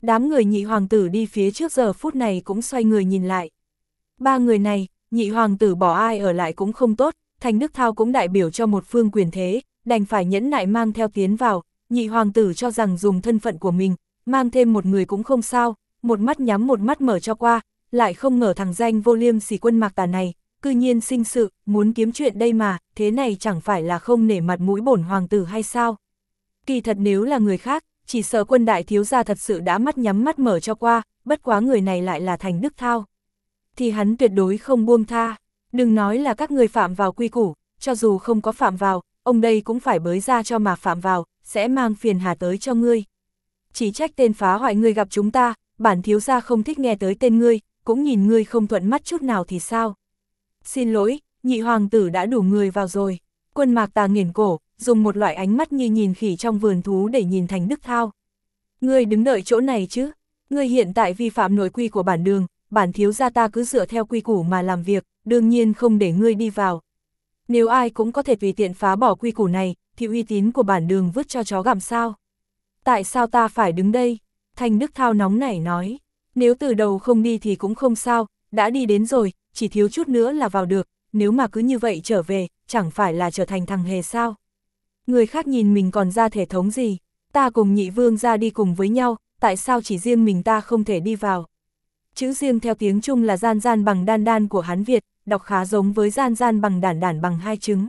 Đám người nhị hoàng tử đi phía trước giờ phút này cũng xoay người nhìn lại. Ba người này, nhị hoàng tử bỏ ai ở lại cũng không tốt, Thành Đức Thao cũng đại biểu cho một phương quyền thế, đành phải nhẫn nại mang theo tiến vào, nhị hoàng tử cho rằng dùng thân phận của mình, mang thêm một người cũng không sao, một mắt nhắm một mắt mở cho qua, lại không ngờ thằng danh vô liêm sỉ Quân Mạc Tà này, cư nhiên sinh sự, muốn kiếm chuyện đây mà, thế này chẳng phải là không nể mặt mũi bổn hoàng tử hay sao? Kỳ thật nếu là người khác, chỉ sợ Quân đại thiếu gia thật sự đã mắt nhắm mắt mở cho qua, bất quá người này lại là Thành Đức Thao. Thì hắn tuyệt đối không buông tha, đừng nói là các người phạm vào quy củ, cho dù không có phạm vào, ông đây cũng phải bới ra cho mà phạm vào, sẽ mang phiền hà tới cho ngươi. Chỉ trách tên phá hoại ngươi gặp chúng ta, bản thiếu gia không thích nghe tới tên ngươi, cũng nhìn ngươi không thuận mắt chút nào thì sao? Xin lỗi, nhị hoàng tử đã đủ người vào rồi. Quân Mạc Tà nghiền cổ, dùng một loại ánh mắt như nhìn khỉ trong vườn thú để nhìn Thành Đức Thao. Ngươi đứng đợi chỗ này chứ? Ngươi hiện tại vi phạm nội quy của bản đường, bản thiếu gia ta cứ dựa theo quy củ mà làm việc, đương nhiên không để ngươi đi vào. Nếu ai cũng có thể tùy tiện phá bỏ quy củ này, thì uy tín của bản đường vứt cho chó gặm sao? Tại sao ta phải đứng đây? Thành Đức Thao nóng nảy nói. Nếu từ đầu không đi thì cũng không sao, đã đi đến rồi, chỉ thiếu chút nữa là vào được, nếu mà cứ như vậy trở về, chẳng phải là trở thành thằng hề sao? Người khác nhìn mình còn ra thể thống gì? Ta cùng nhị vương ra đi cùng với nhau, tại sao chỉ riêng mình ta không thể đi vào? Chữ riêng theo tiếng Trung là gian gian bằng đan đan của Hán Việt, đọc khá giống với gian gian bằng đản đản bằng hai trứng.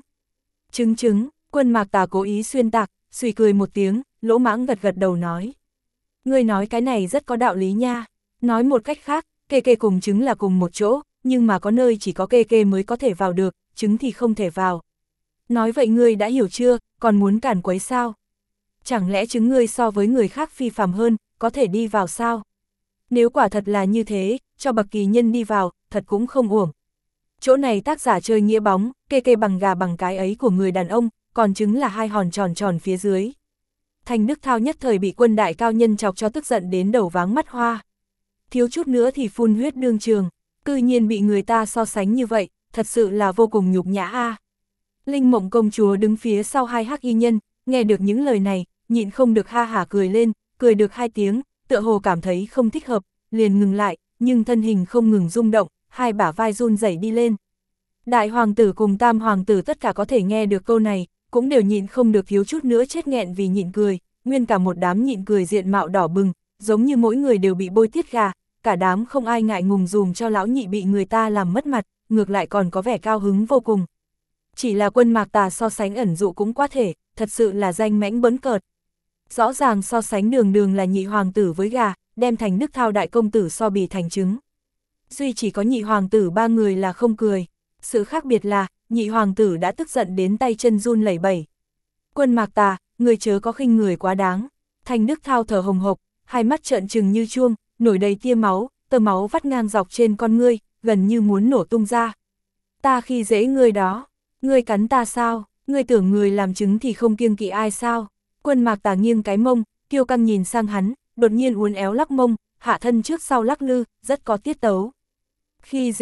Trứng, Quân Mạc Tà cố ý xuyên tạc, suy cười một tiếng, lỗ mãng gật gật đầu nói. Ngươi nói cái này rất có đạo lý nha, nói một cách khác, kê kê cùng trứng là cùng một chỗ, nhưng mà có nơi chỉ có kê kê mới có thể vào được, trứng thì không thể vào. Nói vậy ngươi đã hiểu chưa, còn muốn cản quấy sao? Chẳng lẽ trứng ngươi so với người khác phi phàm hơn, có thể đi vào sao? Nếu quả thật là như thế, cho bậc kỳ nhân đi vào, thật cũng không uổng. Chỗ này tác giả chơi nghĩa bóng, kê kê bằng gà bằng cái ấy của người đàn ông, còn trứng là hai hòn tròn tròn phía dưới. Thành Đức Thao nhất thời bị Quân đại cao nhân chọc cho tức giận đến đầu váng mắt hoa. Thiếu chút nữa thì phun huyết đương trường, cư nhiên bị người ta so sánh như vậy, thật sự là vô cùng nhục nhã a. Linh Mộng công chúa đứng phía sau hai hắc y nhân, nghe được những lời này, nhịn không được ha hả cười lên, cười được hai tiếng, tựa hồ cảm thấy không thích hợp, liền ngừng lại, nhưng thân hình không ngừng rung động, hai bả vai run rẩy đi lên. Đại hoàng tử cùng tam hoàng tử tất cả có thể nghe được câu này, cũng đều nhịn không được thiếu chút nữa chết nghẹn vì nhịn cười, nguyên cả một đám nhịn cười diện mạo đỏ bừng, giống như mỗi người đều bị bôi tiết gà, cả đám không ai ngại ngùng dùm cho lão nhị bị người ta làm mất mặt, ngược lại còn có vẻ cao hứng vô cùng. Chỉ là Quân Mạc Tà so sánh ẩn dụ cũng quá thể, thật sự là danh mãnh bấn cợt. Rõ ràng so sánh đường đường là nhị hoàng tử với gà, đem Thành Đức Thao đại công tử so bì thành trứng. Duy chỉ có nhị hoàng tử ba người là không cười. Sự khác biệt là, nhị hoàng tử đã tức giận đến tay chân run lẩy bẩy. Quân Mạc Tà, người chớ có khinh người quá đáng. Thành Đức Thao thở hồng hộc, hai mắt trợn trừng như chuông, nổi đầy tia máu, tơ máu vắt ngang dọc trên con ngươi, gần như muốn nổ tung ra. Ta khi dễ ngươi đó, ngươi cắn ta sao, ngươi tưởng người làm trứng thì không kiêng kỵ ai sao? Quân Mạc Tà nghiêng cái mông, kiêu căng nhìn sang hắn, đột nhiên uốn éo lắc mông, hạ thân trước sau lắc lư, rất có tiết tấu. Khi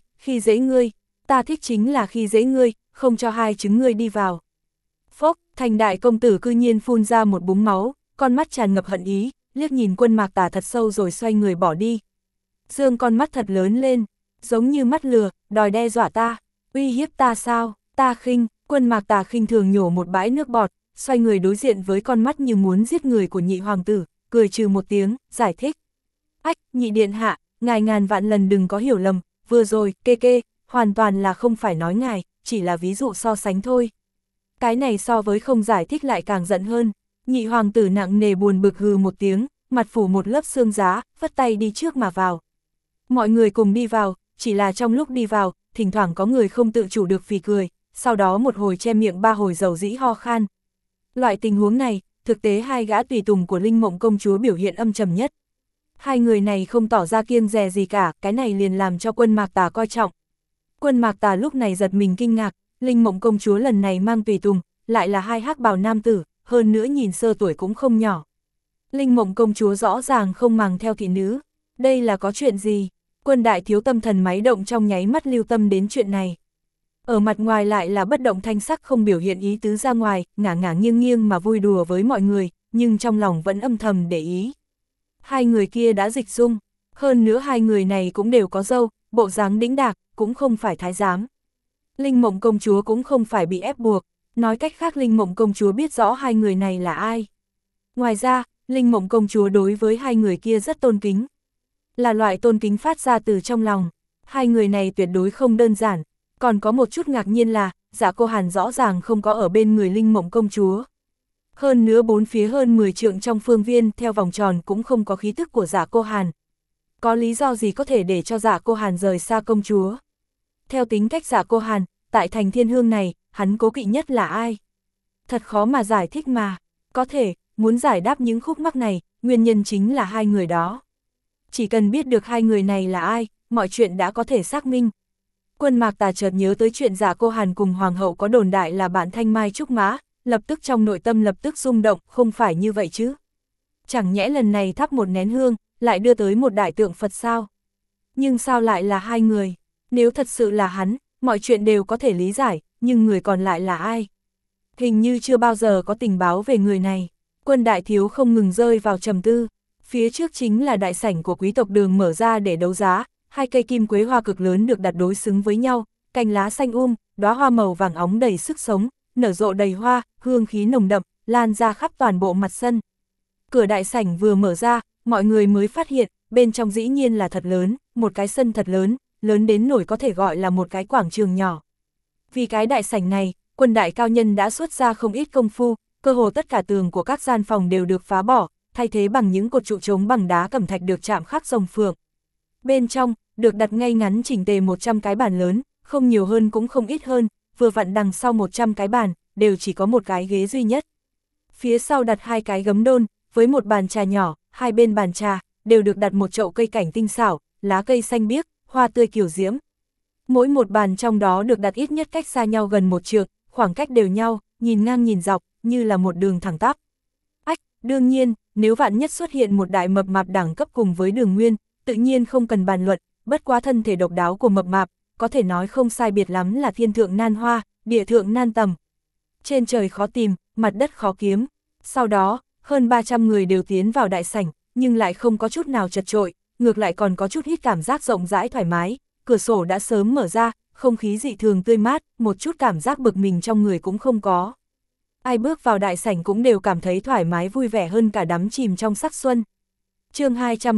dễ ngươi, ta thích chính là khi dễ ngươi, không cho hai trứng ngươi đi vào. Phốc, Thành đại công tử cư nhiên phun ra một búng máu, con mắt tràn ngập hận ý, liếc nhìn Quân Mạc Tà thật sâu rồi xoay người bỏ đi. Dương con mắt thật lớn lên, giống như mắt lừa, đòi đe dọa ta, uy hiếp ta sao, ta khinh. Quân Mạc Tà khinh thường nhổ một bãi nước bọt, xoay người đối diện với con mắt như muốn giết người của nhị hoàng tử, cười trừ một tiếng, giải thích. Ách, nhị điện hạ, ngài ngàn vạn lần đừng có hiểu lầm, vừa rồi, kê kê, hoàn toàn là không phải nói ngài, chỉ là ví dụ so sánh thôi. Cái này so với không giải thích lại càng giận hơn, nhị hoàng tử nặng nề buồn bực hừ một tiếng, mặt phủ một lớp xương giá, vất tay đi trước mà vào. Mọi người cùng đi vào, chỉ là trong lúc đi vào, thỉnh thoảng có người không tự chủ được phì cười, sau đó một hồi che miệng ba hồi dầu dĩ ho khan. Loại tình huống này, thực tế hai gã tùy tùng của Linh Mộng công chúa biểu hiện âm trầm nhất. Hai người này không tỏ ra kiêng dè gì cả, cái này liền làm cho Quân Mạc Tà coi trọng. Quân Mạc Tà lúc này giật mình kinh ngạc, Linh Mộng công chúa lần này mang tùy tùng, lại là hai hắc bào nam tử, hơn nữa nhìn sơ tuổi cũng không nhỏ. Linh Mộng công chúa rõ ràng không màng theo thị nữ, đây là có chuyện gì? Quân đại thiếu tâm thần máy động trong nháy mắt lưu tâm đến chuyện này. Ở mặt ngoài lại là bất động thanh sắc không biểu hiện ý tứ ra ngoài, ngả ngả nghiêng nghiêng mà vui đùa với mọi người, nhưng trong lòng vẫn âm thầm để ý. Hai người kia đã dịch dung, hơn nữa hai người này cũng đều có râu, bộ dáng đĩnh đạc, cũng không phải thái giám. Linh Mộng công chúa cũng không phải bị ép buộc, nói cách khác Linh Mộng công chúa biết rõ hai người này là ai. Ngoài ra, Linh Mộng công chúa đối với hai người kia rất tôn kính. Là loại tôn kính phát ra từ trong lòng, hai người này tuyệt đối không đơn giản. Còn có một chút ngạc nhiên là, Dạ Cô Hàn rõ ràng không có ở bên người Linh Mộng công chúa. Hơn nữa bốn phía hơn 10 trượng trong phương viên theo vòng tròn cũng không có khí tức của Dạ Cô Hàn. Có lý do gì có thể để cho Dạ Cô Hàn rời xa công chúa? Theo tính cách Dạ Cô Hàn, tại thành Thiên Hương này, hắn cố kỵ nhất là ai? Thật khó mà giải thích mà. Có thể, muốn giải đáp những khúc mắc này, nguyên nhân chính là hai người đó. Chỉ cần biết được hai người này là ai, mọi chuyện đã có thể xác minh. Quân Mạc Tà chợt nhớ tới chuyện Dạ Cô Hàn cùng Hoàng hậu có đồn đại là bạn Thanh Mai Trúc Mã, lập tức trong nội tâm lập tức rung động, không phải như vậy chứ. Chẳng nhẽ lần này thắp một nén hương, lại đưa tới một đại tượng Phật sao? Nhưng sao lại là hai người? Nếu thật sự là hắn, mọi chuyện đều có thể lý giải, nhưng người còn lại là ai? Hình như chưa bao giờ có tình báo về người này. Quân đại thiếu không ngừng rơi vào trầm tư. Phía trước chính là đại sảnh của quý tộc Đường mở ra để đấu giá, hai cây kim quế hoa cực lớn được đặt đối xứng với nhau, cành lá xanh đóa hoa màu vàng óng đầy sức sống, nở rộ đầy hoa, hương khí nồng đậm, lan ra khắp toàn bộ mặt sân. Cửa đại sảnh vừa mở ra, mọi người mới phát hiện, bên trong dĩ nhiên là thật lớn, một cái sân thật lớn, lớn đến nổi có thể gọi là một cái quảng trường nhỏ. Vì cái đại sảnh này, quân đại cao nhân đã xuất ra không ít công phu, cơ hồ tất cả tường của các gian phòng đều được phá bỏ, thay thế bằng những cột trụ trống bằng đá cẩm thạch được chạm khắc rồng phượng. Bên trong, được đặt ngay ngắn chỉnh tề 100 cái bàn lớn, không nhiều hơn cũng không ít hơn, vừa vặn đằng sau 100 cái bàn, đều chỉ có một cái ghế duy nhất. Phía sau đặt hai cái gấm đôn, với một bàn trà nhỏ, hai bên bàn trà, đều được đặt một chậu cây cảnh tinh xảo, lá cây xanh biếc, hoa tươi kiều diễm. Mỗi một bàn trong đó được đặt ít nhất cách xa nhau gần 1 trượng, khoảng cách đều nhau, nhìn ngang nhìn dọc, như là một đường thẳng tắp. Đương nhiên, nếu vạn nhất xuất hiện một đại mập mạp đẳng cấp cùng với Đường Nguyên, tự nhiên không cần bàn luận, bất quá thân thể độc đáo của mập mạp, có thể nói không sai biệt lắm là thiên thượng nan hoa, địa thượng nan tầm. Trên trời khó tìm, mặt đất khó kiếm. Sau đó, hơn 300 người đều tiến vào đại sảnh, nhưng lại không có chút nào chật chội, ngược lại còn có chút hít cảm giác rộng rãi thoải mái, cửa sổ đã sớm mở ra, không khí dị thường tươi mát, một chút cảm giác bực mình trong người cũng không có. Ai bước vào đại sảnh cũng đều cảm thấy thoải mái vui vẻ hơn cả đắm chìm trong sắc xuân. Chương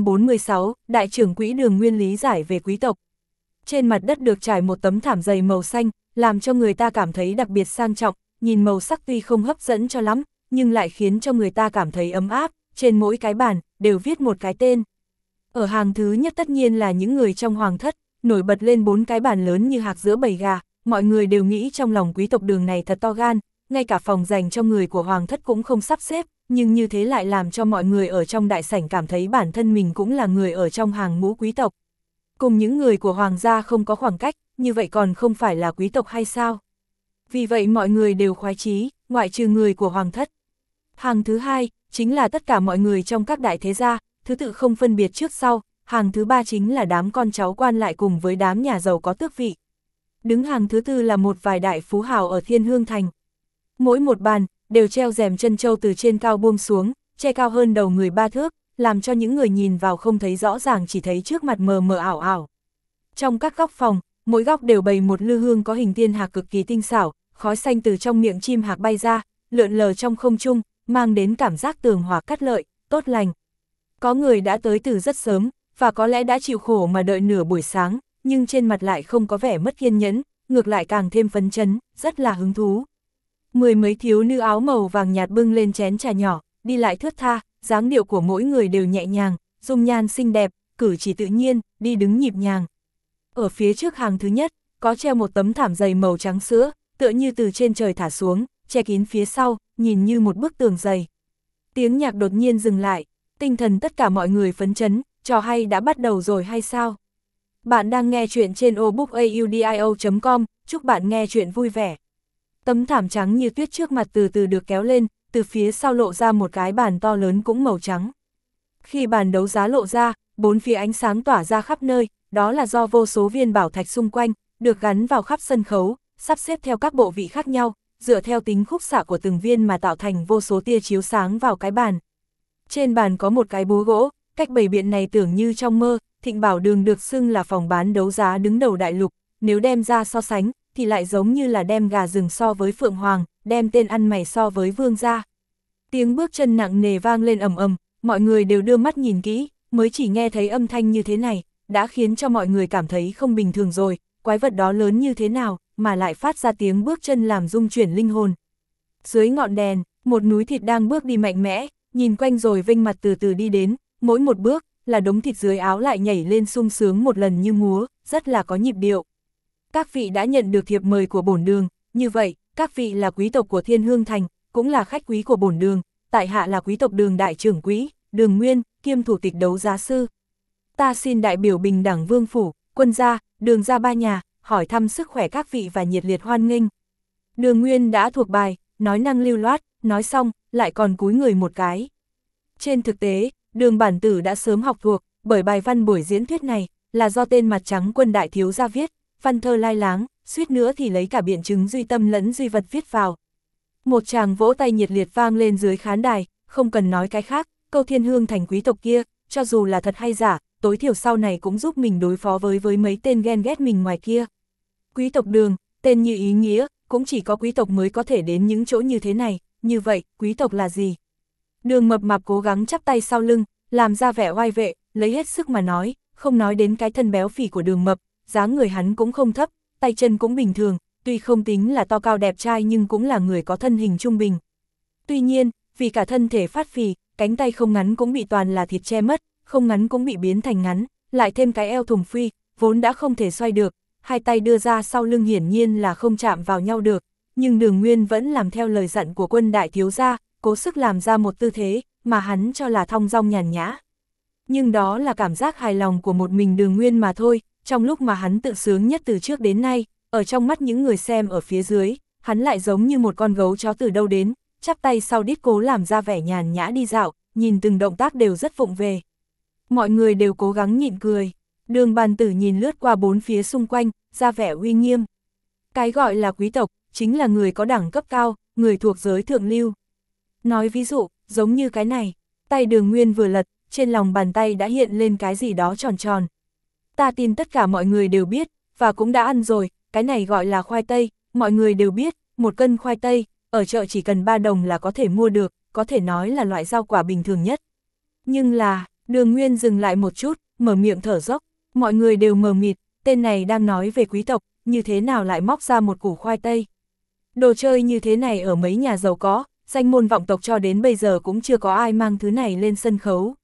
246, Đại trưởng quỹ Đường Nguyên lý giải về quý tộc. Trên mặt đất được trải một tấm thảm dày màu xanh, làm cho người ta cảm thấy đặc biệt sang trọng, nhìn màu sắc tuy không hấp dẫn cho lắm, nhưng lại khiến cho người ta cảm thấy ấm áp, trên mỗi cái bàn, đều viết một cái tên. Ở hàng thứ nhất tất nhiên là những người trong hoàng thất, nổi bật lên 4 cái bàn lớn như hạc giữa bầy gà, mọi người đều nghĩ trong lòng quý tộc Đường này thật to gan, ngay cả phòng dành cho người của hoàng thất cũng không sắp xếp, nhưng như thế lại làm cho mọi người ở trong đại sảnh cảm thấy bản thân mình cũng là người ở trong hàng ngũ quý tộc. Cùng những người của hoàng gia không có khoảng cách, như vậy còn không phải là quý tộc hay sao? Vì vậy mọi người đều khoái chí, ngoại trừ người của hoàng thất. Hàng thứ hai, chính là tất cả mọi người trong các đại thế gia, thứ tự không phân biệt trước sau, hàng thứ ba chính là đám con cháu quan lại cùng với đám nhà giàu có tước vị. Đứng hàng thứ tư là một vài đại phú hào ở Thiên Hương Thành. Mỗi một bàn, đều treo rèm chân châu từ trên cao buông xuống, che cao hơn đầu người 3 thước, làm cho những người nhìn vào không thấy rõ ràng chỉ thấy trước mặt mờ mờ ảo ảo. Trong các góc phòng, mỗi góc đều bày một lư hương có hình tiên hạc cực kỳ tinh xảo, khói xanh từ trong miệng chim hạc bay ra, lượn lờ trong không trung, mang đến cảm giác tường hòa cát lợi, tốt lành. Có người đã tới từ rất sớm, và có lẽ đã chịu khổ mà đợi nửa buổi sáng, nhưng trên mặt lại không có vẻ mất kiên nhẫn, ngược lại càng thêm phấn chấn, rất là hứng thú. 10 mấy thiếu nữ áo màu vàng nhạt bưng lên chén trà nhỏ, đi lại thướt tha, dáng điệu của mỗi người đều nhẹ nhàng, dung nhan xinh đẹp, cử chỉ tự nhiên, đi đứng nhịp nhàng. Ở phía trước hàng thứ nhất, có treo một tấm thảm dày màu trắng sữa, tựa như từ trên trời thả xuống, che kín phía sau, nhìn như một bức tường dày. Tiếng nhạc đột nhiên dừng lại, tinh thần tất cả mọi người phấn chấn, trò hay đã bắt đầu rồi hay sao? Bạn đang nghe chuyện trên obookaudio.com, chúc bạn nghe chuyện vui vẻ. Tấm thảm trắng như tuyết trước mặt từ từ được kéo lên, từ phía sau lộ ra một cái bàn to lớn cũng màu trắng. Khi bàn đấu giá lộ ra, bốn phía ánh sáng tỏa ra khắp nơi, đó là do vô số viên bảo thạch xung quanh, được gắn vào khắp sân khấu, sắp xếp theo các bộ vị khác nhau, dựa theo tính khúc xạ của từng viên mà tạo thành vô số tia chiếu sáng vào cái bàn. Trên bàn có một cái búa gỗ, cách bày biện này tưởng như trong mơ, Thịnh Bảo Đường được xưng là phòng bán đấu giá đứng đầu đại lục, nếu đem ra so sánh, thì lại giống như là đem gà rừng so với Phượng Hoàng, đem tên ăn mày so với vương gia. Tiếng bước chân nặng nề vang lên ầm ầm, mọi người đều đưa mắt nhìn kỹ, mới chỉ nghe thấy âm thanh như thế này, đã khiến cho mọi người cảm thấy không bình thường rồi, quái vật đó lớn như thế nào, mà lại phát ra tiếng bước chân làm rung chuyển linh hồn. Dưới ngọn đèn, một núi thịt đang bước đi mạnh mẽ, nhìn quanh rồi vênh mặt từ từ đi đến, mỗi một bước, là đống thịt dưới áo lại nhảy lên sung sướng một lần như múa, rất là có nhịp điệu. Các vị đã nhận được thiệp mời của bổn đường, như vậy, các vị là quý tộc của Thiên Hương Thành, cũng là khách quý của bổn đường, tại hạ là quý tộc Đường đại trưởng quỹ, Đường Nguyên, kiêm thủ tịch đấu giá sư. Ta xin đại biểu Bình đẳng Vương phủ, Quân gia, Đường gia ba nhà, hỏi thăm sức khỏe các vị và nhiệt liệt hoan nghênh. Đường Nguyên đã thuộc bài, nói năng lưu loát, nói xong, lại còn cúi người một cái. Trên thực tế, Đường bản tử đã sớm học thuộc, bởi bài văn buổi diễn thuyết này, là do tên Mặt Trắng Quân đại thiếu gia viết, văn thơ lai láng, suýt nữa thì lấy cả biện chứng duy tâm lẫn duy vật viết vào. Một tràng vỗ tay nhiệt liệt vang lên dưới khán đài, không cần nói cái khác, câu Thiên Hương Thành quý tộc kia, cho dù là thật hay giả, tối thiểu sau này cũng giúp mình đối phó với mấy tên ghen ghét mình ngoài kia. Quý tộc Đường, tên như ý nghĩa, cũng chỉ có quý tộc mới có thể đến những chỗ như thế này, như vậy, quý tộc là gì? Đường Mập Mạp cố gắng chắp tay sau lưng, làm ra vẻ oai vệ, lấy hết sức mà nói, không nói đến cái thân béo phì của Đường Mập, dáng người hắn cũng không thấp, tay chân cũng bình thường, tuy không tính là to cao đẹp trai nhưng cũng là người có thân hình trung bình. Tuy nhiên, vì cả thân thể phát phì, cánh tay không ngắn cũng bị toàn là thịt che mất, không ngắn cũng bị biến thành ngắn, lại thêm cái eo thùng phi, vốn đã không thể xoay được, hai tay đưa ra sau lưng hiển nhiên là không chạm vào nhau được, nhưng Đường Nguyên vẫn làm theo lời dặn của Quân đại thiếu gia, cố sức làm ra một tư thế, mà hắn cho là thong dong nhàn nhã. Nhưng đó là cảm giác hài lòng của một mình Đường Nguyên mà thôi, trong lúc mà hắn tự sướng nhất từ trước đến nay, ở trong mắt những người xem ở phía dưới, hắn lại giống như một con gấu chó từ đâu đến, chắp tay sau đít cố làm ra vẻ nhàn nhã đi dạo, nhìn từng động tác đều rất vụng về. Mọi người đều cố gắng nhịn cười, Đường Bàn Tử nhìn lướt qua bốn phía xung quanh, ra vẻ uy nghiêm. Cái gọi là quý tộc, chính là người có đẳng cấp cao, người thuộc giới thượng lưu. Nói ví dụ, giống như cái này, tay Đường Nguyên vừa lật, trên lòng bàn tay đã hiện lên cái gì đó tròn tròn. Ta tin tất cả mọi người đều biết, và cũng đã ăn rồi, cái này gọi là khoai tây, mọi người đều biết, một cân khoai tây, ở chợ chỉ cần 3 đồng là có thể mua được, có thể nói là loại rau quả bình thường nhất. Nhưng là, Đường Nguyên dừng lại một chút, mở miệng thở dốc, mọi người đều mờ mịt, tên này đang nói về quý tộc, như thế nào lại móc ra một củ khoai tây. Đồ chơi như thế này ở mấy nhà giàu có, danh môn vọng tộc cho đến bây giờ cũng chưa có ai mang thứ này lên sân khấu.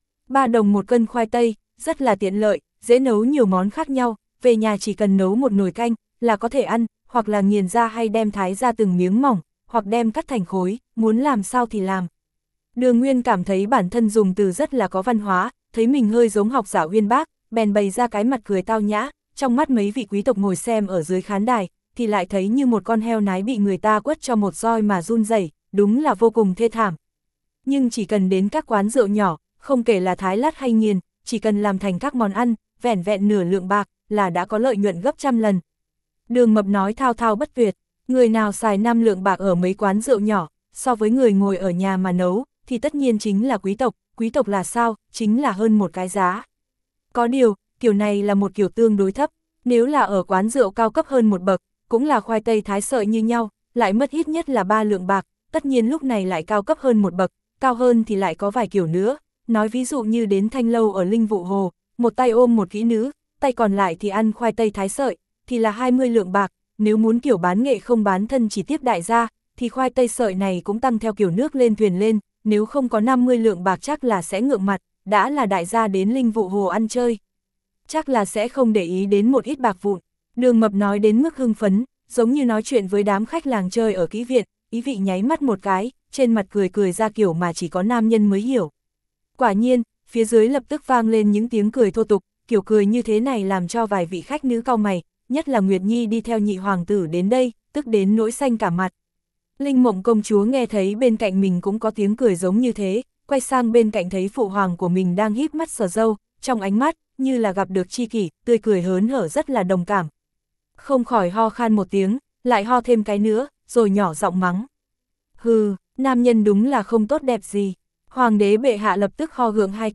3 đồng một cân khoai tây, rất là tiện lợi, dễ nấu nhiều món khác nhau, về nhà chỉ cần nấu một nồi canh, là có thể ăn, hoặc là nghiền ra hay đem thái ra từng miếng mỏng, hoặc đem cắt thành khối, muốn làm sao thì làm. Đường Nguyên cảm thấy bản thân dùng từ rất là có văn hóa, thấy mình hơi giống học giả uyên bác, bèn bày ra cái mặt cười tao nhã, trong mắt mấy vị quý tộc ngồi xem ở dưới khán đài, thì lại thấy như một con heo nái bị người ta quất cho một roi mà run rẩy, đúng là vô cùng thê thảm. Nhưng chỉ cần đến các quán rượu nhỏ, không kể là thái lát hay nghiền, chỉ cần làm thành các món ăn, vẻn vẹn nửa lượng bạc, là đã có lợi nhuận gấp trăm lần. Đường Mập nói thao thao bất tuyệt, người nào xài 5 lượng bạc ở mấy quán rượu nhỏ, so với người ngồi ở nhà mà nấu, thì tất nhiên chính là quý tộc là sao, chính là hơn một cái giá. Có điều, kiểu này là một kiểu tương đối thấp, nếu là ở quán rượu cao cấp hơn một bậc, cũng là khoai tây thái sợi như nhau, lại mất ít nhất là 3 lượng bạc, tất nhiên lúc này lại cao cấp hơn một bậc, cao hơn thì lại có vài kiểu nữa, nói ví dụ như đến Thanh Lâu ở Linh Vụ Hồ, một tay ôm một kỹ nữ, tay còn lại thì ăn khoai tây thái sợi, thì là 20 lượng bạc, nếu muốn kiểu bán nghệ không bán thân chỉ tiếp đại gia, thì khoai tây sợi này cũng tăng theo kiểu nước lên thuyền lên, nếu không có 50 lượng bạc chắc là sẽ ngượng mặt, đã là đại gia đến Linh Vụ Hồ ăn chơi. Chắc là sẽ không để ý đến một ít bạc vụn. Đường Mập nói đến mức hưng phấn, giống như nói chuyện với đám khách làng chơi ở kỹ viện, ý vị nháy mắt một cái, trên mặt cười cười ra kiểu mà chỉ có nam nhân mới hiểu. Quả nhiên, phía dưới lập tức vang lên những tiếng cười thô tục, kiểu cười như thế này làm cho vài vị khách nữ cau mày, nhất là Nguyệt Nhi đi theo nhị hoàng tử đến đây, tức đến nỗi xanh cả mặt. Linh Mộng công chúa nghe thấy bên cạnh mình cũng có tiếng cười giống như thế, quay sang bên cạnh thấy phụ hoàng của mình đang híp mắt sờ râu, trong ánh mắt, như là gặp được tri kỷ, tươi cười hớn hở rất là đồng cảm. Không khỏi ho khan một tiếng, lại ho thêm cái nữa, rồi nhỏ giọng mắng. Hừ, nam nhân đúng là không tốt đẹp gì. Hoàng đế bệ hạ lập tức ho gượng hai cái,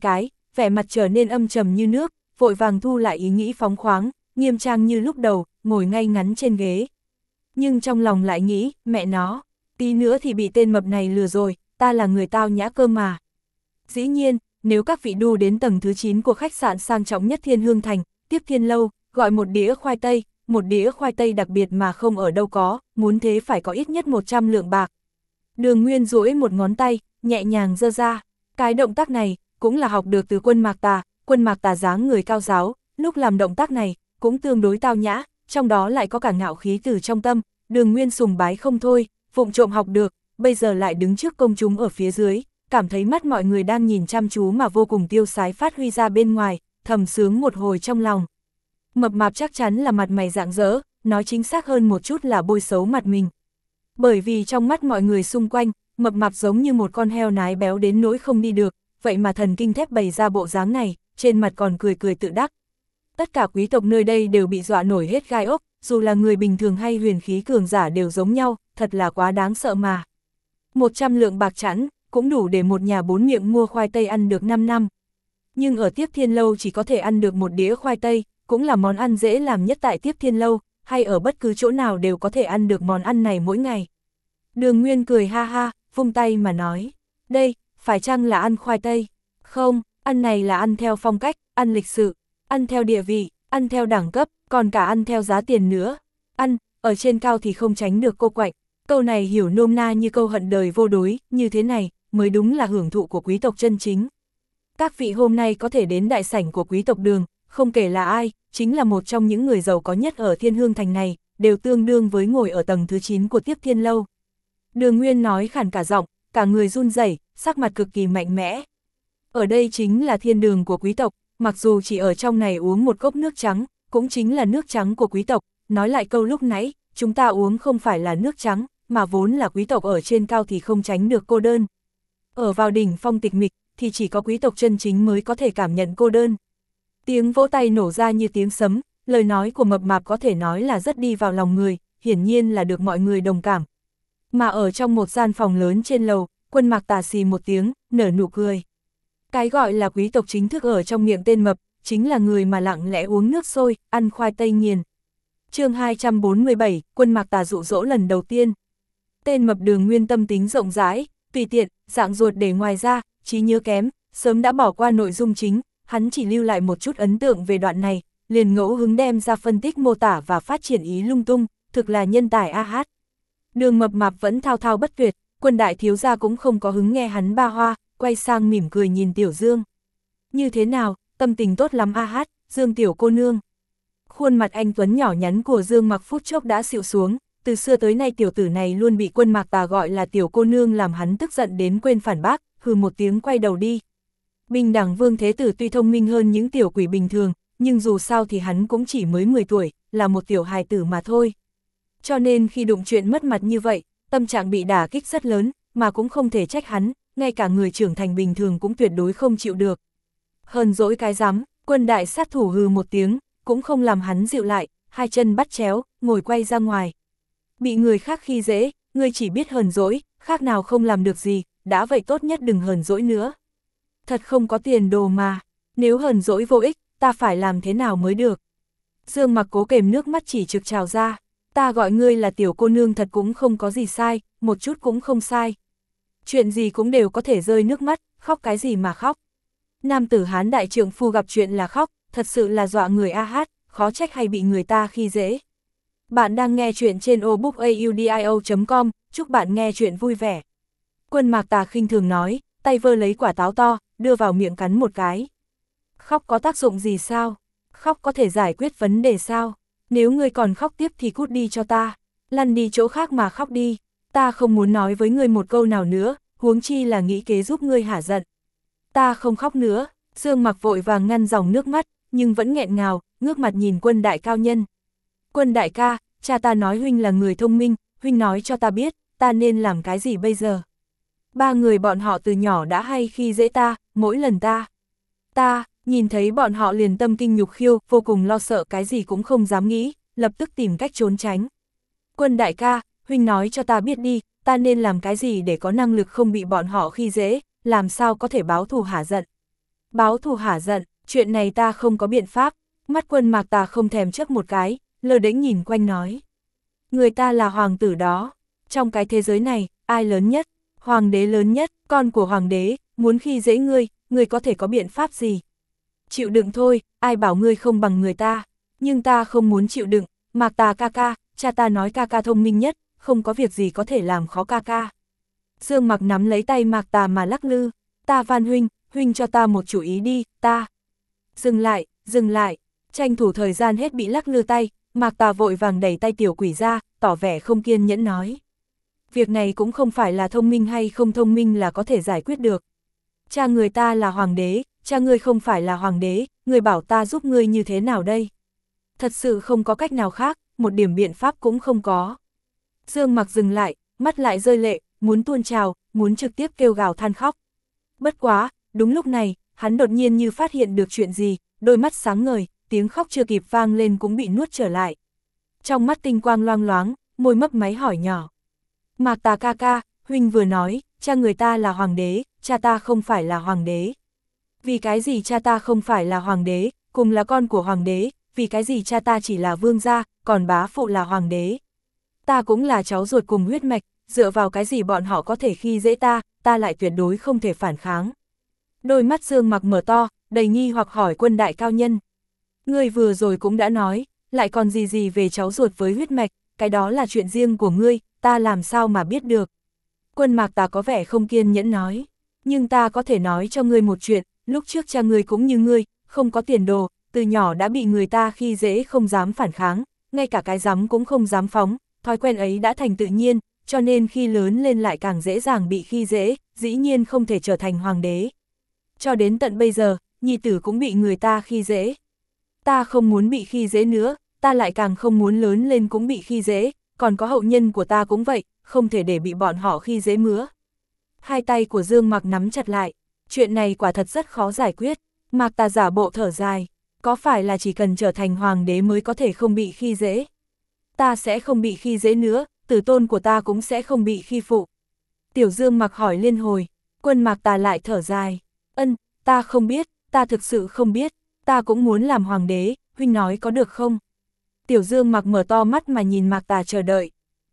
vẻ mặt trở nên âm trầm như nước, vội vàng thu lại ý nghĩ phóng khoáng, nghiêm trang như lúc đầu, ngồi ngay ngắn trên ghế. Nhưng trong lòng lại nghĩ, mẹ nó, tí nữa thì bị tên mập này lừa rồi, ta là người tao nhã cơ mà. Dĩ nhiên, nếu các vị đu đến tầng thứ 9 của khách sạn sang trọng nhất Thiên Hương Thành, Tiếp Thiên Lâu, gọi một đĩa khoai tây đặc biệt mà không ở đâu có, muốn thế phải có ít nhất 100 lượng bạc. Đường Nguyên duỗi một ngón tay, nhẹ nhàng giơ ra. Cái động tác này, cũng là học được từ Quân Mạc Tà dáng người cao giáo, lúc làm động tác này, cũng tương đối tao nhã, trong đó lại có cả ngạo khí từ trong tâm, Đường Nguyên sùng bái không thôi, vụng trộm học được, bây giờ lại đứng trước công chúng ở phía dưới, cảm thấy mắt mọi người đang nhìn chăm chú mà vô cùng tiêu sái phát huy ra bên ngoài, thầm sướng một hồi trong lòng. Mập mạp chắc chắn là mặt mày rạng rỡ, nói chính xác hơn một chút là bôi xấu mặt mình. Bởi vì trong mắt mọi người xung quanh, mập mạp giống như một con heo nái béo đến nỗi không đi được, vậy mà thần kinh thép bày ra bộ dáng này, trên mặt còn cười cười tự đắc. Tất cả quý tộc nơi đây đều bị dọa nổi hết gai ốc, dù là người bình thường hay huyền khí cường giả đều giống nhau, thật là quá đáng sợ mà. 100 lượng bạc chẵn, cũng đủ để một nhà 4 miệng mua khoai tây ăn được 5 năm. Nhưng ở Tiếp Thiên Lâu chỉ có thể ăn được một đĩa khoai tây, cũng là món ăn dễ làm nhất tại Tiếp Thiên Lâu, hay ở bất cứ chỗ nào đều có thể ăn được món ăn này mỗi ngày. Đường Nguyên cười ha ha, vung tay mà nói, đây, phải chăng là ăn khoai tây? Không, ăn này là ăn theo phong cách, ăn lịch sự, ăn theo địa vị, ăn theo đẳng cấp, còn cả ăn theo giá tiền nữa. Ăn, ở trên cao thì không tránh được cô quạnh. Câu này hiểu nôm na như câu hận đời vô đối, như thế này, mới đúng là hưởng thụ của quý tộc chân chính. Các vị hôm nay có thể đến đại sảnh của quý tộc Đường, không kể là ai, chính là một trong những người giàu có nhất ở Thiên Hương Thành này, đều tương đương với ngồi ở tầng thứ 9 của Tiếp Thiên Lâu. Đường Nguyên nói khản cả giọng, cả người run rẩy, sắc mặt cực kỳ mạnh mẽ. Ở đây chính là thiên đường của quý tộc, mặc dù chỉ ở trong này uống một cốc nước trắng, cũng chính là nước trắng của quý tộc, nói lại câu lúc nãy, chúng ta uống không phải là nước trắng, mà vốn là quý tộc ở trên cao thì không tránh được cô đơn. Ở vào đỉnh phong tịch mịch, thì chỉ có quý tộc chân chính mới có thể cảm nhận cô đơn. Tiếng vỗ tay nổ ra như tiếng sấm, lời nói của mập mạp có thể nói là rất đi vào lòng người, hiển nhiên là được mọi người đồng cảm. Mà ở trong một gian phòng lớn trên lầu, Quân Mạc Tà xì một tiếng, nở nụ cười. Cái gọi là quý tộc chính thức ở trong miệng tên mập, chính là người mà lặng lẽ uống nước sôi, ăn khoai tây nghiền. Chương 247, Quân Mạc Tà dụ dỗ lần đầu tiên. Tên mập Đường Nguyên tâm tính rộng rãi, tùy tiện, dạng ruột để ngoài ra, trí nhớ kém, sớm đã bỏ qua nội dung chính, hắn chỉ lưu lại một chút ấn tượng về đoạn này, liền ngẫu hứng đem ra phân tích mô tả và phát triển ý lung tung, thực là nhân tài a hát. Đường mập mạp vẫn thao thao bất tuyệt, Quân đại thiếu gia cũng không có hứng nghe hắn ba hoa, quay sang mỉm cười nhìn Tiểu Dương. Như thế nào, tâm tình tốt lắm a hát, Dương tiểu cô nương. Khuôn mặt anh tuấn nhỏ nhắn của Dương Mặc phút chốc đã xịu xuống, từ xưa tới nay tiểu tử này luôn bị Quân Mạc Tà gọi là tiểu cô nương làm hắn tức giận đến quên phản bác, hừ một tiếng quay đầu đi. Bình đẳng Vương Thế Tử tuy thông minh hơn những tiểu quỷ bình thường, nhưng dù sao thì hắn cũng chỉ mới 10 tuổi, là một tiểu hài tử mà thôi. Cho nên khi đụng chuyện mất mặt như vậy, tâm trạng bị đả kích rất lớn, mà cũng không thể trách hắn, ngay cả người trưởng thành bình thường cũng tuyệt đối không chịu được. Hờn dỗi cái rắm, Quân đại sát thủ hừ một tiếng, cũng không làm hắn dịu lại, hai chân bắt chéo, ngồi quay ra ngoài. Bị người khác khi dễ, ngươi chỉ biết hờn dỗi, khác nào không làm được gì, đã vậy tốt nhất đừng hờn dỗi nữa. Thật không có tiền đồ mà, nếu hờn dỗi vô ích, ta phải làm thế nào mới được. Dương Mặc cố kềm nước mắt chỉ trực trào ra, ta gọi ngươi là tiểu cô nương thật cũng không có gì sai, một chút cũng không sai. Chuyện gì cũng đều có thể rơi nước mắt, khóc cái gì mà khóc. Nam tử Hán đại trượng phu gặp chuyện là khóc, thật sự là dọa người a hát, khó trách hay bị người ta khi dễ. Bạn đang nghe chuyện trên obookaudio.com, chúc bạn nghe chuyện vui vẻ. Quân Mạc Tà khinh thường nói, tay vơ lấy quả táo to, đưa vào miệng cắn một cái. Khóc có tác dụng gì sao? Khóc có thể giải quyết vấn đề sao? Nếu ngươi còn khóc tiếp thì cút đi cho ta, lăn đi chỗ khác mà khóc đi. Ta không muốn nói với ngươi một câu nào nữa, huống chi là nghĩ kế giúp ngươi hả giận. Ta không khóc nữa. Dương Mặc vội vàng ngăn dòng nước mắt, nhưng vẫn nghẹn ngào, ngước mặt nhìn Quân đại cao nhân. Quân đại ca, cha ta nói huynh là người thông minh, huynh nói cho ta biết, ta nên làm cái gì bây giờ? Ba người bọn họ từ nhỏ đã hay khi dễ ta, mỗi lần ta nhìn thấy bọn họ liền tâm kinh nhục khiêu, vô cùng lo sợ cái gì cũng không dám nghĩ, lập tức tìm cách trốn tránh. Quân đại ca, huynh nói cho ta biết đi, ta nên làm cái gì để có năng lực không bị bọn họ khi dễ, làm sao có thể báo thù hả giận. Báo thù hả giận, chuyện này ta không có biện pháp. Mắt Quân Mạc Tà không thèm chớp một cái, lơ đễnh nhìn quanh nói. Người ta là hoàng tử đó. Trong cái thế giới này, ai lớn nhất? Hoàng đế lớn nhất, con của hoàng đế, muốn khi dễ ngươi có thể có biện pháp gì? Chịu đựng thôi, ai bảo ngươi không bằng người ta. Nhưng ta không muốn chịu đựng, Mạc Tà ca ca, cha ta nói ca ca thông minh nhất, không có việc gì có thể làm khó ca ca. Dương Mặc nắm lấy tay Mạc Tà mà lắc lư. Ta van huynh cho ta một chủ ý đi, ta. Dừng lại, tranh thủ thời gian hết bị lắc lư tay, Mạc Tà vội vàng đẩy tay tiểu quỷ ra, tỏ vẻ không kiên nhẫn nói. Việc này cũng không phải là thông minh hay không thông minh là có thể giải quyết được. Cha người ta là hoàng đế, cha ngươi không phải là hoàng đế, ngươi bảo ta giúp ngươi như thế nào đây? Thật sự không có cách nào khác, một điểm biện pháp cũng không có. Dương Mặc dừng lại, mắt lại rơi lệ, muốn tuôn trào, muốn trực tiếp kêu gào than khóc. Bất quá, đúng lúc này, hắn đột nhiên như phát hiện được chuyện gì, đôi mắt sáng ngời, tiếng khóc chưa kịp vang lên cũng bị nuốt trở lại. Trong mắt tinh quang loang loáng, môi mấp máy hỏi nhỏ. Mạc Tà ca ca, huynh vừa nói, cha người ta là hoàng đế, cha ta không phải là hoàng đế. Vì cái gì cha ta không phải là hoàng đế, cùng là con của hoàng đế, vì cái gì cha ta chỉ là vương gia, còn bá phụ là hoàng đế. Ta cũng là cháu ruột cùng huyết mạch, dựa vào cái gì bọn họ có thể khi dễ ta lại tuyệt đối không thể phản kháng. Đôi mắt Dương Mặc mở to, đầy nghi hoặc hỏi Quân đại cao nhân. Ngươi vừa rồi cũng đã nói, lại còn gì về cháu ruột với huyết mạch, cái đó là chuyện riêng của ngươi, ta làm sao mà biết được. Quân Mạc Tà có vẻ không kiên nhẫn nói, nhưng ta có thể nói cho ngươi một chuyện, lúc trước cha ngươi cũng như ngươi, không có tiền đồ, từ nhỏ đã bị người ta khi dễ không dám phản kháng, ngay cả cái giấm cũng không dám phóng, thói quen ấy đã thành tự nhiên, cho nên khi lớn lên lại càng dễ dàng bị khi dễ, dĩ nhiên không thể trở thành hoàng đế. Cho đến tận bây giờ, nhi tử cũng bị người ta khi dễ. Ta không muốn bị khi dễ nữa, ta lại càng không muốn lớn lên cũng bị khi dễ, còn có hậu nhân của ta cũng vậy, không thể để bị bọn họ khi dễ mứa. Hai tay của Dương Mặc nắm chặt lại, chuyện này quả thật rất khó giải quyết. Mạc Tà giả bộ thở dài, có phải là chỉ cần trở thành hoàng đế mới có thể không bị khi dễ? Ta sẽ không bị khi dễ nữa, tử tôn của ta cũng sẽ không bị khi phụ. Tiểu Dương Mặc hỏi liên hồi, Quân Mạc Tà lại thở dài, ta không biết, ta thực sự không biết, ta cũng muốn làm hoàng đế, huynh nói có được không? Tiểu Dương Mặc mở to mắt mà nhìn Mạc Tà chờ đợi.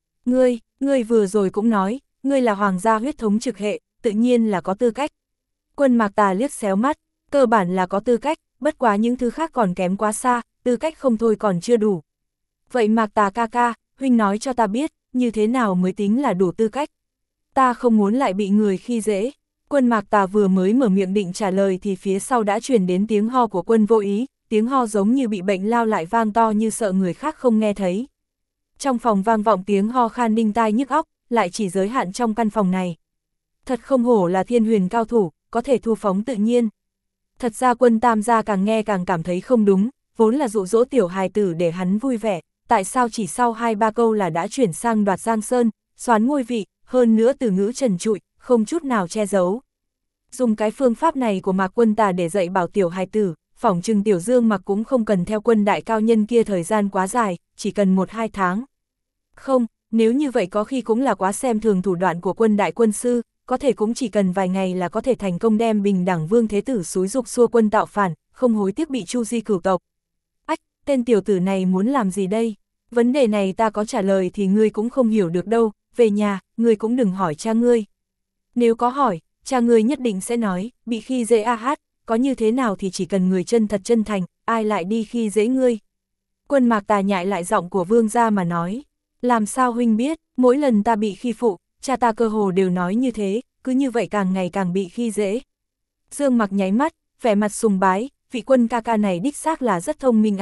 Ngươi vừa rồi cũng nói, ngươi là hoàng gia huyết thống trực hệ, tự nhiên là có tư cách. Quân Mạc Tà liếc xéo mắt, cơ bản là có tư cách, bất quá những thứ khác còn kém quá xa, tư cách không thôi còn chưa đủ. Vậy Mạc Tà ca ca, huynh nói cho ta biết, như thế nào mới tính là đủ tư cách? Ta không muốn lại bị người khi dễ. Quân Mạc Tà vừa mới mở miệng định trả lời thì phía sau đã truyền đến tiếng ho của Quân Vô Ý, tiếng ho giống như bị bệnh lao lại vang to như sợ người khác không nghe thấy. Trong phòng vang vọng tiếng ho khan đinh tai nhức óc, lại chỉ giới hạn trong căn phòng này. Thật không hổ là thiên huyền cao thủ, có thể thu phóng tự nhiên. Thật ra Quân Tam gia càng nghe càng cảm thấy không đúng, vốn là dụ dỗ tiểu hài tử để hắn vui vẻ, tại sao chỉ sau 2-3 câu là đã chuyển sang đoạt Giang Sơn, soán ngôi vị, hơn nữa từ ngữ trần trụi, không chút nào che giấu. Dùng cái phương pháp này của Mạc Quân Tà để dạy bảo tiểu hài tử, phỏng chừng tiểu Dương Mặc cũng không cần theo Quân đại cao nhân kia thời gian quá dài, chỉ cần 1-2 tháng. Không, nếu như vậy có khi cũng là quá xem thường thủ đoạn của Quân đại quân sư, có thể cũng chỉ cần vài ngày là có thể thành công đem Bình Đẳng Vương Thế Tử xúi dục xua quân tạo phản, không hối tiếc bị chu di cửu tộc. Ách, tên tiểu tử này muốn làm gì đây? Vấn đề này ta có trả lời thì ngươi cũng không hiểu được đâu, về nhà, ngươi cũng đừng hỏi cha ngươi. Nếu có hỏi, cha ngươi nhất định sẽ nói, bị khi dễ có như thế nào thì chỉ cần người chân thật chân thành, ai lại đi khi dễ ngươi. Quân Mạc Tà nhại lại giọng của vương gia mà nói, làm sao huynh biết, mỗi lần ta bị khi phụ, cha ta cơ hồ đều nói như thế, cứ như vậy càng ngày càng bị khi dễ. Dương Mặc nháy mắt, vẻ mặt sùng bái, vị Quân ca ca này đích xác là rất thông minh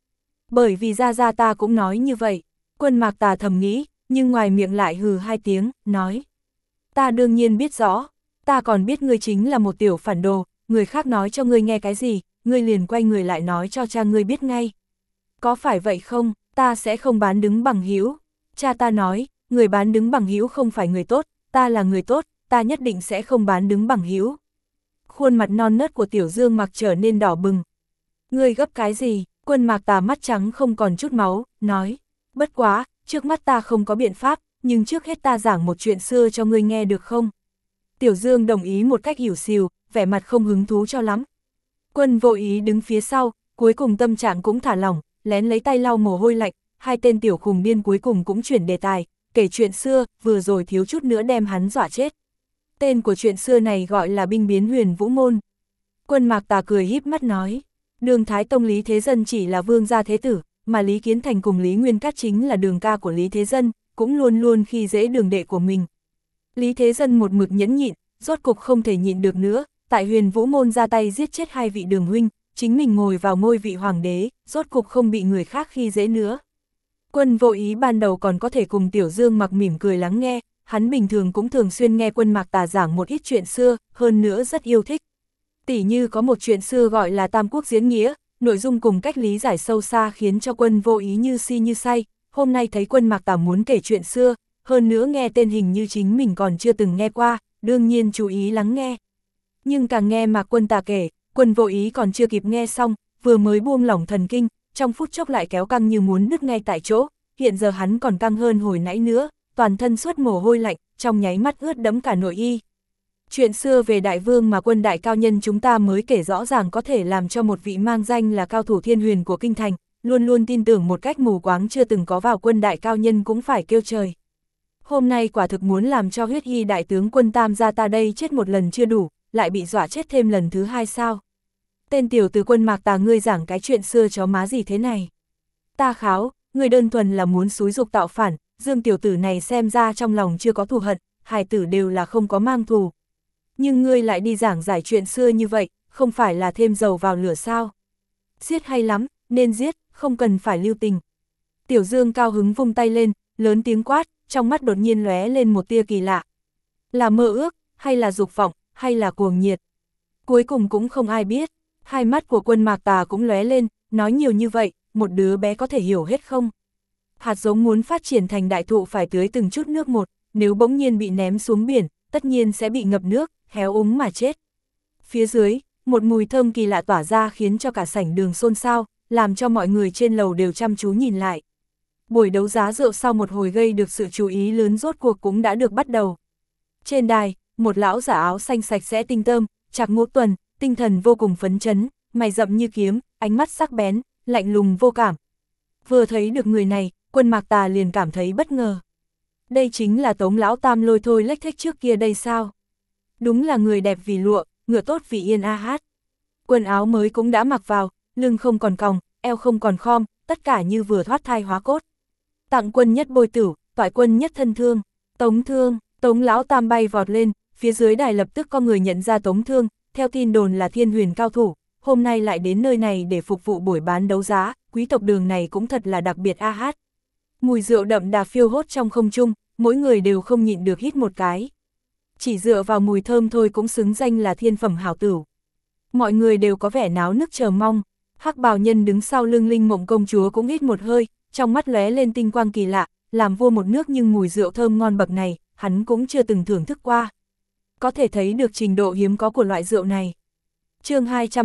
Bởi vì gia ta cũng nói như vậy. Quân Mạc Tà thầm nghĩ, nhưng ngoài miệng lại hừ 2 tiếng, nói. Ta đương nhiên biết rõ, ta còn biết ngươi chính là một tiểu phản đồ, người khác nói cho ngươi nghe cái gì, ngươi liền quay người lại nói cho cha ngươi biết ngay. Có phải vậy không, ta sẽ không bán đứng bằng hữu. Cha ta nói, người bán đứng bằng hữu không phải người tốt, ta là người tốt, ta nhất định sẽ không bán đứng bằng hữu. Khuôn mặt non nớt của tiểu Dương Mặc trở nên đỏ bừng. Ngươi gấp cái gì? Quân Mạc Tà mắt trắng không còn chút máu, nói. Bất quá, trước mắt ta không có biện pháp, nhưng trước hết ta giảng một chuyện xưa cho ngươi nghe được không? Tiểu Dương đồng ý một cách hiểu xìu, vẻ mặt không hứng thú cho lắm. Quân Vô Ý đứng phía sau, cuối cùng tâm trạng cũng thả lỏng, lén lấy tay lau mồ hôi lạnh, hai tên tiểu khùng điên cuối cùng cũng chuyển đề tài, kể chuyện xưa, vừa rồi thiếu chút nữa đem hắn dọa chết. Tên của chuyện xưa này gọi là binh biến Huyền Vũ Môn. Quân Mạc Tà cười híp mắt nói, Đường Thái Tông Lý Thế Dân chỉ là vương gia thế tử, mà Lý Kiến Thành cùng Lý Nguyên Cát chính là đường ca của Lý Thế Dân, cũng luôn luôn khi dễ đường đệ của mình. Lý Thế Dân một mực nhẫn nhịn, rốt cục không thể nhịn được nữa, tại Huyền Vũ Môn ra tay giết chết hai vị đường huynh, chính mình ngồi vào ngôi vị hoàng đế, rốt cục không bị người khác khi dễ nữa. Quân Vô Ý ban đầu còn có thể cùng Tiểu Dương Mặc mỉm cười lắng nghe, hắn bình thường cũng thường xuyên nghe Quân Mạc Tà giảng một ít chuyện xưa, hơn nữa rất yêu thích. Tỉ như có một chuyện xưa gọi là Tam Quốc Diễn Nghĩa, nội dung cùng cách lý giải sâu xa khiến cho Quân Vô Ý như si như say, hôm nay thấy Quân Mạc Tà muốn kể chuyện xưa, hơn nữa nghe tên hình như chính mình còn chưa từng nghe qua, đương nhiên chú ý lắng nghe. Nhưng càng nghe Mạc Quân Tà kể, Quân Vô Ý còn chưa kịp nghe xong, vừa mới buông lỏng thần kinh, trong phút chốc lại kéo căng như muốn đứt ngay tại chỗ, hiện giờ hắn còn căng hơn hồi nãy nữa, toàn thân xuất mồ hôi lạnh, trong nháy mắt ướt đẫm cả nội y. Chuyện xưa về đại vương mà Quân đại cao nhân chúng ta mới kể rõ ràng có thể làm cho một vị mang danh là cao thủ thiên huyền của kinh thành, luôn luôn tin tưởng một cách mù quáng chưa từng có vào Quân đại cao nhân cũng phải kêu trời. Hôm nay quả thực muốn làm cho huyết y đại tướng Quân Tam gia ta đây chết một lần chưa đủ, lại bị dọa chết thêm lần thứ hai sao? Tên tiểu tử Quân Mạc Tà ngươi giảng cái chuyện xưa chó má gì thế này? Ta kháo, ngươi đơn thuần là muốn xúi dục tạo phản, Dương tiểu tử này xem ra trong lòng chưa có thù hận, hài tử đều là không có mang thù. Nhưng ngươi lại đi giảng giải chuyện xưa như vậy, không phải là thêm dầu vào lửa sao? Giết hay lắm, nên giết, không cần phải lưu tình. Tiểu Dương cao hứng vung tay lên, lớn tiếng quát, trong mắt đột nhiên lóe lên một tia kỳ lạ. Là mơ ước, hay là dục vọng, hay là cuồng nhiệt? Cuối cùng cũng không ai biết. Hai mắt của Quân Mạc Tà cũng lóe lên, nói nhiều như vậy, một đứa bé có thể hiểu hết không? Hạt giống muốn phát triển thành đại thụ phải tưới từng chút nước một, nếu bỗng nhiên bị ném xuống biển, tất nhiên sẽ bị ngập nước, héo úng mà chết. Phía dưới, một mùi thơm kỳ lạ tỏa ra khiến cho cả sảnh đường xôn xao, làm cho mọi người trên lầu đều chăm chú nhìn lại. Buổi đấu giá rượu sau một hồi gây được sự chú ý lớn rốt cuộc cũng đã được bắt đầu. Trên đài, một lão giả áo xanh sạch sẽ tinh tươm, Trạc Ngũ Tuần, tinh thần vô cùng phấn chấn, mày rậm như kiếm, ánh mắt sắc bén, lạnh lùng vô cảm. Vừa thấy được người này, Quân Mạc Tà liền cảm thấy bất ngờ. Đây chính là Tống lão tam lôi thôi lếch thếch trước kia đây sao? Đúng là người đẹp vì lụa, ngựa tốt vì yên a hát. Quần áo mới cũng đã mặc vào, lưng không còn còng, eo không còn khom, tất cả như vừa thoát thai hóa cốt. Tặng quân nhất bôi tử, toại quân nhất thân thương, Tống Thương, Tống lão tam bay vọt lên, phía dưới đài lập tức có người nhận ra Tống Thương, theo tin đồn là thiên huyền cao thủ, hôm nay lại đến nơi này để phục vụ buổi bán đấu giá, quý tộc Đường này cũng thật là đặc biệt a hát. Mùi rượu đậm đà phiêu hốt trong không trung, mỗi người đều không nhịn được hít một cái. Chỉ dựa vào mùi thơm thôi cũng xứng danh là thiên phẩm hảo tửu. Mọi người đều có vẻ náo nức chờ mong, hắc bào nhân đứng sau lưng Linh Mộng công chúa cũng hít một hơi, trong mắt lóe lên tinh quang kỳ lạ, làm vua một nước nhưng mùi rượu thơm ngon bậc này, hắn cũng chưa từng thưởng thức qua. Có thể thấy được trình độ hiếm có của loại rượu này. Chương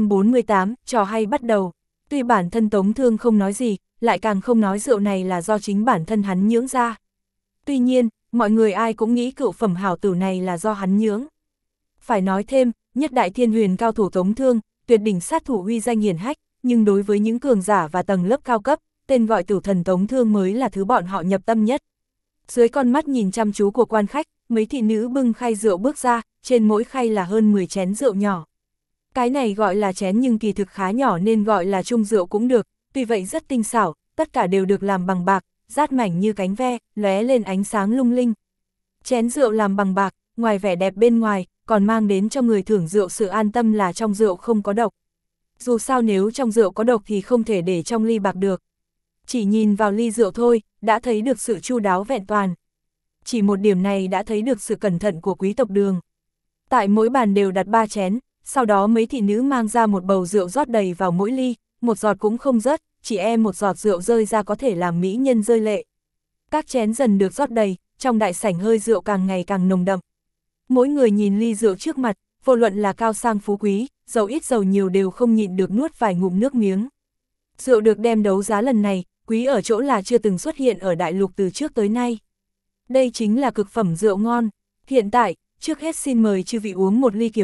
248, trò hay bắt đầu. Tuy bản thân Tống Thương không nói gì, lại càng không nói rượu này là do chính bản thân hắn nhưỡng ra. Tuy nhiên, mọi người ai cũng nghĩ cựu phẩm hảo tửu này là do hắn nhưỡng. Phải nói thêm, nhất đại thiên huyền cao thủ Tống Thương, tuyệt đỉnh sát thủ uy danh hiển hách, nhưng đối với những cường giả và tầng lớp cao cấp, tên gọi tửu thần Tống Thương mới là thứ bọn họ nhập tâm nhất. Dưới con mắt nhìn chăm chú của quan khách, mấy thị nữ bưng khay rượu bước ra, trên mỗi khay là hơn 10 chén rượu nhỏ. Cái này gọi là chén nhưng kỳ thực khá nhỏ nên gọi là chung rượu cũng được, tuy vậy rất tinh xảo, tất cả đều được làm bằng bạc, rát mảnh như cánh ve, lóe lên ánh sáng lung linh. Chén rượu làm bằng bạc, ngoài vẻ đẹp bên ngoài, còn mang đến cho người thưởng rượu sự an tâm là trong rượu không có độc. Dù sao nếu trong rượu có độc thì không thể để trong ly bạc được. Chỉ nhìn vào ly rượu thôi, đã thấy được sự chu đáo vẹn toàn. Chỉ một điểm này đã thấy được sự cẩn thận của quý tộc Đường. Tại mỗi bàn đều đặt 3 chén, sau đó mấy thị nữ mang ra một bầu rượu rót đầy vào mỗi ly, một giọt cũng không rớt, chỉ một giọt rượu rơi ra có thể làm mỹ nhân rơi lệ. Các chén dần được rót đầy, trong đại sảnh hơi rượu càng ngày càng nồng đậm. Mỗi người nhìn ly rượu trước mặt, vô luận là cao sang phú quý, giàu ít giàu nhiều đều không nhịn được nuốt vài ngụm nước miếng. Rượu được đem đấu giá lần này, quý ở chỗ là chưa từng xuất hiện ở đại lục từ trước tới nay. Đây chính là cực phẩm rượu ngon. Hiện tại, trước hết xin mời chư vị uống một ly kiểm nghiệm,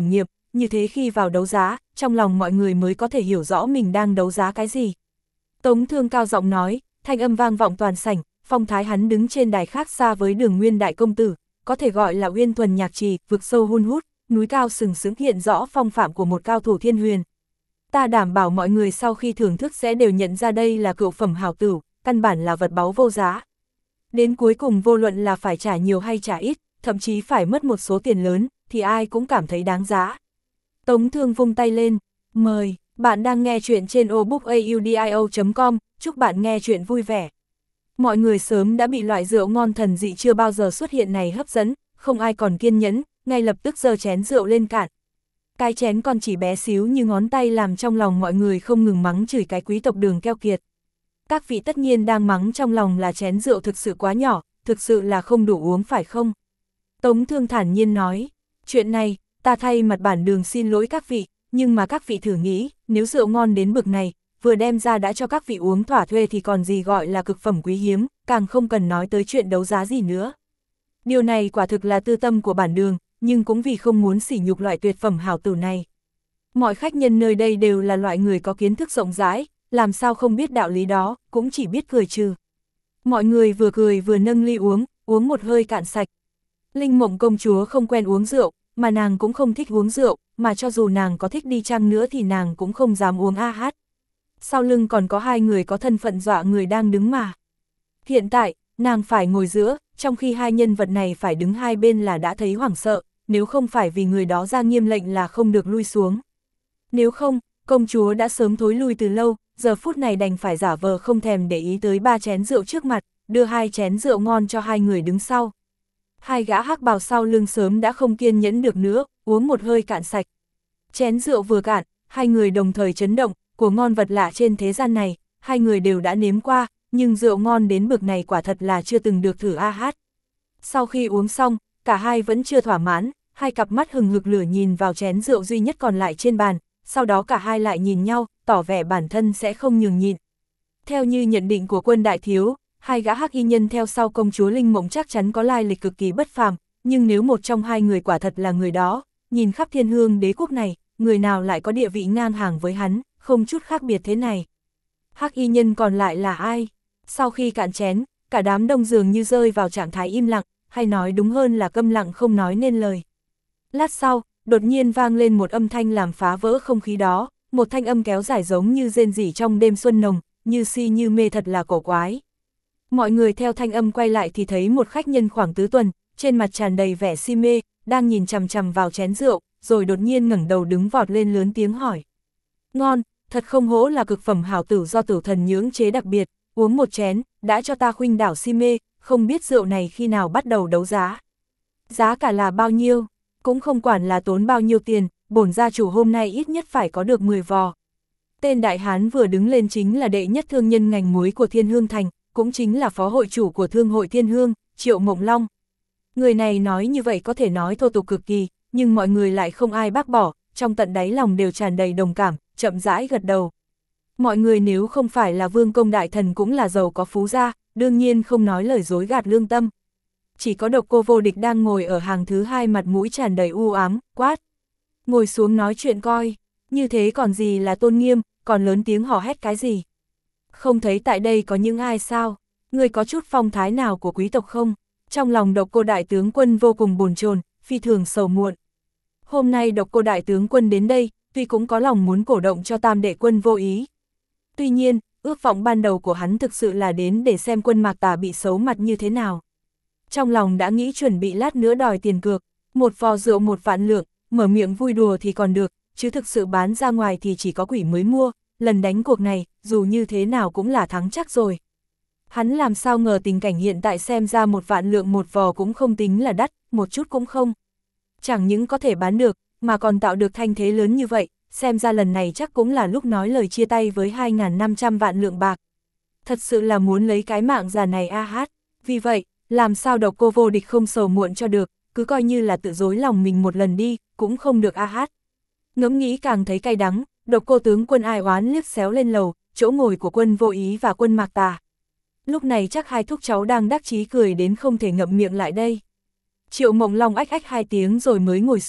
như thế khi vào đấu giá, trong lòng mọi người mới có thể hiểu rõ mình đang đấu giá cái gì. Tống Thương cao giọng nói, thanh âm vang vọng toàn sảnh, phong thái hắn đứng trên đài khác xa với Đường Nguyên đại công tử, có thể gọi là uyên thuần nhạc trì, vực sâu hun hút, núi cao sừng sững hiện rõ phong phạm của một cao thủ thiên huyền. Ta đảm bảo mọi người sau khi thưởng thức sẽ đều nhận ra đây là cựu phẩm hảo tửu, căn bản là vật báu vô giá. Đến cuối cùng vô luận là phải trả nhiều hay trả ít, thậm chí phải mất một số tiền lớn, thì ai cũng cảm thấy đáng giá. Tống Thương vung tay lên, mời, bạn đang nghe chuyện trên audiobookaudio.com, chúc bạn nghe chuyện vui vẻ. Mọi người sớm đã bị loại rượu ngon thần dị chưa bao giờ xuất hiện này hấp dẫn, không ai còn kiên nhẫn, ngay lập tức giơ chén rượu lên cạn. Cái chén còn chỉ bé xíu như ngón tay làm trong lòng mọi người không ngừng mắng chửi cái quý tộc Đường keo kiệt. Các vị tất nhiên đang mắng trong lòng là chén rượu thực sự quá nhỏ, thực sự là không đủ uống phải không? Tống Thương thản nhiên nói, chuyện này, ta thay mặt bản Đường xin lỗi các vị, nhưng mà các vị thử nghĩ, nếu rượu ngon đến bực này, vừa đem ra đã cho các vị uống thỏa thuê thì còn gì gọi là cực phẩm quý hiếm, càng không cần nói tới chuyện đấu giá gì nữa. Điều này quả thực là tư tâm của bản Đường, nhưng cũng vì không muốn sỉ nhục loại tuyệt phẩm hảo tửu này. Mọi khách nhân nơi đây đều là loại người có kiến thức rộng rãi, làm sao không biết đạo lý đó, cũng chỉ biết cười trừ. Mọi người vừa cười vừa nâng ly uống một hơi cạn sạch. Linh Mộng công chúa không quen uống rượu, mà nàng cũng không thích uống rượu, mà cho dù nàng có thích đi chăng nữa thì nàng cũng không dám uống a hát. Sau lưng còn có hai người có thân phận dọa người đang đứng mà. Hiện tại, nàng phải ngồi giữa, trong khi hai nhân vật này phải đứng hai bên là đã thấy hoảng sợ, nếu không phải vì người đó ra nghiêm lệnh là không được lui xuống. Nếu không, công chúa đã sớm thối lui từ lâu, giờ phút này đành phải giả vờ không thèm để ý tới ba chén rượu trước mặt, đưa hai chén rượu ngon cho hai người đứng sau. Hai gã hắc bào sau lưng sớm đã không kiên nhẫn được nữa, uống một hơi cạn sạch. Chén rượu vừa cạn, hai người đồng thời chấn động, của ngon vật lạ trên thế gian này, hai người đều đã nếm qua, nhưng rượu ngon đến bực này quả thật là chưa từng được thử a hát. Sau khi uống xong, cả hai vẫn chưa thỏa mãn, hai cặp mắt hừng hực lửa nhìn vào chén rượu duy nhất còn lại trên bàn, sau đó cả hai lại nhìn nhau, tỏ vẻ bản thân sẽ không nhường nhịn. Theo như nhận định của Quân đại thiếu, hai gã hắc y nhân theo sau công chúa Linh Mộng chắc chắn có lai lịch cực kỳ bất phàm, nhưng nếu một trong hai người quả thật là người đó, nhìn khắp Thiên Hương đế quốc này, người nào lại có địa vị ngang hàng với hắn, không chút khác biệt thế này. Hắc y nhân còn lại là ai? Sau khi cạn chén, cả đám đông dường như rơi vào trạng thái im lặng, hay nói đúng hơn là câm lặng không nói nên lời. Lát sau, đột nhiên vang lên một âm thanh làm phá vỡ không khí đó, một thanh âm kéo dài giống như rên rỉ trong đêm xuân nồng, như si như mê thật là cổ quái. Mọi người theo thanh âm quay lại thì thấy một khách nhân khoảng tứ tuần, trên mặt tràn đầy vẻ si mê, đang nhìn chằm chằm vào chén rượu, rồi đột nhiên ngẩng đầu đứng vọt lên lớn tiếng hỏi. Ngon, thật không hổ là cực phẩm hảo tửu do tửu thần nhưỡng chế đặc biệt, uống một chén, đã cho ta khuynh đảo si mê, không biết rượu này khi nào bắt đầu đấu giá. Giá cả là bao nhiêu? Cũng không quản là tốn bao nhiêu tiền, bổn gia chủ hôm nay ít nhất phải có được 10 vò. Tên đại hán vừa đứng lên chính là đệ nhất thương nhân ngành muối của Thiên Hương Thành, cũng chính là phó hội chủ của Thương hội Thiên Hương, Triệu Mộng Long. Người này nói như vậy có thể nói thô tục cực kỳ, nhưng mọi người lại không ai bác bỏ, trong tận đáy lòng đều tràn đầy đồng cảm, chậm rãi gật đầu. Mọi người nếu không phải là vương công đại thần cũng là giàu có phú gia, đương nhiên không nói lời dối gạt lương tâm. Chỉ có Độc Cô Vô Địch đang ngồi ở hàng thứ hai, mặt mũi tràn đầy u ám, quát. Ngồi xuống nói chuyện coi, như thế còn gì là tôn nghiêm, còn lớn tiếng hò hét cái gì? Không thấy tại đây có những ai sao? Người có chút phong thái nào của quý tộc không? Trong lòng Độc Cô đại tướng quân vô cùng bồn chồn, phi thường sầu muộn. Hôm nay Độc Cô đại tướng quân đến đây, tuy cũng có lòng muốn cổ động cho Tam đệ quân Vô Ý. Tuy nhiên, ước vọng ban đầu của hắn thực sự là đến để xem Quân Mạc Tà bị xấu mặt như thế nào. Trong lòng đã nghĩ chuẩn bị lát nữa đòi tiền cược, một vò rượu 1 vạn lượng, mở miệng vui đùa thì còn được, chứ thực sự bán ra ngoài thì chỉ có quỷ mới mua, lần đánh cuộc này, dù như thế nào cũng là thắng chắc rồi. Hắn làm sao ngờ tình cảnh hiện tại xem ra 1 vạn lượng một vò cũng không tính là đắt, một chút cũng không. Chẳng những có thể bán được, mà còn tạo được thanh thế lớn như vậy, xem ra lần này chắc cũng là lúc nói lời chia tay với 2.500 vạn lượng bạc. Thật sự là muốn lấy cái mạng già này a hát, vì vậy, làm sao Độc Cô Vô Địch không sầu muộn cho được, cứ coi như là tự dối lòng mình một lần đi, cũng không được a hát. Ngẫm nghĩ càng thấy cay đắng, Độc Cô tướng quân ai oán liếc xéo lên lầu, chỗ ngồi của Quân Vô Ý và Quân Mạc Tà. Lúc này chắc hai thúc cháu đang đắc chí cười đến không thể ngậm miệng lại đây. Triệu Mộng Long ách ách 2 tiếng rồi mới ngồi xuống,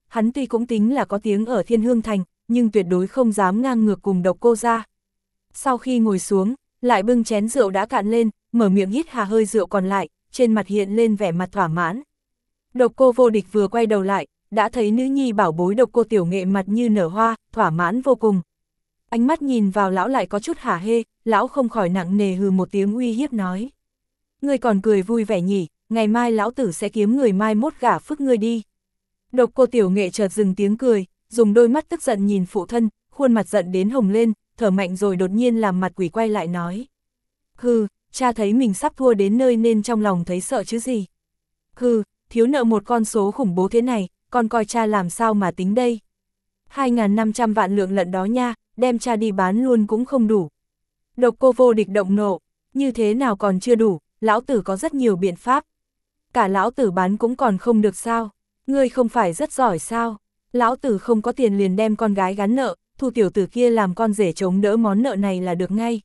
hắn tuy cũng tính là có tiếng ở Thiên Hương Thành, nhưng tuyệt đối không dám ngang ngược cùng Độc Cô ra. Sau khi ngồi xuống, lại bưng chén rượu đã cạn lên, mở miệng hít hà hơi rượu còn lại, trên mặt hiện lên vẻ mặt thỏa mãn. Độc Cô Vô Địch vừa quay đầu lại, đã thấy nữ nhi bảo bối Độc Cô Tiểu Nghệ mặt như nở hoa, thỏa mãn vô cùng. Ánh mắt nhìn vào lão lại có chút hả hê, lão không khỏi nặng nề hừ một tiếng uy hiếp nói. Ngươi còn cười vui vẻ nhỉ, ngày mai lão tử sẽ kiếm người mai mốt gả phức ngươi đi. Độc Cô Tiểu Nghệ chợt dừng tiếng cười, dùng đôi mắt tức giận nhìn phụ thân, khuôn mặt giận đến hồng lên, thở mạnh rồi đột nhiên làm mặt quỷ quay lại nói. Hừ, cha thấy mình sắp thua đến nơi nên trong lòng thấy sợ chứ gì. Hừ, thiếu nợ một con số khủng bố thế này, con coi cha làm sao mà tính đây. 2.500 vạn lượng lận đó nha, đem cha đi bán luôn cũng không đủ. Độc Cô Vô Địch động nộ, như thế nào còn chưa đủ, lão tử có rất nhiều biện pháp. Cả lão tử bán cũng còn không được sao, ngươi không phải rất giỏi sao, lão tử không có tiền liền đem con gái gắn nợ, thu tiểu tử kia làm con rể chống đỡ món nợ này là được ngay.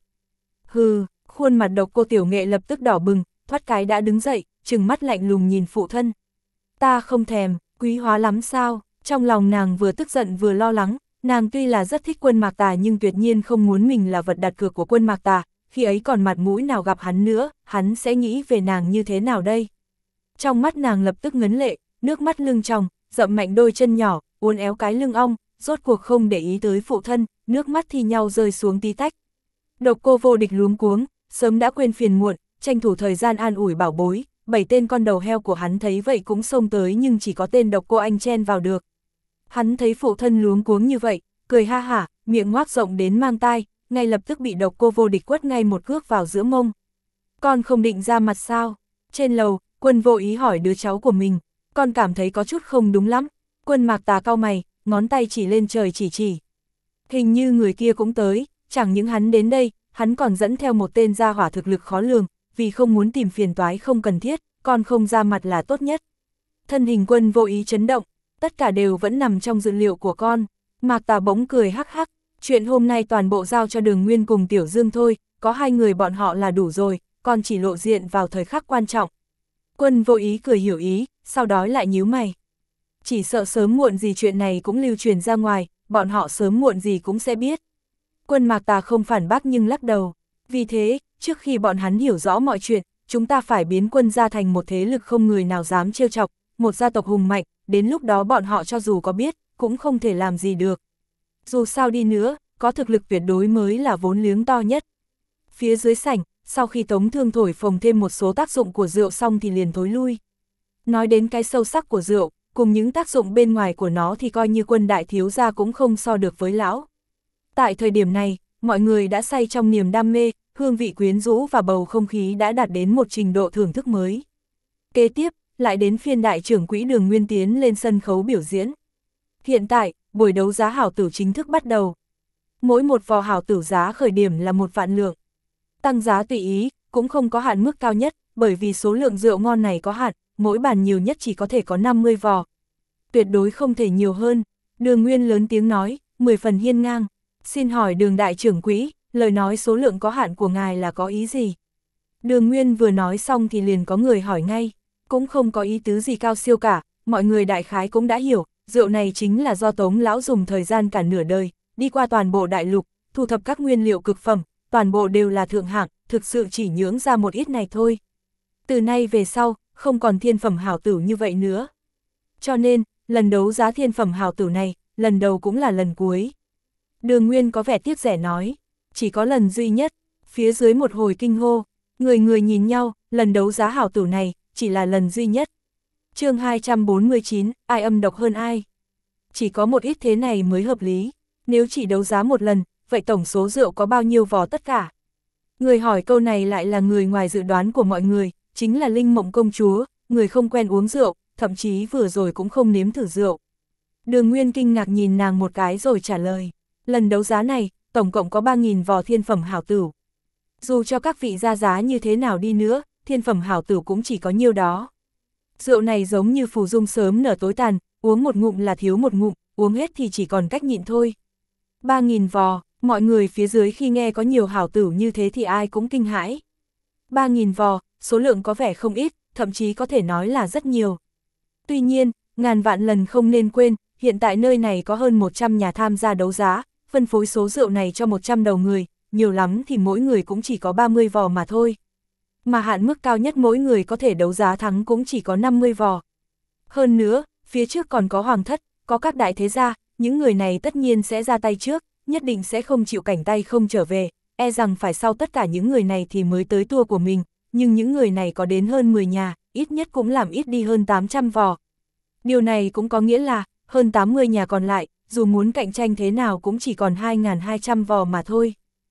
Hừ, khuôn mặt Độc Cô Tiểu Nghệ lập tức đỏ bừng, thoát cái đã đứng dậy, trừng mắt lạnh lùng nhìn phụ thân. Ta không thèm, quý hóa lắm sao, trong lòng nàng vừa tức giận vừa lo lắng, nàng tuy là rất thích Quân Mạc Tà nhưng tuyệt nhiên không muốn mình là vật đặt cược của Quân Mạc Tà, khi ấy còn mặt mũi nào gặp hắn nữa, hắn sẽ nghĩ về nàng như thế nào đây? Trong mắt nàng lập tức ngấn lệ, nước mắt lưng tròng, dậm mạnh đôi chân nhỏ, uốn éo cái lưng ong, rốt cuộc không để ý tới phụ thân, nước mắt thi nhau rơi xuống tí tách. Độc Cô Vô Địch luống cuống, sớm đã quên phiền muộn, tranh thủ thời gian an ủi bảo bối, 7 tên con đầu heo của hắn thấy vậy cũng xông tới nhưng chỉ có tên Độc Cô Anh chen vào được. Hắn thấy phụ thân luống cuống như vậy, cười ha hả, miệng ngoác rộng đến mang tai, ngay lập tức bị Độc Cô Vô Địch quất ngay một cước vào giữa mông. Con không định ra mặt sao? Trên lầu, Quân Vô Ý hỏi đứa cháu của mình, con cảm thấy có chút không đúng lắm. Quân Mạc Tà cau mày, ngón tay chỉ lên trời chỉ. Hình như người kia cũng tới, chẳng những hắn đến đây, hắn còn dẫn theo một tên gia hỏa thực lực khó lường, vì không muốn tìm phiền toái không cần thiết, con không ra mặt là tốt nhất. Thân hình Quân Vô Ý chấn động, tất cả đều vẫn nằm trong dự liệu của con. Mạc Tà bỗng cười hắc hắc, chuyện hôm nay toàn bộ giao cho Đường Nguyên cùng Tiểu Dương thôi, có hai người bọn họ là đủ rồi, con chỉ lộ diện vào thời khắc quan trọng. Quân Vô Ý cười hiểu ý, sau đó lại nhíu mày. Chỉ sợ sớm muộn gì chuyện này cũng lưu truyền ra ngoài, bọn họ sớm muộn gì cũng sẽ biết. Quân Mạc Tà không phản bác nhưng lắc đầu. Vì thế, trước khi bọn hắn hiểu rõ mọi chuyện, chúng ta phải biến Quân gia thành một thế lực không người nào dám trêu chọc, một gia tộc hùng mạnh, đến lúc đó bọn họ cho dù có biết, cũng không thể làm gì được. Dù sao đi nữa, có thực lực tuyệt đối mới là vốn liếng to nhất. Phía dưới sảnh, sau khi Tống Thương thổi phồng thêm một số tác dụng của rượu xong thì liền thối lui. Nói đến cái sâu sắc của rượu, cùng những tác dụng bên ngoài của nó thì coi như Quân đại thiếu gia cũng không so được với lão. Tại thời điểm này, mọi người đã say trong niềm đam mê, hương vị quyến rũ và bầu không khí đã đạt đến một trình độ thưởng thức mới. Kế tiếp, lại đến phiên đại trưởng quỹ Đường Nguyên tiến lên sân khấu biểu diễn. Hiện tại, buổi đấu giá hảo tửu chính thức bắt đầu. Mỗi một vò hảo tửu giá khởi điểm là 1 vạn lượng. Tăng giá tùy ý, cũng không có hạn mức cao nhất, bởi vì số lượng rượu ngon này có hạn, mỗi bàn nhiều nhất chỉ có thể có 50 vò. Tuyệt đối không thể nhiều hơn. Đường Nguyên lớn tiếng nói, 10 phần hiên ngang. Xin hỏi Đường đại trưởng quỹ, lời nói số lượng có hạn của ngài là có ý gì? Đường Nguyên vừa nói xong thì liền có người hỏi ngay, cũng không có ý tứ gì cao siêu cả, mọi người đại khái cũng đã hiểu, rượu này chính là do Tống lão dùng thời gian cả nửa đời, đi qua toàn bộ đại lục, thu thập các nguyên liệu cực phẩm, toàn bộ đều là thượng hạng, thực sự chỉ nhưỡng ra một ít này thôi. Từ nay về sau, không còn thiên phẩm hảo tửu như vậy nữa. Cho nên, lần đấu giá thiên phẩm hảo tửu này, lần đầu cũng là lần cuối. Đường Nguyên có vẻ tiếc rẻ nói, chỉ có lần duy nhất. Phía dưới một hồi kinh hô, người người nhìn nhau, lần đấu giá hảo tửu này, chỉ là lần duy nhất. Chương 249, ai âm độc hơn ai? Chỉ có một ít thế này mới hợp lý. Nếu chỉ đấu giá một lần, vậy tổng số rượu có bao nhiêu vò tất cả? Người hỏi câu này lại là người ngoài dự đoán của mọi người, chính là Linh Mộng công chúa, người không quen uống rượu, thậm chí vừa rồi cũng không nếm thử rượu. Đường Nguyên kinh ngạc nhìn nàng một cái rồi trả lời, lần đấu giá này, tổng cộng có 3.000 vò thiên phẩm hảo tửu. Dù cho các vị ra giá như thế nào đi nữa, thiên phẩm hảo tửu cũng chỉ có nhiêu đó. Rượu này giống như phù dung sớm nở tối tàn, uống một ngụm là thiếu một ngụm, uống hết thì chỉ còn cách nhịn thôi. 3.000 vò, mọi người phía dưới khi nghe có nhiều hảo tửu như thế thì ai cũng kinh hãi. 3.000 vò, số lượng có vẻ không ít, thậm chí có thể nói là rất nhiều. Tuy nhiên, ngàn vạn lần không nên quên, hiện tại nơi này có hơn 100 nhà tham gia đấu giá, phân phối số rượu này cho 100 đầu người, nhiều lắm thì mỗi người cũng chỉ có 30 vò mà thôi. Mà hạn mức cao nhất mỗi người có thể đấu giá thắng cũng chỉ có 50 vò. Hơn nữa, phía trước còn có hoàng thất, có các đại thế gia, những người này tất nhiên sẽ ra tay trước, nhất định sẽ không chịu cảnh tay không trở về, e rằng phải sau tất cả những người này thì mới tới tour của mình, nhưng những người này có đến hơn 10 nhà, ít nhất cũng làm ít đi hơn 800 vò. Điều này cũng có nghĩa là, hơn 80 nhà còn lại, dù muốn cạnh tranh thế nào cũng chỉ còn 2.200 vò mà thôi.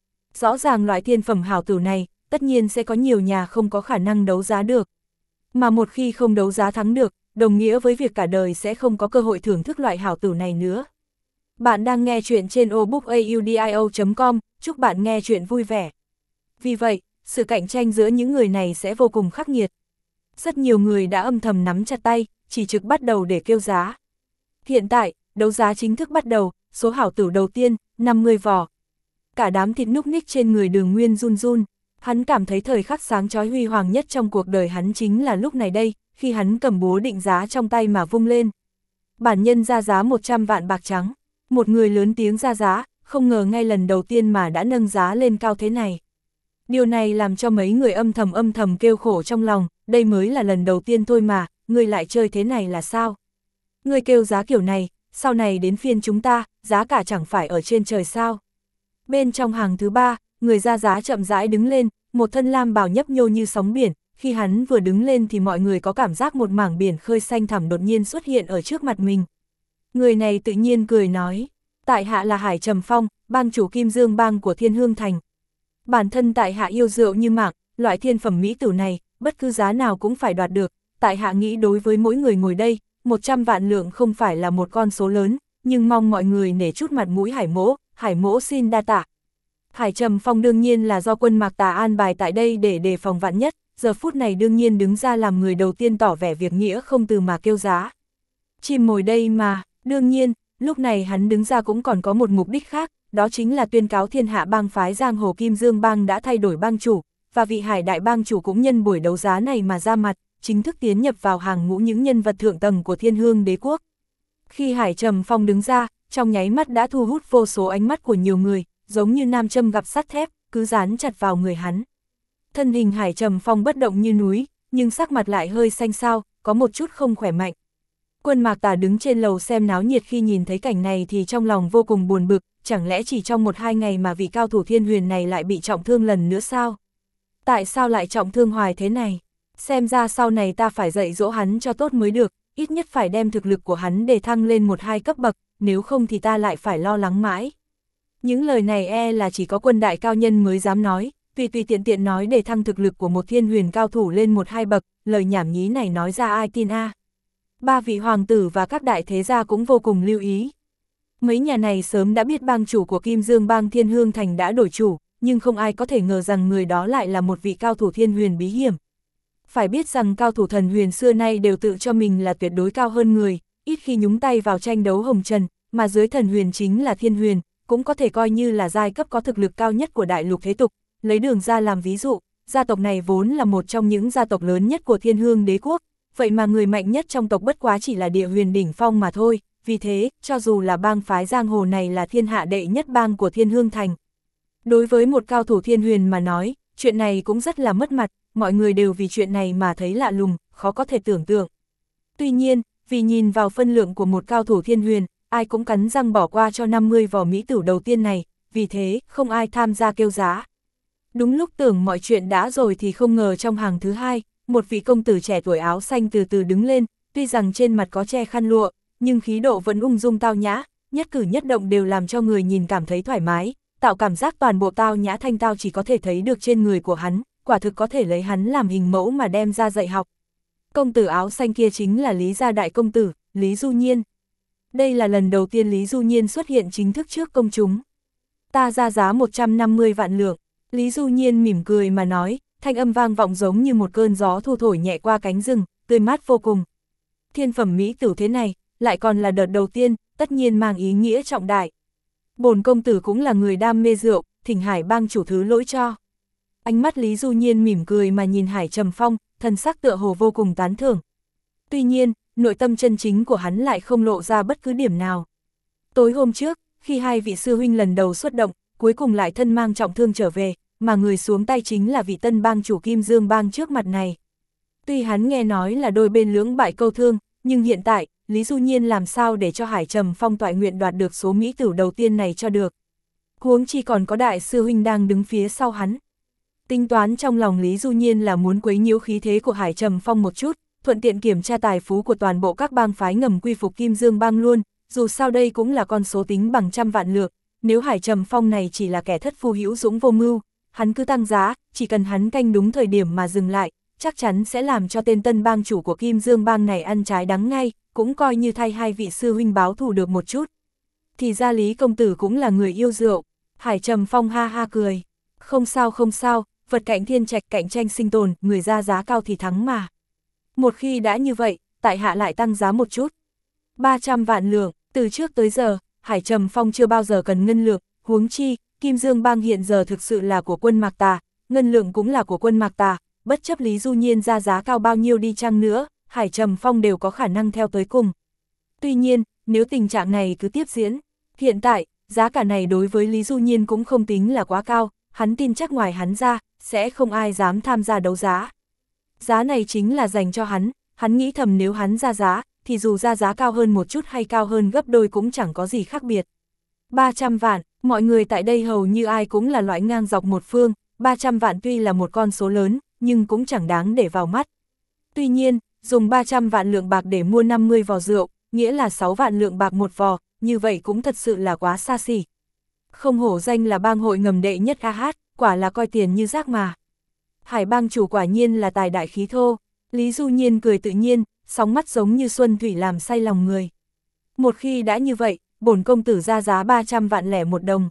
Rõ ràng loại thiên phẩm hảo tử này, tất nhiên sẽ có nhiều nhà không có khả năng đấu giá được. Mà một khi không đấu giá thắng được, đồng nghĩa với việc cả đời sẽ không có cơ hội thưởng thức loại hảo tử này nữa. Bạn đang nghe chuyện trên obookaudio.com, chúc bạn nghe chuyện vui vẻ. Vì vậy, sự cạnh tranh giữa những người này sẽ vô cùng khắc nghiệt. Rất nhiều người đã âm thầm nắm chặt tay, chỉ trực bắt đầu để kêu giá. Hiện tại, đấu giá chính thức bắt đầu, số hảo tử đầu tiên, 50 vò. Cả đám thịt núc ních trên người Đường Nguyên run run. Hắn cảm thấy thời khắc sáng chói huy hoàng nhất trong cuộc đời hắn chính là lúc này đây, khi hắn cầm búa định giá trong tay mà vung lên. Bản nhân ra giá 100 vạn bạc trắng. Một người lớn tiếng ra giá, không ngờ ngay lần đầu tiên mà đã nâng giá lên cao thế này. Điều này làm cho mấy người âm thầm kêu khổ trong lòng, đây mới là lần đầu tiên thôi mà, ngươi lại chơi thế này là sao? Ngươi kêu giá kiểu này, sau này đến phiên chúng ta, giá cả chẳng phải ở trên trời sao? Bên trong hàng thứ ba, người ra giá chậm rãi đứng lên, một thân lam bào nhấp nhô như sóng biển, khi hắn vừa đứng lên thì mọi người có cảm giác một mảng biển khơi xanh thẳm đột nhiên xuất hiện ở trước mặt mình. Người này tự nhiên cười nói, tại hạ là Hải Trầm Phong, bang chủ Kim Dương bang của Thiên Hương Thành. Bản thân tại hạ yêu rượu như mạng, loại thiên phẩm mỹ tử này, bất cứ giá nào cũng phải đoạt được, tại hạ nghĩ đối với mỗi người ngồi đây, 100 vạn lượng không phải là một con số lớn, nhưng mong mọi người nể chút mặt mũi Hải mỗ xin đa tạ. Hải Trầm Phong đương nhiên là do quân Mạc Tà an bài tại đây để đề phòng vạn nhất, giờ phút này đương nhiên đứng ra làm người đầu tiên tỏ vẻ việc nghĩa không từ mà kêu giá. Chim ngồi đây mà, đương nhiên, lúc này hắn đứng ra cũng còn có một mục đích khác, đó chính là tuyên cáo thiên hạ bang phái giang hồ Kim Dương bang đã thay đổi bang chủ, và vị Hải đại bang chủ cũng nhân buổi đấu giá này mà ra mặt, chính thức tiến nhập vào hàng ngũ những nhân vật thượng tầng của Thiên Hương đế quốc. Khi Hải Trầm Phong đứng ra, trong nháy mắt đã thu hút vô số ánh mắt của nhiều người, giống như nam châm gặp sắt thép, cứ dán chặt vào người hắn. Thân hình Hải Trầm Phong bất động như núi, nhưng sắc mặt lại hơi xanh xao, có một chút không khỏe mạnh. Quân Mạc Tà đứng trên lầu xem náo nhiệt khi nhìn thấy cảnh này thì trong lòng vô cùng buồn bực, chẳng lẽ chỉ trong 1-2 ngày mà vị cao thủ Thiên Huyền này lại bị trọng thương lần nữa sao? Tại sao lại trọng thương hoài thế này? Xem ra sau này ta phải dạy dỗ hắn cho tốt mới được, ít nhất phải đem thực lực của hắn để thăng lên 1-2 cấp bậc, nếu không thì ta lại phải lo lắng mãi. Những lời này là chỉ có quân đại cao nhân mới dám nói, tùy tiện nói để thăng thực lực của một Thiên Huyền cao thủ lên 1-2 bậc, lời nhảm nhí này nói ra ai tin a? Ba vị hoàng tử và các đại thế gia cũng vô cùng lưu ý. Mấy nhà này sớm đã biết bang chủ của Kim Dương bang Thiên Hương Thành đã đổi chủ, nhưng không ai có thể ngờ rằng người đó lại là một vị cao thủ Thiên Huyền bí hiểm. Phải biết rằng cao thủ thần huyền xưa nay đều tự cho mình là tuyệt đối cao hơn người, ít khi nhúng tay vào tranh đấu hồng trần, mà dưới thần huyền chính là Thiên Huyền, cũng có thể coi như là giai cấp có thực lực cao nhất của đại lục thế tục. Lấy Đường ra làm ví dụ, gia tộc này vốn là một trong những gia tộc lớn nhất của Thiên Hương đế quốc, vậy mà người mạnh nhất trong tộc bất quá chỉ là địa huyền đỉnh phong mà thôi, vì thế, cho dù là bang phái giang hồ này là thiên hạ đệ nhất bang của Thiên Hương Thành. Đối với một cao thủ Thiên Huyền mà nói, chuyện này cũng rất là mất mặt, mọi người đều vì chuyện này mà thấy lạ lùng, khó có thể tưởng tượng. Tuy nhiên, vì nhìn vào phân lượng của một cao thủ Thiên Huyền, ai cũng cắn răng bỏ qua cho 50 vò mỹ tử đầu tiên này, vì thế, không ai tham gia kêu giá. Đúng lúc tưởng mọi chuyện đã rồi thì không ngờ trong hàng thứ hai, một vị công tử trẻ tuổi áo xanh từ từ đứng lên, tuy rằng trên mặt có che khăn lụa, nhưng khí độ vẫn ung dung tao nhã, nhất cử nhất động đều làm cho người nhìn cảm thấy thoải mái, tạo cảm giác toàn bộ tao nhã thanh tao chỉ có thể thấy được trên người của hắn, quả thực có thể lấy hắn làm hình mẫu mà đem ra dạy học. Công tử áo xanh kia chính là Lý gia đại công tử, Lý Du Nhiên. Đây là lần đầu tiên Lý Du Nhiên xuất hiện chính thức trước công chúng. Ta ra giá 150 vạn lượng, Lý Du Nhiên mỉm cười mà nói, thanh âm vang vọng giống như một cơn gió thu thổi nhẹ qua cánh rừng, tươi mát vô cùng. Thiên phẩm mỹ tử thế này, lại còn là đợt đầu tiên, tất nhiên mang ý nghĩa trọng đại. Bổn công tử cũng là người đam mê rượu, thỉnh Hải bang chủ thứ lỗi cho. Ánh mắt Lý Du Nhiên mỉm cười mà nhìn Hải Trầm Phong, thần sắc tựa hồ vô cùng tán thưởng. Tuy nhiên, nội tâm chân chính của hắn lại không lộ ra bất cứ điểm nào. Tối hôm trước, khi hai vị sư huynh lần đầu xuất động, cuối cùng lại thân mang trọng thương trở về, mà người xuống tay chính là vị tân bang chủ Kim Dương bang trước mặt này. Tuy hắn nghe nói là đôi bên lưỡng bại câu thương, nhưng hiện tại, Lý Du Nhiên làm sao để cho Hải Trầm Phong toại nguyện đoạt được số mỹ tử đầu tiên này cho được. Huống chi còn có đại sư huynh đang đứng phía sau hắn. Tính toán trong lòng Lý Du Nhiên là muốn quấy nhiễu khí thế của Hải Trầm Phong một chút, thuận tiện kiểm tra tài phú của toàn bộ các bang phái ngầm quy phục Kim Dương bang luôn, dù sao đây cũng là con số tính bằng trăm vạn lượng, nếu Hải Trầm Phong này chỉ là kẻ thất phu hữu dũng vô mưu, hắn cứ tăng giá, chỉ cần hắn canh đúng thời điểm mà dừng lại, chắc chắn sẽ làm cho tên tân bang chủ của Kim Dương bang này ăn trái đắng ngay, cũng coi như thay hai vị sư huynh báo thù được một chút. Thì ra Lý công tử cũng là người yêu rượu. Hải Trầm Phong ha ha cười. Không sao, vật cạnh thiên trạch cạnh tranh sinh tồn, người ra giá cao thì thắng mà. Một khi đã như vậy, tại hạ lại tăng giá một chút. 300 vạn lượng, từ trước tới giờ, Hải Trầm Phong chưa bao giờ cần ngân lượng, huống chi, Kim Dương bang hiện giờ thực sự là của quân Mạc Tà, ngân lượng cũng là của quân Mạc Tà, bất chấp Lý Du Nhiên ra giá cao bao nhiêu đi chăng nữa, Hải Trầm Phong đều có khả năng theo tới cùng. Tuy nhiên, nếu tình trạng này cứ tiếp diễn, hiện tại, giá cả này đối với Lý Du Nhiên cũng không tính là quá cao, hắn tin chắc ngoài hắn ra, sẽ không ai dám tham gia đấu giá. Giá này chính là dành cho hắn nghĩ thầm nếu hắn ra giá, thì dù ra giá cao hơn một chút hay cao hơn gấp đôi cũng chẳng có gì khác biệt. 300 vạn, mọi người tại đây hầu như ai cũng là loại ngang dọc một phương, 300 vạn tuy là một con số lớn, nhưng cũng chẳng đáng để vào mắt. Tuy nhiên, dùng 300 vạn lượng bạc để mua 50 vò rượu, nghĩa là 6 vạn lượng bạc một vò, như vậy cũng thật sự là quá xa xỉ. Không hổ danh là bang hội ngầm đệ nhất AH, quả là coi tiền như rác mà. Hải bang chủ quả nhiên là tài đại khí thô, Lý Du Nhiên cười tự nhiên, sóng mắt giống như xuân thủy làm say lòng người. Một khi đã như vậy, bổn công tử ra giá 300 vạn lẻ một đồng.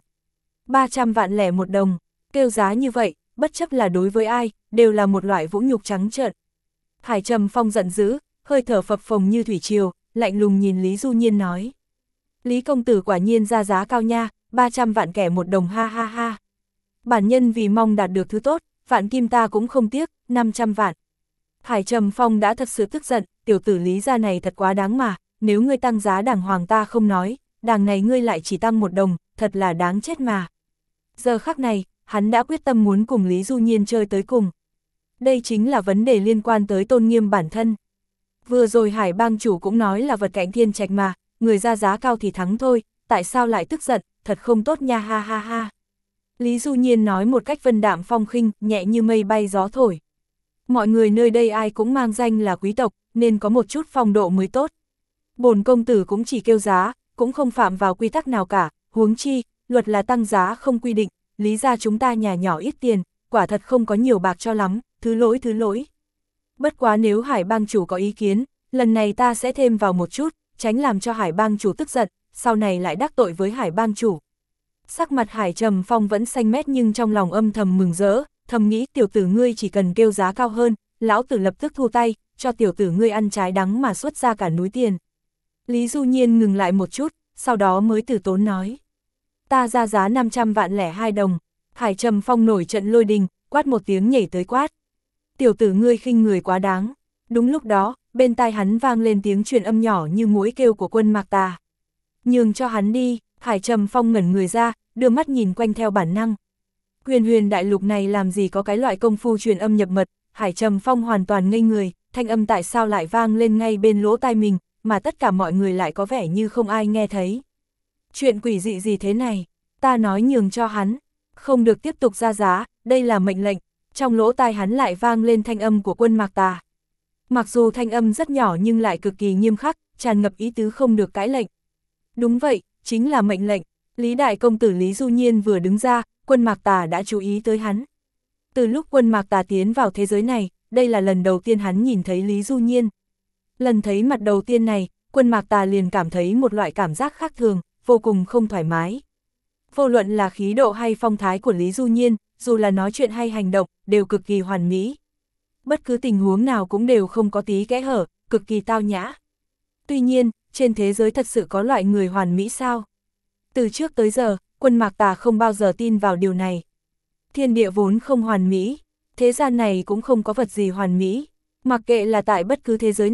300 vạn lẻ một đồng, kêu giá như vậy, bất chấp là đối với ai, đều là một loại vũ nhục trắng trợn. Hải Trầm Phong giận dữ, hơi thở phập phồng như thủy triều, lạnh lùng nhìn Lý Du Nhiên nói. Lý công tử quả nhiên ra giá cao nha, 300 vạn kẻ một đồng ha ha ha. Bản nhân vì mong đạt được thứ tốt, vạn kim ta cũng không tiếc, 500 vạn. Hải Trầm Phong đã thật sự tức giận, tiểu tử Lý gia này thật quá đáng mà, nếu ngươi tăng giá đàng hoàng ta không nói, đàng này ngươi lại chỉ tăng một đồng, thật là đáng chết mà. Giờ khắc này, hắn đã quyết tâm muốn cùng Lý Du Nhiên chơi tới cùng. Đây chính là vấn đề liên quan tới tôn nghiêm bản thân. Vừa rồi Hải bang chủ cũng nói là vật cạnh thiên trạch mà, người ra giá cao thì thắng thôi, tại sao lại tức giận, thật không tốt nha ha ha ha. Lý Du Nhiên nói một cách vân đạm phong khinh, nhẹ như mây bay gió thổi. Mọi người nơi đây ai cũng mang danh là quý tộc, nên có một chút phong độ mới tốt. Bổn công tử cũng chỉ kêu giá, cũng không phạm vào quy tắc nào cả, huống chi, luật là tăng giá không quy định, Lý gia chúng ta nhà nhỏ ít tiền, quả thật không có nhiều bạc cho lắm, thứ lỗi. Bất quá nếu Hải bang chủ có ý kiến, lần này ta sẽ thêm vào một chút, tránh làm cho Hải bang chủ tức giận, sau này lại đắc tội với Hải bang chủ. Sắc mặt Hải Trầm Phong vẫn xanh mét nhưng trong lòng âm thầm mừng rỡ, thầm nghĩ tiểu tử ngươi chỉ cần kêu giá cao hơn, lão tử lập tức thu tay, cho tiểu tử ngươi ăn trái đắng mà xuất ra cả núi tiền. Lý Du Nhiên ngừng lại một chút, sau đó mới từ tốn nói. Ta ra giá 500 vạn lẻ 2 đồng. Hải Trầm Phong nổi trận lôi đình, quát một tiếng nhảy tới quát. Tiểu tử ngươi khinh người quá đáng. Đúng lúc đó, bên tai hắn vang lên tiếng truyền âm nhỏ như muỗi kêu của quân Mạc Tà. Nhường cho hắn đi, Hải Trầm Phong ngẩn người ra, đưa mắt nhìn quanh theo bản năng. Huyền đại lục này làm gì có cái loại công phu truyền âm nhập mật, Hải Trầm Phong hoàn toàn ngây người, thanh âm tại sao lại vang lên ngay bên lỗ tai mình, mà tất cả mọi người lại có vẻ như không ai nghe thấy. Chuyện quỷ dị gì thế này, ta nói nhường cho hắn, không được tiếp tục ra giá, đây là mệnh lệnh, trong lỗ tai hắn lại vang lên thanh âm của quân Mạc Tà. Mặc dù thanh âm rất nhỏ nhưng lại cực kỳ nghiêm khắc, tràn ngập ý tứ không được cãi lệnh. Đúng vậy, chính là mệnh lệnh, Lý đại công tử Lý Du Nhiên vừa đứng ra, quân Mạc Tà đã chú ý tới hắn. Từ lúc quân Mạc Tà tiến vào thế giới này, đây là lần đầu tiên hắn nhìn thấy Lý Du Nhiên. Lần thấy mặt đầu tiên này, quân Mạc Tà liền cảm thấy một loại cảm giác khác thường, vô cùng không thoải mái. Vô luận là khí độ hay phong thái của Lý Du Nhiên, dù là nói chuyện hay hành động, đều cực kỳ hoàn mỹ. Bất cứ tình huống nào cũng đều không có tí kẽ hở, cực kỳ tao nhã. Tuy nhiên, trên thế giới thật sự có loại người hoàn mỹ sao? Từ trước tới giờ, quân Mạc Tà không bao giờ tin vào điều này. Thiên địa vốn không hoàn mỹ, thế gian này cũng không có vật gì hoàn mỹ. Mặc kệ là tại bất cứ thế giới nào,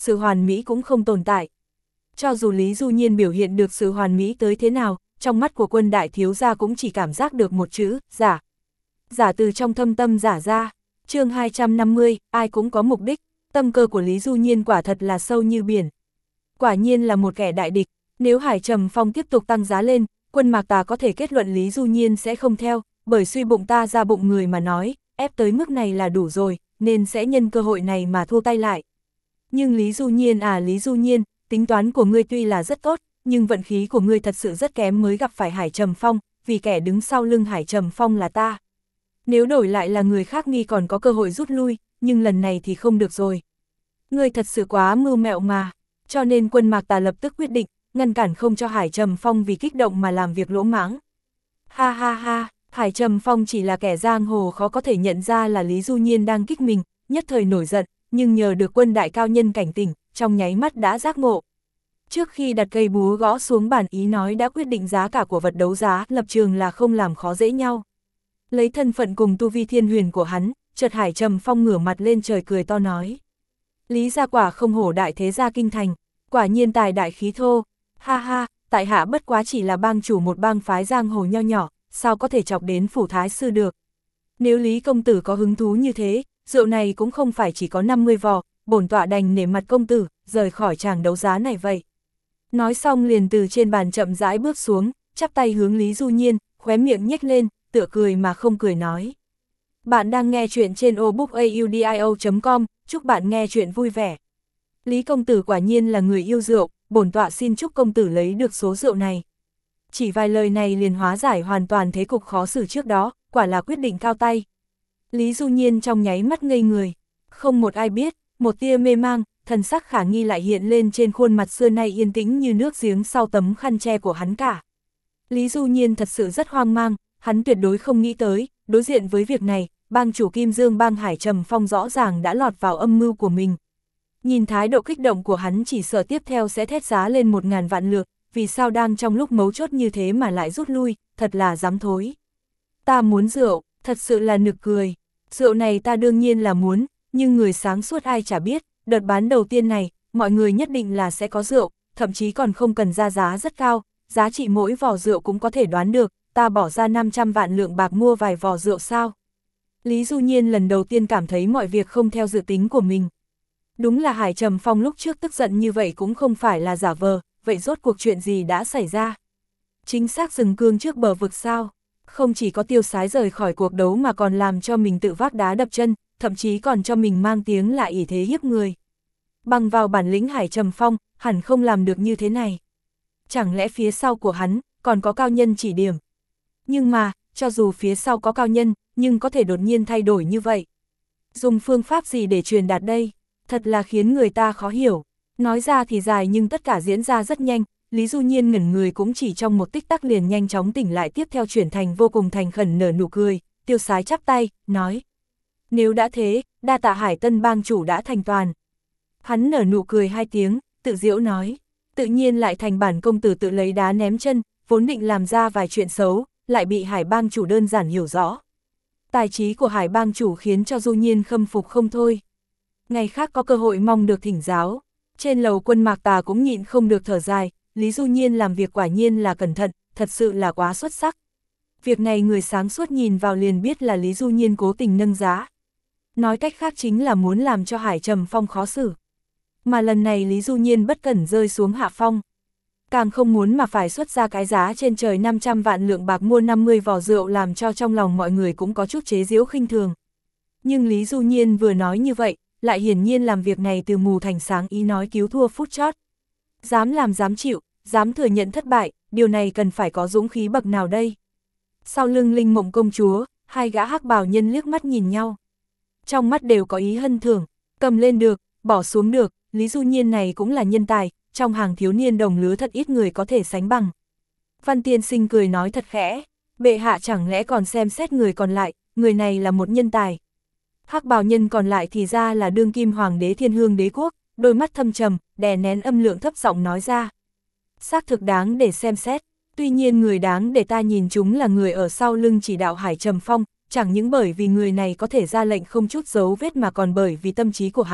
sự hoàn mỹ cũng không tồn tại. Cho dù Lý Du Nhiên biểu hiện được sự hoàn mỹ tới thế nào, trong mắt của Quân đại thiếu gia cũng chỉ cảm giác được một chữ, giả. Giả từ trong thâm tâm giả ra. Chương 250, ai cũng có mục đích, tâm cơ của Lý Du Nhiên quả thật là sâu như biển. Quả nhiên là một kẻ đại địch, nếu Hải Trầm Phong tiếp tục tăng giá lên, Quân Mạc Tà có thể kết luận Lý Du Nhiên sẽ không theo, bởi suy bụng ta ra bụng người mà nói, ép tới mức này là đủ rồi, nên sẽ nhân cơ hội này mà thu tay lại. Nhưng Lý Du Nhiên Lý Du Nhiên, tính toán của ngươi tuy là rất tốt, nhưng vận khí của ngươi thật sự rất kém mới gặp phải Hải Trầm Phong, vì kẻ đứng sau lưng Hải Trầm Phong là ta. Nếu đổi lại là người khác nghi còn có cơ hội rút lui, nhưng lần này thì không được rồi. Ngươi thật sự quá mưu mẹo mà, cho nên Quân Mạc Tà lập tức quyết định, ngăn cản không cho Hải Trầm Phong vì kích động mà làm việc lỗ mãng. Ha ha ha, Hải Trầm Phong chỉ là kẻ giang hồ khó có thể nhận ra là Lý Du Nhiên đang kích mình, nhất thời nổi giận, nhưng nhờ được Quân đại cao nhân cảnh tỉnh, trong nháy mắt đã giác ngộ. Trước khi đặt cây búa gõ xuống bàn ý nói đã quyết định giá cả của vật đấu giá, lập trường là không làm khó dễ nhau. Lấy thân phận cùng tu vi thiên huyền của hắn, chợt Hải Trầm Phong ngửa mặt lên trời cười to nói. Lý gia quả không hổ đại thế gia kinh thành, quả nhiên tài đại khí thô, ha ha, tại hạ bất quá chỉ là bang chủ một bang phái giang hồ nho nhỏ, sao có thể chọc đến phủ thái sư được. Nếu Lý công tử có hứng thú như thế, rượu này cũng không phải chỉ có 50 vò, bổn tọa đành nể mặt công tử, rời khỏi tràng đấu giá này vậy. Nói xong liền từ trên bàn chậm rãi bước xuống, chắp tay hướng Lý Du Nhiên, khóe miệng nhếch lên, tựa cười mà không cười nói. Bạn đang nghe chuyện trên obookaudio.com, chúc bạn nghe chuyện vui vẻ. Lý công tử quả nhiên là người yêu rượu, bổn tọa xin chúc công tử lấy được số rượu này. Chỉ vài lời này liền hóa giải hoàn toàn thế cục khó xử trước đó, quả là quyết định cao tay. Lý Du Nhiên trong nháy mắt ngây người, không một ai biết, một tia mê mang, thần sắc khả nghi lại hiện lên trên khuôn mặt xưa nay yên tĩnh như nước giếng sau tấm khăn che của hắn cả. Lý Du Nhiên thật sự rất hoang mang, hắn tuyệt đối không nghĩ tới, đối diện với việc này, bang chủ Kim Dương bang Hải Trầm Phong rõ ràng đã lọt vào âm mưu của mình. Nhìn thái độ kích động của hắn chỉ sợ tiếp theo sẽ thét giá lên 1000 vạn lượt, vì sao đang trong lúc mấu chốt như thế mà lại rút lui, thật là dám thối. Ta muốn rượu, thật sự là nực cười, rượu này ta đương nhiên là muốn, nhưng người sáng suốt ai chả biết, đợt bán đầu tiên này, mọi người nhất định là sẽ có rượu, thậm chí còn không cần ra giá rất cao, giá trị mỗi vò rượu cũng có thể đoán được, ta bỏ ra 500 vạn lượng bạc mua vài vò rượu sao. Lý Du Nhiên lần đầu tiên cảm thấy mọi việc không theo dự tính của mình. Đúng là Hải Trầm Phong lúc trước tức giận như vậy cũng không phải là giả vờ, vậy rốt cuộc chuyện gì đã xảy ra? Chính xác dừng cương trước bờ vực sao? Không chỉ có tiêu sái rời khỏi cuộc đấu mà còn làm cho mình tự vác đá đập chân, thậm chí còn cho mình mang tiếng là ỷ thế hiếp người. Bằng vào bản lĩnh Hải Trầm Phong, hẳn không làm được như thế này. Chẳng lẽ phía sau của hắn, còn có cao nhân chỉ điểm? Nhưng mà, cho dù phía sau có cao nhân, nhưng có thể đột nhiên thay đổi như vậy. Dùng phương pháp gì để truyền đạt đây? Thật là khiến người ta khó hiểu. Nói ra thì dài nhưng tất cả diễn ra rất nhanh, Lý Du Nhiên ngẩn người cũng chỉ trong một tích tắc liền nhanh chóng tỉnh lại, tiếp theo chuyển thành vô cùng thành khẩn nở nụ cười, tiêu sái chắp tay, nói. Nếu đã thế, đa tạ Hải Tân bang chủ đã thành toàn. Hắn nở nụ cười 2 tiếng, tự giễu nói. Tự nhiên lại thành bản công tử tự lấy đá ném chân, vốn định làm ra vài chuyện xấu, lại bị Hải bang chủ đơn giản hiểu rõ. Tài trí của Hải bang chủ khiến cho Du Nhiên khâm phục không thôi. Ngày khác có cơ hội mong được thỉnh giáo. Trên lầu Quân Mạc Tà cũng nhịn không được thở dài, Lý Du Nhiên làm việc quả nhiên là cẩn thận, thật sự là quá xuất sắc. Việc này người sáng suốt nhìn vào liền biết là Lý Du Nhiên cố tình nâng giá. Nói cách khác chính là muốn làm cho Hải Trầm Phong khó xử. Mà lần này Lý Du Nhiên bất cẩn rơi xuống hạ phong. Càng không muốn mà phải xuất ra cái giá trên trời 500 vạn lượng bạc mua 50 vò rượu, làm cho trong lòng mọi người cũng có chút chế giễu khinh thường. Nhưng Lý Du Nhiên vừa nói như vậy, lại hiển nhiên làm việc này từ mù thành sáng, ý nói cứu thua phút chót. Dám làm dám chịu, dám thừa nhận thất bại, điều này cần phải có dũng khí bậc nào đây? Sau lưng Linh Mộng công chúa, 2 gã hắc bào nhân liếc mắt nhìn nhau. Trong mắt đều có ý hân thưởng, cầm lên được, bỏ xuống được, Lý Du Nhiên này cũng là nhân tài, trong hàng thiếu niên đồng lứa thật ít người có thể sánh bằng. Văn Tiên Sinh cười nói thật khẽ, bệ hạ chẳng lẽ còn xem xét người còn lại, người này là một nhân tài. Hắc bào nhân còn lại thì ra là đương kim hoàng đế Thiên Hương đế quốc, đôi mắt thâm trầm, đè nén âm lượng thấp giọng nói ra. Xác thực đáng để xem xét, tuy nhiên người đáng để ta nhìn chúng là người ở sau lưng chỉ đạo Hải Trầm Phong, chẳng những bởi vì người này có thể ra lệnh không chút dấu vết mà còn bởi vì tâm trí của hắn,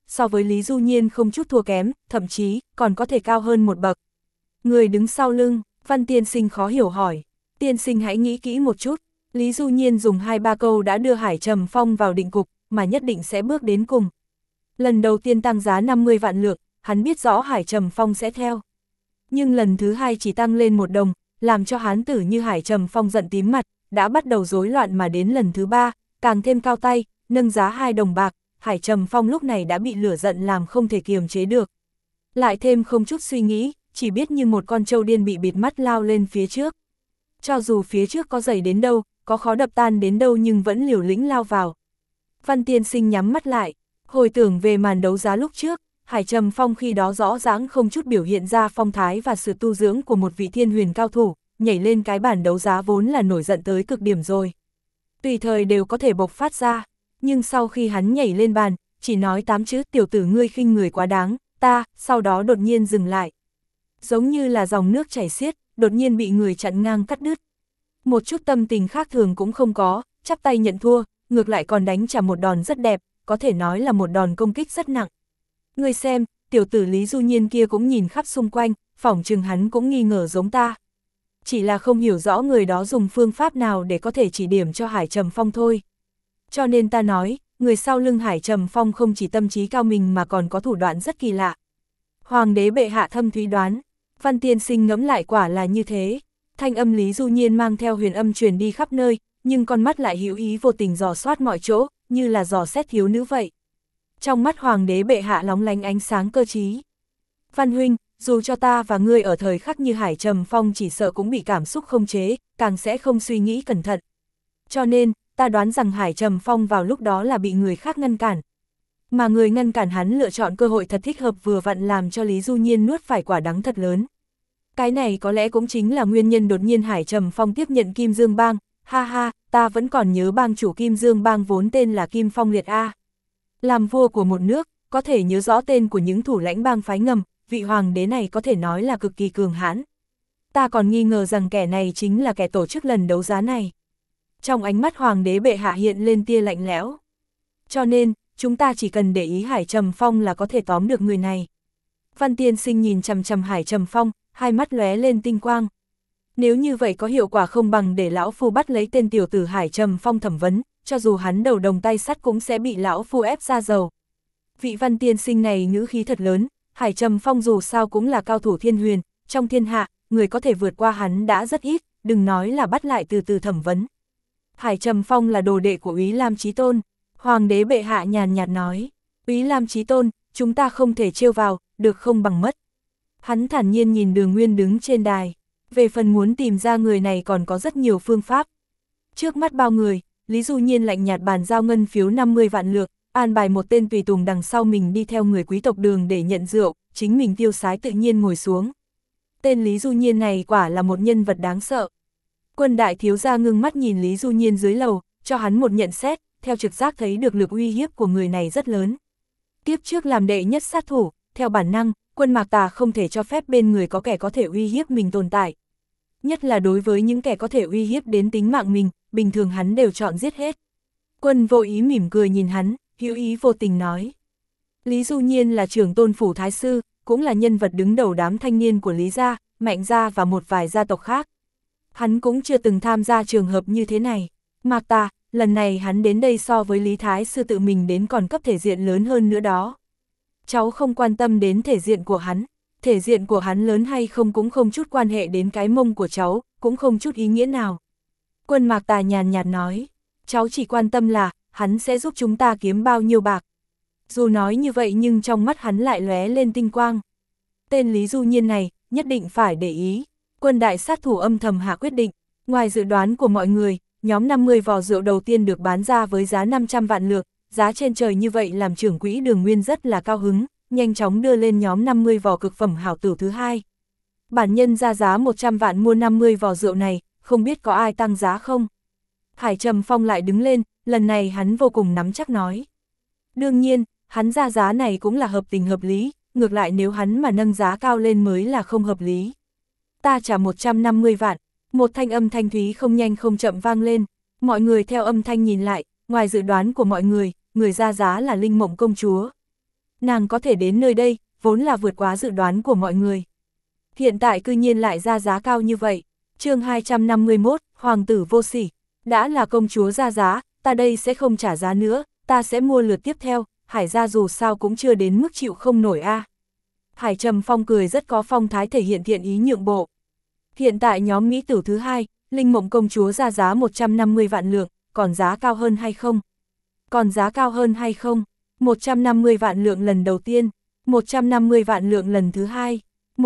so với Lý Du Nhiên không chút thua kém, thậm chí còn có thể cao hơn một bậc. Người đứng sau lưng, Văn tiên sinh khó hiểu hỏi. Tiên sinh hãy nghĩ kỹ một chút, Lý Du Nhiên dùng 2-3 câu đã đưa Hải Trầm Phong vào định cục, mà nhất định sẽ bước đến cùng. Lần đầu tiên tăng giá 50 vạn lượng, hắn biết rõ Hải Trầm Phong sẽ theo. Nhưng lần thứ hai chỉ tăng lên 1 đồng, làm cho hán tử như Hải Trầm Phong giận tím mặt, đã bắt đầu rối loạn, mà đến lần thứ 3, càng thêm cao tay, nâng giá 2 đồng bạc, Hải Trầm Phong lúc này đã bị lửa giận làm không thể kiềm chế được. Lại thêm không chút suy nghĩ, chỉ biết như một con trâu điên bị bịt mắt lao lên phía trước. Cho dù phía trước có dày đến đâu, có khó đập tan đến đâu nhưng vẫn liều lĩnh lao vào. Văn tiên sinh nhắm mắt lại, hồi tưởng về màn đấu giá lúc trước, Hải Trầm Phong khi đó rõ ràng không chút biểu hiện ra phong thái và sự tu dưỡng của một vị thiên huyền cao thủ, nhảy lên cái bản đấu giá vốn là nổi giận tới cực điểm rồi. Tùy thời đều có thể bộc phát ra, nhưng sau khi hắn nhảy lên bàn, chỉ nói 8 chữ tiểu tử ngươi khinh người quá đáng, sau đó đột nhiên dừng lại. Giống như là dòng nước chảy xiết, đột nhiên bị người chặn ngang cắt đứt. Một chút tâm tình khác thường cũng không có, chắp tay nhận thua, ngược lại còn đánh trả một đòn rất đẹp, có thể nói là một đòn công kích rất nặng. Ngươi xem, tiểu tử Lý Du Nhiên kia cũng nhìn khắp xung quanh, phỏng chừng hắn cũng nghi ngờ giống ta. Chỉ là không hiểu rõ người đó dùng phương pháp nào để có thể chỉ điểm cho Hải Trầm Phong thôi. Cho nên ta nói, người sau lưng Hải Trầm Phong không chỉ tâm trí cao minh mà còn có thủ đoạn rất kỳ lạ. Hoàng đế bệ hạ thâm thúy đoán, Văn tiên sinh ngẫm lại quả là như thế. Thanh âm Lý Du Nhiên mang theo huyền âm truyền đi khắp nơi, nhưng con mắt lại hữu ý vô tình dò soát mọi chỗ, như là dò xét thiếu nữ vậy. Trong mắt hoàng đế bệ hạ lóng lánh ánh sáng cơ trí. Văn huynh, dù cho ta và ngươi ở thời khắc như Hải Trầm Phong chỉ sợ cũng bị cảm xúc không chế, càng sẽ không suy nghĩ cẩn thận. Cho nên, ta đoán rằng Hải Trầm Phong vào lúc đó là bị người khác ngăn cản. Mà người ngăn cản hắn lựa chọn cơ hội thật thích hợp vừa vặn làm cho Lý Du Nhiên nuốt phải quả đắng thật lớn. Cái này có lẽ cũng chính là nguyên nhân đột nhiên Hải Trầm Phong tiếp nhận Kim Dương Bang, ha ha, ta vẫn còn nhớ bang chủ Kim Dương Bang vốn tên là Kim Phong Liệt A. Làm vua của một nước, có thể nhớ rõ tên của những thủ lãnh bang phái ngầm, vị hoàng đế này có thể nói là cực kỳ cường hãn. Ta còn nghi ngờ rằng kẻ này chính là kẻ tổ chức lần đấu giá này. Trong ánh mắt hoàng đế bệ hạ hiện lên tia lạnh lẽo. Cho nên, chúng ta chỉ cần để ý Hải Trầm Phong là có thể tóm được người này. Văn tiên sinh nhìn chằm chằm Hải Trầm Phong, hai mắt lóe lên tinh quang. Nếu như vậy có hiệu quả không bằng để lão phu bắt lấy tên tiểu tử Hải Trầm Phong thẩm vấn, cho dù hắn đầu đồng tay sắt cũng sẽ bị lão phu ép ra dầu. Vị văn tiên sinh này ngữ khí thật lớn, Hải Trầm Phong dù sao cũng là cao thủ thiên huyền, trong thiên hạ, người có thể vượt qua hắn đã rất ít, đừng nói là bắt lại từ từ thẩm vấn. Hải Trầm Phong là đồ đệ của Úy Lam Chí Tôn, hoàng đế bệ hạ nhàn nhạt nói, Úy Lam Chí Tôn, chúng ta không thể trêu vào, được không bằng mất. Hắn thản nhiên nhìn Đường Nguyên đứng trên đài, về phần muốn tìm ra người này còn có rất nhiều phương pháp. Trước mắt bao người, Lý Du Nhiên lạnh nhạt bàn giao ngân phiếu 50 vạn lượng, an bài một tên tùy tùng đằng sau mình đi theo người quý tộc Đường để nhận rượu, chính mình tiêu sái tự nhiên ngồi xuống. Tên Lý Du Nhiên này quả là một nhân vật đáng sợ. Quân đại thiếu gia ngưng mắt nhìn Lý Du Nhiên dưới lầu, cho hắn một nhận xét, theo trực giác thấy được lực uy hiếp của người này rất lớn. Tiếp trước làm đệ nhất sát thủ, theo bản năng, Quân Mạc Tà không thể cho phép bên người có kẻ có thể uy hiếp mình tồn tại. Nhất là đối với những kẻ có thể uy hiếp đến tính mạng mình, bình thường hắn đều chọn giết hết. Quân vô ý mỉm cười nhìn hắn, hữu ý vô tình nói. Lý Du Nhiên là trưởng tôn phủ thái sư, cũng là nhân vật đứng đầu đám thanh niên của Lý gia, Mạnh gia và một vài gia tộc khác. Hắn cũng chưa từng tham gia trường hợp như thế này. Mạc Tà, lần này hắn đến đây so với Lý Thái sư tự mình đến còn cấp thể diện lớn hơn nữa đó. Cháu không quan tâm đến thể diện của hắn lớn hay không cũng không chút quan hệ đến cái mông của cháu, cũng không chút ý nghĩa nào. Quân Mạc Tà nhàn nhạt nói, cháu chỉ quan tâm là, hắn sẽ giúp chúng ta kiếm bao nhiêu bạc. Dù nói như vậy nhưng trong mắt hắn lại lóe lên tinh quang. Tên Lý Du Nhiên này, nhất định phải để ý. Quân đại sát thủ âm thầm hạ quyết định, ngoài dự đoán của mọi người, nhóm 50 vò rượu đầu tiên được bán ra với giá 500 vạn lượng, giá trên trời như vậy làm trưởng quỹ Đường Nguyên rất là cao hứng, nhanh chóng đưa lên nhóm 50 vò cực phẩm hảo tử thứ hai. Bản nhân ra giá 100 vạn mua 50 vò rượu này, không biết có ai tăng giá không? Hải Trầm Phong lại đứng lên, lần này hắn vô cùng nắm chắc nói. Đương nhiên, hắn ra giá này cũng là hợp tình hợp lý, ngược lại nếu hắn mà nâng giá cao lên mới là không hợp lý. Ta trả 150 vạn, một thanh âm thanh thúy không nhanh không chậm vang lên, mọi người theo âm thanh nhìn lại, ngoài dự đoán của mọi người, người ra giá là Linh Mộng công chúa. nàng có thể đến nơi đây, vốn là vượt quá dự đoán của mọi người. Hiện tại cư nhiên lại ra giá cao như vậy. Chương 251, Hoàng tử vô sỉ. Đã là công chúa ra giá, ta đây sẽ không trả giá nữa, ta sẽ mua lượt tiếp theo, Hải gia dù sao cũng chưa đến mức chịu không nổi a. Hải Trầm Phong cười rất có phong thái thể hiện thiện ý nhượng bộ. Hiện tại nhóm mỹ tử thứ hai, Linh Mộng công chúa ra giá 150 vạn lượng, còn giá cao hơn hay không? Còn giá cao hơn hay không? 150 vạn lượng lần đầu tiên, 150 vạn lượng lần thứ hai,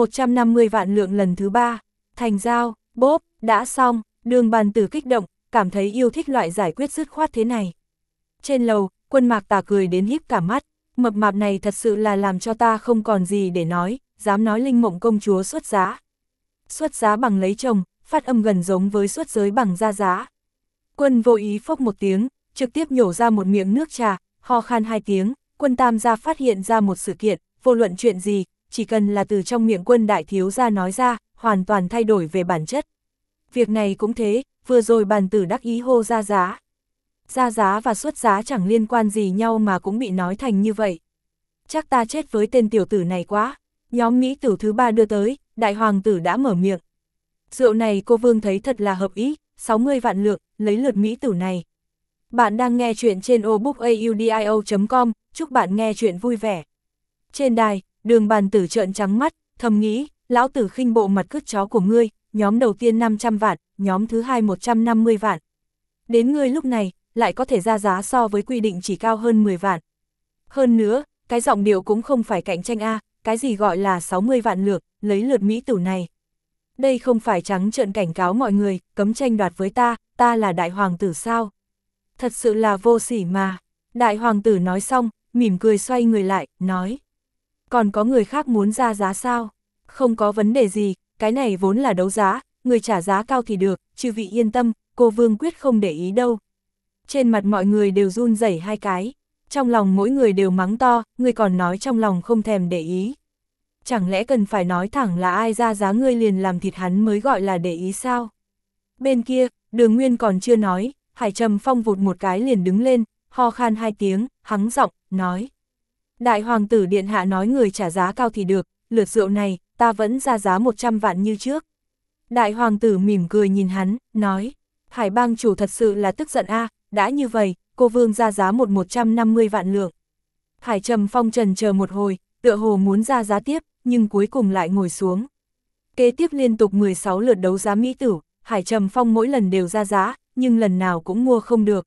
150 vạn lượng lần thứ ba, thành giao, bốp, đã xong, Đường Bàn Tử kích động, cảm thấy yêu thích loại giải quyết dứt khoát thế này. Trên lầu, Quân Mạc Tà cười đến híp cả mắt, mập mạp này thật sự là làm cho ta không còn gì để nói, dám nói Linh Mộng công chúa xuất giá. Xuất giá bằng lấy chồng, phát âm gần giống với xuất giới bằng ra giá. Quân vô ý phốc một tiếng, trực tiếp nhổ ra một miệng nước trà, ho khan 2 tiếng, Quân Tam gia phát hiện ra một sự kiện, vô luận chuyện gì, chỉ cần là từ trong miệng Quân đại thiếu gia nói ra, hoàn toàn thay đổi về bản chất. Việc này cũng thế, vừa rồi Bàn Tử đắc ý hô ra giá. Ra giá và xuất giá chẳng liên quan gì nhau mà cũng bị nói thành như vậy. Chắc ta chết với tên tiểu tử này quá. Nhóm mỹ tử thứ ba đưa tới, đại hoàng tử đã mở miệng. Rượu này cô Vương thấy thật là hợp ý, 60 vạn lượng, lấy lượt mỹ tử này. Bạn đang nghe chuyện trên obookaudio.com, chúc bạn nghe chuyện vui vẻ. Trên đài, Đường Bàn Tử trợn trắng mắt, thầm nghĩ, lão tử khinh bộ mặt cứt chó của ngươi, nhóm đầu tiên 500 vạn, nhóm thứ hai 150 vạn. Đến ngươi lúc này, lại có thể ra giá so với quy định chỉ cao hơn 10 vạn. Hơn nữa, cái giọng điệu cũng không phải cạnh tranh a, cái gì gọi là 60 vạn lượng, lấy lượt mỹ tử này. Đây không phải trắng trợn cảnh cáo mọi người, cấm tranh đoạt với ta là đại hoàng tử sao? Thật sự là vô sỉ mà. Đại hoàng tử nói xong, mỉm cười xoay người lại, nói. Còn có người khác muốn ra giá sao? Không có vấn đề gì, cái này vốn là đấu giá, người trả giá cao thì được, chư vị yên tâm, cô Vương quyết không để ý đâu. Trên mặt mọi người đều run rẩy 2 cái, trong lòng mỗi người đều mắng to, người còn nói trong lòng không thèm để ý. Chẳng lẽ cần phải nói thẳng là ai ra giá ngươi liền làm thịt hắn mới gọi là để ý sao? Bên kia, Đường Nguyên còn chưa nói, Hải Trầm Phong vụt một cái liền đứng lên, ho khan 2 tiếng, hắng giọng, nói. Đại hoàng tử điện hạ nói người trả giá cao thì được, lượt rượu này, ta vẫn ra giá 100 vạn như trước. Đại hoàng tử mỉm cười nhìn hắn, nói. Hải bang chủ thật sự là tức giận a, đã như vậy, cô Vương ra giá 150 vạn lượng. Hải Trầm Phong trần chờ một hồi, tựa hồ muốn ra giá tiếp, nhưng cuối cùng lại ngồi xuống. Kế tiếp liên tục 16 lượt đấu giá mỹ tử, Hải Trầm Phong mỗi lần đều ra giá, nhưng lần nào cũng mua không được.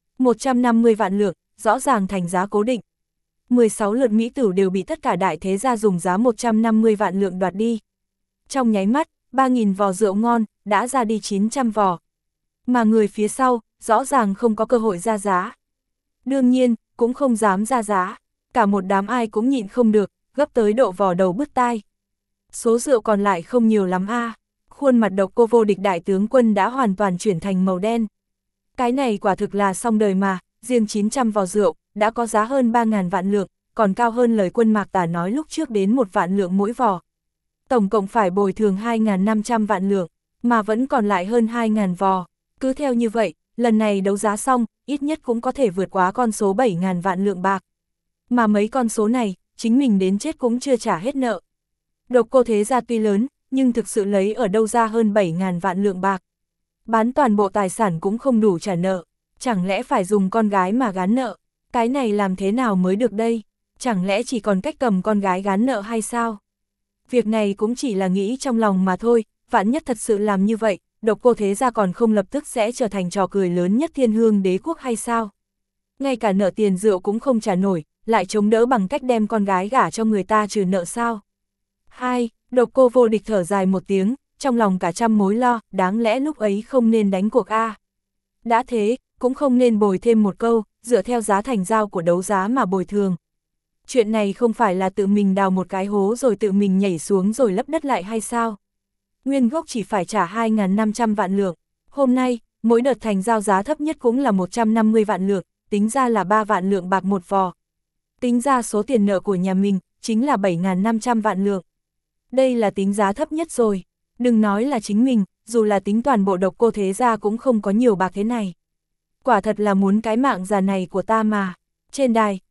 150 vạn lượng, rõ ràng thành giá cố định. 16 lượt mỹ tử đều bị tất cả đại thế gia dùng giá 150 vạn lượng đoạt đi. Trong nháy mắt, 3.000 vò rượu ngon, đã ra đi 900 vò. Mà người phía sau, rõ ràng không có cơ hội ra giá. Đương nhiên, cũng không dám ra giá. Cả một đám ai cũng nhịn không được, gấp tới độ vò đầu bứt tai. Số rượu còn lại không nhiều lắm a. Khuôn mặt độc cô vô địch đại tướng Quân đã hoàn toàn chuyển thành màu đen. Cái này quả thực là xong đời mà, riêng 900 vò rượu, đã có giá hơn 3.000 vạn lượng, còn cao hơn lời Quân Mạc Tà nói lúc trước đến 1 vạn lượng mỗi vò. Tổng cộng phải bồi thường 2.500 vạn lượng, mà vẫn còn lại hơn 2.000 vò. Cứ theo như vậy, lần này đấu giá xong, ít nhất cũng có thể vượt quá con số 7.000 vạn lượng bạc. Mà mấy con số này, chính mình đến chết cũng chưa trả hết nợ. Độc cô thế gia tuy lớn, nhưng thực sự lấy ở đâu ra hơn 7.000 vạn lượng bạc. Bán toàn bộ tài sản cũng không đủ trả nợ, chẳng lẽ phải dùng con gái mà gán nợ, cái này làm thế nào mới được đây, chẳng lẽ chỉ còn cách cầm con gái gán nợ hay sao? Việc này cũng chỉ là nghĩ trong lòng mà thôi, vạn nhất thật sự làm như vậy, độc cô thế gia còn không lập tức sẽ trở thành trò cười lớn nhất Thiên Hương Đế quốc hay sao? Ngay cả nợ tiền rượu cũng không trả nổi, lại chống đỡ bằng cách đem con gái gả cho người ta trừ nợ sao? Độc cô vô địch thở dài một tiếng, trong lòng cả trăm mối lo, đáng lẽ lúc ấy không nên đánh cuộc a. Đã thế, cũng không nên bồi thêm một câu, dựa theo giá thành giao của đấu giá mà bồi thường. Chuyện này không phải là tự mình đào một cái hố rồi tự mình nhảy xuống rồi lấp đất lại hay sao? Nguyên gốc chỉ phải trả 2.500 vạn lượng. Hôm nay, mỗi đợt thành giao giá thấp nhất cũng là 150 vạn lượng, tính ra là 3 vạn lượng bạc một vò. Tính ra số tiền nợ của nhà mình, chính là 7.500 vạn lượng. Đây là tính giá thấp nhất rồi. Đừng nói là chính mình, dù là tính toàn bộ độc cô thế gia cũng không có nhiều bạc thế này. Quả thật là muốn cái mạng già này của ta mà. Trên đài,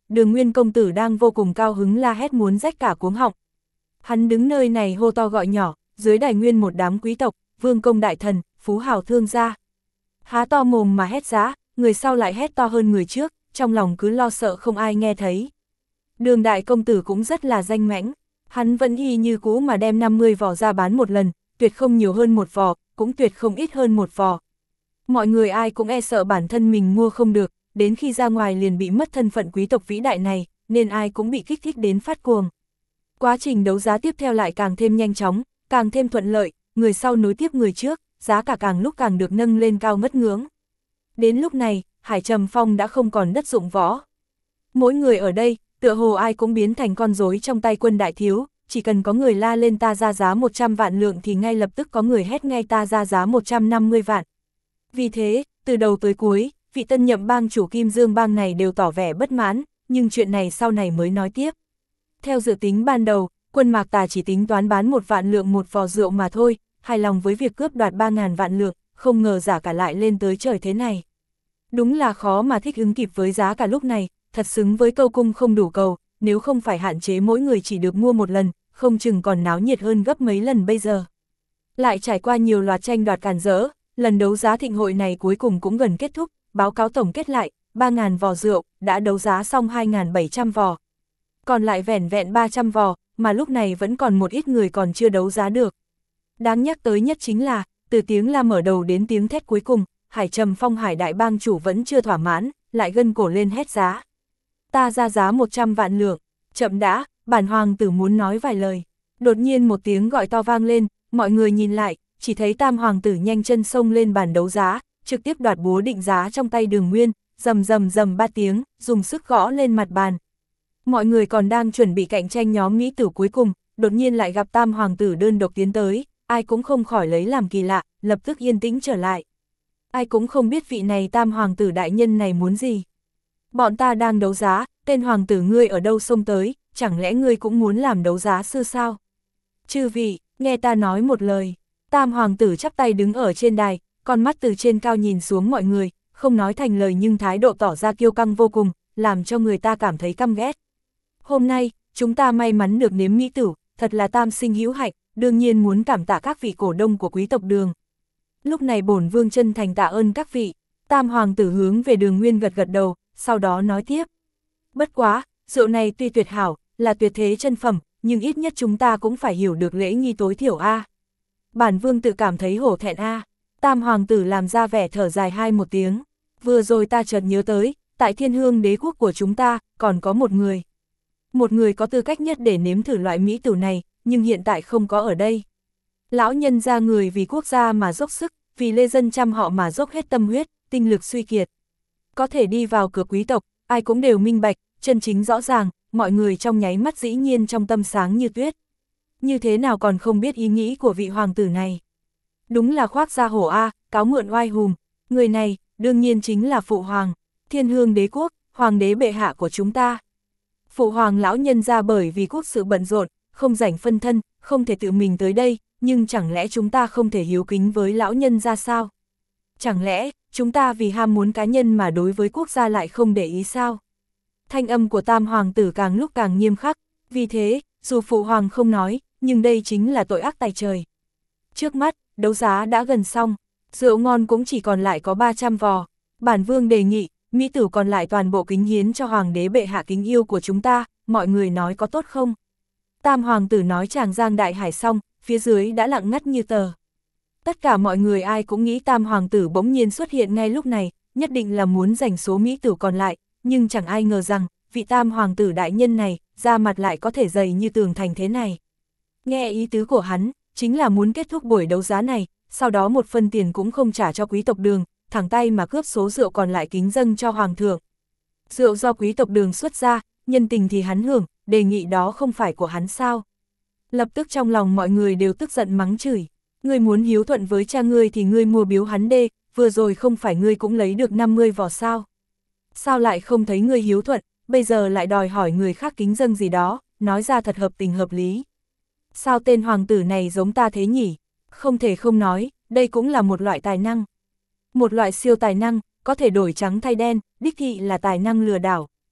Đường Nguyên công tử đang vô cùng cao hứng la hét muốn rách cả cuống họng. Hắn đứng nơi này hô to gọi nhỏ, dưới đài nguyên một đám quý tộc, vương công đại thần, phú hào thương gia. Há to mồm mà hét giá, người sau lại hét to hơn người trước, trong lòng cứ lo sợ không ai nghe thấy. Đường đại công tử cũng rất là danh mãnh, hắn vẫn y như cũ mà đem 50 vò ra bán một lần, tuyệt không nhiều hơn một vò, cũng tuyệt không ít hơn một vò. Mọi người ai cũng e sợ bản thân mình mua không được, đến khi ra ngoài liền bị mất thân phận quý tộc vĩ đại này, nên ai cũng bị kích thích đến phát cuồng. Quá trình đấu giá tiếp theo lại càng thêm nhanh chóng, càng thêm thuận lợi, người sau nối tiếp người trước, giá cả càng lúc càng được nâng lên cao ngất ngưỡng. Đến lúc này, Hải Trầm Phong đã không còn đất dụng võ. Mỗi người ở đây, tựa hồ ai cũng biến thành con rối trong tay quân đại thiếu, chỉ cần có người la lên ta ra giá 100 vạn lượng thì ngay lập tức có người hét ngay ta ra giá 150 vạn. Vì thế, từ đầu tới cuối, vị tân nhậm bang chủ Kim Dương bang này đều tỏ vẻ bất mãn, nhưng chuyện này sau này mới nói tiếp. Theo dự tính ban đầu, quân Mạc Tà chỉ tính toán bán 1 vạn lượng một vò rượu mà thôi, hài lòng với việc cướp đoạt 3.000 vạn lượng, không ngờ giả cả lại lên tới trời thế này. Đúng là khó mà thích ứng kịp với giá cả lúc này, thật xứng với câu cung không đủ cầu, nếu không phải hạn chế mỗi người chỉ được mua một lần, không chừng còn náo nhiệt hơn gấp mấy lần bây giờ. Lại trải qua nhiều loạt tranh đoạt cản rỡ, lần đấu giá thịnh hội này cuối cùng cũng gần kết thúc, báo cáo tổng kết lại, 3.000 vò rượu, đã đấu giá xong 2.700 vò. Còn lại vẻn vẹn 300 vò, mà lúc này vẫn còn một ít người còn chưa đấu giá được. Đáng nhắc tới nhất chính là, từ tiếng la mở đầu đến tiếng thét cuối cùng, Hải Trầm Phong Hải đại bang chủ vẫn chưa thỏa mãn, lại gân cổ lên hét giá. Ta ra giá 100 vạn lượng, chậm đã, bản hoàng tử muốn nói vài lời. Đột nhiên một tiếng gọi to vang lên, mọi người nhìn lại, chỉ thấy tam hoàng tử nhanh chân xông lên bàn đấu giá, trực tiếp đoạt búa định giá trong tay Đường Nguyên, rầm rầm rầm 3 tiếng, dùng sức gõ lên mặt bàn. Mọi người còn đang chuẩn bị cạnh tranh nhóm mỹ tử cuối cùng, đột nhiên lại gặp tam hoàng tử đơn độc tiến tới, ai cũng không khỏi lấy làm kỳ lạ, lập tức yên tĩnh trở lại. Ai cũng không biết vị này tam hoàng tử đại nhân này muốn gì. Bọn ta đang đấu giá, tên hoàng tử ngươi ở đâu xông tới, chẳng lẽ ngươi cũng muốn làm đấu giá sư sao? Chư vị, nghe ta nói một lời. Tam hoàng tử chắp tay đứng ở trên đài, con mắt từ trên cao nhìn xuống mọi người, không nói thành lời nhưng thái độ tỏ ra kiêu căng vô cùng, làm cho người ta cảm thấy căm ghét. Hôm nay, chúng ta may mắn được nếm mỹ tử, thật là tam sinh hữu hạnh, đương nhiên muốn cảm tạ các vị cổ đông của quý tộc Đường. Lúc này bổn vương chân thành tạ ơn các vị. Tam hoàng tử hướng về Đường Nguyên gật gật đầu, sau đó nói tiếp. Bất quá, rượu này tuy tuyệt hảo, là tuyệt thế chân phẩm, nhưng ít nhất chúng ta cũng phải hiểu được lễ nghi tối thiểu a. Bản vương tự cảm thấy hổ thẹn a. Tam hoàng tử làm ra vẻ thở dài một tiếng. Vừa rồi ta chợt nhớ tới, tại Thiên Hương đế quốc của chúng ta, còn có một người. Một người có tư cách nhất để nếm thử loại mỹ tử này, nhưng hiện tại không có ở đây. Lão nhân gia người vì quốc gia mà dốc sức, vì lê dân trăm họ mà dốc hết tâm huyết, tinh lực suy kiệt. Có thể đi vào cửa quý tộc, ai cũng đều minh bạch, chân chính rõ ràng, mọi người trong nháy mắt dĩ nhiên trong tâm sáng như tuyết. Như thế nào còn không biết ý nghĩ của vị hoàng tử này. Đúng là khoác da hổ a, cáo mượn oai hùng. Người này, đương nhiên chính là Phụ Hoàng, Thiên Hương đế quốc, hoàng đế bệ hạ của chúng ta. Phụ Hoàng lão nhân ra bởi vì quốc sự bận rộn, không rảnh phân thân, không thể tự mình tới đây, nhưng chẳng lẽ chúng ta không thể hiếu kính với lão nhân ra sao? Chẳng lẽ, chúng ta vì ham muốn cá nhân mà đối với quốc gia lại không để ý sao? Thanh âm của tam hoàng tử càng lúc càng nghiêm khắc, vì thế, dù Phụ Hoàng không nói, nhưng đây chính là tội ác tày trời. Trước mắt, đấu giá đã gần xong, rượu ngon cũng chỉ còn lại có 300 vò. Bản vương đề nghị, mỹ tử còn lại toàn bộ kính hiến cho hoàng đế bệ hạ kính yêu của chúng ta, mọi người nói có tốt không? Tam hoàng tử nói tràng giang đại hải xong, phía dưới đã lặng ngắt như tờ. Tất cả mọi người ai cũng nghĩ tam hoàng tử bỗng nhiên xuất hiện ngay lúc này, nhất định là muốn giành số mỹ tử còn lại, nhưng chẳng ai ngờ rằng, vị tam hoàng tử đại nhân này, da mặt lại có thể dày như tường thành thế này. Nghe ý tứ của hắn, chính là muốn kết thúc buổi đấu giá này, sau đó một phân tiền cũng không trả cho quý tộc Đường, thẳng tay mà cướp số rượu còn lại kính dâng cho hoàng thượng. Rượu do quý tộc Đường xuất ra, nhân tình thì hắn hưởng, đề nghị đó không phải của hắn sao. Lập tức trong lòng mọi người đều tức giận mắng chửi. Ngươi muốn hiếu thuận với cha ngươi thì ngươi mua biếu hắn đê, vừa rồi không phải ngươi cũng lấy được 50 vỏ sao. Sao lại không thấy ngươi hiếu thuận, bây giờ lại đòi hỏi người khác kính dâng gì đó, nói ra thật hợp tình hợp lý. Sao tên hoàng tử này giống ta thế nhỉ? Không thể không nói, đây cũng là một loại tài năng. Một loại siêu tài năng, có thể đổi trắng thay đen, đích thị là tài năng lừa đảo.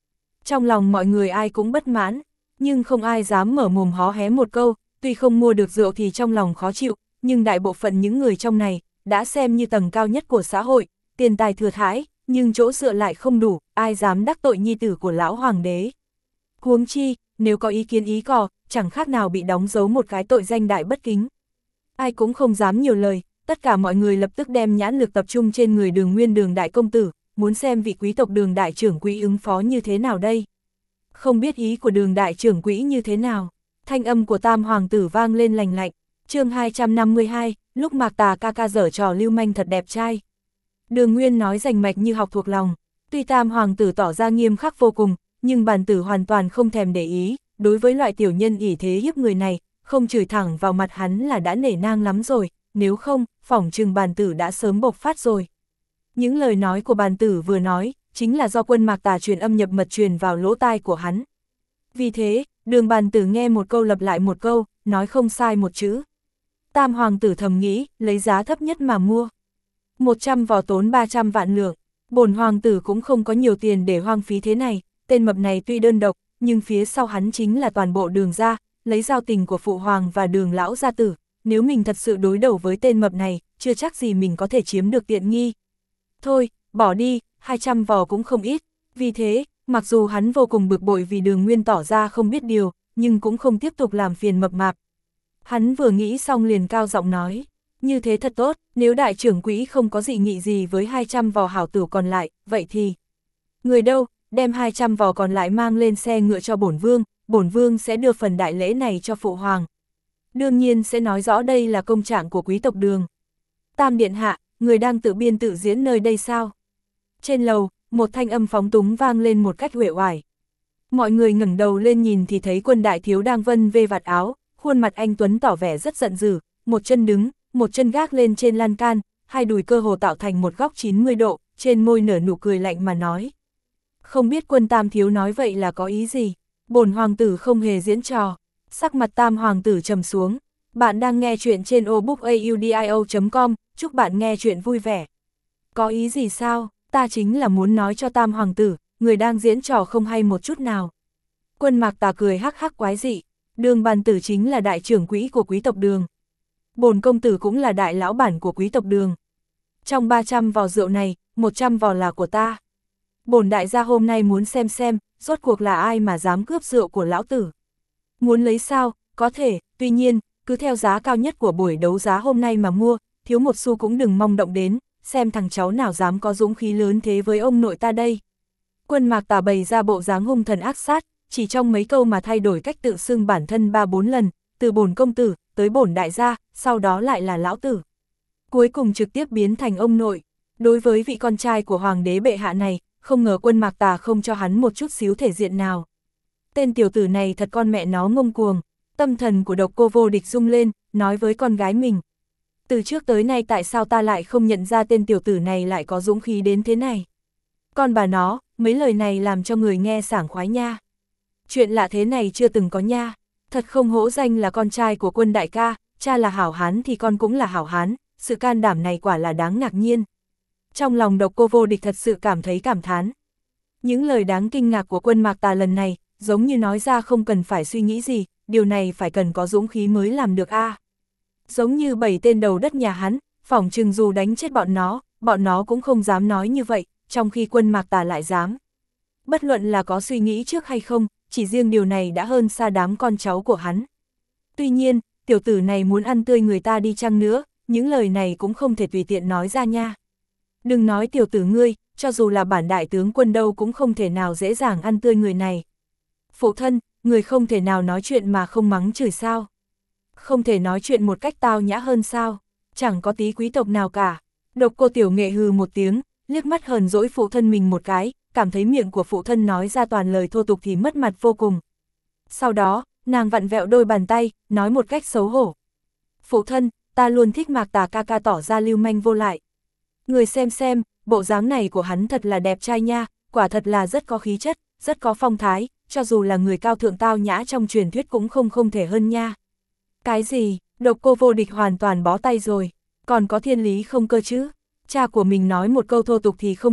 Trong lòng mọi người ai cũng bất mãn, nhưng không ai dám mở mồm hó hé một câu, tuy không mua được rượu thì trong lòng khó chịu, nhưng đại bộ phận những người trong này, đã xem như tầng cao nhất của xã hội, tiền tài thừa thãi, nhưng chỗ dựa lại không đủ, ai dám đắc tội nhi tử của lão hoàng đế. Huống chi, nếu có ý kiến ý cò, chẳng khác nào bị đóng dấu một cái tội danh đại bất kính. Ai cũng không dám nhiều lời, tất cả mọi người lập tức đem nhãn lực tập trung trên người Đường Nguyên Đường đại công tử, muốn xem vị quý tộc Đường đại trưởng quỹ ứng phó như thế nào đây. Không biết ý của Đường đại trưởng quỹ như thế nào, thanh âm của Tam hoàng tử vang lên lành lạnh. Chương 252, lúc Mạc Tà ca ca giở trò lưu manh thật đẹp trai. Đường Nguyên nói rành mạch như học thuộc lòng, tuy Tam hoàng tử tỏ ra nghiêm khắc vô cùng, nhưng bản tử hoàn toàn không thèm để ý, đối với loại tiểu nhân ỷ thế hiếp người này, không chửi thẳng vào mặt hắn là đã nể nang lắm rồi, nếu không, phỏng chừng bản tử đã sớm bộc phát rồi. Những lời nói của bản tử vừa nói, chính là do quân Mạc Tà truyền âm nhập mật truyền vào lỗ tai của hắn. Vì thế, Đường bản tử nghe một câu lặp lại một câu, nói không sai một chữ. Tam hoàng tử thầm nghĩ, lấy giá thấp nhất mà mua. 100 vò tốn 300 vạn lượng, bổn hoàng tử cũng không có nhiều tiền để hoang phí thế này, tên mập này tuy đơn độc, nhưng phía sau hắn chính là toàn bộ Đường gia, lấy giao tình của phụ hoàng và Đường lão gia tử, nếu mình thật sự đối đầu với tên mập này, chưa chắc gì mình có thể chiếm được tiện nghi. Thôi, bỏ đi, 200 vò cũng không ít, vì thế, mặc dù hắn vô cùng bực bội vì Đường Nguyên tỏ ra không biết điều, nhưng cũng không tiếp tục làm phiền mập mạp. Hắn vừa nghĩ xong liền cao giọng nói, như thế thật tốt, nếu đại trưởng quỹ không có dị nghị gì với 200 vò hảo tửu còn lại, vậy thì... Người đâu, đem 200 vò còn lại mang lên xe ngựa cho bổn vương sẽ đưa phần đại lễ này cho phụ hoàng. Đương nhiên sẽ nói rõ đây là công trạng của quý tộc Đường. Tam điện hạ, người đang tự biên tự diễn nơi đây sao? Trên lầu, một thanh âm phóng túng vang lên một cách uể oải. Mọi người ngẩng đầu lên nhìn thì thấy Quân đại thiếu đang vân vê vạt áo, khuôn mặt anh tuấn tỏ vẻ rất giận dữ, một chân đứng, một chân gác lên trên lan can, hai đùi cơ hồ tạo thành một góc 90 độ, trên môi nở nụ cười lạnh mà nói. Không biết Quân tam thiếu nói vậy là có ý gì? Bổn hoàng tử không hề diễn trò. Sắc mặt Tam hoàng tử trầm xuống. Bạn đang nghe chuyện trên obookaudio.com, chúc bạn nghe chuyện vui vẻ. Có ý gì sao? Ta chính là muốn nói cho Tam hoàng tử, người đang diễn trò không hay một chút nào. Quân Mạc Tà cười hắc hắc quái dị. Đường bản tử chính là đại trưởng quỹ của quý tộc Đường. Bổn công tử cũng là đại lão bản của quý tộc Đường. Trong 300 vò rượu này, 100 vò là của ta. Bổn đại gia hôm nay muốn xem, rốt cuộc là ai mà dám cướp rượu của lão tử. Muốn lấy sao, có thể, tuy nhiên, cứ theo giá cao nhất của buổi đấu giá hôm nay mà mua, thiếu một xu cũng đừng mong động đến, xem thằng cháu nào dám có dũng khí lớn thế với ông nội ta đây. Quân Mạc Tà bày ra bộ dáng hung thần ác sát, chỉ trong mấy câu mà thay đổi cách tự xưng bản thân 3-4 lần, từ bổn công tử, tới bổn đại gia, sau đó lại là lão tử. Cuối cùng trực tiếp biến thành ông nội. Đối với vị con trai của hoàng đế bệ hạ này, không ngờ Quân Mạc Tà không cho hắn một chút xíu thể diện nào. Tên tiểu tử này thật con mẹ nó ngông cuồng. Tâm thần của Độc Cô Vô Địch rung lên, nói với con gái mình. Từ trước tới nay tại sao ta lại không nhận ra tên tiểu tử này lại có dũng khí đến thế này? Con bà nó, mấy lời này làm cho người nghe sảng khoái nha. Chuyện lạ thế này chưa từng có nha. Thật không hổ danh là con trai của Quân đại ca, cha là hảo hán thì con cũng là hảo hán, sự can đảm này quả là đáng ngạc nhiên. Trong lòng Độc Cô Vô Địch thật sự cảm thấy cảm thán. Những lời đáng kinh ngạc của Quân Mạc Tà lần này, giống như nói ra không cần phải suy nghĩ gì, điều này phải cần có dũng khí mới làm được a. Giống như 7 tên đầu đất nhà hắn, phỏng chừng dù đánh chết bọn nó cũng không dám nói như vậy, trong khi Quân Mạc Tà lại dám. Bất luận là có suy nghĩ trước hay không, chỉ riêng điều này đã hơn xa đám con cháu của hắn. Tuy nhiên, tiểu tử này muốn ăn tươi người ta đi chăng nữa, những lời này cũng không thể tùy tiện nói ra nha. Đừng nói tiểu tử ngươi, cho dù là bản đại tướng quân đâu cũng không thể nào dễ dàng ăn tươi người này. Phụ thân, người không thể nào nói chuyện mà không mắng chửi sao? Không thể nói chuyện một cách tao nhã hơn sao? Chẳng có tí quý tộc nào cả. Độc Cô Tiểu Nghệ hừ một tiếng, liếc mắt hờn dỗi phụ thân mình một cái, cảm thấy miệng của phụ thân nói ra toàn lời thô tục thì mất mặt vô cùng. Sau đó, nàng vặn vẹo đôi bàn tay, nói một cách xấu hổ. Phụ thân, ta luôn thích Mạc Tà ca ca tỏ ra lưu manh vô lại. Người xem, bộ dáng này của hắn thật là đẹp trai nha, quả thật là rất có khí chất, rất có phong thái, cho dù là người cao thượng tao nhã trong truyền thuyết cũng không thể hơn nha. Cái gì, Độc Cô Vô Địch hoàn toàn bó tay rồi, còn có thiên lý không cơ chứ? Cha của mình nói một câu thô tục thì không được,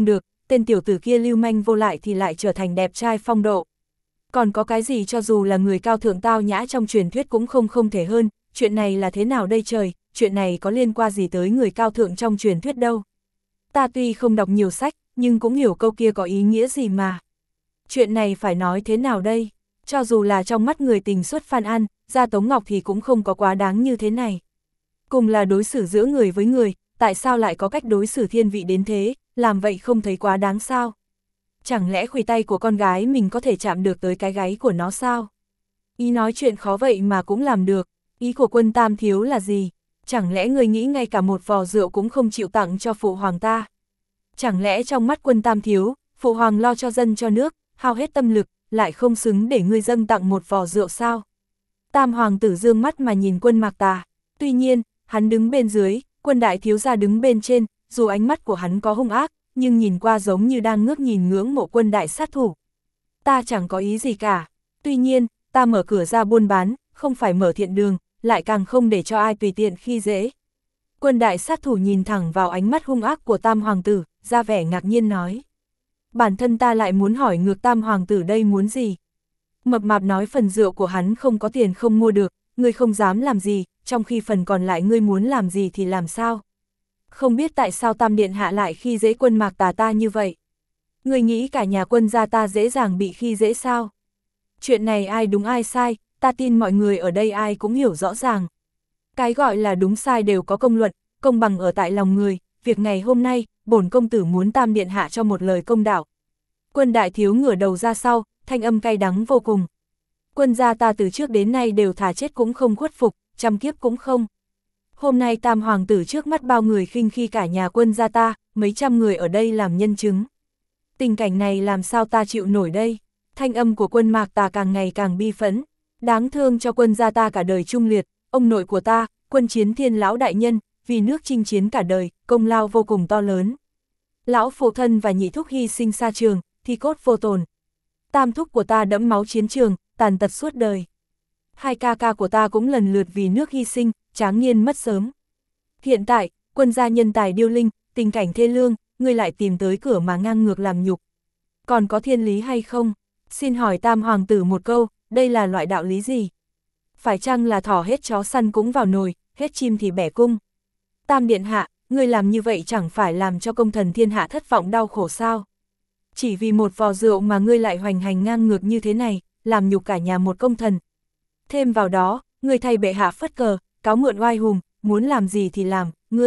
tên tiểu tử kia lưu manh vô lại thì lại trở thành đẹp trai phong độ. Còn có cái gì cho dù là người cao thượng tao nhã trong truyền thuyết cũng không thể hơn, chuyện này là thế nào đây trời, chuyện này có liên quan gì tới người cao thượng trong truyền thuyết đâu. Ta tuy không đọc nhiều sách, nhưng cũng hiểu câu kia có ý nghĩa gì mà. Chuyện này phải nói thế nào đây, cho dù là trong mắt người tình xuất Phan An, Gia Tống Ngọc thì cũng không có quá đáng như thế này. Cùng là đối xử giữa người với người, tại sao lại có cách đối xử thiên vị đến thế, làm vậy không thấy quá đáng sao? Chẳng lẽ khuỷu tay của con gái mình có thể chạm được tới cái gáy của nó sao? Ý nói chuyện khó vậy mà cũng làm được, ý của Quân Tam thiếu là gì? Chẳng lẽ người nghĩ ngay cả một vò rượu cũng không chịu tặng cho phụ hoàng ta? Chẳng lẽ trong mắt Quân Tam thiếu, phụ hoàng lo cho dân cho nước, hao hết tâm lực, lại không xứng để ngươi dâng tặng một vò rượu sao? Tam hoàng tử dương mắt mà nhìn Quân Mạc Tà, tuy nhiên, hắn đứng bên dưới, Quân đại thiếu gia đứng bên trên, dù ánh mắt của hắn có hung ác, nhưng nhìn qua giống như đang ngước nhìn ngưỡng mộ Quân đại sát thủ. Ta chẳng có ý gì cả, tuy nhiên, ta mở cửa ra buôn bán, không phải mở thiện đường, lại càng không để cho ai tùy tiện khi dễ. Quân đại sát thủ nhìn thẳng vào ánh mắt hung ác của Tam hoàng tử, ra vẻ ngạc nhiên nói. Bản thân ta lại muốn hỏi ngược Tam hoàng tử đây muốn gì? Mập mạp nói phần rượu của hắn không có tiền không mua được, ngươi không dám làm gì, trong khi phần còn lại ngươi muốn làm gì thì làm sao? Không biết tại sao Tam điện hạ lại khi dễ Quân Mạc Tà ta như vậy? Ngươi nghĩ cả nhà Quân gia ta dễ dàng bị khi dễ sao? Chuyện này ai đúng ai sai, ta tin mọi người ở đây ai cũng hiểu rõ ràng. Cái gọi là đúng sai đều có công luận, công bằng ở tại lòng người, việc ngày hôm nay, bổn công tử muốn Tam điện hạ cho một lời công đạo. Quân đại thiếu ngửa đầu ra sau, thanh âm cay đắng vô cùng. Quân gia ta từ trước đến nay đều thà chết cũng không khuất phục, trăm kiếp cũng không. Hôm nay Tam hoàng tử trước mắt bao người khinh khi cả nhà Quân gia ta, mấy trăm người ở đây làm nhân chứng. Tình cảnh này làm sao ta chịu nổi đây? Thanh âm của Quân Mạc Tà càng ngày càng bi phẫn. Đáng thương cho Quân gia ta cả đời trung liệt, ông nội của ta, Quân Chiến Thiên lão đại nhân, vì nước chinh chiến cả đời, công lao vô cùng to lớn. Lão phụ thân và nhị thúc hy sinh xa trường, thi cốt vô tồn. Tam thúc của ta đẫm máu chiến trường, tàn tật suốt đời. Hai ca ca của ta cũng lần lượt vì nước hy sinh, tráng niên mất sớm. Hiện tại, Quân gia nhân tài điêu linh, tình cảnh thê lương, ngươi lại tìm tới cửa mà ngang ngược làm nhục. Còn có thiên lý hay không? Xin hỏi Tam hoàng tử một câu, đây là loại đạo lý gì? Phải chăng là thỏ hết chó săn cũng vào nồi, hết chim thì bẻ cung? Tam điện hạ, ngươi làm như vậy chẳng phải làm cho công thần thiên hạ thất vọng đau khổ sao? Chỉ vì một vò rượu mà ngươi lại hoành hành ngang ngược như thế này, làm nhục cả nhà một công thần. Thêm vào đó, ngươi thay bệ hạ phất cờ, cáo mượn oai hùng, muốn làm gì thì làm,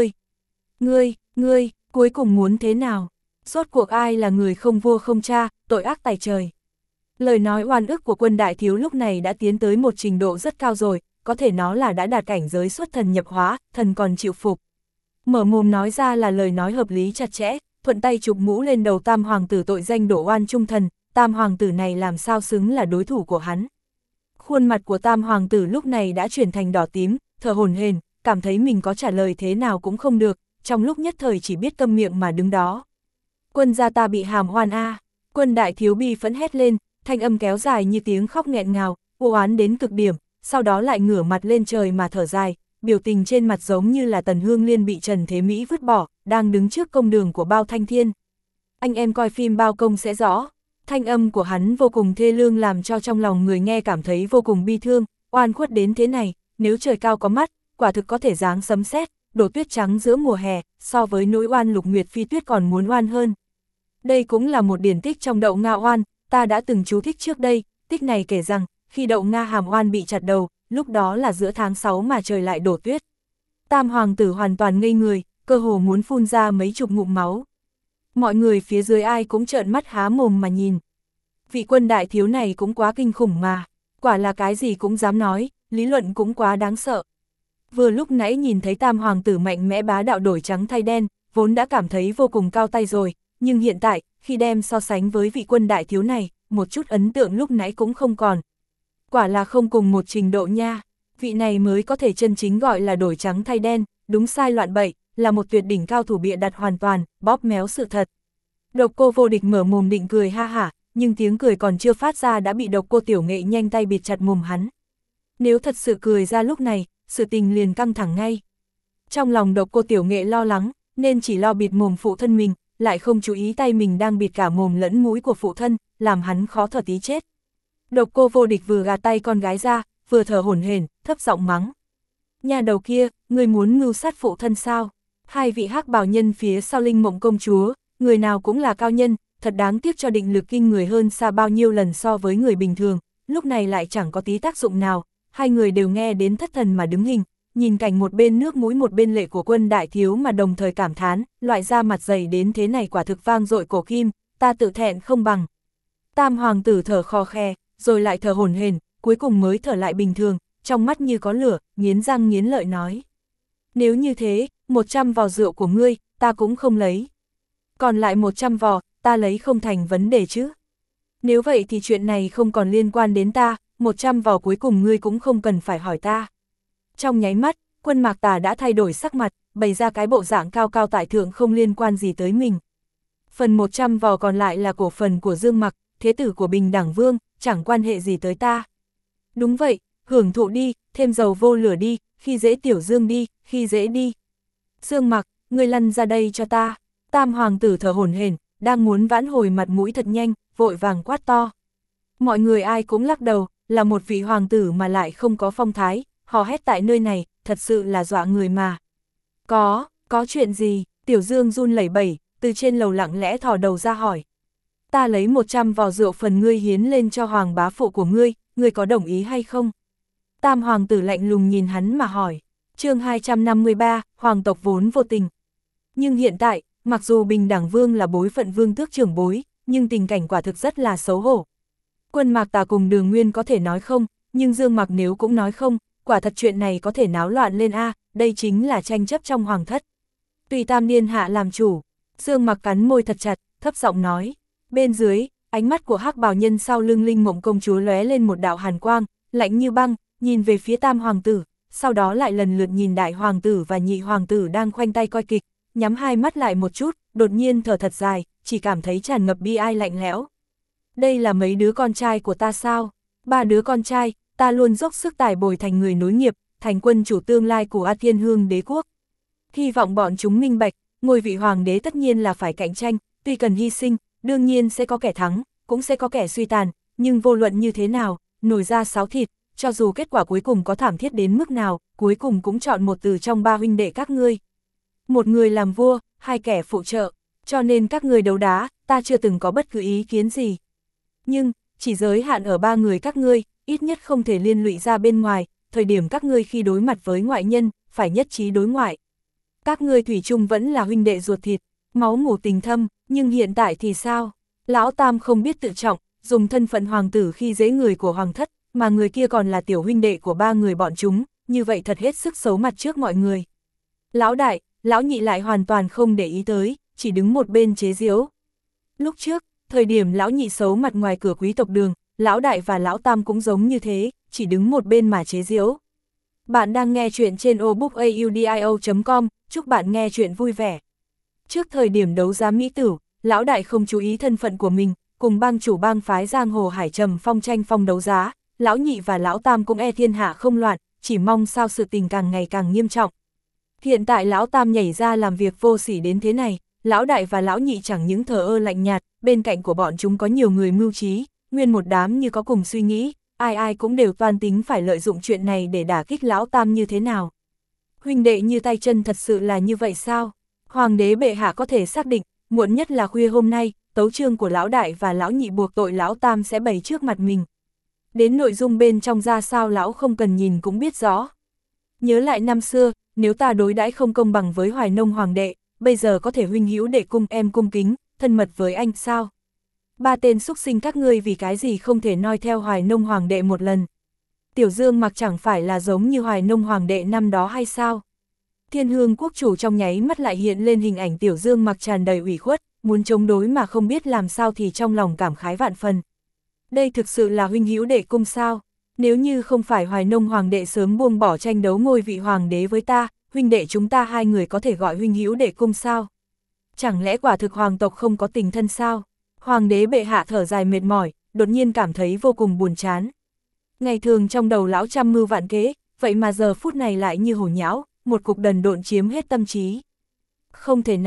ngươi, cuối cùng muốn thế nào? Rốt cuộc ai là người không vua không cha, tội ác tày trời? Lời nói oan ức của Quân đại thiếu lúc này đã tiến tới một trình độ rất cao rồi, có thể nó là đã đạt cảnh giới xuất thần nhập hóa, thần còn chịu phục. Mở mồm nói ra là lời nói hợp lý chặt chẽ, thuận tay chụp mũ lên đầu Tam hoàng tử tội danh đổ oan trung thần, Tam hoàng tử này làm sao xứng là đối thủ của hắn. Khuôn mặt của Tam hoàng tử lúc này đã chuyển thành đỏ tím, thở hổn hển, cảm thấy mình có trả lời thế nào cũng không được, trong lúc nhất thời chỉ biết câm miệng mà đứng đó. Quân gia ta bị hàm oan a! Quân đại thiếu bi phẫn hét lên, thanh âm kéo dài như tiếng khóc nghẹn ngào, u oán đến cực điểm, sau đó lại ngửa mặt lên trời mà thở dài, biểu tình trên mặt giống như là Tần Hương Liên bị Trần Thế Mỹ vứt bỏ, đang đứng trước công đường của Bao Thanh Thiên. Anh em coi phim Bao Công sẽ rõ, thanh âm của hắn vô cùng thê lương làm cho trong lòng người nghe cảm thấy vô cùng bi thương, oan khuất đến thế này, nếu trời cao có mắt, quả thực có thể giáng sấm sét, đổ tuyết trắng giữa mùa hè, so với nỗi oan Lục Nguyệt Phi Tuyết còn muốn oan hơn. Đây cũng là một điển tích trong Đậu Nga oan, ta đã từng chú thích trước đây, tích này kể rằng, khi Đậu Nga hàm oan bị chặt đầu, lúc đó là giữa tháng 6 mà trời lại đổ tuyết. Tam hoàng tử hoàn toàn ngây người, cơ hồ muốn phun ra mấy chục ngụm máu. Mọi người phía dưới ai cũng trợn mắt há mồm mà nhìn. Vị Quân đại thiếu này cũng quá kinh khủng mà, quả là cái gì cũng dám nói, lý luận cũng quá đáng sợ. Vừa lúc nãy nhìn thấy Tam hoàng tử mạnh mẽ bá đạo đổi trắng thay đen, vốn đã cảm thấy vô cùng cao tay rồi, nhưng hiện tại, khi đem so sánh với vị Quân đại thiếu này, một chút ấn tượng lúc nãy cũng không còn. Quả là không cùng một trình độ nha, vị này mới có thể chân chính gọi là đổi trắng thay đen, đúng sai loạn bậy, là một tuyệt đỉnh cao thủ bịa đặt hoàn toàn, bóp méo sự thật. Độc Cô Vô Địch mở mồm định cười ha hả, nhưng tiếng cười còn chưa phát ra đã bị Độc Cô Tiểu Nghệ nhanh tay bịt chặt mồm hắn. Nếu thật sự cười ra lúc này, sự tình liền căng thẳng ngay. Trong lòng Độc Cô Tiểu Nghệ lo lắng, nên chỉ lo bịt mồm phụ thân mình, lại không chú ý tay mình đang bịt cả mồm lẫn mũi của phụ thân, làm hắn khó thở tí chết. Độc Cô Vô Địch vừa gạt tay con gái ra, vừa thở hổn hển, thấp giọng mắng. Nhà đầu kia, người muốn mưu sát phụ thân sao? Hai vị hắc bào nhân phía sau Linh Mộng công chúa, người nào cũng là cao nhân, thật đáng tiếc cho định lực kinh người hơn xa bao nhiêu lần so với người bình thường, lúc này lại chẳng có tí tác dụng nào, hai người đều nghe đến thất thần mà đứng hình, nhìn cảnh một bên nước mũi một bên lệ của Quân đại thiếu mà đồng thời cảm thán, loại da mặt dày đến thế này quả thực vang dội cổ kim, ta tự thẹn không bằng. Tam hoàng tử thở khò khè, rồi lại thở hổn hển, cuối cùng mới thở lại bình thường, trong mắt như có lửa, nghiến răng nghiến lợi nói. Nếu như thế, 100 vò rượu của ngươi, ta cũng không lấy. Còn lại 100 vò, ta lấy không thành vấn đề chứ. Nếu vậy thì chuyện này không còn liên quan đến ta, 100 vò cuối cùng ngươi cũng không cần phải hỏi ta. Trong nháy mắt, Quân Mạc Tà đã thay đổi sắc mặt, bày ra cái bộ dạng cao cao tại thượng không liên quan gì tới mình. Phần 100 vò còn lại là cổ phần của Dương Mặc, thế tử của Bình Đẳng Vương, chẳng quan hệ gì tới ta. Đúng vậy, hưởng thụ đi, thêm dầu vô lửa đi, khi dễ Tiểu Dương đi, khi dễ đi. Dương Mặc, ngươi lăn ra đây cho ta. Tam hoàng tử thở hổn hển, đang muốn vãn hồi mặt mũi thật nhanh, vội vàng quát to. Mọi người ai cũng lắc đầu, là một vị hoàng tử mà lại không có phong thái, hò hét tại nơi này, thật sự là dọa người mà. Có chuyện gì? Tiểu Dương run lẩy bẩy, từ trên lầu lặng lẽ thò đầu ra hỏi. Ta lấy 100 vò rượu phần ngươi hiến lên cho hoàng bá phụ của ngươi có đồng ý hay không? Tam hoàng tử lạnh lùng nhìn hắn mà hỏi. Chương 253, hoàng tộc vốn vô tình. Nhưng hiện tại, mặc dù Bình Đẳng Vương là bối phận vương tước trưởng bối, nhưng tình cảnh quả thực rất là xấu hổ. Quân Mạc Tà cùng Đường Nguyên có thể nói không, nhưng Dương Mặc nếu cũng nói không, quả thật chuyện này có thể náo loạn lên đây chính là tranh chấp trong hoàng thất. Tùy Tam Niên hạ làm chủ, Dương Mặc cắn môi thật chặt, thấp giọng nói. Bên dưới, ánh mắt của hắc bào nhân sau lưng Linh Mộng công chúa lóe lên một đạo hàn quang, lạnh như băng, nhìn về phía Tam hoàng tử, sau đó lại lần lượt nhìn Đại hoàng tử và Nhị hoàng tử đang khoanh tay coi kịch, nhắm hai mắt lại một chút, đột nhiên thở thật dài, chỉ cảm thấy tràn ngập bi ai lạnh lẽo. Đây là mấy đứa con trai của ta sao? 3 đứa con trai, ta luôn dốc sức tải bồi thành người nối nghiệp, thành quân chủ tương lai của A Thiên Hương đế quốc. Hy vọng bọn chúng minh bạch, ngôi vị hoàng đế tất nhiên là phải cạnh tranh, tuy cần hy sinh, đương nhiên sẽ có kẻ thắng, cũng sẽ có kẻ suy tàn, nhưng vô luận như thế nào, nổi ra sáo thịt, cho dù kết quả cuối cùng có thảm thiết đến mức nào, cuối cùng cũng chọn một từ trong 3 huynh đệ các ngươi. Một người làm vua, 2 kẻ phụ trợ, cho nên các người đấu đá, ta chưa từng có bất cứ ý kiến gì. Nhưng, chỉ giới hạn ở 3 người các ngươi, ít nhất không thể liên lụy ra bên ngoài, thời điểm các ngươi khi đối mặt với ngoại nhân, phải nhất trí đối ngoại. Các ngươi thủy chung vẫn là huynh đệ ruột thịt, máu mủ tình thâm, nhưng hiện tại thì sao? Lão Tam không biết tự trọng, dùng thân phận hoàng tử khi dễ người của hoàng thất, mà người kia còn là tiểu huynh đệ của 3 người bọn chúng, như vậy thật hết sức xấu mặt trước mọi người. Lão Đại, Lão Nhị lại hoàn toàn không để ý tới, chỉ đứng một bên chế giễu. Lúc trước, thời điểm Lão Nhị xấu mặt ngoài cửa quý tộc Đường, Lão Đại và Lão Tam cũng giống như thế, chỉ đứng một bên mà chế giễu. Bạn đang nghe chuyện trên obookaudio.com, chúc bạn nghe chuyện vui vẻ. Trước thời điểm đấu giá mỹ tử, Lão Đại không chú ý thân phận của mình, cùng bang chủ bang phái giang hồ Hải Trầm Phong tranh phong đấu giá, Lão Nhị và Lão Tam cũng thiên hạ không loạn, chỉ mong sao sự tình càng ngày càng nghiêm trọng. Hiện tại Lão Tam nhảy ra làm việc vô sỉ đến thế này, Lão Đại và Lão Nhị chẳng những thờ ơ lạnh nhạt, bên cạnh của bọn chúng có nhiều người mưu trí, nguyên một đám như có cùng suy nghĩ, ai ai cũng đều toan tính phải lợi dụng chuyện này để đả kích Lão Tam như thế nào. Huynh đệ như tay chân thật sự là như vậy sao? Hoàng đế bệ hạ có thể xác định, muộn nhất là khuya hôm nay, tấu chương của Lão Đại và Lão Nhị buộc tội Lão Tam sẽ bày trước mặt mình. Đến nội dung bên trong ra sao Lão không cần nhìn cũng biết rõ. Nhớ lại năm xưa, nếu ta đối đãi không công bằng với Hoài Nông hoàng đệ, bây giờ có thể huynh hữu đệ cung em cung kính, thân mật với anh sao? 3 tên xúc sinh các ngươi vì cái gì không thể noi theo Hoài Nông hoàng đệ một lần? Tiểu Dương Mặc chẳng phải là giống như Hoài Nông hoàng đệ năm đó hay sao? Thiên Hương quốc chủ trong nháy mắt lại hiện lên hình ảnh Tiểu Dương Mặc tràn đầy ủy khuất, muốn chống đối mà không biết làm sao thì trong lòng cảm khái vạn phần. Đây thực sự là huynh hữu đệ cung sao? Nếu như không phải Hoài Nông hoàng đệ sớm buông bỏ tranh đấu ngôi vị hoàng đế với ta, huynh đệ chúng ta 2 người có thể gọi huynh hữu đệ cung sao? Chẳng lẽ quả thực hoàng tộc không có tình thân sao? Hoàng đế bệ hạ thở dài mệt mỏi, đột nhiên cảm thấy vô cùng buồn chán. Ngày thường trong đầu lão trăm mưu vạn kế, vậy mà giờ phút này lại như hổ nhão, một cục đần độn chiếm hết tâm trí. Không thể nào,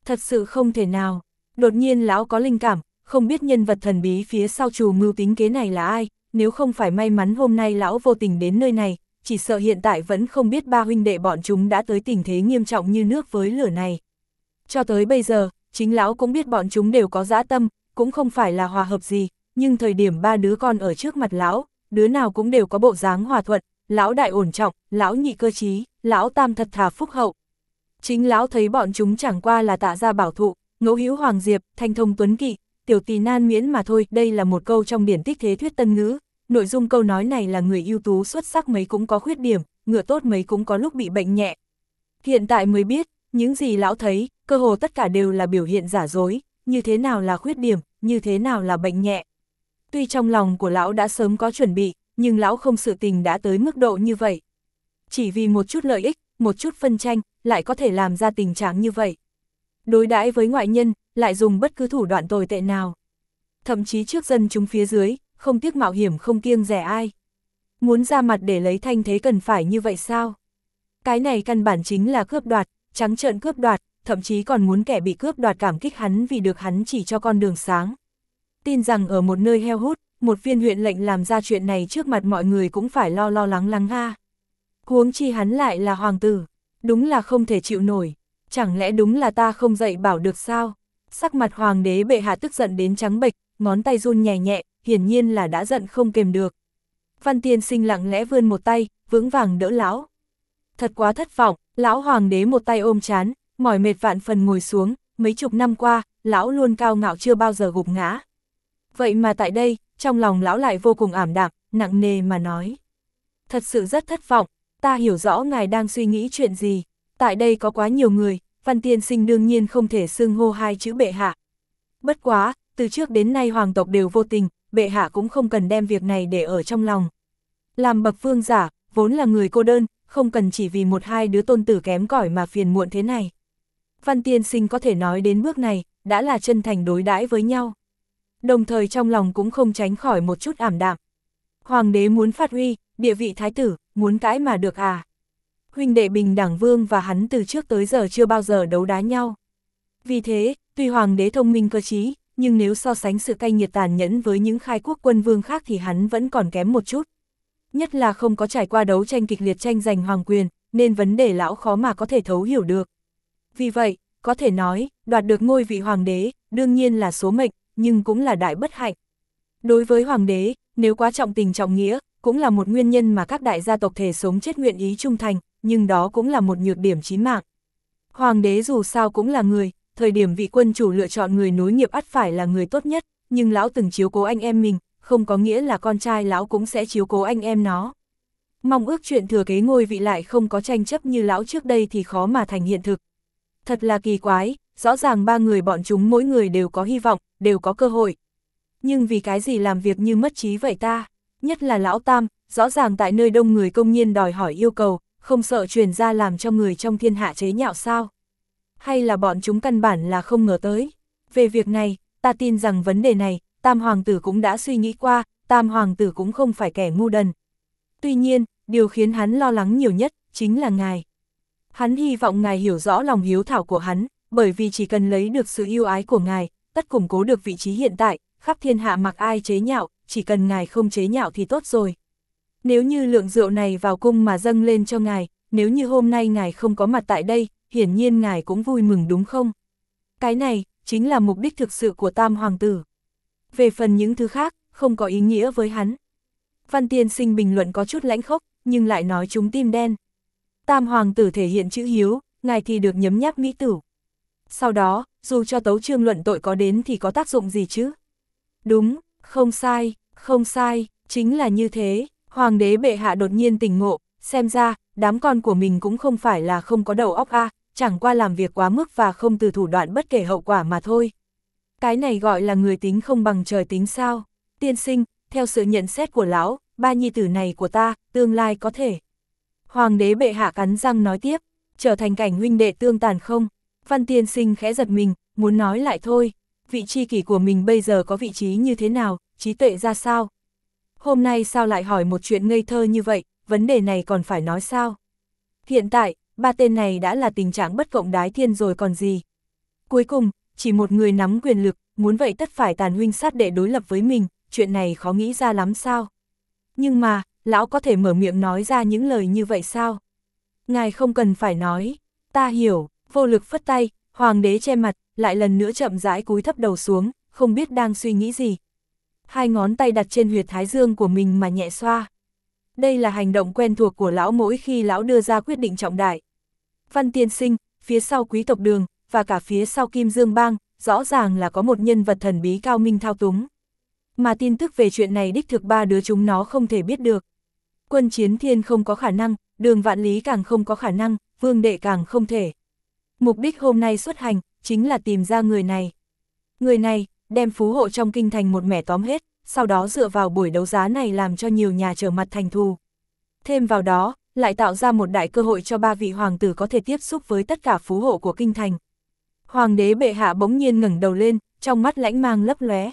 Thật sự không thể nào. Đột nhiên lão có linh cảm, không biết nhân vật thần bí phía sau trù mưu tính kế này là ai, nếu không phải may mắn hôm nay lão vô tình đến nơi này, chỉ sợ hiện tại vẫn không biết ba huynh đệ bọn chúng đã tới tình thế nghiêm trọng như nước với lửa này. Cho tới bây giờ, chính lão cũng biết bọn chúng đều có dã tâm, cũng không phải là hòa hợp gì, nhưng thời điểm ba đứa con ở trước mặt lão, đứa nào cũng đều có bộ dáng hòa thuận, lão đại ổn trọng, lão nhị cơ trí, lão tam thật thà phúc hậu. Chính lão thấy bọn chúng chẳng qua là Tạ gia bảo thụ, Ngẫu Hữu Hoàng Diệp, Thanh Thông Tuấn Kỵ, tiểu tỳ nan miễn mà thôi. Đây là một câu trong điển tích Thế Thuyết Tân Ngữ, nội dung câu nói này là người ưu tú xuất sắc mấy cũng có khuyết điểm, ngựa tốt mấy cũng có lúc bị bệnh nhẹ. Hiện tại mới biết, những gì lão thấy, cơ hồ tất cả đều là biểu hiện giả dối, như thế nào là khuyết điểm, như thế nào là bệnh nhẹ. Tuy trong lòng của lão đã sớm có chuẩn bị, nhưng lão không sự tình đã tới mức độ như vậy. Chỉ vì một chút lợi ích, một chút phân tranh, lại có thể làm ra tình trạng như vậy. Đối đãi với ngoại nhân, lại dùng bất cứ thủ đoạn tồi tệ nào. Thậm chí trước dân chúng phía dưới, không tiếc mạo hiểm không kiêng dè ai. Muốn ra mặt để lấy thanh thế cần phải như vậy sao? Cái này căn bản chính là cướp đoạt, trắng trợn cướp đoạt, thậm chí còn muốn kẻ bị cướp đoạt cảm kích hắn vì được hắn chỉ cho con đường sáng. Tin rằng ở một nơi heo hút, một viên huyện lệnh làm ra chuyện này trước mặt mọi người cũng phải lo lắng lắng ha. Huống chi hắn lại là hoàng tử, đúng là không thể chịu nổi. Chẳng lẽ đúng là ta không dạy bảo được sao? Sắc mặt hoàng đế bệ hạ tức giận đến trắng bệch, ngón tay run nhẹ nhẹ, hiển nhiên là đã giận không kềm được. Văn Tiên Sinh lặng lẽ vươn một tay, vững vàng đỡ lão. Thật quá thất vọng, lão hoàng đế một tay ôm trán, mỏi mệt vạn phần ngồi xuống, mấy chục năm qua, lão luôn cao ngạo chưa bao giờ gục ngã. Vậy mà tại đây, trong lòng lão lại vô cùng ảm đạm, nặng nề mà nói. Thật sự rất thất vọng, ta hiểu rõ ngài đang suy nghĩ chuyện gì. Tại đây có quá nhiều người, Văn Tiên Sinh đương nhiên không thể xưng hô hai chữ bệ hạ. Bất quá, từ trước đến nay hoàng tộc đều vô tình, bệ hạ cũng không cần đem việc này để ở trong lòng. Làm bậc vương giả, vốn là người cô đơn, không cần chỉ vì một hai đứa tôn tử kém cỏi mà phiền muộn thế này. Văn Tiên Sinh có thể nói đến bước này, đã là chân thành đối đãi với nhau. Đồng thời trong lòng cũng không tránh khỏi một chút ảm đạm. Hoàng đế muốn phát huy, địa vị thái tử, muốn cãi mà được à? Huynh đệ Bình Đẳng Vương và hắn từ trước tới giờ chưa bao giờ đấu đá nhau. Vì thế, tuy hoàng đế thông minh cơ trí, nhưng nếu so sánh sự cay nghiệt tàn nhẫn với những khai quốc quân vương khác thì hắn vẫn còn kém một chút. Nhất là không có trải qua đấu tranh kịch liệt tranh giành hoàng quyền, nên vấn đề lão khó mà có thể thấu hiểu được. Vì vậy, có thể nói, đoạt được ngôi vị hoàng đế, đương nhiên là số mệnh, nhưng cũng là đại bất hạnh. Đối với hoàng đế, nếu quá trọng tình trọng nghĩa, cũng là một nguyên nhân mà các đại gia tộc thể sống chết nguyện ý trung thành, nhưng đó cũng là một nhược điểm chí mạng. Hoàng đế dù sao cũng là người, thời điểm vị quân chủ lựa chọn người nối nghiệp ắt phải là người tốt nhất, nhưng lão từng chiếu cố anh em mình, không có nghĩa là con trai lão cũng sẽ chiếu cố anh em nó. Mong ước chuyện thừa kế ngôi vị lại không có tranh chấp như lão trước đây thì khó mà thành hiện thực. Thật là kỳ quái, rõ ràng ba người bọn chúng mỗi người đều có hy vọng, đều có cơ hội. Nhưng vì cái gì làm việc như mất trí vậy ta? Nhất là lão tam, rõ ràng tại nơi đông người công nhiên đòi hỏi yêu cầu, không sợ truyền ra làm cho người trong thiên hạ chế nhạo sao? Hay là bọn chúng căn bản là không ngờ tới? Về việc này, ta tin rằng vấn đề này, Tam Hoàng tử cũng đã suy nghĩ qua, Tam Hoàng tử cũng không phải kẻ ngu đần. Tuy nhiên, điều khiến hắn lo lắng nhiều nhất, chính là ngài. Hắn hy vọng ngài hiểu rõ lòng hiếu thảo của hắn, bởi vì chỉ cần lấy được sự yêu ái của ngài, tất củng cố được vị trí hiện tại, khắp thiên hạ mặc ai chế nhạo, chỉ cần ngài không chế nhạo thì tốt rồi. Nếu như lượng rượu này vào cung mà dâng lên cho ngài, nếu như hôm nay ngài không có mặt tại đây, hiển nhiên ngài cũng vui mừng đúng không? Cái này, chính là mục đích thực sự của Tam Hoàng tử. Về phần những thứ khác, không có ý nghĩa với hắn. Văn Tiên Sinh bình luận có chút lãnh khốc, nhưng lại nói chúng tim đen. Tam Hoàng tử thể hiện chữ hiếu, ngài thì được nhấm nháp mỹ tử. Sau đó, dù cho tấu chương luận tội có đến thì có tác dụng gì chứ? Đúng, không sai, chính là như thế. Hoàng đế bệ hạ đột nhiên tỉnh ngộ, xem ra, đám con của mình cũng không phải là không có đầu óc chẳng qua làm việc quá mức và không từ thủ đoạn bất kể hậu quả mà thôi. Cái này gọi là người tính không bằng trời tính sao? Tiên sinh, theo sự nhận xét của lão, ba nhi tử này của ta, tương lai có thể. Hoàng đế bệ hạ cắn răng nói tiếp, trở thành cảnh huynh đệ tương tàn không? Văn Tiên Sinh khẽ giật mình, muốn nói lại thôi, vị tri kỷ của mình bây giờ có vị trí như thế nào, trí tuệ ra sao? Hôm nay sao lại hỏi một chuyện ngây thơ như vậy, vấn đề này còn phải nói sao? Hiện tại, ba tên này đã là tình trạng bất cộng đái thiên rồi còn gì. Cuối cùng, chỉ một người nắm quyền lực, muốn vậy tất phải tàn huynh sát đệ đối lập với mình, chuyện này khó nghĩ ra lắm sao? Nhưng mà, lão có thể mở miệng nói ra những lời như vậy sao? Ngài không cần phải nói, ta hiểu, vô lực phất tay, hoàng đế che mặt, lại lần nữa chậm rãi cúi thấp đầu xuống, không biết đang suy nghĩ gì. Hai ngón tay đặt trên huyệt thái dương của mình mà nhẹ xoa. Đây là hành động quen thuộc của lão mỗi khi lão đưa ra quyết định trọng đại. Văn tiên sinh, phía sau quý tộc Đường, và cả phía sau Kim Dương Bang, rõ ràng là có một nhân vật thần bí cao minh thao túng. Mà tin tức về chuyện này đích thực ba đứa chúng nó không thể biết được. Quân Chiến Thiên không có khả năng, Đường Vạn Lý càng không có khả năng, Vương Đệ càng không thể. Mục đích hôm nay xuất hành, chính là tìm ra người này. Người này, đem phú hộ trong kinh thành một mẻ tóm hết, sau đó dựa vào buổi đấu giá này làm cho nhiều nhà trở mặt thành thù. Thêm vào đó, lại tạo ra một đại cơ hội cho ba vị hoàng tử có thể tiếp xúc với tất cả phú hộ của kinh thành. Hoàng đế bệ hạ bỗng nhiên ngẩng đầu lên, trong mắt lãnh mang lấp lóe.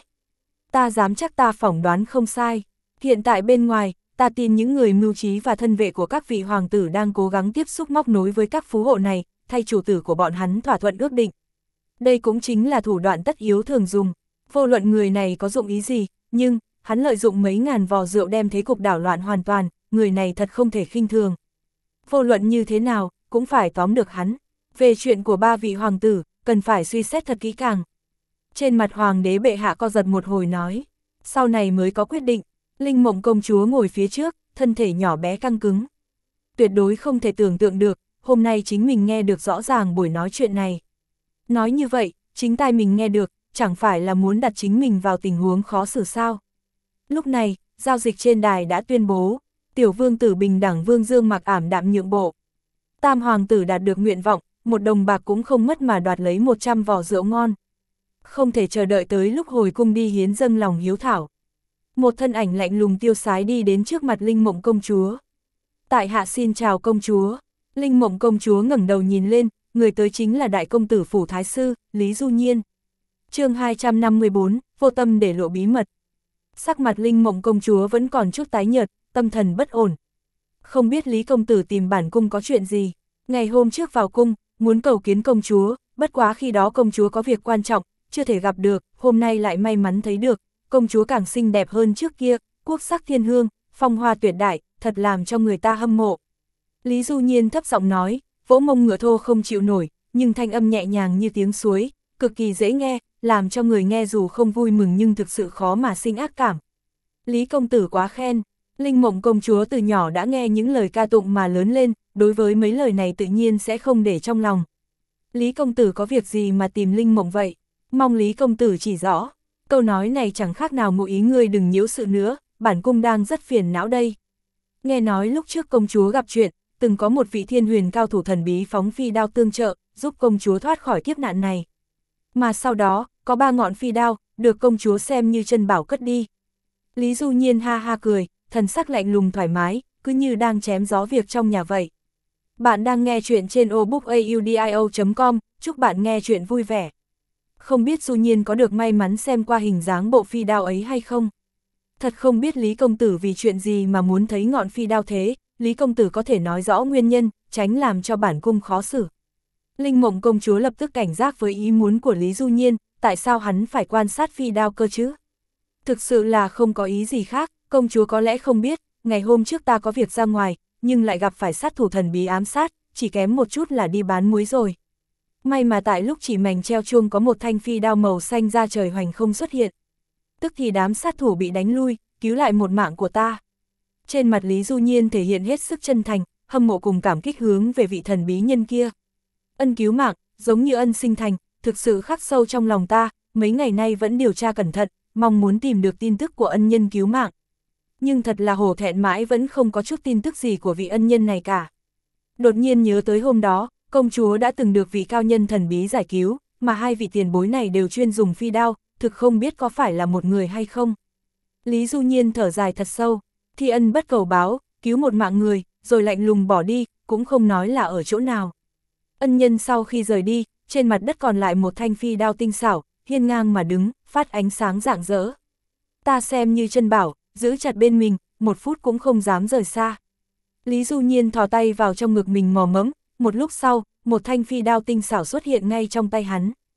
Ta dám chắc ta phỏng đoán không sai. Hiện tại bên ngoài, ta tin những người mưu trí và thân vệ của các vị hoàng tử đang cố gắng tiếp xúc móc nối với các phú hộ này, thay chủ tử của bọn hắn thỏa thuận ước định. Đây cũng chính là thủ đoạn tất yếu thường dùng. Vô luận người này có dụng ý gì, nhưng, hắn lợi dụng mấy ngàn vò rượu đem thế cục đảo loạn hoàn toàn, người này thật không thể khinh thường. Vô luận như thế nào, cũng phải tóm được hắn. Về chuyện của ba vị hoàng tử, cần phải suy xét thật kỹ càng. Trên mặt hoàng đế bệ hạ co giật một hồi nói, sau này mới có quyết định. Linh Mộng công chúa ngồi phía trước, thân thể nhỏ bé căng cứng. Tuyệt đối không thể tưởng tượng được, hôm nay chính mình nghe được rõ ràng buổi nói chuyện này. Nói như vậy, chính tai mình nghe được, chẳng phải là muốn đặt chính mình vào tình huống khó xử sao. Lúc này, giao dịch trên đài đã tuyên bố, tiểu vương tử bình đẳng Vương Dương Mặc ảm đạm nhượng bộ. Tam hoàng tử đạt được nguyện vọng, một đồng bạc cũng không mất mà đoạt lấy 100 vò rượu ngon. Không thể chờ đợi tới lúc hồi cung đi hiến dâng lòng hiếu thảo. Một thân ảnh lạnh lùng tiêu sái đi đến trước mặt Linh Mộng công chúa. Tại hạ xin chào công chúa. Linh Mộng công chúa ngẩng đầu nhìn lên, người tới chính là đại công tử phủ thái sư, Lý Du Nhiên. Chương 254, vô tâm để lộ bí mật. Sắc mặt Linh Mộng công chúa vẫn còn chút tái nhợt, tâm thần bất ổn. Không biết Lý công tử tìm bản cung có chuyện gì. Ngày hôm trước vào cung, muốn cầu kiến công chúa, bất quá khi đó công chúa có việc quan trọng, chưa thể gặp được, hôm nay lại may mắn thấy được, công chúa càng xinh đẹp hơn trước kia, quốc sắc thiên hương, phong hoa tuyệt đại, thật làm cho người ta hâm mộ. Lý Du Nhiên thấp giọng nói, vỗ mông ngựa thô không chịu nổi, nhưng thanh âm nhẹ nhàng như tiếng suối, cực kỳ dễ nghe, làm cho người nghe dù không vui mừng nhưng thực sự khó mà sinh ác cảm. Lý công tử quá khen. Linh Mộng công chúa từ nhỏ đã nghe những lời ca tụng mà lớn lên, đối với mấy lời này tự nhiên sẽ không để trong lòng. Lý công tử có việc gì mà tìm Linh Mộng vậy? Mong Lý công tử chỉ rõ. Câu nói này chẳng khác nào ngụ ý ngươi đừng nhiễu sự nữa, bản cung đang rất phiền não đây. Nghe nói lúc trước công chúa gặp chuyện, từng có một vị thiên huyền cao thủ thần bí phóng phi đao tương trợ, giúp công chúa thoát khỏi kiếp nạn này. Mà sau đó, có 3 ngọn phi đao, được công chúa xem như chân bảo cất đi. Lý Du Nhiên ha ha cười, thần sắc lạnh lùng thoải mái, cứ như đang chém gió việc trong nhà vậy. Bạn đang nghe chuyện trên obookaudio.com, chúc bạn nghe chuyện vui vẻ. Không biết Du Nhiên có được may mắn xem qua hình dáng bộ phi đao ấy hay không? Thật không biết Lý công tử vì chuyện gì mà muốn thấy ngọn phi đao thế, Lý công tử có thể nói rõ nguyên nhân, tránh làm cho bản cung khó xử. Linh Mộng công chúa lập tức cảnh giác với ý muốn của Lý Du Nhiên, tại sao hắn phải quan sát phi đao cơ chứ? Thực sự là không có ý gì khác, công chúa có lẽ không biết, ngày hôm trước ta có việc ra ngoài, nhưng lại gặp phải sát thủ thần bí ám sát, chỉ kém một chút là đi bán muối rồi. May mà tại lúc chỉ mảnh treo chuông có một thanh phi đao màu xanh ra trời hoành không xuất hiện. Tức thì đám sát thủ bị đánh lui, cứu lại một mạng của ta. Trên mặt Lý Du Nhiên thể hiện hết sức chân thành, hâm mộ cùng cảm kích hướng về vị thần bí nhân kia. Ân cứu mạng, giống như ân sinh thành, thực sự khắc sâu trong lòng ta, mấy ngày nay vẫn điều tra cẩn thận, mong muốn tìm được tin tức của ân nhân cứu mạng. Nhưng thật là hổ thẹn mãi vẫn không có chút tin tức gì của vị ân nhân này cả. Đột nhiên nhớ tới hôm đó, công chúa đã từng được vị cao nhân thần bí giải cứu, mà hai vị tiền bối này đều chuyên dùng phi đao, thực không biết có phải là một người hay không. Lý Du Nhiên thở dài thật sâu, thi ân bất cầu báo, cứu một mạng người, rồi lạnh lùng bỏ đi, cũng không nói là ở chỗ nào. Ân nhân sau khi rời đi, trên mặt đất còn lại một thanh phi đao tinh xảo, hiên ngang mà đứng, phát ánh sáng rạng rỡ. Ta xem như chân bảo, giữ chặt bên mình, một phút cũng không dám rời xa. Lý Du Nhiên thò tay vào trong ngực mình mò mẫm, một lúc sau, một thanh phi đao tinh xảo xuất hiện ngay trong tay hắn.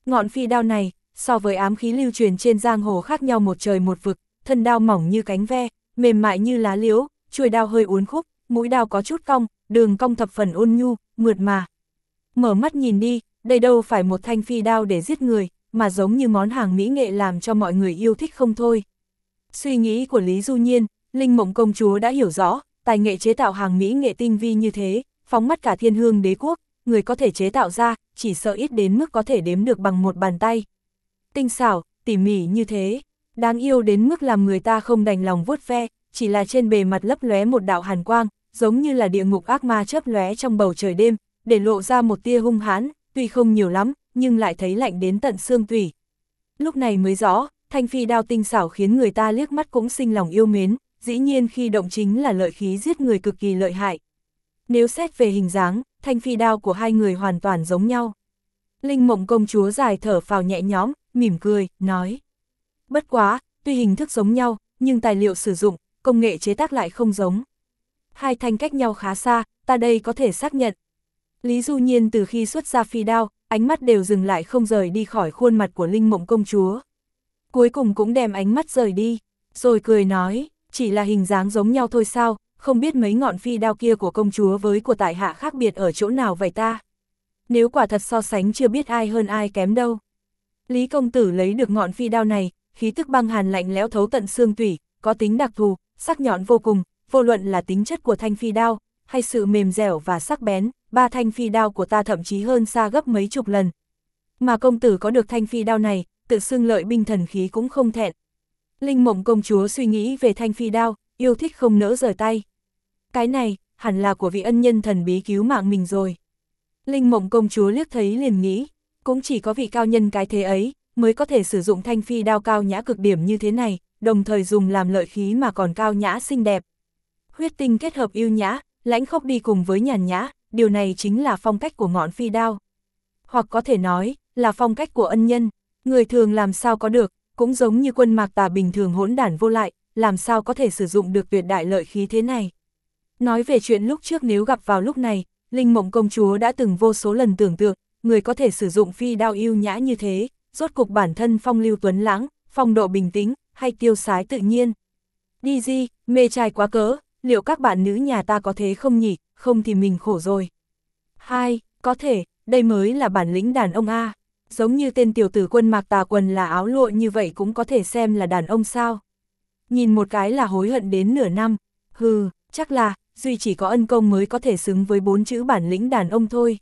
Ngọn phi đao này, so với ám khí lưu truyền trên giang hồ khác nhau một trời một vực, thân đao mỏng như cánh ve, mềm mại như lá liễu, chuôi đao hơi uốn khúc, mũi đao có chút cong, đường cong thập phần ôn nhu, mượt mà. Mở mắt nhìn đi, đây đâu phải một thanh phi đao để giết người, mà giống như món hàng mỹ nghệ làm cho mọi người yêu thích không thôi. Suy nghĩ của Lý Du Nhiên, Linh Mộng công chúa đã hiểu rõ, tài nghệ chế tạo hàng mỹ nghệ tinh vi như thế, phóng mắt cả Thiên Hương đế quốc, người có thể chế tạo ra, chỉ sợ ít đến mức có thể đếm được bằng một bàn tay. Tinh xảo, tỉ mỉ như thế, đáng yêu đến mức làm người ta không đành lòng vuốt ve, chỉ là trên bề mặt lấp lóe một đạo hàn quang, giống như là địa ngục ác ma chớp lóe trong bầu trời đêm, để lộ ra một tia hung hãn, tuy không nhiều lắm, nhưng lại thấy lạnh đến tận xương tủy. Lúc này mới rõ, thanh phi đao tinh xảo khiến người ta liếc mắt cũng sinh lòng yêu mến, dĩ nhiên khi động chính là lợi khí giết người cực kỳ lợi hại. Nếu xét về hình dáng, thanh phi đao của hai người hoàn toàn giống nhau. Linh Mộng công chúa dài thở phào nhẹ nhõm, mỉm cười, nói. Bất quá, tuy hình thức giống nhau, nhưng tài liệu sử dụng, công nghệ chế tác lại không giống. Hai thanh cách nhau khá xa, ta đây có thể xác nhận. Lý Du Nhiên từ khi xuất ra phi đao, ánh mắt đều dừng lại không rời đi khỏi khuôn mặt của Linh Mộng công chúa. Cuối cùng cũng đem ánh mắt rời đi, rồi cười nói, chỉ là hình dáng giống nhau thôi sao, không biết mấy ngọn phi đao kia của công chúa với của tại hạ khác biệt ở chỗ nào vậy ta? Nếu quả thật so sánh chưa biết ai hơn ai kém đâu. Lý công tử lấy được ngọn phi đao này, khí tức băng hàn lạnh lẽo thấu tận xương tủy, có tính đặc thù, sắc nhọn vô cùng, vô luận là tính chất của thanh phi đao, hay sự mềm dẻo và sắc bén, ba thanh phi đao của ta thậm chí hơn xa gấp mấy chục lần. Mà công tử có được thanh phi đao này, tự xưng lợi binh thần khí cũng không thẹn. Linh Mộng công chúa suy nghĩ về thanh phi đao, yêu thích không nỡ rời tay. Cái này, hẳn là của vị ân nhân thần bí cứu mạng mình rồi. Linh Mộng công chúa liếc thấy liền nghĩ, cũng chỉ có vị cao nhân cái thế ấy, mới có thể sử dụng thanh phi đao cao nhã cực điểm như thế này, đồng thời dùng làm lợi khí mà còn cao nhã xinh đẹp. Huyết tinh kết hợp yêu nhã, lãnh khốc đi cùng với nhàn nhã, điều này chính là phong cách của ngọn phi đao. Hoặc có thể nói, là phong cách của ân nhân, người thường làm sao có được, cũng giống như Quân Mạc Tà bình thường hỗn đản vô lại, làm sao có thể sử dụng được tuyệt đại lợi khí thế này. Nói về chuyện lúc trước nếu gặp vào lúc này, Linh Mộng công chúa đã từng vô số lần tưởng tượng, người có thể sử dụng phi đao yêu nhã như thế, rốt cục bản thân phong lưu tuấn lãng, phong độ bình tĩnh, hay tiêu sái tự nhiên. Đi gì, mê trai quá cỡ, liệu các bạn nữ nhà ta có thế không nhỉ, không thì mình khổ rồi. Hai, có thể, đây mới là bản lĩnh đàn ông a. Giống như tên tiểu tử Quân Mạc Tà quần là áo lụa như vậy cũng có thể xem là đàn ông sao. Nhìn một cái là hối hận đến nửa năm, hừ, chắc là, duy chỉ có ân công mới có thể xứng với 4 chữ bản lĩnh đàn ông thôi.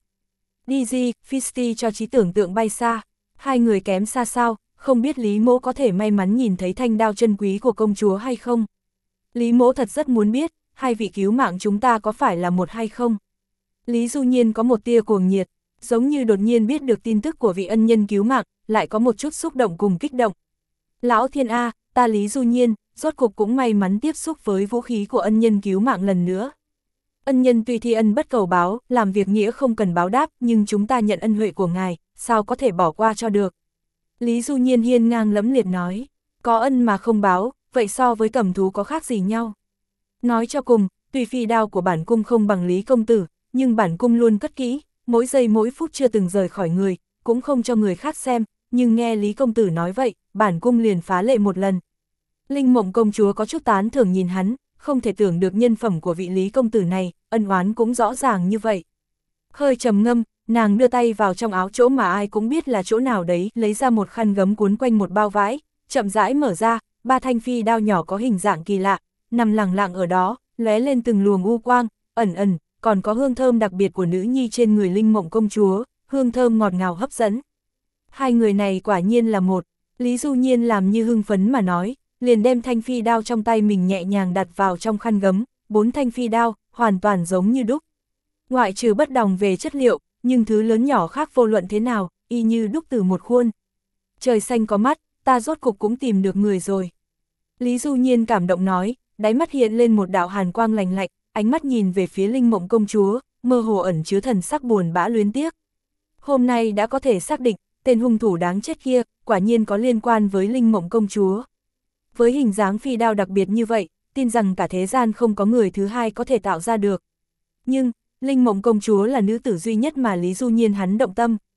DG, Fisty cho trí tưởng tượng bay xa, hai người kém xa sao, không biết Lý Mỗ có thể may mắn nhìn thấy thanh đao chân quý của công chúa hay không? Lý Mỗ thật rất muốn biết, hai vị cứu mạng chúng ta có phải là một hay không? Lý Du Nhiên có một tia cuồng nhiệt, giống như đột nhiên biết được tin tức của vị ân nhân cứu mạng, lại có một chút xúc động cùng kích động. Lão Thiên A, ta Lý Du Nhiên, rốt cục cũng may mắn tiếp xúc với vũ khí của ân nhân cứu mạng lần nữa. Ân nhân tuy thi ân bất cầu báo, làm việc nghĩa không cần báo đáp, nhưng chúng ta nhận ân huệ của ngài, sao có thể bỏ qua cho được. Lý Du Nhiên hiên ngang lẫm liệt nói, có ân mà không báo, vậy so với cầm thú có khác gì nhau. Nói cho cùng, tuy phi đao của bản cung không bằng Lý công tử, nhưng bản cung luôn cất kỹ, mỗi giây mỗi phút chưa từng rời khỏi người, cũng không cho người khác xem, nhưng nghe Lý công tử nói vậy, bản cung liền phá lệ một lần. Linh Mộng công chúa có chút tán thưởng nhìn hắn, không thể tưởng được nhân phẩm của vị Lý công tử này, ân oán cũng rõ ràng như vậy. Hơi trầm ngâm, nàng đưa tay vào trong áo chỗ mà ai cũng biết là chỗ nào đấy, lấy ra một khăn gấm cuốn quanh một bao vải, chậm rãi mở ra, ba thanh phi đao nhỏ có hình dạng kỳ lạ, nằm lẳng lặng ở đó, lóe lên từng luồng u quang, ẩn ẩn, còn có hương thơm đặc biệt của nữ nhi trên người Linh Mộng công chúa, hương thơm ngọt ngào hấp dẫn. Hai người này quả nhiên là một, Lý Du Nhiên làm như hưng phấn mà nói, liền đem thanh phi đao trong tay mình nhẹ nhàng đặt vào trong khăn gấm, 4 thanh phi đao, hoàn toàn giống như đúc. Ngoại trừ bất đồng về chất liệu, nhưng thứ lớn nhỏ khác vô luận thế nào, y như đúc từ một khuôn. Trời xanh có mắt, ta rốt cục cũng tìm được người rồi. Lý Du Nhiên cảm động nói, đáy mắt hiện lên một đạo hàn quang lành lạnh, ánh mắt nhìn về phía Linh Mộng công chúa, mơ hồ ẩn chứa thần sắc buồn bã luyến tiếc. Hôm nay đã có thể xác định, tên hung thủ đáng chết kia, quả nhiên có liên quan với Linh Mộng công chúa. Với hình dáng phi đao đặc biệt như vậy, tin rằng cả thế gian không có người thứ hai có thể tạo ra được. Nhưng, Linh Mộng công chúa là nữ tử duy nhất mà Lý Du Nhiên hắn động tâm.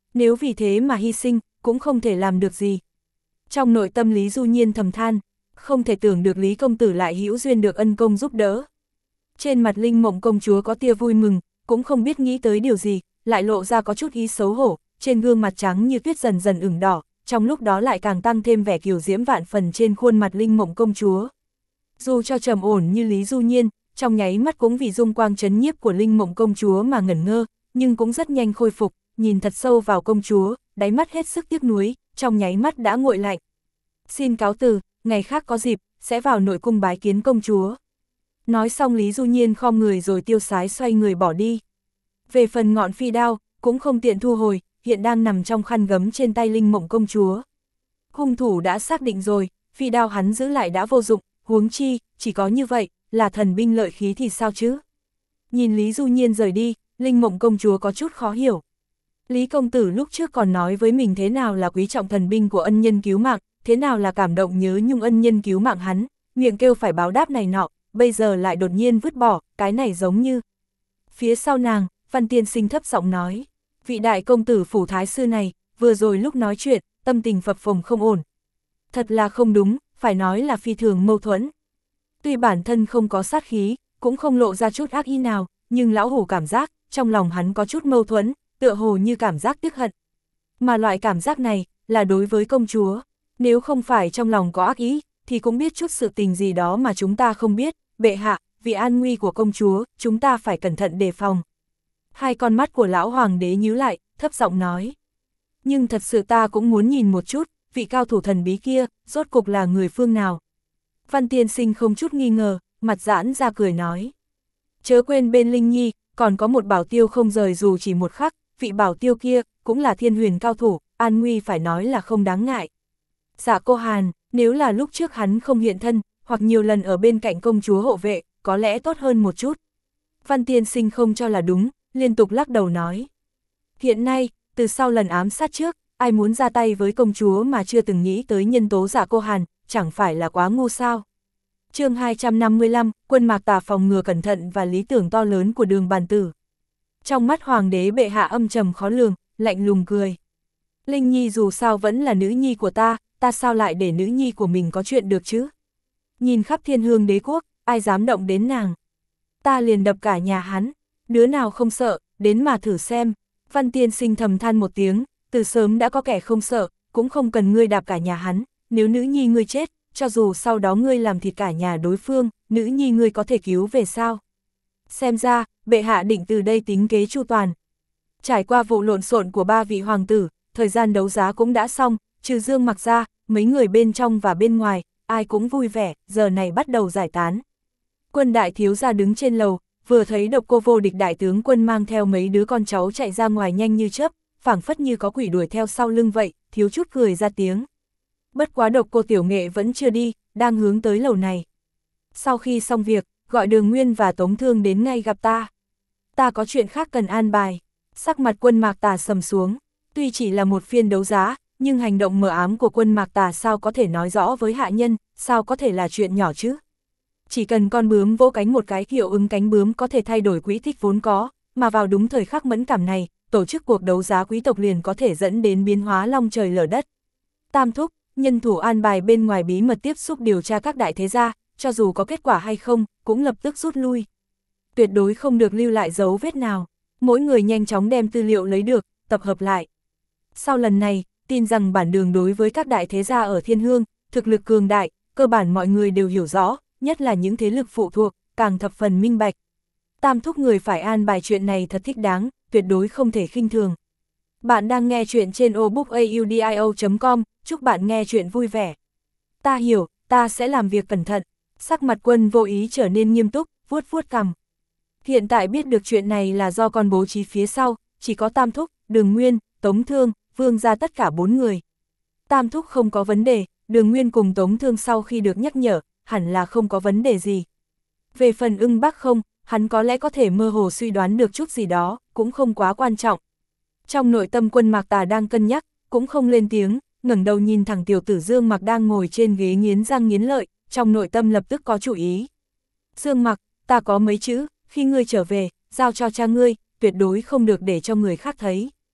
Nếu vì thế mà hy sinh, cũng không thể làm được gì. Trong nội tâm Lý Du Nhiên thầm than, không thể tưởng được Lý công tử lại hữu duyên được ân công giúp đỡ. Trên mặt Linh Mộng công chúa có tia vui mừng, cũng không biết nghĩ tới điều gì, lại lộ ra có chút ý xấu hổ, trên gương mặt trắng như tuyết dần dần ửng đỏ, trong lúc đó lại càng tăng thêm vẻ kiều diễm vạn phần trên khuôn mặt Linh Mộng công chúa. Dù cho trầm ổn như Lý Du Nhiên, trong nháy mắt cũng vì dung quang chấn nhiếp của Linh Mộng công chúa mà ngẩn ngơ, nhưng cũng rất nhanh khôi phục, nhìn thật sâu vào công chúa, đáy mắt hết sức tiếc nuối, trong nháy mắt đã nguội lạnh. Xin cáo từ, ngày khác có dịp, sẽ vào nội cung bái kiến công chúa. Nói xong Lý Du Nhiên khom người rồi tiêu sái xoay người bỏ đi. Về phần ngọn phi đao, cũng không tiện thu hồi, hiện đang nằm trong khăn gấm trên tay Linh Mộng công chúa. Hung thủ đã xác định rồi, phi đao hắn giữ lại đã vô dụng, huống chi, chỉ có như vậy, là thần binh lợi khí thì sao chứ? Nhìn Lý Du Nhiên rời đi, Linh Mộng công chúa có chút khó hiểu. Lý công tử lúc trước còn nói với mình thế nào là quý trọng thần binh của ân nhân cứu mạng, thế nào là cảm động nhớ nhung ân nhân cứu mạng hắn, miệng kêu phải báo đáp này nọ, bây giờ lại đột nhiên vứt bỏ, cái này giống như. Phía sau nàng, Văn Tiên Sinh thấp giọng nói, vị đại công tử phủ thái sư này, vừa rồi lúc nói chuyện, tâm tình phập phồng không ổn. Thật là không đúng, phải nói là phi thường mâu thuẫn. Tuy bản thân không có sát khí, cũng không lộ ra chút ác ý nào, nhưng lão hổ cảm giác, trong lòng hắn có chút mâu thuẫn, tựa hồ như cảm giác tiếc hận. Mà loại cảm giác này, là đối với công chúa. Nếu không phải trong lòng có ác ý, thì cũng biết chút sự tình gì đó mà chúng ta không biết. Bệ hạ, vì an nguy của công chúa, chúng ta phải cẩn thận đề phòng. Hai con mắt của lão hoàng đế nhíu lại, thấp giọng nói. Nhưng thật sự ta cũng muốn nhìn một chút, vị cao thủ thần bí kia, rốt cục là người phương nào. Văn Tiên Sinh không chút nghi ngờ, mặt giãn ra cười nói. Chớ quên bên Linh Nhi, còn có một bảo tiêu không rời dù chỉ một khắc, vị bảo tiêu kia, cũng là thiên huyền cao thủ, an nguy phải nói là không đáng ngại. Dạ cô Hàn, nếu là lúc trước hắn không hiện thân, hoặc nhiều lần ở bên cạnh công chúa hộ vệ, có lẽ tốt hơn một chút. Văn Tiên Sinh không cho là đúng, liên tục lắc đầu nói. Hiện nay, từ sau lần ám sát trước, ai muốn ra tay với công chúa mà chưa từng nghĩ tới nhân tố Dạ cô Hàn, chẳng phải là quá ngu sao. Chương 255, quân Mạc Tà phòng ngừa cẩn thận và lý tưởng to lớn của Đường Bàn Tử. Trong mắt hoàng đế bệ hạ âm trầm khó lường, lạnh lùng cười. Linh Nhi dù sao vẫn là nữ nhi của ta sao lại để nữ nhi của mình có chuyện được chứ? Nhìn khắp thiên hương đế quốc, ai dám động đến nàng? Ta liền đập cả nhà hắn, đứa nào không sợ, đến mà thử xem. Văn Tiên Sinh thầm than một tiếng, từ sớm đã có kẻ không sợ, cũng không cần ngươi đạp cả nhà hắn, nếu nữ nhi ngươi chết, cho dù sau đó ngươi làm thịt cả nhà đối phương, nữ nhi ngươi có thể cứu về sao? Xem ra, bệ hạ định từ đây tính kế chu toàn. Trải qua vụ lộn xộn của ba vị hoàng tử, thời gian đấu giá cũng đã xong, trừ Dương Mặc ra, mấy người bên trong và bên ngoài, ai cũng vui vẻ, giờ này bắt đầu giải tán. Quân đại thiếu gia đứng trên lầu, vừa thấy Độc Cô vô địch đại tướng quân mang theo mấy đứa con cháu chạy ra ngoài nhanh như chớp, phảng phất như có quỷ đuổi theo sau lưng vậy, thiếu chút cười ra tiếng. Bất quá Độc Cô tiểu nghệ vẫn chưa đi, đang hướng tới lầu này. Sau khi xong việc, gọi Đường Nguyên và Tống Thương đến ngay gặp ta. Ta có chuyện khác cần an bài. Sắc mặt quân Mạc Tà sầm xuống, tuy chỉ là một phiên đấu giá, nhưng hành động mờ ám của quân Mạc Tà sao có thể nói rõ với hạ nhân, sao có thể là chuyện nhỏ chứ? Chỉ cần con bướm vỗ cánh một cái, hiệu ứng cánh bướm có thể thay đổi quỹ tích vốn có, mà vào đúng thời khắc mẫn cảm này, tổ chức cuộc đấu giá quý tộc liền có thể dẫn đến biến hóa long trời lở đất. Tam thúc, nhân thủ an bài bên ngoài bí mật tiếp xúc điều tra các đại thế gia, cho dù có kết quả hay không, cũng lập tức rút lui. Tuyệt đối không được lưu lại dấu vết nào, mỗi người nhanh chóng đem tư liệu lấy được, tập hợp lại. Sau lần này, tin rằng bản Đường đối với các đại thế gia ở Thiên Hương, thực lực cường đại, cơ bản mọi người đều hiểu rõ, nhất là những thế lực phụ thuộc, càng thập phần minh bạch. Tam thúc người phải an bài chuyện này thật thích đáng, tuyệt đối không thể khinh thường. Bạn đang nghe chuyện trên obookaudio.com, chúc bạn nghe chuyện vui vẻ. Ta hiểu, ta sẽ làm việc cẩn thận. Sắc mặt Quân Vô Ý trở nên nghiêm túc, vuốt vuốt cằm. Hiện tại biết được chuyện này là do con bố trí phía sau, chỉ có Tam thúc, Đường Nguyên, Tống Thương, Vương ra tất cả 4 người. Tam thúc không có vấn đề, Đường Nguyên cùng Tống Thương sau khi được nhắc nhở, hẳn là không có vấn đề gì. Về phần Ưng Bắc không, hắn có lẽ có thể mơ hồ suy đoán được chút gì đó, cũng không quá quan trọng. Trong nội tâm quân Mạc Tà đang cân nhắc, cũng không lên tiếng, ngẩng đầu nhìn thẳng tiểu tử Dương Mặc đang ngồi trên ghế nghiến răng nghiến lợi, trong nội tâm lập tức có chủ ý. Dương Mặc, ta có mấy chữ, khi ngươi trở về, giao cho cha ngươi, tuyệt đối không được để cho người khác thấy.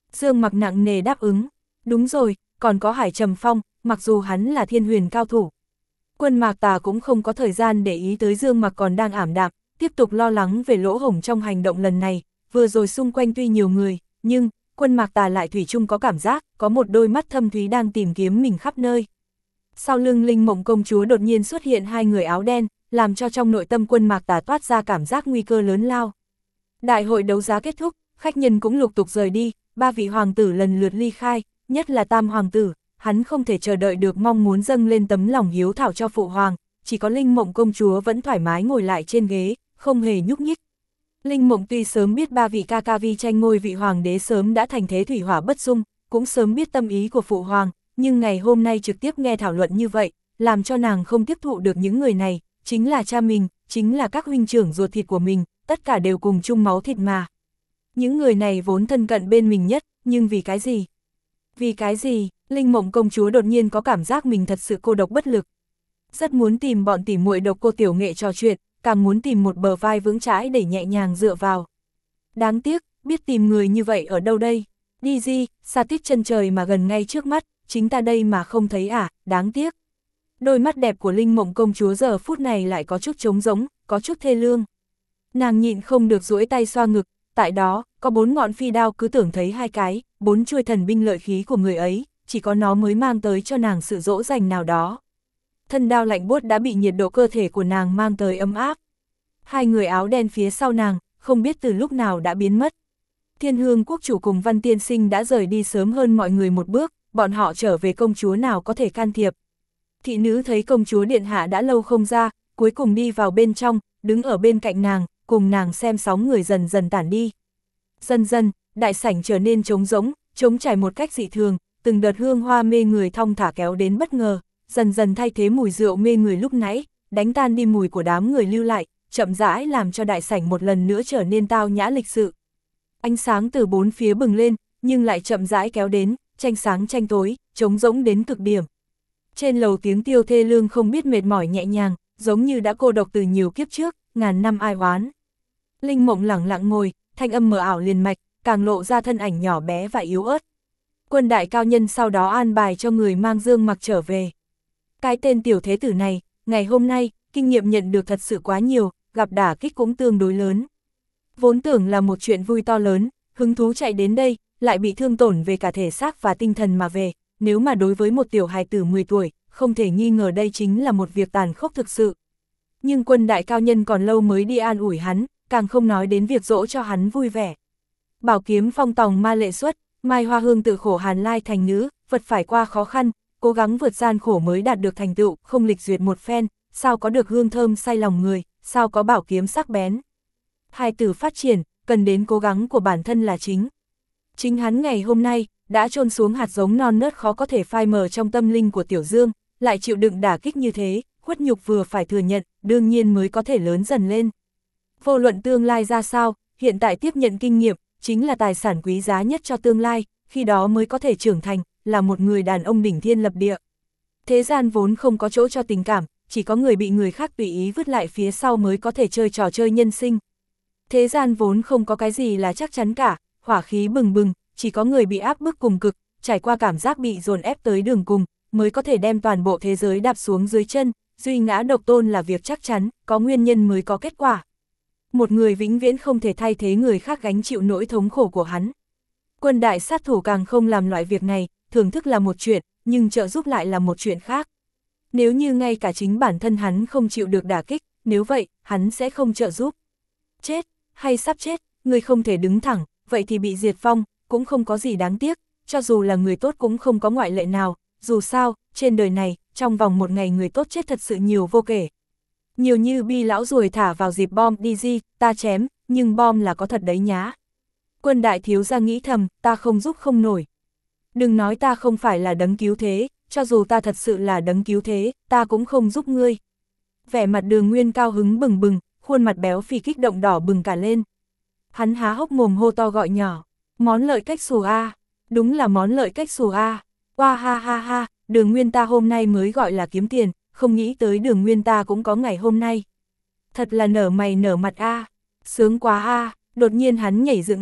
Dương Mặc nặng nề đáp ứng. Đúng rồi, còn có Hải Trầm Phong, mặc dù hắn là thiên huyền cao thủ. Quân Mạc Tà cũng không có thời gian để ý tới Dương Mặc còn đang ảm đạm, tiếp tục lo lắng về lỗ hổng trong hành động lần này. Vừa rồi xung quanh tuy nhiều người, nhưng Quân Mạc Tà lại thủy chung có cảm giác, có một đôi mắt thâm thúy đang tìm kiếm mình khắp nơi. Sau lưng Linh Mộng công chúa đột nhiên xuất hiện hai người áo đen, làm cho trong nội tâm Quân Mạc Tà toát ra cảm giác nguy cơ lớn lao. Đại hội đấu giá kết thúc, khách nhân cũng lục tục rời đi, ba vị hoàng tử lần lượt ly khai, nhất là Tam hoàng tử, hắn không thể chờ đợi được mong muốn dâng lên tấm lòng hiếu thảo cho phụ hoàng, chỉ có Linh Mộng công chúa vẫn thoải mái ngồi lại trên ghế, không hề nhúc nhích. Linh Mộng tuy sớm biết ba vị ca ca vi tranh ngôi vị hoàng đế sớm đã thành thế thủy hỏa bất dung, cũng sớm biết tâm ý của phụ hoàng, nhưng ngày hôm nay trực tiếp nghe thảo luận như vậy, làm cho nàng không tiếp thụ được những người này, chính là cha mình, chính là các huynh trưởng ruột thịt của mình, tất cả đều cùng chung máu thịt mà. Những người này vốn thân cận bên mình nhất, nhưng vì cái gì? Vì cái gì? Linh Mộng công chúa đột nhiên có cảm giác mình thật sự cô độc bất lực. Rất muốn tìm bọn tỉ muội độc cô tiểu nghệ trò chuyện, càng muốn tìm một bờ vai vững chãi để nhẹ nhàng dựa vào. Đáng tiếc, biết tìm người như vậy ở đâu đây? Đi di, xa tít chân trời mà gần ngay trước mắt, chính ta đây mà không thấy à, đáng tiếc. Đôi mắt đẹp của Linh Mộng công chúa giờ phút này lại có chút trống rỗng, có chút thê lương. Nàng nhịn không được duỗi tay xoa ngực, tại đó, có 4 ngọn phi đao cứ tưởng thấy 2 cái, 4 chuôi thần binh lợi khí của người ấy, chỉ có nó mới mang tới cho nàng sự dỗ dành nào đó. Thân đao lạnh buốt đã bị nhiệt độ cơ thể của nàng mang tới ấm áp. Hai người áo đen phía sau nàng, không biết từ lúc nào đã biến mất. Thiên Hương quốc chủ cùng Văn tiên sinh đã rời đi sớm hơn mọi người một bước, bọn họ trở về công chúa nào có thể can thiệp. Thị nữ thấy công chúa điện hạ đã lâu không ra, cuối cùng đi vào bên trong, đứng ở bên cạnh nàng, cùng nàng xem sóng người dần dần tản đi. Dần dần, đại sảnh trở nên trống rỗng, trống trải một cách dị thường, từng đợt hương hoa mê người thong thả kéo đến bất ngờ, dần dần thay thế mùi rượu mê người lúc nãy, đánh tan đi mùi của đám người lưu lại, chậm rãi làm cho đại sảnh một lần nữa trở nên tao nhã lịch sự. Ánh sáng từ bốn phía bừng lên, nhưng lại chậm rãi kéo đến, tranh sáng tranh tối, trống rỗng đến cực điểm. Trên lầu tiếng tiêu thê lương không biết mệt mỏi nhẹ nhàng, giống như đã cô độc từ nhiều kiếp trước, ngàn năm ai oán. Linh Mộng lẳng lặng ngồi, thanh âm mờ ảo liền mạch, càng lộ ra thân ảnh nhỏ bé và yếu ớt. Quân đại cao nhân sau đó an bài cho người mang Dương Mặc trở về. Cái tên tiểu thế tử này, ngày hôm nay, kinh nghiệm nhận được thật sự quá nhiều, gặp đả kích cũng tương đối lớn. Vốn tưởng là một chuyện vui to lớn, hứng thú chạy đến đây, lại bị thương tổn về cả thể xác và tinh thần mà về, nếu mà đối với một tiểu hài tử 10 tuổi, không thể nghi ngờ đây chính là một việc tàn khốc thực sự. Nhưng quân đại cao nhân còn lâu mới đi an ủi hắn, càng không nói đến việc dỗ cho hắn vui vẻ. Bảo kiếm phong tòng ma lệ xuất, mai hoa hương tự khổ hàn lai thành nữ, vật phải qua khó khăn, cố gắng vượt gian khổ mới đạt được thành tựu, không lịch duyệt một phen, sao có được hương thơm say lòng người, sao có bảo kiếm sắc bén. Hai từ phát triển, cần đến cố gắng của bản thân là chính. Chính hắn ngày hôm nay, đã chôn xuống hạt giống non nớt khó có thể phai mờ trong tâm linh của Tiểu Dương, lại chịu đựng đả kích như thế, khuất nhục vừa phải thừa nhận, đương nhiên mới có thể lớn dần lên. Vô luận tương lai ra sao, hiện tại tiếp nhận kinh nghiệm, chính là tài sản quý giá nhất cho tương lai, khi đó mới có thể trưởng thành, là một người đàn ông đỉnh thiên lập địa. Thế gian vốn không có chỗ cho tình cảm, chỉ có người bị người khác tùy ý vứt lại phía sau mới có thể chơi trò chơi nhân sinh. Thế gian vốn không có cái gì là chắc chắn cả, hỏa khí bừng bừng, chỉ có người bị áp bức cùng cực, trải qua cảm giác bị dồn ép tới đường cùng, mới có thể đem toàn bộ thế giới đạp xuống dưới chân, duy ngã độc tôn là việc chắc chắn, có nguyên nhân mới có kết quả. Một người vĩnh viễn không thể thay thế người khác gánh chịu nỗi thống khổ của hắn. Quân đại sát thủ càng không làm loại việc này, thưởng thức là một chuyện, nhưng trợ giúp lại là một chuyện khác. Nếu như ngay cả chính bản thân hắn không chịu được đả kích, nếu vậy, hắn sẽ không trợ giúp. Chết, hay sắp chết, người không thể đứng thẳng, vậy thì bị diệt vong, cũng không có gì đáng tiếc, cho dù là người tốt cũng không có ngoại lệ nào, dù sao, trên đời này, trong vòng một ngày người tốt chết thật sự nhiều vô kể. Nhiều như Bi lão ruồi thả vào dịp bom đi di, ta chém, nhưng bom là có thật đấy nhá. Quân đại thiếu gia nghĩ thầm, ta không giúp không nổi. Đừng nói ta không phải là đấng cứu thế, cho dù ta thật sự là đấng cứu thế, ta cũng không giúp ngươi. Vẻ mặt Đường Nguyên cao hứng bừng bừng, khuôn mặt béo phì kích động đỏ bừng cả lên. Hắn há hốc mồm hô to gọi nhỏ, món lợi cách xù a, đúng là món lợi cách xù a. Oa ha ha ha, Đường Nguyên ta hôm nay mới gọi là kiếm tiền, không nghĩ tới Đường Nguyên ta cũng có ngày hôm nay. Thật là nở mày nở mặt a, sướng quá a. Đột nhiên hắn nhảy dựng lên,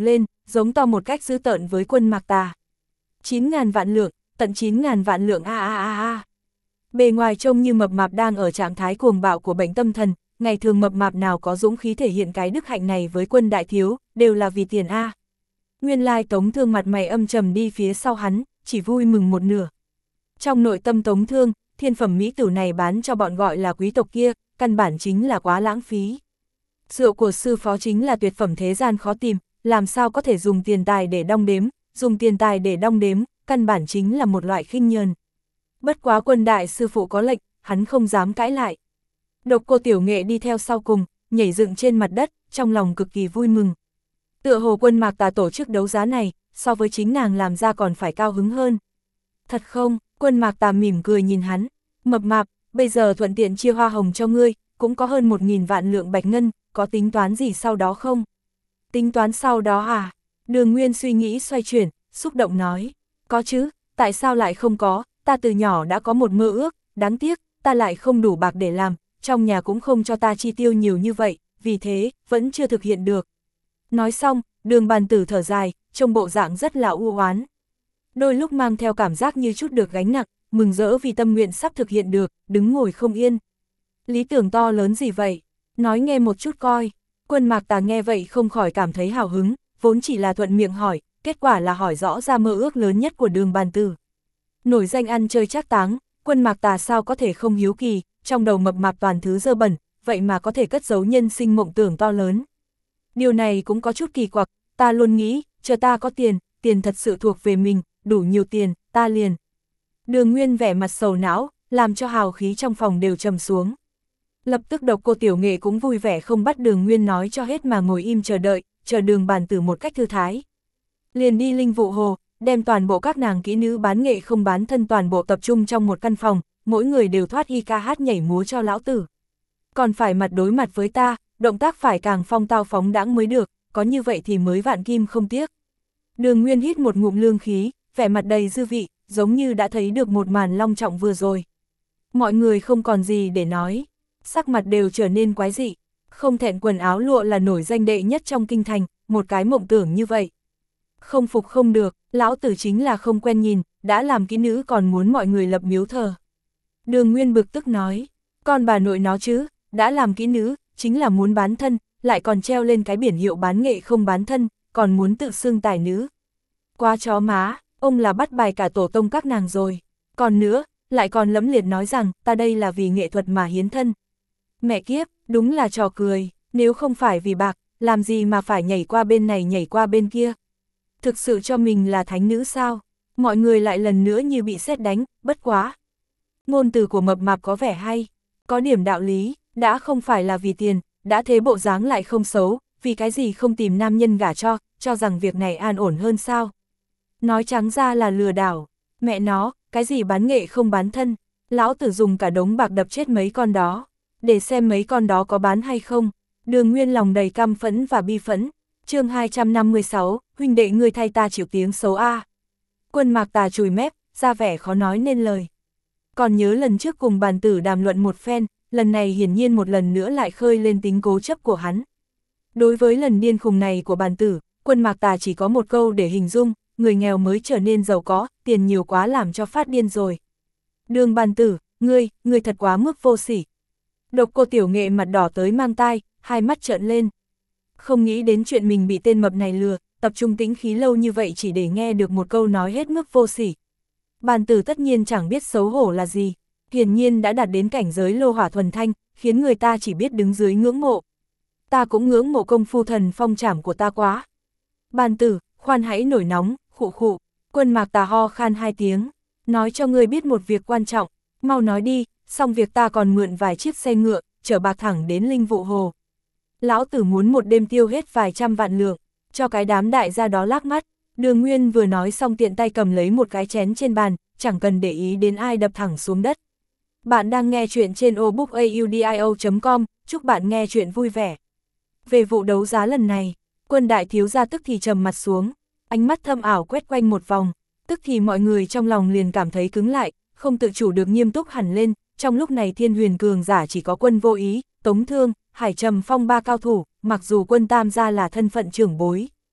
giống to một cách dữ tợn với Quân Mạc Tà. 9.000 vạn lượng, tận 9.000 vạn lượng a. Bề ngoài trông như mập mạp đang ở trạng thái cuồng bạo của bệnh tâm thần, ngày thường mập mạp nào có dũng khí thể hiện cái đức hạnh này với Quân đại thiếu, đều là vì tiền a. Nguyên lai Tống Thương mặt mày âm trầm đi phía sau hắn, chỉ vui mừng một nửa. Trong nội tâm Tống Thương, thiên phẩm mỹ tử này bán cho bọn gọi là quý tộc kia, căn bản chính là quá lãng phí. Rượu của sư phó chính là tuyệt phẩm thế gian khó tìm, làm sao có thể dùng tiền tài để đong đếm, dùng tiền tài để đong đếm, căn bản chính là một loại khinh nhờn. Bất quá Quân đại sư phụ có lệnh, hắn không dám cãi lại. Độc Cô Tiểu Nghệ đi theo sau cùng, nhảy dựng trên mặt đất, trong lòng cực kỳ vui mừng. Tựa hồ Quân Mạc Tà tổ chức đấu giá này, so với chính nàng làm ra còn phải cao hứng hơn. Thật không? Quân Mạc Tà mỉm cười nhìn hắn. Mập mạp, bây giờ thuận tiện chia hoa hồng cho ngươi, cũng có hơn 1.000 vạn lượng bạch ngân, có tính toán gì sau đó không? Tính toán sau đó à? Đường Nguyên suy nghĩ xoay chuyển, xúc động nói. Có chứ, tại sao lại không có, ta từ nhỏ đã có một mơ ước, đáng tiếc, ta lại không đủ bạc để làm, trong nhà cũng không cho ta chi tiêu nhiều như vậy, vì thế, vẫn chưa thực hiện được. Nói xong, Đường Bàn Tử thở dài, trông bộ dạng rất là u oán. Đôi lúc mang theo cảm giác như chút được gánh nặng, mừng rỡ vì tâm nguyện sắp thực hiện được, đứng ngồi không yên. Lý tưởng to lớn gì vậy? Nói nghe một chút coi. Quân Mạc Tà nghe vậy không khỏi cảm thấy hào hứng, vốn chỉ là thuận miệng hỏi, kết quả là hỏi rõ ra mơ ước lớn nhất của Đường Bàn Tử. Nổi danh ăn chơi trác táng, Quân Mạc Tà sao có thể không hiếu kỳ, trong đầu mập mạp toàn thứ dơ bẩn, vậy mà có thể cất giấu nhân sinh mộng tưởng to lớn. Điều này cũng có chút kỳ quặc, ta luôn nghĩ, chờ ta có tiền, tiền thật sự thuộc về mình, đủ nhiều tiền, ta liền. Đường Nguyên vẻ mặt sầu não, làm cho hào khí trong phòng đều trầm xuống. Lập tức Độc Cô Tiểu Nghệ cũng vui vẻ không bắt Đường Nguyên nói cho hết mà ngồi im chờ đợi, chờ Đường Bàn Tử một cách thư thái. Liền đi Linh Vụ Hồ, đem toàn bộ các nàng kỹ nữ bán nghệ không bán thân toàn bộ tập trung trong một căn phòng, mỗi người đều thoát y ca hát nhảy múa cho lão tử. Còn phải mặt đối mặt với ta, động tác phải càng phong tao phóng đãng mới được, có như vậy thì mới vạn kim không tiếc. Đường Nguyên hít một ngụm lương khí, vẻ mặt đầy dư vị, giống như đã thấy được một màn long trọng vừa rồi. Mọi người không còn gì để nói, sắc mặt đều trở nên quái dị, không thẹn quần áo lụa là nổi danh đệ nhất trong kinh thành, một cái mộng tưởng như vậy. Không phục không được, lão tử chính là không quen nhìn, đã làm kỹ nữ còn muốn mọi người lập miếu thờ. Đường Nguyên bực tức nói, con bà nội nó chứ, đã làm kỹ nữ, chính là muốn bán thân, lại còn treo lên cái biển hiệu bán nghệ không bán thân, còn muốn tự xưng tài nữ. Quá chó má, ông là bắt bài cả tổ tông các nàng rồi. Còn nữa, lại còn lẫm liệt nói rằng, ta đây là vì nghệ thuật mà hiến thân. Mẹ kiếp, đúng là trò cười, nếu không phải vì bạc, làm gì mà phải nhảy qua bên này nhảy qua bên kia. Thực sự cho mình là thánh nữ sao? Mọi người lại lần nữa như bị sét đánh, bất quá. Ngôn từ của mập mạp có vẻ hay, có điểm đạo lý, đã không phải là vì tiền, đã thế bộ dáng lại không xấu, vì cái gì không tìm nam nhân gả cho rằng việc này an ổn hơn sao? Nói trắng ra là lừa đảo, mẹ nó, cái gì bán nghệ không bán thân, lão tử dùng cả đống bạc đập chết mấy con đó, để xem mấy con đó có bán hay không. Đường Nguyên lòng đầy căm phẫn và bi phẫn. Chương 256, huynh đệ ngươi thay ta chịu tiếng xấu a. Quân Mạc Tà chùi mép, ra vẻ khó nói nên lời. Còn nhớ lần trước cùng Bàn Tử đàm luận một phen, lần này hiển nhiên một lần nữa lại khơi lên tính cố chấp của hắn. Đối với lần điên khùng này của Bàn Tử, Quân Mạc Tà chỉ có một câu để hình dung, người nghèo mới trở nên giàu có, tiền nhiều quá làm cho phát điên rồi. Đường Bàn Tử, ngươi thật quá mức vô sỉ. Độc Cô Tiểu Nghệ mặt đỏ tới mang tai, hai mắt trợn lên. Không nghĩ đến chuyện mình bị tên mập này lừa, tập trung tĩnh khí lâu như vậy chỉ để nghe được một câu nói hết mức vô sỉ. Bàn Tử tất nhiên chẳng biết xấu hổ là gì, hiển nhiên đã đạt đến cảnh giới lô hỏa thuần thanh, khiến người ta chỉ biết đứng dưới ngưỡng mộ. Ta cũng ngưỡng mộ công phu thần phong trảm của ta quá. Bàn Tử, khoan hãy nổi nóng, khụ khụ. Quân Mạc Tà ho khan hai tiếng, nói cho ngươi biết một việc quan trọng, mau nói đi, xong việc ta còn mượn vài chiếc xe ngựa, chở bạc thẳng đến Linh Vụ Hồ. Lão tử muốn một đêm tiêu hết vài trăm vạn lượng, cho cái đám đại gia đó lác mắt. Đường Nguyên vừa nói xong tiện tay cầm lấy một cái chén trên bàn, chẳng cần để ý đến ai đập thẳng xuống đất. Bạn đang nghe chuyện trên obookaudio.com, chúc bạn nghe chuyện vui vẻ. Về vụ đấu giá lần này, Quân đại thiếu gia tức thì trầm mặt xuống, ánh mắt thâm ảo quét quanh một vòng, tức thì mọi người trong lòng liền cảm thấy cứng lại, không tự chủ được nghiêm túc hẳn lên. Trong lúc này Thiên Huyền cường giả chỉ có Quân Vô Ý, Tống Thương, Hải Trầm Phong ba cao thủ, mặc dù Quân Tam gia là thân phận trưởng bối.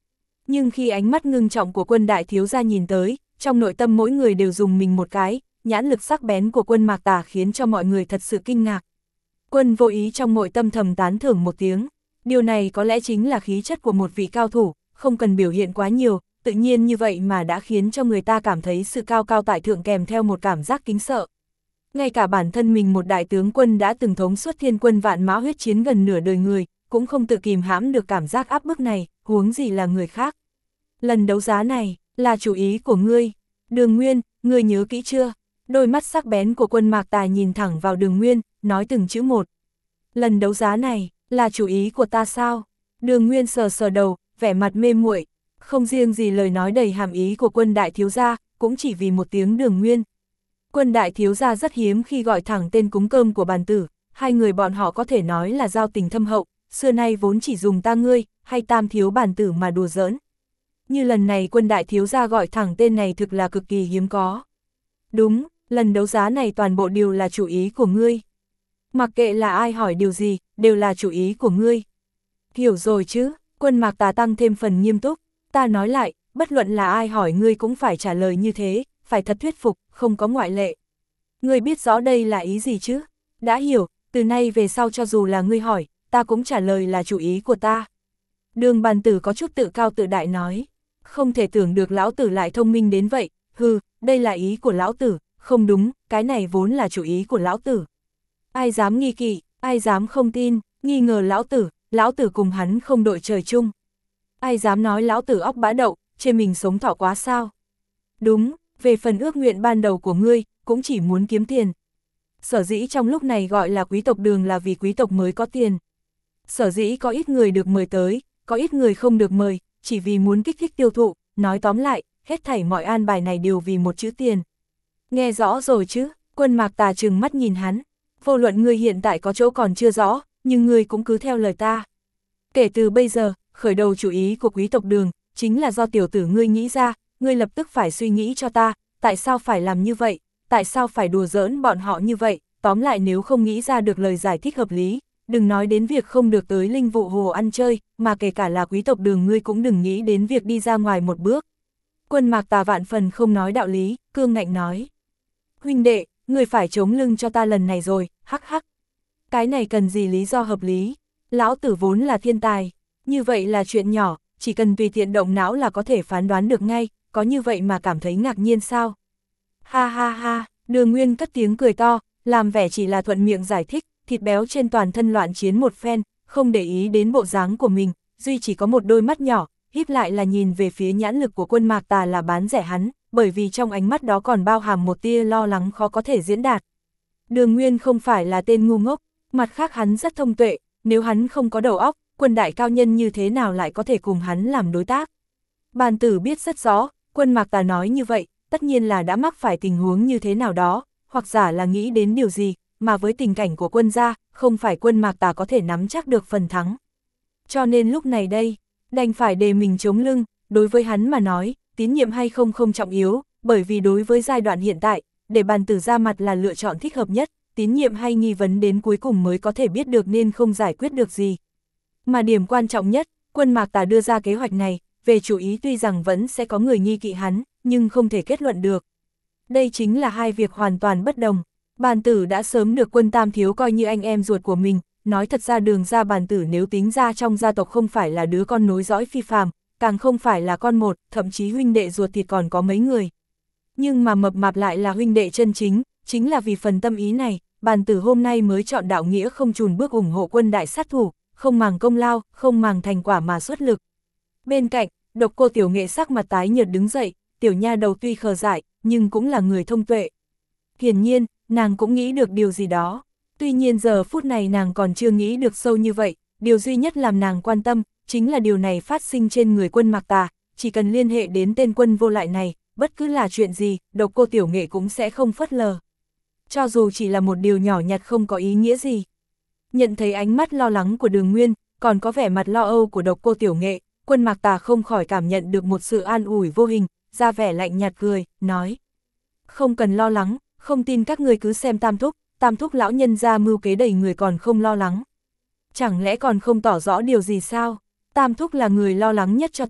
Nhưng khi ánh mắt ngưng trọng của Quân đại thiếu gia nhìn tới, trong nội tâm mỗi người đều dùng mình một cái, nhãn lực sắc bén của Quân Mạc Tà khiến cho mọi người thật sự kinh ngạc. Quân vô ý trong nội tâm thầm tán thưởng một tiếng, điều này có lẽ chính là khí chất của một vị cao thủ, không cần biểu hiện quá nhiều, tự nhiên như vậy mà đã khiến cho người ta cảm thấy sự cao cao tại thượng kèm theo một cảm giác kính sợ. Ngay cả bản thân mình một đại tướng quân đã từng thống suốt thiên quân vạn mã huyết chiến gần nửa đời người, cũng không tự kìm hãm được cảm giác áp bức này, huống gì là người khác. Lần đấu giá này, là chủ ý của ngươi. Đường Nguyên, ngươi nhớ kỹ chưa? Đôi mắt sắc bén của Quân Mạc Tài nhìn thẳng vào Đường Nguyên, nói từng chữ một. Lần đấu giá này, là chủ ý của ta sao? Đường Nguyên sờ sờ đầu, vẻ mặt mê muội, không riêng gì lời nói đầy hàm ý của Quân đại thiếu gia, cũng chỉ vì một tiếng Đường Nguyên. Quân đại thiếu gia rất hiếm khi gọi thẳng tên cúng cơm của bàn tử, hai người bọn họ có thể nói là giao tình thâm hậu, xưa nay vốn chỉ dùng ta ngươi, hay tam thiếu bàn tử mà đùa giỡn. Như lần này Quân đại thiếu gia gọi thẳng tên này thực là cực kỳ hiếm có. Đúng, lần đấu giá này toàn bộ đều là chủ ý của ngươi. Mặc kệ là ai hỏi điều gì, đều là chủ ý của ngươi. Hiểu rồi chứ, Quân Mạc Tà tăng thêm phần nghiêm túc, ta nói lại, bất luận là ai hỏi ngươi cũng phải trả lời như thế, phải thật thuyết phục, không có ngoại lệ. Ngươi biết rõ đây là ý gì chứ? Đã hiểu, từ nay về sau cho dù là ngươi hỏi, ta cũng trả lời là chủ ý của ta. Đường bàn tử có chút tự cao tự đại nói, không thể tưởng được lão tử lại thông minh đến vậy, hừ, đây là ý của lão tử, không đúng, cái này vốn là chủ ý của lão tử. Ai dám nghi kỵ, ai dám không tin, nghi ngờ lão tử cùng hắn không đội trời chung. Ai dám nói lão tử óc bã đậu, chê mình sống thọ quá sao? Đúng, về phần ước nguyện ban đầu của ngươi, cũng chỉ muốn kiếm tiền. Sở dĩ trong lúc này gọi là quý tộc Đường là vì quý tộc mới có tiền. Sở dĩ có ít người được mời tới, có ít người không được mời, chỉ vì muốn kích thích tiêu thụ, nói tóm lại, hết thảy mọi an bài này đều vì một chữ tiền. Nghe rõ rồi chứ? Quân Mạc Tà trừng mắt nhìn hắn, vô luận ngươi hiện tại có chỗ còn chưa rõ, nhưng ngươi cũng cứ theo lời ta. Kể từ bây giờ, khởi đầu chủ ý của quý tộc Đường, chính là do tiểu tử ngươi nghĩ ra, ngươi lập tức phải suy nghĩ cho ta, tại sao phải làm như vậy, tại sao phải đùa giỡn bọn họ như vậy, tóm lại nếu không nghĩ ra được lời giải thích hợp lý, đừng nói đến việc không được tới Linh Vụ Hồ ăn chơi, mà kể cả là quý tộc Đường ngươi cũng đừng nghĩ đến việc đi ra ngoài một bước. Quân Mạc Tà vạn phần không nói đạo lý, cương ngạnh nói. Huynh đệ, ngươi phải chống lưng cho ta lần này rồi, hắc hắc. Cái này cần gì lý do hợp lý, lão tử vốn là thiên tài, như vậy là chuyện nhỏ, chỉ cần tùy tiện động não là có thể phán đoán được ngay, có như vậy mà cảm thấy ngạc nhiên sao? Ha ha ha, Đường Nguyên cất tiếng cười to, làm vẻ chỉ là thuận miệng giải thích, thịt béo trên toàn thân loạn chiến một phen, không để ý đến bộ dáng của mình, duy chỉ có một đôi mắt nhỏ, híp lại là nhìn về phía nhãn lực của Quân Mạc Tà là bán rẻ hắn, bởi vì trong ánh mắt đó còn bao hàm một tia lo lắng khó có thể diễn đạt. Đường Nguyên không phải là tên ngu ngốc, mặt khác hắn rất thông tuệ, nếu hắn không có đầu óc, Quân đại cao nhân như thế nào lại có thể cùng hắn làm đối tác. Bàn tử biết rất rõ, Quân Mạc Tà nói như vậy, tất nhiên là đã mắc phải tình huống như thế nào đó, hoặc giả là nghĩ đến điều gì, mà với tình cảnh của Quân gia, không phải Quân Mạc Tà có thể nắm chắc được phần thắng. Cho nên lúc này đây, đành phải để mình chống lưng, đối với hắn mà nói, tín nhiệm hay không không trọng yếu, bởi vì đối với giai đoạn hiện tại, để bàn tử ra mặt là lựa chọn thích hợp nhất, tín nhiệm hay nghi vấn đến cuối cùng mới có thể biết được nên không giải quyết được gì. Mà điểm quan trọng nhất, Quân Mạc Tà đưa ra kế hoạch này, về chủ ý tuy rằng vẫn sẽ có người nghi kỵ hắn, nhưng không thể kết luận được. Đây chính là hai việc hoàn toàn bất đồng. Bàn tử đã sớm được Quân tam thiếu coi như anh em ruột của mình, nói thật ra Đường ra bàn tử nếu tính ra trong gia tộc không phải là đứa con nối dõi phi phàm, càng không phải là con một, thậm chí huynh đệ ruột thịt còn có mấy người. Nhưng mà mập mạp lại là huynh đệ chân chính, chính là vì phần tâm ý này, bàn tử hôm nay mới chọn đạo nghĩa không chùn bước ủng hộ Quân đại sát thủ, không màng công lao, không màng thành quả mà xuất lực. Bên cạnh, Độc Cô Tiểu Nghệ sắc mặt tái nhợt đứng dậy, tiểu nha đầu tuy khờ dại, nhưng cũng là người thông tuệ. Hiển nhiên, nàng cũng nghĩ được điều gì đó. Tuy nhiên giờ phút này nàng còn chưa nghĩ được sâu như vậy, điều duy nhất làm nàng quan tâm, chính là điều này phát sinh trên người Quân Mạc Tà, chỉ cần liên hệ đến tên quân vô lại này, bất cứ là chuyện gì, Độc Cô Tiểu Nghệ cũng sẽ không phớt lờ. Cho dù chỉ là một điều nhỏ nhặt không có ý nghĩa gì. Nhận thấy ánh mắt lo lắng của Đường Nguyên, còn có vẻ mặt lo âu của Độc Cô Tiểu Nghệ, Quân Mạc Tà không khỏi cảm nhận được một sự an ủi vô hình, ra vẻ lạnh nhạt cười, nói. Không cần lo lắng, không tin các người cứ xem Tam Thúc lão nhân ra mưu kế đầy người còn không lo lắng. Chẳng lẽ còn không tỏ rõ điều gì sao? Tam Thúc là người lo lắng nhất cho ta,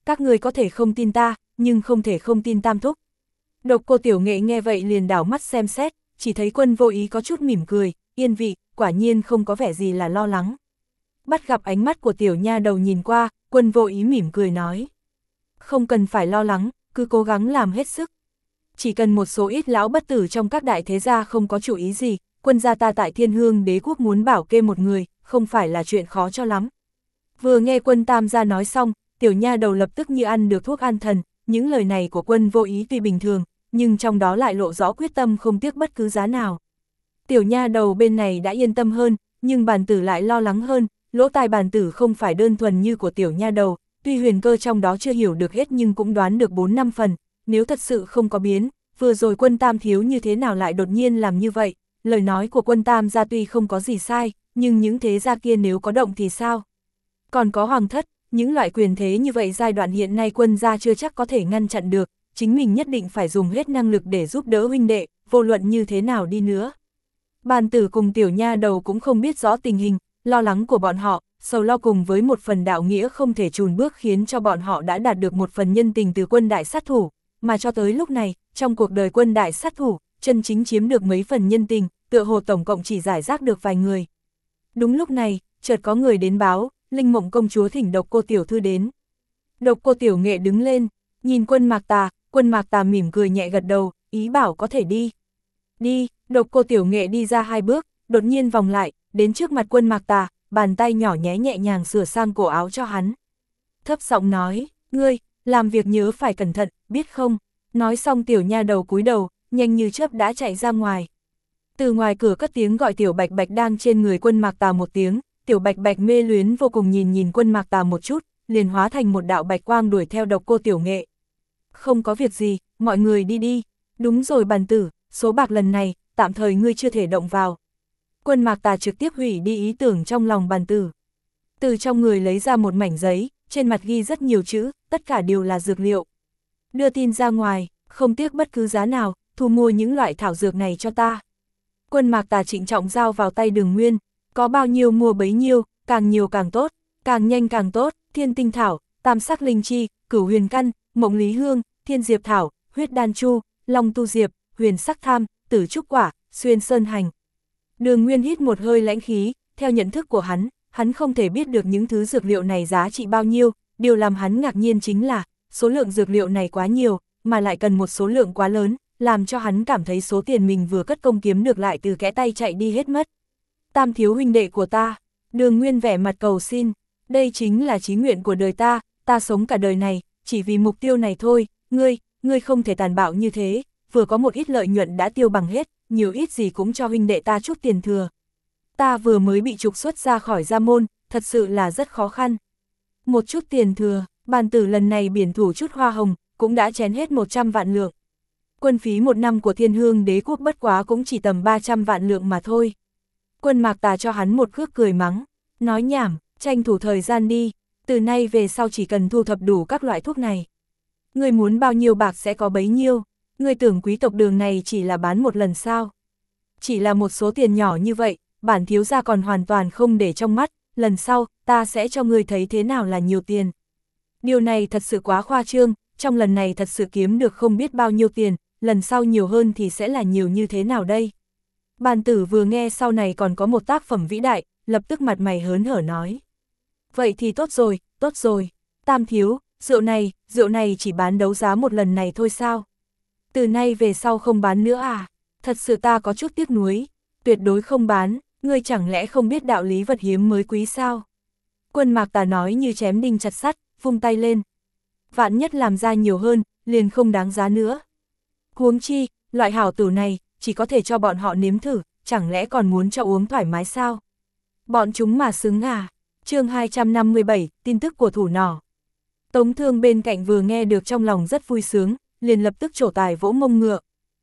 các người có thể không tin ta, nhưng không thể không tin Tam thúc. Độc Cô Tiểu Nghệ nghe vậy liền đảo mắt xem xét, chỉ thấy Quân Vô Ý có chút mỉm cười, yên vị, quả nhiên không có vẻ gì là lo lắng. Bắt gặp ánh mắt của tiểu nha đầu nhìn qua, Quân Vô Ý mỉm cười nói. Không cần phải lo lắng, cứ cố gắng làm hết sức. Chỉ cần một số ít lão bất tử trong các đại thế gia không có chủ ý gì, quân gia ta tại Thiên Hương Đế quốc muốn bảo kê một người, không phải là chuyện khó cho lắm. Vừa nghe Quân Tam gia nói xong, tiểu nha đầu lập tức như ăn được thuốc an thần, những lời này của Quân Vô Ý tuy bình thường, nhưng trong đó lại lộ rõ quyết tâm không tiếc bất cứ giá nào. Tiểu nha đầu bên này đã yên tâm hơn, nhưng Bàn Tử lại lo lắng hơn, lỗ tai Bàn Tử không phải đơn thuần như của tiểu nha đầu, tuy huyền cơ trong đó chưa hiểu được hết nhưng cũng đoán được 4-5 phần, nếu thật sự không có biến, vừa rồi Quân Tam thiếu như thế nào lại đột nhiên làm như vậy, lời nói của Quân Tam gia tuy không có gì sai, nhưng những thế gia kia nếu có động thì sao? Còn có hoàng thất, những loại quyền thế như vậy giai đoạn hiện nay quân gia chưa chắc có thể ngăn chặn được, chính mình nhất định phải dùng hết năng lực để giúp đỡ huynh đệ, vô luận như thế nào đi nữa. Bàn Tử cùng tiểu nha đầu cũng không biết rõ tình hình, lo lắng của bọn họ, sầu lo cùng với một phần đạo nghĩa không thể chùn bước khiến cho bọn họ đã đạt được một phần nhân tình từ quân đại sát thủ, mà cho tới lúc này, trong cuộc đời quân đại sát thủ, chân chính chiếm được mấy phần nhân tình, tựa hồ tổng cộng chỉ giải rác được vài người. Đúng lúc này, chợt có người đến báo, Linh Mộng công chúa thỉnh Độc Cô tiểu thư đến. Độc Cô Tiểu Nghệ đứng lên, nhìn Quân Mạc Tà mỉm cười nhẹ gật đầu, ý bảo có thể đi. Đi, Độc Cô Tiểu Nghệ đi ra 2 bước, đột nhiên vòng lại, đến trước mặt Quân Mạc Tà, bàn tay nhỏ nhẹ nhàng sửa sang cổ áo cho hắn. Thấp giọng nói, ngươi, làm việc nhớ phải cẩn thận, biết không? Nói xong tiểu nha đầu cúi đầu, nhanh như chớp đã chạy ra ngoài. Từ ngoài cửa cất tiếng gọi Tiểu Bạch Bạch đang trên người Quân Mạc Tà một tiếng, Tiểu Bạch Bạch mê luyến vô cùng nhìn Quân Mạc Tà một chút, liền hóa thành một đạo bạch quang đuổi theo Độc Cô Tiểu Nghệ. Không có việc gì, mọi người đi đi. Đúng rồi Bàn Tử, số bạc lần này, tạm thời ngươi chưa thể động vào. Quân Mạc Tà trực tiếp hủy đi ý tưởng trong lòng Bàn Tử. Từ trong người lấy ra một mảnh giấy, trên mặt ghi rất nhiều chữ, tất cả đều là dược liệu. Đưa tin ra ngoài, không tiếc bất cứ giá nào, thu mua những loại thảo dược này cho ta. Quân Mạc Tà trịnh trọng giao vào tay Đường Nguyên, có bao nhiêu mua bấy nhiêu, càng nhiều càng tốt, càng nhanh càng tốt, Thiên Tinh Thảo, Tam Sắc Linh Chi, Cửu Huyền Căn, Mộng Lý Hương, Thiên Diệp Thảo, Huyết Đan Chu, Long Tu Diệp, Huyền Sắc Tham, Tử Trúc Quả, Xuyên Sơn Hành. Đường Nguyên hít một hơi lãnh khí, theo nhận thức của hắn không thể biết được những thứ dược liệu này giá trị bao nhiêu, điều làm hắn ngạc nhiên chính là, số lượng dược liệu này quá nhiều, mà lại cần một số lượng quá lớn, làm cho hắn cảm thấy số tiền mình vừa cất công kiếm được lại từ kẽ tay chạy đi hết mất. Tam thiếu huynh đệ của ta, Đường Nguyên vẻ mặt cầu xin, đây chính là chí nguyện của đời ta, ta sống cả đời này, chỉ vì mục tiêu này thôi, ngươi không thể tàn bạo như thế, vừa có một ít lợi nhuận đã tiêu bằng hết, nhiều ít gì cũng cho huynh đệ ta chút tiền thừa. Ta vừa mới bị trục xuất ra khỏi gia môn, thật sự là rất khó khăn. Một chút tiền thừa, Bàn Tử lần này biển thủ chút hoa hồng, cũng đã chén hết 100 vạn lượng. Quân phí 1 năm của Thiên Hương Đế quốc bất quá cũng chỉ tầm 300 vạn lượng mà thôi. Quân Mạc Tà cho hắn một cước cười mắng, nói nhảm, tranh thủ thời gian đi, từ nay về sau chỉ cần thu thập đủ các loại thuốc này. Ngươi muốn bao nhiêu bạc sẽ có bấy nhiêu, ngươi tưởng quý tộc Đường này chỉ là bán một lần sao? Chỉ là một số tiền nhỏ như vậy, bản thiếu gia còn hoàn toàn không để trong mắt, lần sau, ta sẽ cho ngươi thấy thế nào là nhiều tiền. Điều này thật sự quá khoa trương, trong lần này thật sự kiếm được không biết bao nhiêu tiền, lần sau nhiều hơn thì sẽ là nhiều như thế nào đây? Bàn Tử vừa nghe sau này còn có một tác phẩm vĩ đại, lập tức mặt mày hớn hở nói. Vậy thì tốt rồi, Tam thiếu, rượu này chỉ bán đấu giá một lần này thôi sao? Từ nay về sau không bán nữa à? Thật sự ta có chút tiếc nuối, tuyệt đối không bán, ngươi chẳng lẽ không biết đạo lý vật hiếm mới quý sao? Quân Mạc Tà nói như chém đinh chặt sắt, vung tay lên. Vạn nhất làm ra nhiều hơn, liền không đáng giá nữa. Huống chi, loại hảo tử này, chỉ có thể cho bọn họ nếm thử, chẳng lẽ còn muốn cho uống thoải mái sao? Bọn chúng mà xứng à? Chương 257, tin tức của thủ nỏ. Tống Thương bên cạnh vừa nghe được trong lòng rất vui sướng, liền lập tức trổ tài vỗ mông ngựa.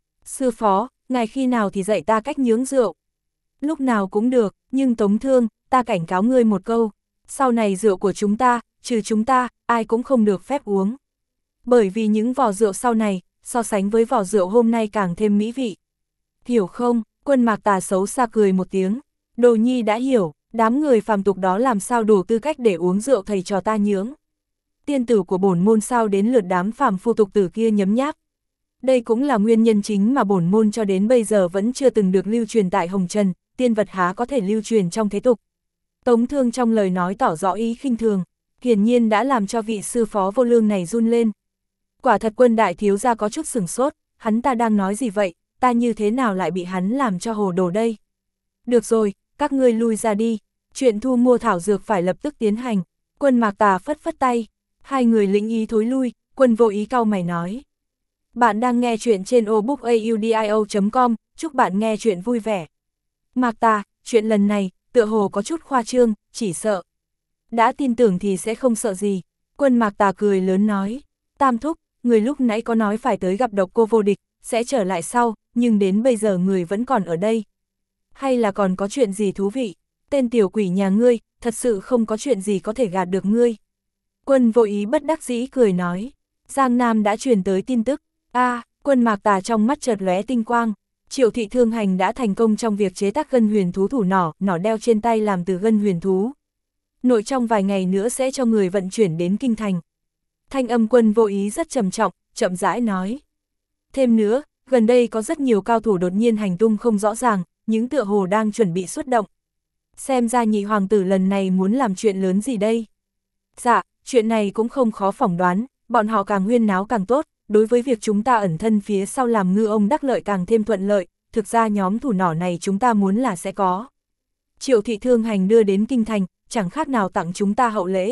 Sư phó, ngài khi nào thì dạy ta cách nhướng rượu? Lúc nào cũng được, nhưng Tống Thương, ta cảnh cáo ngươi một câu, sau này rượu của chúng ta, trừ chúng ta, ai cũng không được phép uống. Bởi vì những vò rượu sau này, so sánh với vò rượu hôm nay càng thêm mỹ vị. Hiểu không? Quân Mạc Tà xấu xa cười một tiếng. Đồ nhi đã hiểu, đám người phàm tục đó làm sao đủ tư cách để uống rượu thầy trò ta nhướng. tiên tử của bổn môn sao đến lượt đám phàm phu tục tử kia nhấm nháp. Đây cũng là nguyên nhân chính mà bổn môn cho đến bây giờ vẫn chưa từng được lưu truyền tại Hồng Trần, tiên vật há có thể lưu truyền trong thế tục. Tống Thương trong lời nói tỏ rõ ý khinh thường, hiển nhiên đã làm cho vị sư phó vô lương này run lên. Quả thật Quân đại thiếu gia có chút sửng sốt, hắn ta đang nói gì vậy, ta như thế nào lại bị hắn làm cho hồ đồ đây. Được rồi, các ngươi lui ra đi, chuyện thu mua thảo dược phải lập tức tiến hành. Quân Mạc Tà phất phất tay, hai người lĩnh ý thối lui, Quân Vô Ý cau mày nói. Bạn đang nghe chuyện trên obookaudio.com, chúc bạn nghe chuyện vui vẻ. Mạc Tà, chuyện lần này, tựa hồ có chút khoa trương, chỉ sợ. Đã tin tưởng thì sẽ không sợ gì. Quân Mạc Tà cười lớn nói. Tam thúc, người lúc nãy có nói phải tới gặp Độc Cô vô địch, sẽ trở lại sau, nhưng đến bây giờ người vẫn còn ở đây. Hay là còn có chuyện gì thú vị? Tên tiểu quỷ nhà ngươi, thật sự không có chuyện gì có thể gạt được ngươi. Quân Vô Ý bất đắc dĩ cười nói. Giang Nam đã truyền tới tin tức. Quân Mạc Tà trong mắt chợt lóe tinh quang. Triệu Thị Thương Hành đã thành công trong việc chế tác gân huyền thú thủ nỏ đeo trên tay làm từ gân huyền thú. Nội trong vài ngày nữa sẽ cho người vận chuyển đến kinh thành. Thanh âm Quân Vô Ý rất trầm trọng, chậm rãi nói. Thêm nữa, gần đây có rất nhiều cao thủ đột nhiên hành tung không rõ ràng, những tựa hồ đang chuẩn bị xuất động. Xem ra nhị hoàng tử lần này muốn làm chuyện lớn gì đây? Dạ, chuyện này cũng không khó phỏng đoán, bọn họ càng huyên náo càng tốt, đối với việc chúng ta ẩn thân phía sau làm ngư ông đắc lợi càng thêm thuận lợi, thực ra nhóm thủ nỏ này chúng ta muốn là sẽ có. Triệu Thị Thương Hành đưa đến kinh thành, chẳng khác nào tặng chúng ta hậu lễ.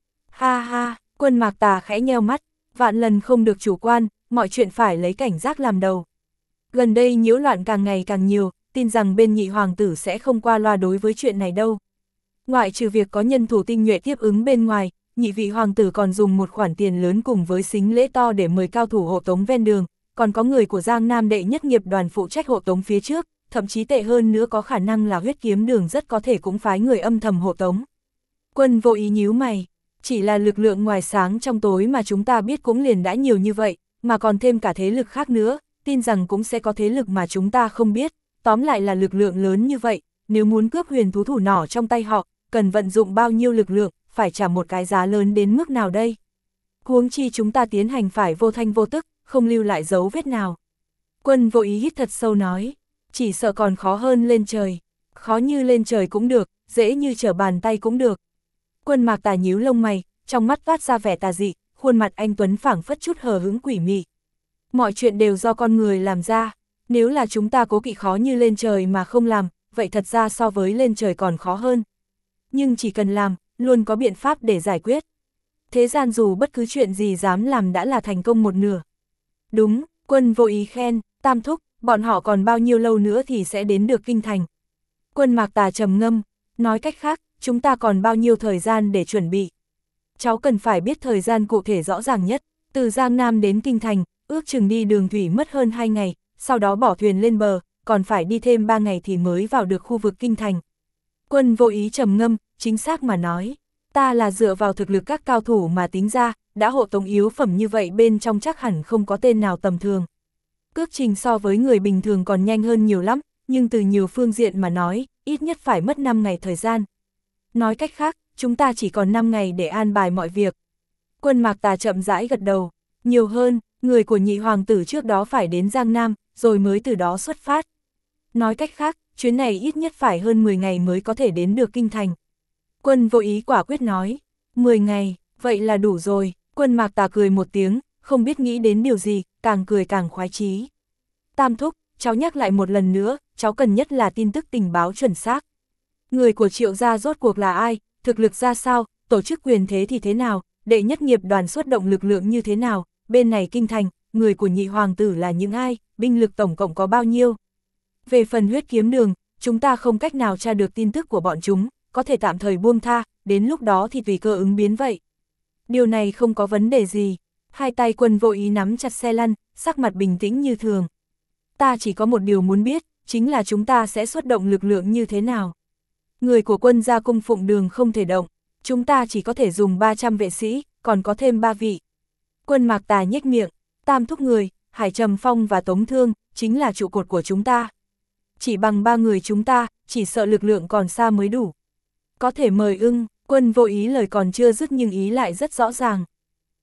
Ha ha, Quân Mạc Tà khẽ nheo mắt, vạn lần không được chủ quan, mọi chuyện phải lấy cảnh giác làm đầu. Gần đây nhiễu loạn càng ngày càng nhiều, tin rằng bên nhị hoàng tử sẽ không qua loa đối với chuyện này đâu. Ngoại trừ việc có nhân thủ tinh nhuệ tiếp ứng bên ngoài, nhị vị hoàng tử còn dùng một khoản tiền lớn cùng với sính lễ to để mời cao thủ hộ tống ven đường, còn có người của Giang Nam đệ nhất nghiệp đoàn phụ trách hộ tống phía trước, thậm chí tệ hơn nữa có khả năng là Huyết Kiếm Đường rất có thể cũng phái người âm thầm hộ tống. Quân Vô Ý nhíu mày, chỉ là lực lượng ngoài sáng trong tối mà chúng ta biết cũng liền đã nhiều như vậy, mà còn thêm cả thế lực khác nữa, tin rằng cũng sẽ có thế lực mà chúng ta không biết, tóm lại là lực lượng lớn như vậy, nếu muốn cướp huyền thú thủ nỏ trong tay họ, cần vận dụng bao nhiêu lực lượng, phải trả một cái giá lớn đến mức nào đây? Huống chi chúng ta tiến hành phải vô thanh vô tức, không lưu lại dấu vết nào. Quân Vô Ý hít thật sâu nói, chỉ sợ còn khó hơn lên trời, khó như lên trời cũng được, dễ như trở bàn tay cũng được. Quân Mạc Tà nhíu lông mày, trong mắt toát ra vẻ tà dị, khuôn mặt anh tuấn phảng phất chút hờ hững quỷ mị. Mọi chuyện đều do con người làm ra, nếu là chúng ta cố kỵ khó như lên trời mà không làm, vậy thật ra so với lên trời còn khó hơn. Nhưng chỉ cần làm, luôn có biện pháp để giải quyết. Thế gian dù bất cứ chuyện gì dám làm đã là thành công một nửa. Đúng, Quân Vô Ý khen, Tam thúc, bọn họ còn bao nhiêu lâu nữa thì sẽ đến được kinh thành. Quân Mạc Tà trầm ngâm, nói cách khác, chúng ta còn bao nhiêu thời gian để chuẩn bị. Cháu cần phải biết thời gian cụ thể rõ ràng nhất, từ Giang Nam đến kinh thành, ước chừng đi đường thủy mất hơn 2 ngày, sau đó bỏ thuyền lên bờ, còn phải đi thêm 3 ngày thì mới vào được khu vực kinh thành. Quân Vô Ý trầm ngâm, chính xác mà nói, ta là dựa vào thực lực các cao thủ mà tính ra, đã hộ tống yếu phẩm như vậy bên trong chắc hẳn không có tên nào tầm thường. Cước trình so với người bình thường còn nhanh hơn nhiều lắm, nhưng từ nhiều phương diện mà nói, ít nhất phải mất 5 ngày thời gian. Nói cách khác, chúng ta chỉ còn 5 ngày để an bài mọi việc. Quân Mạc Tà chậm rãi gật đầu, nhiều hơn, người của nhị hoàng tử trước đó phải đến Giang Nam, rồi mới từ đó xuất phát. Nói cách khác, chuyến này ít nhất phải hơn 10 ngày mới có thể đến được kinh thành. Quân Vô Ý quả quyết nói, 10 ngày, vậy là đủ rồi. Quân Mạc Tà cười một tiếng, không biết nghĩ đến điều gì, càng cười càng khoái chí. Tam thúc, cháu nhắc lại một lần nữa, cháu cần nhất là tin tức tình báo chuẩn xác. Người của Triệu gia rốt cuộc là ai, thực lực ra sao, tổ chức quyền thế thì thế nào, đệ nhất nghiệp đoàn xuất động lực lượng như thế nào, bên này kinh thành, người của nhị hoàng tử là những ai, binh lực tổng cộng có bao nhiêu. Về phần Huyết Kiếm Đường, chúng ta không cách nào tra được tin tức của bọn chúng, có thể tạm thời buông tha, đến lúc đó thì tùy cơ ứng biến vậy. Điều này không có vấn đề gì. Hai tay Quân Vô Ý nắm chặt xe lăn, sắc mặt bình tĩnh như thường. Ta chỉ có một điều muốn biết, chính là chúng ta sẽ xuất động lực lượng như thế nào. Người của Quân gia cung phụng đường không thể động, chúng ta chỉ có thể dùng 300 vệ sĩ, còn có thêm 3 vị. Quân Mạc Tà nhếch miệng, Tam thúc người, Hải Trầm Phong và Tống Thương, chính là trụ cột của chúng ta. Chỉ bằng 3 người chúng ta, chỉ sợ lực lượng còn xa mới đủ. Có thể mời ưng. Quân Vô Ý lời còn chưa dứt nhưng ý lại rất rõ ràng.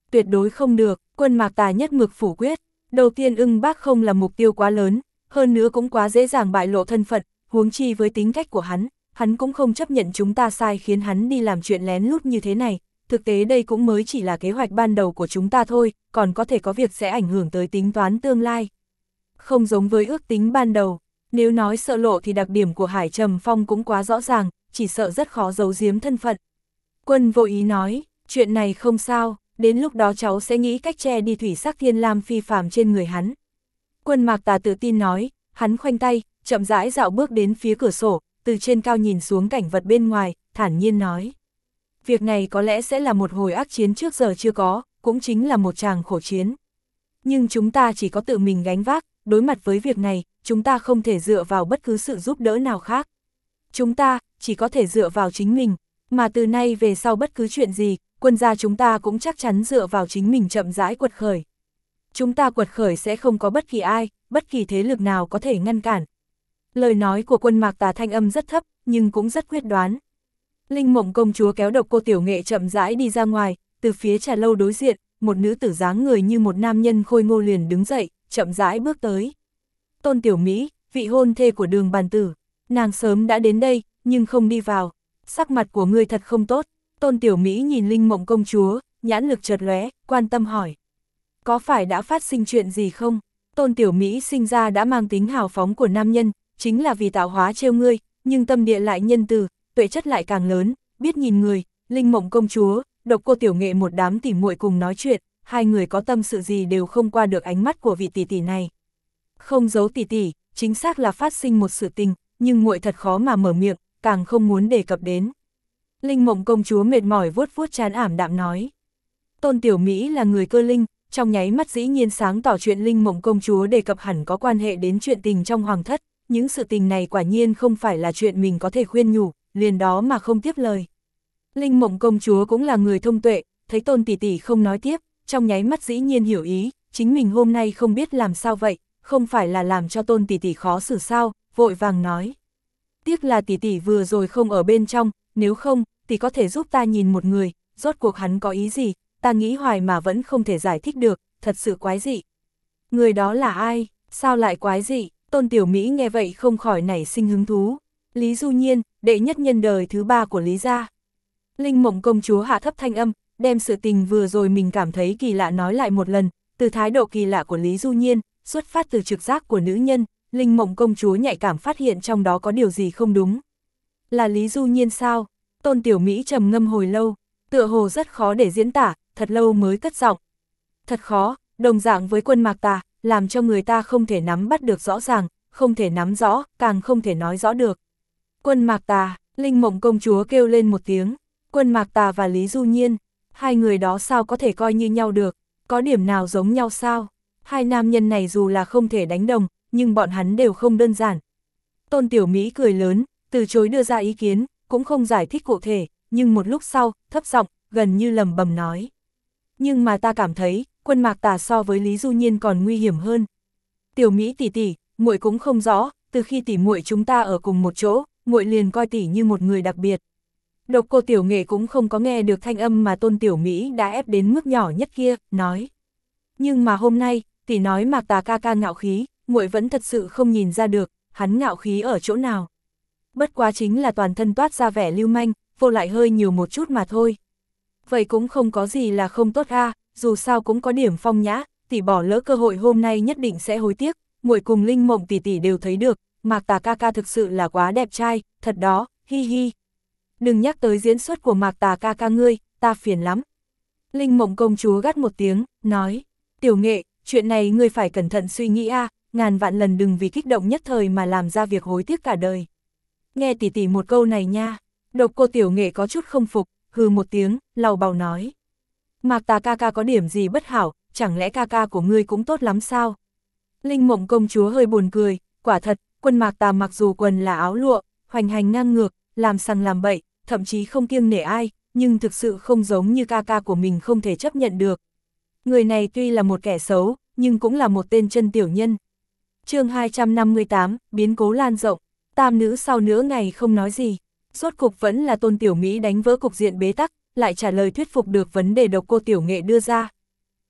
Tuyệt đối không được, Quân Mạc Tà nhất mực phủ quyết. Đầu tiên Ưng Bác không là mục tiêu quá lớn, hơn nữa cũng quá dễ dàng bại lộ thân phận, huống chi với tính cách của hắn cũng không chấp nhận chúng ta sai khiến hắn đi làm chuyện lén lút như thế này. Thực tế đây cũng mới chỉ là kế hoạch ban đầu của chúng ta thôi, còn có thể có việc sẽ ảnh hưởng tới tính toán tương lai. Không giống với ước tính ban đầu, nếu nói sợ lộ thì đặc điểm của Hải Trầm Phong cũng quá rõ ràng, chỉ sợ rất khó giấu giếm thân phận. Quân vô ý nói, chuyện này không sao, đến lúc đó cháu sẽ nghĩ cách che đi thủy sắc thiên lam phi phàm trên người hắn. Quân Mạc Tà tự tin nói, hắn khoanh tay, chậm rãi dạo bước đến phía cửa sổ, từ trên cao nhìn xuống cảnh vật bên ngoài, thản nhiên nói. Việc này có lẽ sẽ là một hồi ác chiến trước giờ chưa có, cũng chính là một tràng khổ chiến. Nhưng chúng ta chỉ có tự mình gánh vác, đối mặt với việc này, chúng ta không thể dựa vào bất cứ sự giúp đỡ nào khác. Chúng ta chỉ có thể dựa vào chính mình, mà từ nay về sau bất cứ chuyện gì, quân gia chúng ta cũng chắc chắn dựa vào chính mình chậm rãi quật khởi. Chúng ta quật khởi sẽ không có bất kỳ ai, bất kỳ thế lực nào có thể ngăn cản. Lời nói của Quân Mạc Tà thanh âm rất thấp, nhưng cũng rất quyết đoán. Linh Mộng công chúa kéo Độc Cô Tiểu Nghệ chậm rãi đi ra ngoài, từ phía trà lâu đối diện, một nữ tử dáng người như một nam nhân khôi ngô liền đứng dậy, chậm rãi bước tới. Tôn Tiểu Mỹ, vị hôn thê của Đường Bàn Tử, nàng sớm đã đến đây, nhưng không đi vào. Sắc mặt của ngươi thật không tốt. Tôn Tiểu Mỹ nhìn Linh Mộng công chúa, nhãn lực chợt lóe, quan tâm hỏi. Có phải đã phát sinh chuyện gì không? Tôn Tiểu Mỹ sinh ra đã mang tính hào phóng của nam nhân, chính là vì tạo hóa trêu ngươi, nhưng tâm địa lại nhân từ, tuệ chất lại càng lớn, biết nhìn người. Linh Mộng công chúa, Độc Cô Tiểu Nghệ một đám tỉ muội cùng nói chuyện, hai người có tâm sự gì đều không qua được ánh mắt của vị tỷ tỷ này. Không giấu tỷ tỷ, chính xác là phát sinh một sự tình, nhưng muội thật khó mà mở miệng, càng không muốn đề cập đến. Linh Mộng công chúa mệt mỏi vuốt vuốt trán ảm đạm nói. Tôn Tiểu Mỹ là người cơ linh, trong nháy mắt dĩ nhiên sáng tỏ chuyện Linh Mộng công chúa đề cập hẳn có quan hệ đến chuyện tình trong hoàng thất, những sự tình này quả nhiên không phải là chuyện mình có thể khuyên nhủ, liền đó mà không tiếp lời. Linh Mộng công chúa cũng là người thông tuệ, thấy Tôn tỷ tỷ không nói tiếp, trong nháy mắt dĩ nhiên hiểu ý, chính mình hôm nay không biết làm sao vậy, không phải là làm cho Tôn tỷ tỷ khó xử sao, vội vàng nói. Tiếc là tỷ tỷ vừa rồi không ở bên trong, nếu không, tỷ có thể giúp ta nhìn một người, rốt cuộc hắn có ý gì, ta nghĩ hoài mà vẫn không thể giải thích được, thật sự quái dị. Người đó là ai, sao lại quái dị? Tôn Tiểu Mỹ nghe vậy không khỏi nảy sinh hứng thú. Lý Du Nhiên, đệ nhất nhân đời thứ ba của Lý gia. Linh Mộng công chúa hạ thấp thanh âm, đem sự tình vừa rồi mình cảm thấy kỳ lạ nói lại một lần, từ thái độ kỳ lạ của Lý Du Nhiên, xuất phát từ trực giác của nữ nhân, Linh Mộng công chúa nhạy cảm phát hiện trong đó có điều gì không đúng. Là Lý Du Nhiên sao? Tôn Tiểu Mỹ trầm ngâm hồi lâu, tựa hồ rất khó để diễn tả, thật lâu mới cất giọng. Thật khó, đồng dạng với Quân Mạc Tà, làm cho người ta không thể nắm bắt được rõ ràng, không thể nắm rõ, càng không thể nói rõ được. Quân Mạc Tà, Linh Mộng công chúa kêu lên một tiếng, Quân Mạc Tà và Lý Du Nhiên, hai người đó sao có thể coi như nhau được, có điểm nào giống nhau sao? Hai nam nhân này dù là không thể đánh đồng, nhưng bọn hắn đều không đơn giản. Tôn Tiểu Mỹ cười lớn, từ chối đưa ra ý kiến, cũng không giải thích cụ thể, nhưng một lúc sau, thấp giọng, gần như lẩm bẩm nói. Nhưng mà ta cảm thấy, Quân Mạc Tà so với Lý Du Nhiên còn nguy hiểm hơn. Tiểu Mỹ tỷ tỷ, muội cũng không rõ, từ khi tỷ muội chúng ta ở cùng một chỗ, muội liền coi tỷ như một người đặc biệt. Độc Cô Tiểu Nghệ cũng không có nghe được thanh âm mà Tôn Tiểu Mỹ đã ép đến mức nhỏ nhất kia, nói. Nhưng mà hôm nay, tỷ nói Mạc Tà ca ca ngạo khí, muội vẫn thật sự không nhìn ra được, hắn ngạo khí ở chỗ nào. Bất quá chính là toàn thân toát ra vẻ lưu manh, vô lại hơi nhiều một chút mà thôi. Vậy cũng không có gì là không tốt a, dù sao cũng có điểm phong nhã, tỷ bỏ lỡ cơ hội hôm nay nhất định sẽ hối tiếc, muội cùng Linh Mộng tỷ tỷ đều thấy được, Mạc Tà ca ca thực sự là quá đẹp trai, thật đó, hi hi. Đừng nhắc tới diễn xuất của Mạc Tà ca ca ngươi, ta phiền lắm. Linh Mộng công chúa gắt một tiếng, nói, Tiểu Nghệ, chuyện này ngươi phải cẩn thận suy nghĩ a, ngàn vạn lần đừng vì kích động nhất thời mà làm ra việc hối tiếc cả đời. Nghe tỷ tỷ một câu này nha. Độc Cô Tiểu Nghệ có chút không phục, hừ một tiếng, lầu bầu nói. Mạc Tà ca ca có điểm gì bất hảo, chẳng lẽ ca ca của ngươi cũng tốt lắm sao? Linh Mộng công chúa hơi buồn cười, quả thật, Quân Mạc Tà mặc dù quần là áo lụa, hoành hành ngang ngược, làm sằng làm bậy, thậm chí không kiêng nể ai, nhưng thực sự không giống như ca ca của mình không thể chấp nhận được. Người này tuy là một kẻ xấu, nhưng cũng là một tên chân tiểu nhân. Chương 258, biến cố lan rộng, tam nữ sau nửa ngày không nói gì. Rốt cục vẫn là Tôn Tiểu Mỹ đánh vỡ cục diện bế tắc, lại trả lời thuyết phục được vấn đề Độc Cô Tiểu Nghệ đưa ra,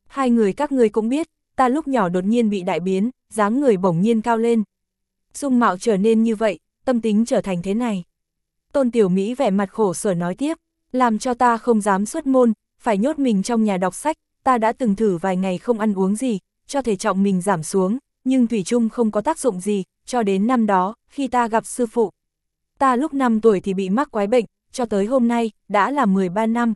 Hai người các ngươi cũng biết, ta lúc nhỏ đột nhiên bị đại biến, dáng người bỗng nhiên cao lên. Dung mạo trở nên như vậy, tâm tính trở thành thế này. Tôn Tiểu Mỹ vẻ mặt khổ sở nói tiếp, làm cho ta không dám xuất môn, phải nhốt mình trong nhà đọc sách, ta đã từng thử vài ngày không ăn uống gì, cho thể trọng mình giảm xuống, nhưng thủy chung không có tác dụng gì, cho đến năm đó, khi ta gặp sư phụ. Ta lúc 5 tuổi thì bị mắc quái bệnh, cho tới hôm nay, đã là 13 năm.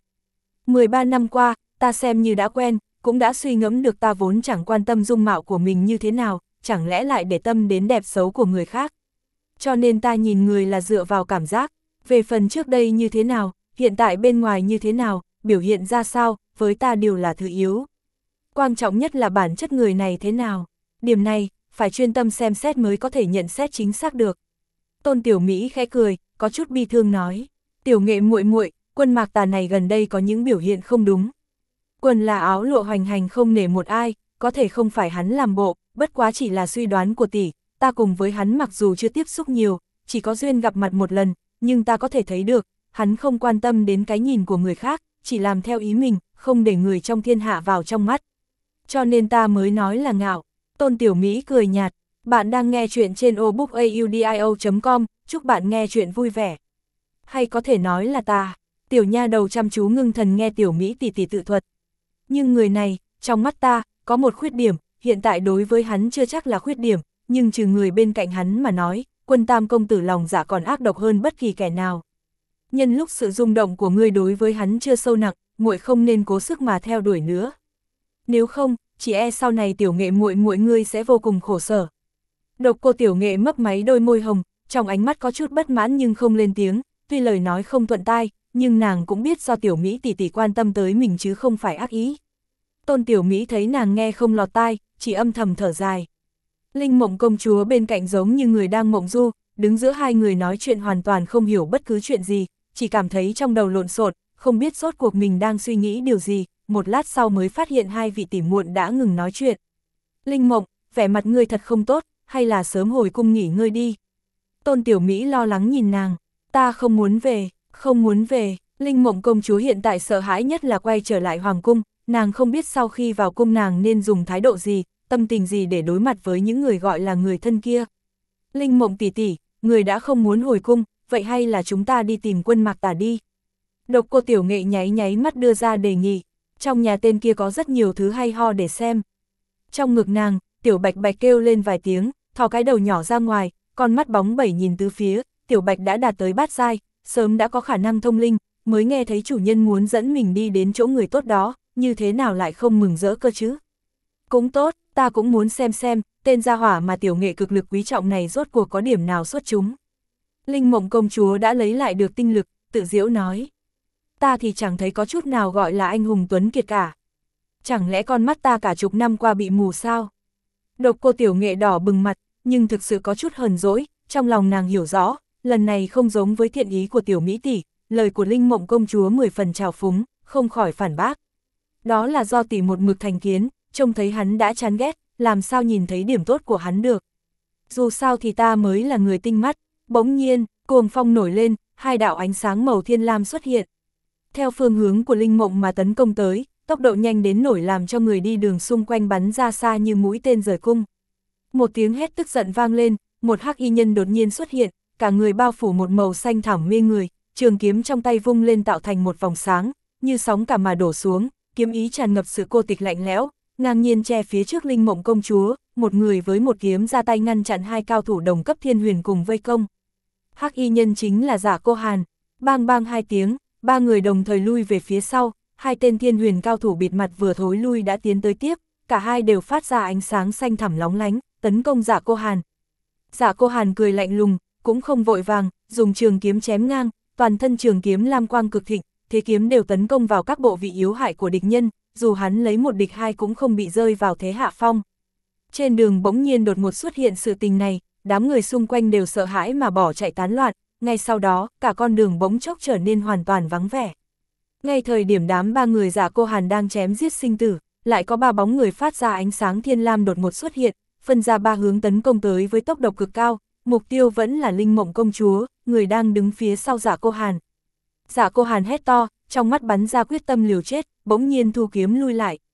13 năm qua, ta xem như đã quen, cũng đã suy ngẫm được ta vốn chẳng quan tâm dung mạo của mình như thế nào, chẳng lẽ lại để tâm đến đẹp xấu của người khác. Cho nên ta nhìn người là dựa vào cảm giác, về phần trước đây như thế nào, hiện tại bên ngoài như thế nào, biểu hiện ra sao, với ta đều là thứ yếu. Quan trọng nhất là bản chất người này thế nào, điểm này, phải chuyên tâm xem xét mới có thể nhận xét chính xác được. Tôn Tiểu Mỹ khẽ cười, có chút bi thương nói, Tiểu Nghệ muội muội, Quân Mạc Tà này gần đây có những biểu hiện không đúng. Quần là áo lụa hoành hành không nể một ai, có thể không phải hắn làm bộ, bất quá chỉ là suy đoán của tỷ, ta cùng với hắn mặc dù chưa tiếp xúc nhiều, chỉ có duyên gặp mặt một lần, nhưng ta có thể thấy được, hắn không quan tâm đến cái nhìn của người khác, chỉ làm theo ý mình, không để người trong thiên hạ vào trong mắt. Cho nên ta mới nói là ngạo. Tôn Tiểu Mỹ cười nhạt, bạn đang nghe chuyện trên obookaudio.com, chúc bạn nghe chuyện vui vẻ. Hay có thể nói là ta, tiểu nha đầu chăm chú ngưng thần nghe Tiểu Mỹ tỉ tỉ tự thuật. Nhưng người này, trong mắt ta, có một khuyết điểm, hiện tại đối với hắn chưa chắc là khuyết điểm, nhưng trừ người bên cạnh hắn mà nói, Quân Tam công tử lòng dạ còn ác độc hơn bất kỳ kẻ nào. Nhân lúc sự rung động của ngươi đối với hắn chưa sâu nặng, muội không nên cố sức mà theo đuổi nữa. Nếu không, chỉ e sau này Tiểu Nghệ muội muội ngươi sẽ vô cùng khổ sở. Độc Cô Tiểu Nghệ mấp máy đôi môi hồng, trong ánh mắt có chút bất mãn nhưng không lên tiếng, tuy lời nói không thuận tai, nhưng nàng cũng biết do Tiểu Mỹ tỷ tỷ quan tâm tới mình chứ không phải ác ý. Tôn Tiểu Mỹ thấy nàng nghe không lọt tai, chỉ âm thầm thở dài. Linh Mộng công chúa bên cạnh giống như người đang mộng du, đứng giữa hai người nói chuyện hoàn toàn không hiểu bất cứ chuyện gì, chỉ cảm thấy trong đầu lộn xộn, không biết rốt cuộc mình đang suy nghĩ điều gì, một lát sau mới phát hiện hai vị tỷ muội đã ngừng nói chuyện. Linh Mộng, vẻ mặt ngươi thật không tốt, hay là sớm hồi cung nghỉ ngơi đi. Tôn Tiểu Mỹ lo lắng nhìn nàng, ta không muốn về, không muốn về. Linh Mộng công chúa hiện tại sợ hãi nhất là quay trở lại hoàng cung, nàng không biết sau khi vào cung nàng nên dùng thái độ gì, tâm tình gì để đối mặt với những người gọi là người thân kia. Linh Mộng tỷ tỷ, người đã không muốn hồi cung, vậy hay là chúng ta đi tìm Quân Mạc Tà đi. Độc Cô Tiểu Nghệ nháy nháy mắt đưa ra đề nghị, trong nhà tên kia có rất nhiều thứ hay ho để xem. Trong ngực nàng, Tiểu Bạch Bạch kêu lên vài tiếng, thò cái đầu nhỏ ra ngoài, con mắt bóng bẩy nhìn tứ phía, Tiểu Bạch đã đạt tới bát giai, sớm đã có khả năng thông linh, mới nghe thấy chủ nhân muốn dẫn mình đi đến chỗ người tốt đó, như thế nào lại không mừng rỡ cơ chứ. Cũng tốt, ta cũng muốn xem, tên gia hỏa mà Tiểu Nghệ cực lực quý trọng này rốt cuộc có điểm nào xuất chúng. Linh Mộng công chúa đã lấy lại được tinh lực, tự giễu nói. Ta thì chẳng thấy có chút nào gọi là anh hùng tuấn kiệt cả. Chẳng lẽ con mắt ta cả chục năm qua bị mù sao? Độc Cô Tiểu Nghệ đỏ bừng mặt, nhưng thực sự có chút hờn dỗi, trong lòng nàng hiểu rõ, lần này không giống với thiện ý của Tiểu Mỹ tỷ, lời của Linh Mộng công chúa 10 phần trào phúng, không khỏi phản bác. Đó là do tỷ một mực thành kiến, trông thấy hắn đã chán ghét, làm sao nhìn thấy điểm tốt của hắn được. Dù sao thì ta mới là người tinh mắt. Bỗng nhiên, cuồng phong nổi lên, hai đạo ánh sáng màu thiên lam xuất hiện. Theo phương hướng của Linh Mộng mà tấn công tới, tốc độ nhanh đến nổi làm cho người đi đường xung quanh bắn ra xa như mũi tên rời cung. Một tiếng hét tức giận vang lên, một hắc y nhân đột nhiên xuất hiện, cả người bao phủ một màu xanh thẳm mê người, trường kiếm trong tay vung lên tạo thành một vòng sáng, như sóng cả mà đổ xuống, kiếm ý tràn ngập sự cô tịch lạnh lẽo, ngang nhiên che phía trước Linh Mộng công chúa, một người với một kiếm ra tay ngăn chặn hai cao thủ đồng cấp Thiên Huyền cùng vây công. Hắc y nhân chính là Dạ Cô Hàn, bang bang hai tiếng, ba người đồng thời lui về phía sau, hai tên Thiên Huyền cao thủ bịt mặt vừa thối lui đã tiến tới tiếp, cả hai đều phát ra ánh sáng xanh thẳm lóng lánh, tấn công Dạ Cô Hàn. Dạ Cô Hàn cười lạnh lùng, cũng không vội vàng, dùng trường kiếm chém ngang, toàn thân trường kiếm lam quang cực thịnh, thế kiếm đều tấn công vào các bộ vị yếu hại của địch nhân, dù hắn lấy một địch hai cũng không bị rơi vào thế hạ phong. Trên đường bỗng nhiên đột ngột xuất hiện sự tình này, đám người xung quanh đều sợ hãi mà bỏ chạy tán loạn, ngay sau đó, cả con đường bỗng chốc trở nên hoàn toàn vắng vẻ. Ngay thời điểm đám ba người Dạ Cô Hàn đang chém giết sinh tử, lại có ba bóng người phát ra ánh sáng thiên lam đột ngột xuất hiện, phân ra ba hướng tấn công tới với tốc độ cực cao, mục tiêu vẫn là Linh Mộng công chúa, người đang đứng phía sau Dạ Cô Hàn. Dạ Cô Hàn hét to, trong mắt bắn ra quyết tâm liều chết, bỗng nhiên thu kiếm lui lại.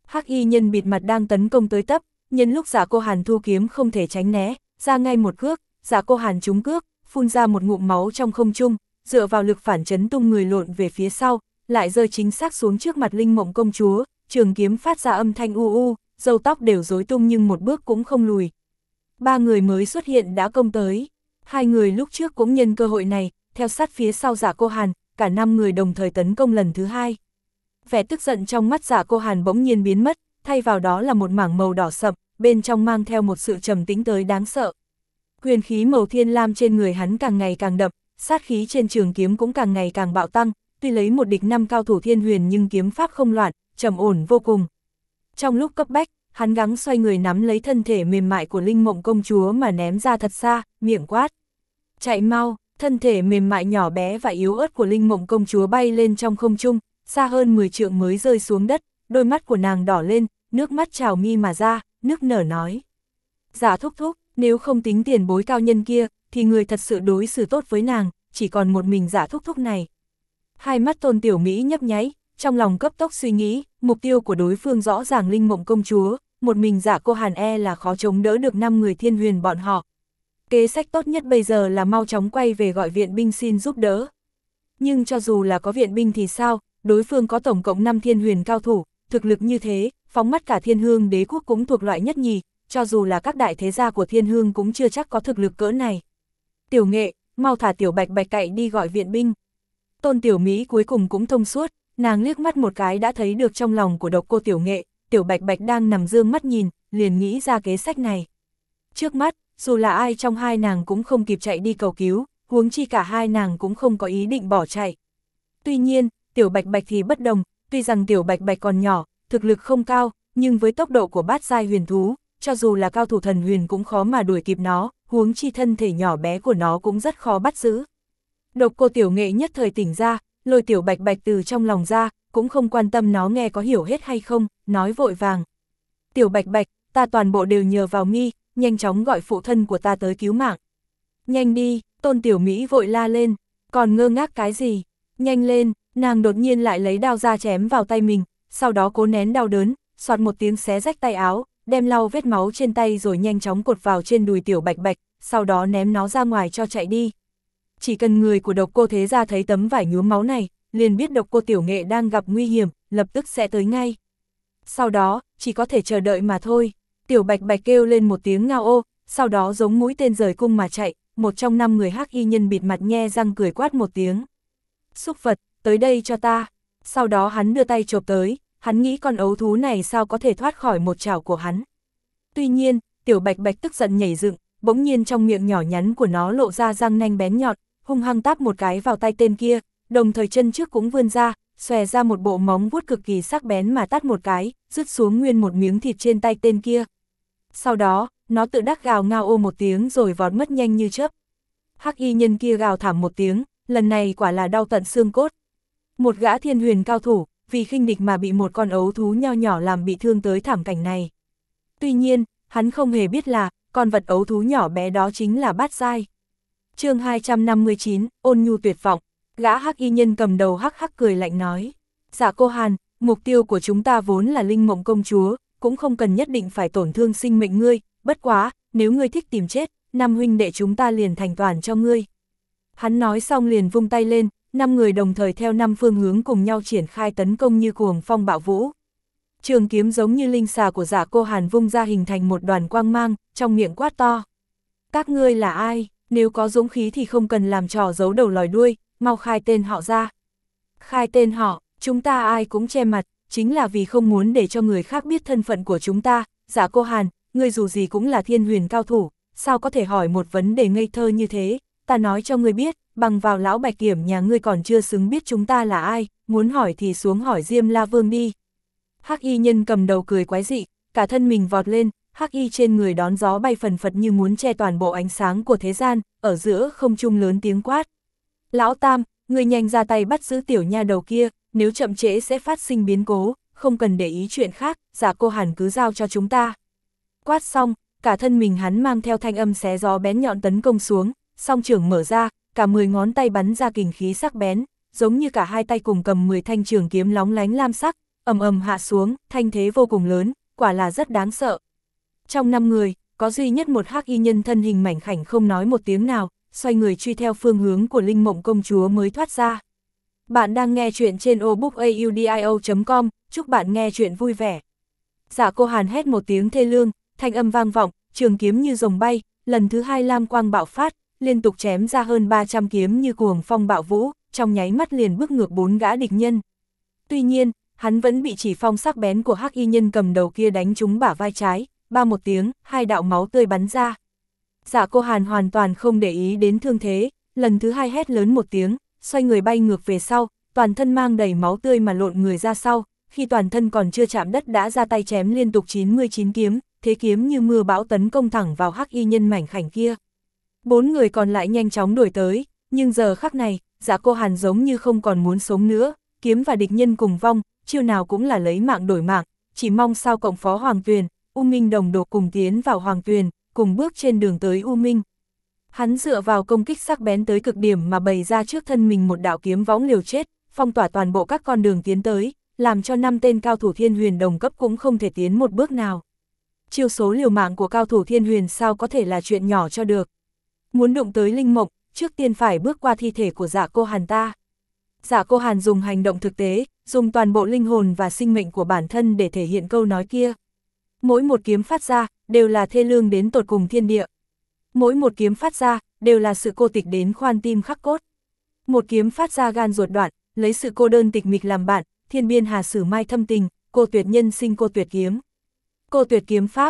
Hắc y nhân bịt mặt đang tấn công tới tấp, nhân lúc Dạ Cô Hàn thu kiếm không thể tránh né, ra ngay một cước, Dạ Cô Hàn trúng cước, phun ra một ngụm máu trong không trung, dựa vào lực phản chấn tung người lộn về phía sau, lại rơi chính xác xuống trước mặt Linh Mộng công chúa, trường kiếm phát ra âm thanh u u, râu tóc đều rối tung nhưng một bước cũng không lùi. Ba người mới xuất hiện đã công tới, hai người lúc trước cũng nhân cơ hội này, theo sát phía sau Dạ Cô Hàn, cả 5 người đồng thời tấn công lần thứ hai. Vẻ tức giận trong mắt Dạ Cô Hàn bỗng nhiên biến mất, thay vào đó là một mảng màu đỏ sậm, bên trong mang theo một sự trầm tĩnh tới đáng sợ. Huyền khí màu thiên lam trên người hắn càng ngày càng đậm, sát khí trên trường kiếm cũng càng ngày càng bạo tăng, tuy lấy một địch 5 cao thủ thiên huyền nhưng kiếm pháp không loạn, trầm ổn vô cùng. Trong lúc cấp bách, hắn gắng xoay người nắm lấy thân thể mềm mại của Linh Mộng công chúa mà ném ra thật xa, miệng quát. Chạy mau, thân thể mềm mại nhỏ bé và yếu ớt của Linh Mộng công chúa bay lên trong không trung, xa hơn 10 trượng mới rơi xuống đất, đôi mắt của nàng đỏ lên, nước mắt trào mi mà ra, nức nở nói. Dạ thúc thúc, nếu không tính tiền bối cao nhân kia, thì người thật sự đối xử tốt với nàng, chỉ còn một mình Dạ thúc thúc này. Hai mắt Tôn Tiểu Mỹ nhấp nháy, trong lòng cấp tốc suy nghĩ, mục tiêu của đối phương rõ ràng Linh Mộng công chúa, một mình Dạ Cô Hàn là khó chống đỡ được 5 người thiên huyền bọn họ. Kế sách tốt nhất bây giờ là mau chóng quay về gọi viện binh xin giúp đỡ. Nhưng cho dù là có viện binh thì sao, đối phương có tổng cộng 5 thiên huyền cao thủ, thực lực như thế, phóng mắt cả Thiên Hương đế quốc cũng thuộc loại nhất nhì, cho dù là các đại thế gia của Thiên Hương cũng chưa chắc có thực lực cỡ này. Tiểu Nghệ, mau thả Tiểu Bạch Bạch cậy đi gọi viện binh. Tôn Tiểu Mỹ cuối cùng cũng thông suốt, nàng liếc mắt một cái đã thấy được trong lòng của độc cô Tiểu Nghệ, Tiểu Bạch Bạch đang nằm dương mắt nhìn, liền nghĩ ra kế sách này. Trước mắt, dù là ai trong hai nàng cũng không kịp chạy đi cầu cứu, huống chi cả hai nàng cũng không có ý định bỏ chạy. Tuy nhiên, Tiểu Bạch Bạch thì bất đồng, tuy rằng Tiểu Bạch Bạch còn nhỏ, thực lực không cao, nhưng với tốc độ của bát giai huyền thú, cho dù là cao thủ thần huyền cũng khó mà đuổi kịp nó, huống chi thân thể nhỏ bé của nó cũng rất khó bắt giữ. Độc cô Tiểu Nghệ nhất thời tỉnh ra, lôi Tiểu Bạch Bạch từ trong lòng ra, cũng không quan tâm nó nghe có hiểu hết hay không, nói vội vàng. Tiểu Bạch Bạch, ta toàn bộ đều nhờ vào mi, nhanh chóng gọi phụ thân của ta tới cứu mạng. Nhanh đi, Tôn Tiểu Mỹ vội la lên, còn ngơ ngác cái gì, nhanh lên, nàng đột nhiên lại lấy đao ra chém vào tay mình, sau đó cố nén đau đớn, xoạt một tiếng xé rách tay áo, đem lau vết máu trên tay rồi nhanh chóng cột vào trên đùi Tiểu Bạch Bạch, sau đó ném nó ra ngoài cho chạy đi. Chỉ cần người của độc cô thế gia thấy tấm vải nhuốm máu này, liền biết độc cô Tiểu Nghệ đang gặp nguy hiểm, lập tức sẽ tới ngay. Sau đó, chỉ có thể chờ đợi mà thôi. Tiểu Bạch Bạch kêu lên một tiếng ngao ô, sau đó giống mũi tên rời cung mà chạy, một trong 5 người hắc y nhân bịt mặt nhe răng cười quát một tiếng. Xúc vật, tới đây cho ta. Sau đó hắn đưa tay chộp tới, hắn nghĩ con ấu thú này sao có thể thoát khỏi một chảo của hắn. Tuy nhiên, Tiểu Bạch Bạch tức giận nhảy dựng, bỗng nhiên trong miệng nhỏ nhắn của nó lộ ra răng nanh bén nhọn, hung hăng táp một cái vào tay tên kia, đồng thời chân trước cũng vươn ra, xòe ra một bộ móng vuốt cực kỳ sắc bén mà tát một cái, rứt xuống nguyên một miếng thịt trên tay tên kia. Sau đó, nó tự đắc gào ngao ô một tiếng rồi vọt mất nhanh như chớp. Hắc y nhân kia gào thảm một tiếng, lần này quả là đau tận xương cốt. Một gã thiên huyền cao thủ, vì khinh địch mà bị một con ấu thú nho nhỏ làm bị thương tới thảm cảnh này. Tuy nhiên, hắn không hề biết là, con vật ấu thú nhỏ bé đó chính là bát giai. Chương 259, ôn nhu tuyệt vọng. Gã hắc y nhân cầm đầu hắc hắc cười lạnh nói. Dạ Cô Hàn, mục tiêu của chúng ta vốn là Linh Mộng công chúa, cũng không cần nhất định phải tổn thương sinh mệnh ngươi, bất quá, nếu ngươi thích tìm chết, 5 huynh đệ chúng ta liền thành toàn cho ngươi. Hắn nói xong liền vung tay lên, 5 người đồng thời theo 5 phương hướng cùng nhau triển khai tấn công như cuồng phong bạo vũ. Trường kiếm giống như linh xà của Dạ Cô Hàn vung ra hình thành một đoàn quang mang, trong miệng quát to. Các ngươi là ai? Nếu có dũng khí thì không cần làm trò giấu đầu lòi đuôi, mau khai tên họ ra. Khai tên họ, chúng ta ai cũng che mặt, chính là vì không muốn để cho người khác biết thân phận của chúng ta. Dạ Cô Hàn, ngươi dù gì cũng là thiên huyền cao thủ, sao có thể hỏi một vấn đề ngây thơ như thế? Ta nói cho ngươi biết, bằng vào lão Bạch Kiểm nhà ngươi còn chưa xứng biết chúng ta là ai, muốn hỏi thì xuống hỏi Diêm La Vương đi. Hắc y nhân cầm đầu cười quái dị, cả thân mình vọt lên, hắc y trên người đón gió bay phần phật như muốn che toàn bộ ánh sáng của thế gian, ở giữa không trung lớn tiếng quát. Lão Tam, ngươi nhanh ra tay bắt giữ tiểu nha đầu kia, nếu chậm trễ sẽ phát sinh biến cố, không cần để ý chuyện khác, Dạ Cô Hàn cứ giao cho chúng ta. Quát xong, cả thân mình hắn mang theo thanh âm xé gió bén nhọn tấn công xuống, song trưởng mở ra, cả 10 ngón tay bắn ra kình khí sắc bén, giống như cả hai tay cùng cầm 10 thanh trường kiếm lóng lánh lam sắc, ầm ầm hạ xuống, thanh thế vô cùng lớn, quả là rất đáng sợ. Trong 5 người, có duy nhất một hắc y nhân thân hình mảnh khảnh không nói một tiếng nào, xoay người truy theo phương hướng của Linh Mộng công chúa mới thoát ra. Bạn đang nghe chuyện trên obookaudio.com, chúc bạn nghe chuyện vui vẻ. Dạ Cô Hàn hét một tiếng thê lương, thanh âm vang vọng, trường kiếm như rồng bay, lần thứ 2 lam quang bạo phát, liên tục chém ra hơn 300 kiếm như cuồng phong bạo vũ, trong nháy mắt liền bức ngược 4 gã địch nhân. Tuy nhiên, hắn vẫn bị chỉ phong sắc bén của hắc y nhân cầm đầu kia đánh trúng bả vai trái, ba một tiếng, 2 đạo máu tươi bắn ra. Dạ Cô Hàn hoàn toàn không để ý đến thương thế, lần thứ 2 hét lớn một tiếng, xoay người bay ngược về sau, toàn thân mang đầy máu tươi mà lộn người ra sau, khi toàn thân còn chưa chạm đất đã ra tay chém liên tục 99 kiếm, thế kiếm như mưa bão tấn công thẳng vào hắc y nhân mảnh khảnh kia. 4 người còn lại nhanh chóng đuổi tới, nhưng giờ khắc này, Dạ Cô Hàn giống như không còn muốn sống nữa, kiếm và địch nhân cùng vong, chiêu nào cũng là lấy mạng đổi mạng, chỉ mong sao cộng phó Hoàng Tuyền, U Minh đồng đồ cùng tiến vào Hoàng Tuyền, cùng bước trên đường tới U Minh. Hắn dựa vào công kích sắc bén tới cực điểm mà bày ra trước thân mình một đạo kiếm võng liều chết, phong tỏa toàn bộ các con đường tiến tới, làm cho 5 tên cao thủ Thiên Huyền đồng cấp cũng không thể tiến một bước nào. Chiêu số liều mạng của cao thủ Thiên Huyền sao có thể là chuyện nhỏ cho được. Muốn đụng tới Linh Mộng, trước tiên phải bước qua thi thể của Dạ Cô Hàn ta. Dạ Cô Hàn dùng hành động thực tế, dùng toàn bộ linh hồn và sinh mệnh của bản thân để thể hiện câu nói kia. Mỗi một kiếm phát ra, đều là thê lương đến tột cùng thiên địa. Mỗi một kiếm phát ra, đều là sự cô tịch đến khoan tim khắc cốt. Một kiếm phát ra gan ruột đoạn, lấy sự cô đơn tịch mịch làm bạn, thiên biên hà sử mai thâm tình, cô tuyệt nhân sinh cô tuyệt kiếm. Cô tuyệt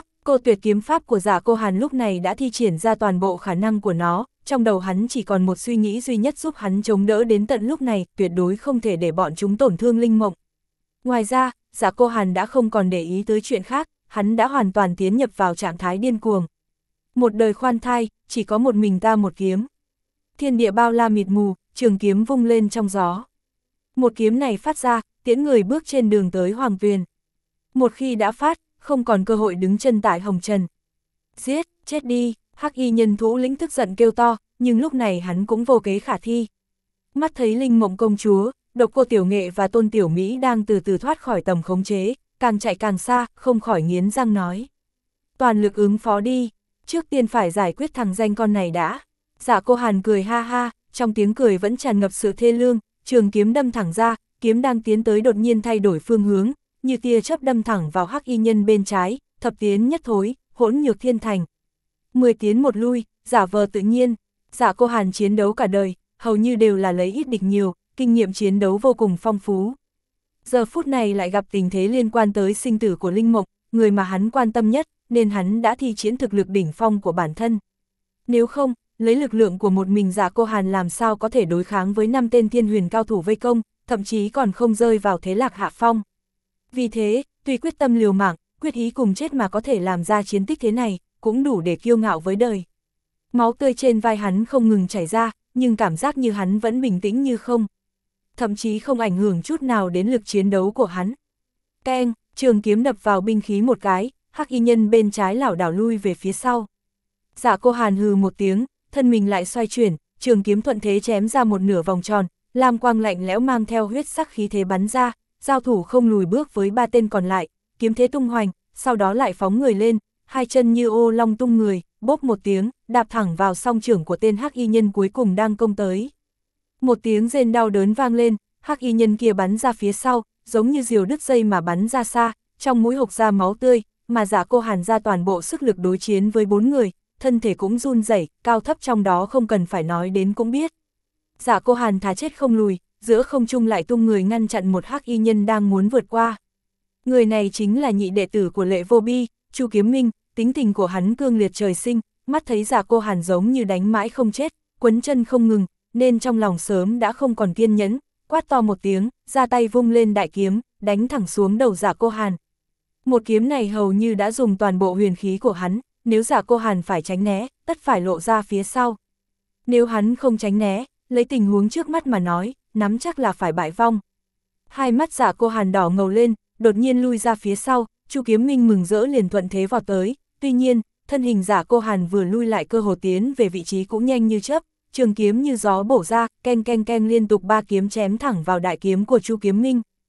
kiếm pháp của Dạ Cô Hàn lúc này đã thi triển ra toàn bộ khả năng của nó, trong đầu hắn chỉ còn một suy nghĩ duy nhất giúp hắn chống đỡ đến tận lúc này, tuyệt đối không thể để bọn chúng tổn thương Linh Mộng. Ngoài ra, Dạ Cô Hàn đã không còn để ý tới chuyện khác, hắn đã hoàn toàn tiến nhập vào trạng thái điên cuồng. Một đời khoan thai, chỉ có một mình ta một kiếm. Thiên địa bao la mịt mù, trường kiếm vung lên trong gió. Một kiếm này phát ra, tiễn người bước trên đường tới Hoàng Tuyền. Một khi đã phát, không còn cơ hội đứng chân tại hồng trần. Giết, chết đi, hắc y nhân thủ lĩnh tức giận kêu to, nhưng lúc này hắn cũng vô kế khả thi. Mắt thấy Linh Mộng công chúa, Độc Cô Tiểu Nghệ và Tôn Tiểu Mỹ đang từ từ thoát khỏi tầm khống chế, càng chạy càng xa, không khỏi nghiến răng nói. Toàn lực ứng phó đi, trước tiên phải giải quyết thằng danh con này đã. Dạ Cô Hàn cười ha ha, trong tiếng cười vẫn tràn ngập sự thê lương, trường kiếm đâm thẳng ra, kiếm đang tiến tới đột nhiên thay đổi phương hướng, như tia chớp đâm thẳng vào hắc y nhân bên trái, thập tiến nhất thối, hỗn nhược thiên thành. 10 tiến một lui, giả vờ tự nhiên. Dạ Cô Hàn chiến đấu cả đời, hầu như đều là lấy ít địch nhiều, kinh nghiệm chiến đấu vô cùng phong phú. Giờ phút này lại gặp tình thế liên quan tới sinh tử của Linh Mộng, người mà hắn quan tâm nhất, nên hắn đã thi triển thực lực đỉnh phong của bản thân. Nếu không, lấy lực lượng của một mình Dạ Cô Hàn làm sao có thể đối kháng với 5 tên Thiên Huyền cao thủ vây công, thậm chí còn không rơi vào thế lạc hạ phong. Vì thế, tuy quyết tâm liều mạng, quyết ý cùng chết mà có thể làm ra chiến tích thế này, cũng đủ để kiêu ngạo với đời. Máu tươi trên vai hắn không ngừng chảy ra, nhưng cảm giác như hắn vẫn bình tĩnh như không. Thậm chí không ảnh hưởng chút nào đến lực chiến đấu của hắn. Keng, trường kiếm đập vào binh khí một cái, hắc y nhân bên trái lảo đảo lui về phía sau. Dạ Cô Hàn hừ một tiếng, thân mình lại xoay chuyển, trường kiếm thuận thế chém ra một nửa vòng tròn, lam quang lạnh lẽo mang theo huyết sắc khí thế bắn ra, giao thủ không lùi bước với 3 tên còn lại, kiếm thế tung hoành, sau đó lại phóng người lên, hai chân như ô long tung người, bốp một tiếng, đạp thẳng vào song trưởng của tên hắc y nhân cuối cùng đang công tới. Một tiếng rên đau đớn vang lên, hắc y nhân kia bắn ra phía sau, giống như diều đứt dây mà bắn ra xa, trong mũi hộc ra máu tươi, mà Dạ Cô Hàn ra toàn bộ sức lực đối chiến với 4 người, thân thể cũng run rẩy, cao thấp trong đó không cần phải nói đến cũng biết. Dạ Cô Hàn thà chết không lùi, giữa không trung lại tung người ngăn chặn một hắc y nhân đang muốn vượt qua. Người này chính là nhị đệ tử của Lệ Vô Bi, Chu Kiếm Minh, tính tình của hắn cương liệt trời sinh, mắt thấy Dạ Cô Hàn giống như đánh mãi không chết, quấn chân không ngừng, nên trong lòng sớm đã không còn kiên nhẫn, quát to một tiếng, ra tay vung lên đại kiếm, đánh thẳng xuống đầu Dạ Cô Hàn. Một kiếm này hầu như đã dùng toàn bộ huyền khí của hắn, nếu Dạ Cô Hàn phải tránh né, tất phải lộ ra phía sau. Nếu hắn không tránh né, lấy tình huống trước mắt mà nói, nắm chắc là phải bại vong. Hai mắt Dạ Cô Hàn đỏ ngầu lên, đột nhiên lui ra phía sau, Chu Kiếm Minh mừng rỡ liền thuận thế vào tới, tuy nhiên, thân hình Dạ Cô Hàn vừa lui lại cơ hồ tiến về vị trí cũng nhanh như chớp, trường kiếm như gió bổ ra, keng keng keng liên tục 3 kiếm chém thẳng vào đại kiếm của Chu Kiếm Minh.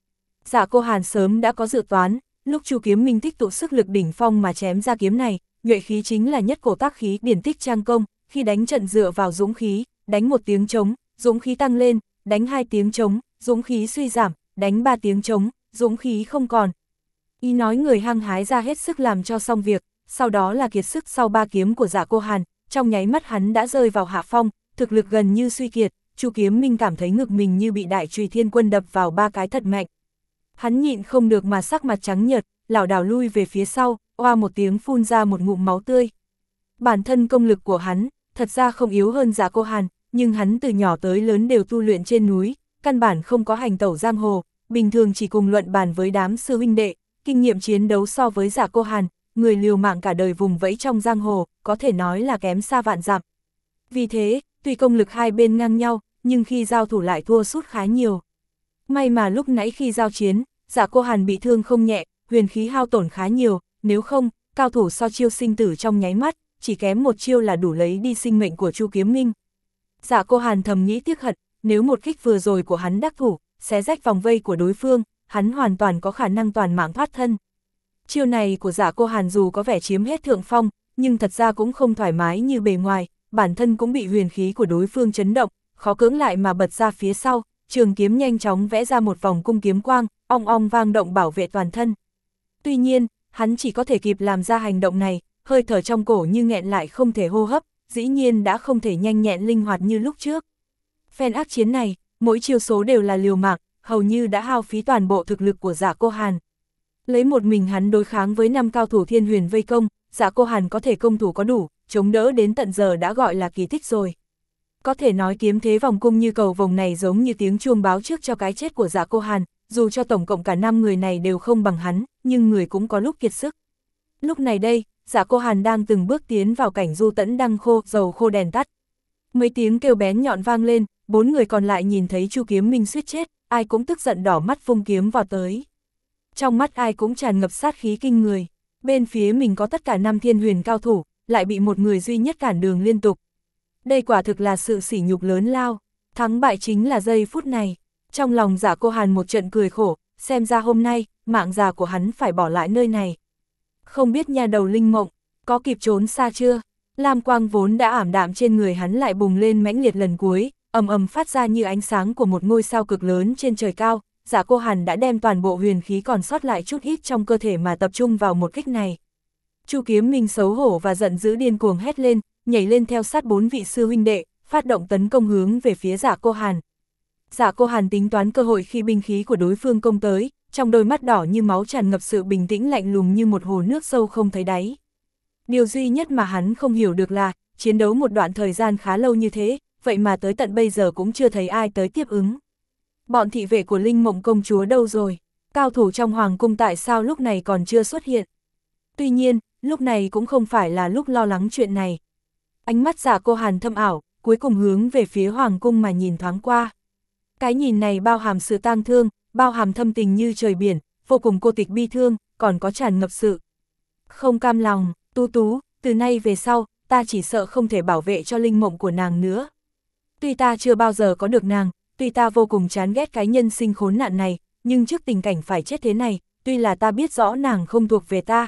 Dạ Cô Hàn sớm đã có dự toán, lúc Chu Kiếm Minh tích tụ sức lực đỉnh phong mà chém ra kiếm này, nhuệ khí chính là nhất cổ tác khí điển tích trang công, khi đánh trận dựa vào dũng khí, đánh 1 tiếng trống, dũng khí tăng lên, đánh 2 tiếng trống, dũng khí suy giảm, đánh 3 tiếng trống, dũng khí không còn. Ý nói người hăng hái ra hết sức làm cho xong việc, sau đó là kiệt sức sau 3 kiếm của Dạ Cô Hàn, trong nháy mắt hắn đã rơi vào hạ phong, thực lực gần như suy kiệt, Chu Kiếm Minh cảm thấy ngực mình như bị đại chùy thiên quân đập vào 3 cái thật mạnh. Hắn nhịn không được mà sắc mặt trắng nhợt, lảo đảo lui về phía sau, oa một tiếng phun ra một ngụm máu tươi. Bản thân công lực của hắn, thật ra không yếu hơn Dạ Cô Hàn, nhưng hắn từ nhỏ tới lớn đều tu luyện trên núi, căn bản không có hành tẩu giang hồ, bình thường chỉ cùng luận bàn với đám sư huynh đệ, kinh nghiệm chiến đấu so với Dạ Cô Hàn, người liều mạng cả đời vùng vẫy trong giang hồ, có thể nói là kém xa vạn dặm. Vì thế, tuy công lực hai bên ngang nhau, nhưng khi giao thủ lại thua sút khá nhiều. May mà lúc nãy khi giao chiến, Dạ Cô Hàn bị thương không nhẹ, huyền khí hao tổn khá nhiều, nếu không, cao thủ so chiêu sinh tử trong nháy mắt, chỉ kém 1 chiêu là đủ lấy đi sinh mệnh của Chu Kiếm Minh. Dạ Cô Hàn thầm nghĩ tiếc hận, nếu một kích vừa rồi của hắn đắc thủ, xé rách vòng vây của đối phương, hắn hoàn toàn có khả năng toàn mạng thoát thân. Chiêu này của Dạ Cô Hàn dù có vẻ chiếm hết thượng phong, nhưng thật ra cũng không thoải mái như bề ngoài, bản thân cũng bị huyền khí của đối phương chấn động, khó cưỡng lại mà bật ra phía sau, trường kiếm nhanh chóng vẽ ra một vòng cung kiếm quang, ong ong vang động bảo vệ toàn thân. Tuy nhiên, hắn chỉ có thể kịp làm ra hành động này, hơi thở trong cổ như nghẹn lại không thể hô hấp, dĩ nhiên đã không thể nhanh nhẹn linh hoạt như lúc trước. Phen ác chiến này, mỗi chiêu số đều là liều mạng, hầu như đã hao phí toàn bộ thực lực của Dạ Cô Hàn. Lấy một mình hắn đối kháng với 5 cao thủ thiên huyền vây công, Dạ Cô Hàn có thể công thủ có đủ, chống đỡ đến tận giờ đã gọi là kỳ tích rồi. Có thể nói kiếm thế vòng cung như cầu vồng này giống như tiếng chuông báo trước cho cái chết của Dạ Cô Hàn, dù cho tổng cộng cả 5 người này đều không bằng hắn, nhưng người cũng có lúc kiệt sức. Lúc này đây, Dạ Cô Hàn đang từng bước tiến vào cảnh du tẫn đăng khô, dầu khô đèn tắt. Mấy tiếng kêu bén nhọn vang lên, 4 người còn lại nhìn thấy Chu Kiếm Minh suýt chết, ai cũng tức giận đỏ mắt vung kiếm vào tới. Trong mắt ai cũng tràn ngập sát khí kinh người, bên phía mình có tất cả 5 thiên huyền cao thủ, lại bị một người duy nhất cản đường liên tục. Đây quả thực là sự sỉ nhục lớn lao, thắng bại chính là giây phút này. Trong lòng Dạ Cô Hàn một trận cười khổ, xem ra hôm nay, mạng già của hắn phải bỏ lại nơi này. Không biết nha đầu Linh Mộng, có kịp trốn xa chưa? Lam quang vốn đã ảm đạm trên người hắn lại bùng lên mãnh liệt lần cuối, ầm ầm phát ra như ánh sáng của một ngôi sao cực lớn trên trời cao. Dạ Cô Hàn đã đem toàn bộ huyền khí còn sót lại chút ít trong cơ thể mà tập trung vào một kích này. Chu Kiếm Minh xấu hổ và giận dữ điên cuồng hét lên, nhảy lên theo sát 4 vị sư huynh đệ, phát động tấn công hướng về phía Dạ Cô Hàn. Dạ Cô Hàn tính toán cơ hội khi binh khí của đối phương công tới, trong đôi mắt đỏ như máu tràn ngập sự bình tĩnh lạnh lùng như một hồ nước sâu không thấy đáy. Điều duy nhất mà hắn không hiểu được là, chiến đấu một đoạn thời gian khá lâu như thế, vậy mà tới tận bây giờ cũng chưa thấy ai tới tiếp ứng. Bọn thị vệ của Linh Mộng công chúa đâu rồi? Cao thủ trong hoàng cung tại sao lúc này còn chưa xuất hiện? Tuy nhiên, lúc này cũng không phải là lúc lo lắng chuyện này. Ánh mắt Dạ Cô Hàn thâm ảo, cuối cùng hướng về phía hoàng cung mà nhìn thoáng qua. Cái nhìn này bao hàm sự tang thương, bao hàm thâm tình như trời biển, vô cùng cô tịch bi thương, còn có tràn ngập sự không cam lòng. Tú Tú, từ nay về sau, ta chỉ sợ không thể bảo vệ cho Linh Mộng của nàng nữa. Tuy ta chưa bao giờ có được nàng, tuy ta vô cùng chán ghét cái nhân sinh khốn nạn này, nhưng trước tình cảnh phải chết thế này, tuy là ta biết rõ nàng không thuộc về ta,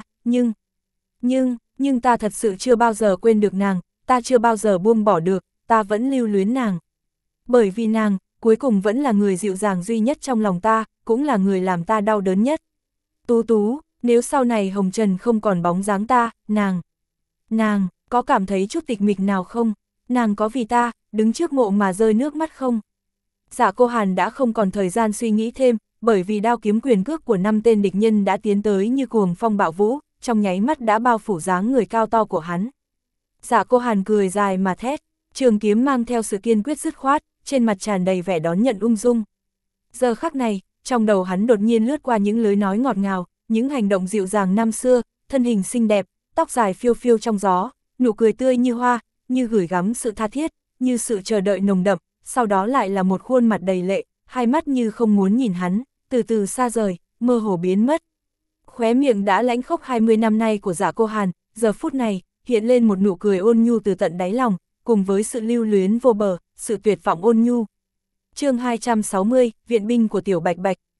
nhưng ta thật sự chưa bao giờ quên được nàng, ta chưa bao giờ buông bỏ được, ta vẫn lưu luyến nàng. Bởi vì nàng, cuối cùng vẫn là người dịu dàng duy nhất trong lòng ta, cũng là người làm ta đau đớn nhất. Tú Tú, nếu sau này hồng trần không còn bóng dáng ta, nàng, có cảm thấy chút tịch mịch nào không? Nàng có vì ta, đứng trước mộ mà rơi nước mắt không? Dạ Cô Hàn đã không còn thời gian suy nghĩ thêm, bởi vì đao kiếm quyền cước của 5 tên địch nhân đã tiến tới như cuồng phong bạo vũ, trong nháy mắt đã bao phủ dáng người cao to của hắn. Dạ Cô Hàn cười dài mà thét, trường kiếm mang theo sự kiên quyết dứt khoát, trên mặt tràn đầy vẻ đón nhận ung dung. Giờ khắc này, trong đầu hắn đột nhiên lướt qua những lời nói ngọt ngào, những hành động dịu dàng năm xưa, thân hình xinh đẹp, tóc dài phiêu phiêu trong gió, nụ cười tươi như hoa, như gửi gắm sự tha thiết, như sự chờ đợi nồng đậm, sau đó lại là một khuôn mặt đầy lệ, hai mắt như không muốn nhìn hắn, từ từ xa rời, mơ hồ biến mất. Khóe miệng đã lãnh khốc 20 năm nay của Dạ Cô Hàn, giờ phút này, hiện lên một nụ cười ôn nhu từ tận đáy lòng, cùng với sự lưu luyến vô bờ, sự tuyệt vọng ôn nhu. Chương 260, viện binh của Tiểu Bạch Bạch.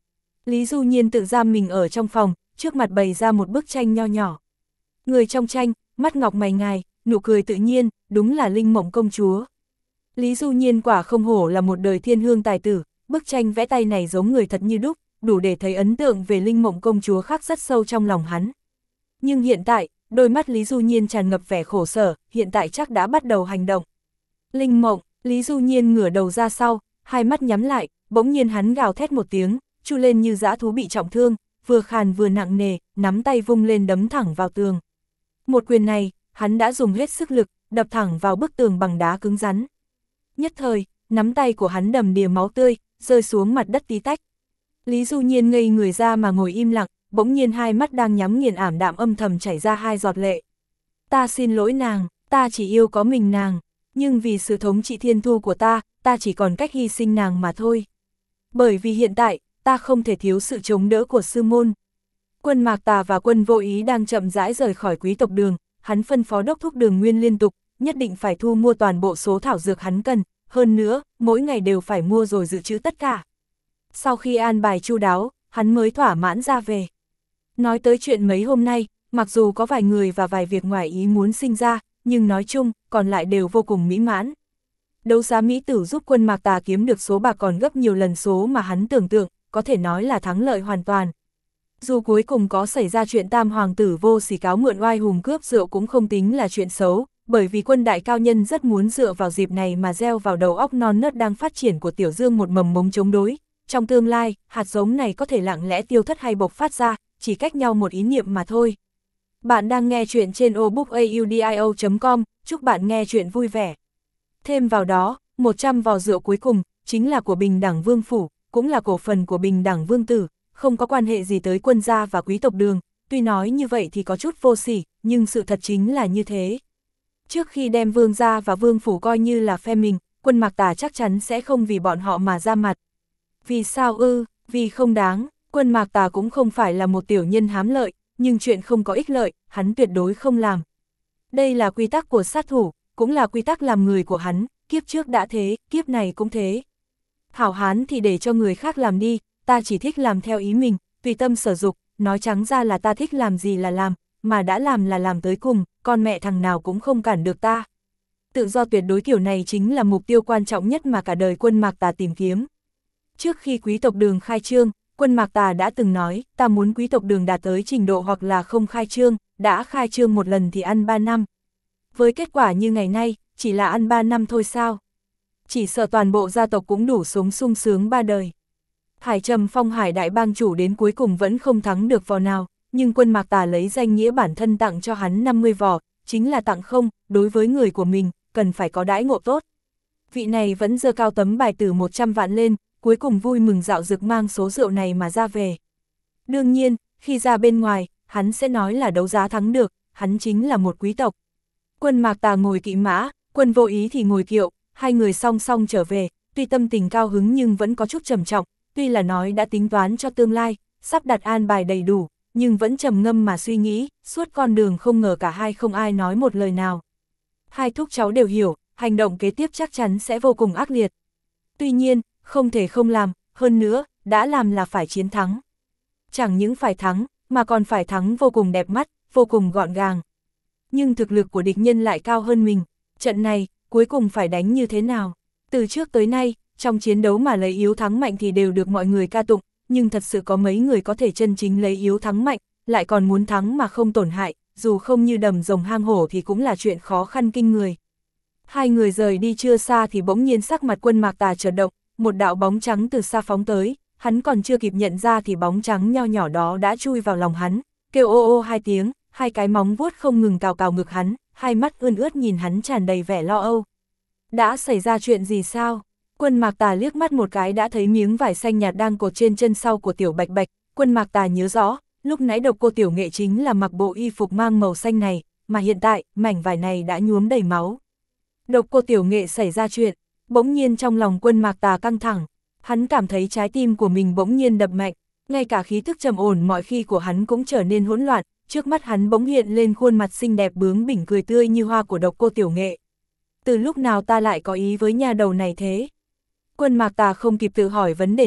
Lý Du Nhiên tự giam mình ở trong phòng, trước mặt bày ra một bức tranh nho nhỏ. Người trong tranh, mắt ngọc mày ngài, nụ cười tự nhiên, đúng là Linh Mộng công chúa. Lý Du Nhiên quả không hổ là một đời thiên hương tài tử, bức tranh vẽ tay này giống người thật như đúc, đủ để thấy ấn tượng về Linh Mộng công chúa khắc rất sâu trong lòng hắn. Nhưng hiện tại, đôi mắt Lý Du Nhiên tràn ngập vẻ khổ sở, hiện tại chắc đã bắt đầu hành động. Linh Mộng, Lý Du Nhiên ngửa đầu ra sau, hai mắt nhắm lại, bỗng nhiên hắn gào thét một tiếng, chu lên như dã thú bị trọng thương, vừa khàn vừa nặng nề, nắm tay vung lên đấm thẳng vào tường. Một quyền này, hắn đã dùng hết sức lực, đập thẳng vào bức tường bằng đá cứng rắn. Nhất thời, nắm tay của hắn đầm đìa máu tươi, rơi xuống mặt đất tí tách. Lý Du Nhiên ngây người ra mà ngồi im lặng, bỗng nhiên hai mắt đang nhắm nghiền ảm đạm âm thầm chảy ra hai giọt lệ. Ta xin lỗi nàng, ta chỉ yêu có mình nàng, nhưng vì sự thống trị thiên thu của ta chỉ còn cách hy sinh nàng mà thôi. Bởi vì hiện tại, ta không thể thiếu sự chống đỡ của sư môn. Quân Mạc Tà và Quân Vô Ý đang chậm rãi rời khỏi quý tộc Đường, hắn phân phó đốc thúc Đường Nguyên liên tục, nhất định phải thu mua toàn bộ số thảo dược hắn cần, hơn nữa, mỗi ngày đều phải mua rồi dự trữ tất cả. Sau khi an bài chu đáo, hắn mới thỏa mãn ra về. Nói tới chuyện mấy hôm nay, mặc dù có vài người và vài việc ngoài ý muốn sinh ra, nhưng nói chung, còn lại đều vô cùng mỹ mãn. Đấu giá mỹ tử giúp Quân Mạc Tà kiếm được số bạc còn gấp nhiều lần số mà hắn tưởng tượng, có thể nói là thắng lợi hoàn toàn. Dù cuối cùng có xảy ra chuyện tam hoàng tử vô sỉ cáo mượn oai hùng cướp rượu cũng không tính là chuyện xấu, bởi vì Quân đại cao nhân rất muốn dựa vào dịp này mà gieo vào đầu óc non nớt đang phát triển của Tiểu Dương một mầm mống chống đối. Trong tương lai, hạt giống này có thể lặng lẽ tiêu thất hay bộc phát ra, chỉ cách nhau một ý niệm mà thôi. Bạn đang nghe chuyện trên obookaudio.com, chúc bạn nghe chuyện vui vẻ. Thêm vào đó, 100 vò rượu cuối cùng, chính là của Bình Đẳng Vương Phủ, cũng là cổ phần của Bình Đẳng Vương Tử, không có quan hệ gì tới Quân gia và quý tộc Đường, tuy nói như vậy thì có chút vô sỉ, nhưng sự thật chính là như thế. Trước khi đem Vương gia và Vương Phủ coi như là phe mình, Quân Mạc Tà chắc chắn sẽ không vì bọn họ mà ra mặt. Vì sao ư? Vì không đáng, Quân Mạc Tà cũng không phải là một tiểu nhân hám lợi, nhưng chuyện không có ích lợi, hắn tuyệt đối không làm. Đây là quy tắc của sát thủ, cũng là quy tắc làm người của hắn, kiếp trước đã thế, kiếp này cũng thế. Hảo hán thì để cho người khác làm đi, ta chỉ thích làm theo ý mình, tùy tâm sở dục, nói trắng ra là ta thích làm gì là làm, mà đã làm là làm tới cùng, con mẹ thằng nào cũng không cản được ta. Tự do tuyệt đối kiểu này chính là mục tiêu quan trọng nhất mà cả đời Quân Mạc Tà tìm kiếm. Trước khi quý tộc Đường khai trương, Quân Mạc Tà đã từng nói, ta muốn quý tộc Đường đạt tới trình độ hoặc là không khai trương, đã khai trương một lần thì ăn 3 năm. Với kết quả như ngày nay, chỉ là ăn 3 năm thôi sao? Chỉ sợ toàn bộ gia tộc cũng đủ sống sung sướng 3 đời. Hải Trầm Phong Hải đại bang chủ đến cuối cùng vẫn không thắng được vò nào, nhưng Quân Mạc Tà lấy danh nghĩa bản thân tặng cho hắn 50 vò, chính là tặng không, đối với người của mình, cần phải có đãi ngộ tốt. Vị này vẫn giơ cao tấm bài tử 100 vạn lên, cuối cùng vui mừng dạo dực mang số rượu này mà ra về. Đương nhiên, khi ra bên ngoài, hắn sẽ nói là đấu giá thắng được, hắn chính là một quý tộc. Quân Mạc Tà ngồi kỵ mã, Quân Vô Ý thì ngồi kiệu, hai người song song trở về, tuy tâm tình cao hứng nhưng vẫn có chút trầm trọng, tuy là nói đã tính toán cho tương lai, sắp đặt an bài đầy đủ, nhưng vẫn trầm ngâm mà suy nghĩ, suốt con đường không ngờ cả hai không ai nói một lời nào. Hai thúc cháu đều hiểu, hành động kế tiếp chắc chắn sẽ vô cùng ác liệt. Tuy nhiên, không thể không làm, hơn nữa, đã làm là phải chiến thắng. Chẳng những phải thắng, mà còn phải thắng vô cùng đẹp mắt, vô cùng gọn gàng. Nhưng thực lực của địch nhân lại cao hơn mình, trận này, cuối cùng phải đánh như thế nào? Từ trước tới nay, trong chiến đấu mà lấy yếu thắng mạnh thì đều được mọi người ca tụng, nhưng thật sự có mấy người có thể chân chính lấy yếu thắng mạnh, lại còn muốn thắng mà không tổn hại, dù không như đầm rồng hang hổ thì cũng là chuyện khó khăn kinh người. Hai người rời đi chưa xa thì bỗng nhiên sắc mặt Quân Mạc Tà chợt động, một đạo bóng trắng từ xa phóng tới, hắn còn chưa kịp nhận ra thì bóng trắng nho nhỏ đó đã chui vào lòng hắn, kêu ô ô hai tiếng, hai cái móng vuốt không ngừng cào cào ngực hắn, hai mắt ươn ướt nhìn hắn tràn đầy vẻ lo âu. Đã xảy ra chuyện gì sao? Quân Mạc Tà liếc mắt một cái đã thấy miếng vải xanh nhạt đang cột trên chân sau của Tiểu Bạch Bạch, Quân Mạc Tà nhớ rõ, lúc nãy Độc Cô Tiểu Nghệ chính là mặc bộ y phục mang màu xanh này, mà hiện tại, mảnh vải này đã nhuốm đầy máu. Độc Cô Tiểu Nghệ xảy ra chuyện, bỗng nhiên trong lòng Quân Mạc Tà căng thẳng, hắn cảm thấy trái tim của mình bỗng nhiên đập mạnh, ngay cả khí thức trầm ổn mọi khi của hắn cũng trở nên hỗn loạn, trước mắt hắn bỗng hiện lên khuôn mặt xinh đẹp bướng bỉnh cười tươi như hoa của Độc Cô Tiểu Nghệ. Từ lúc nào ta lại có ý với nhà đầu này thế? Quân Mạc Tà không kịp tự hỏi vấn đề này,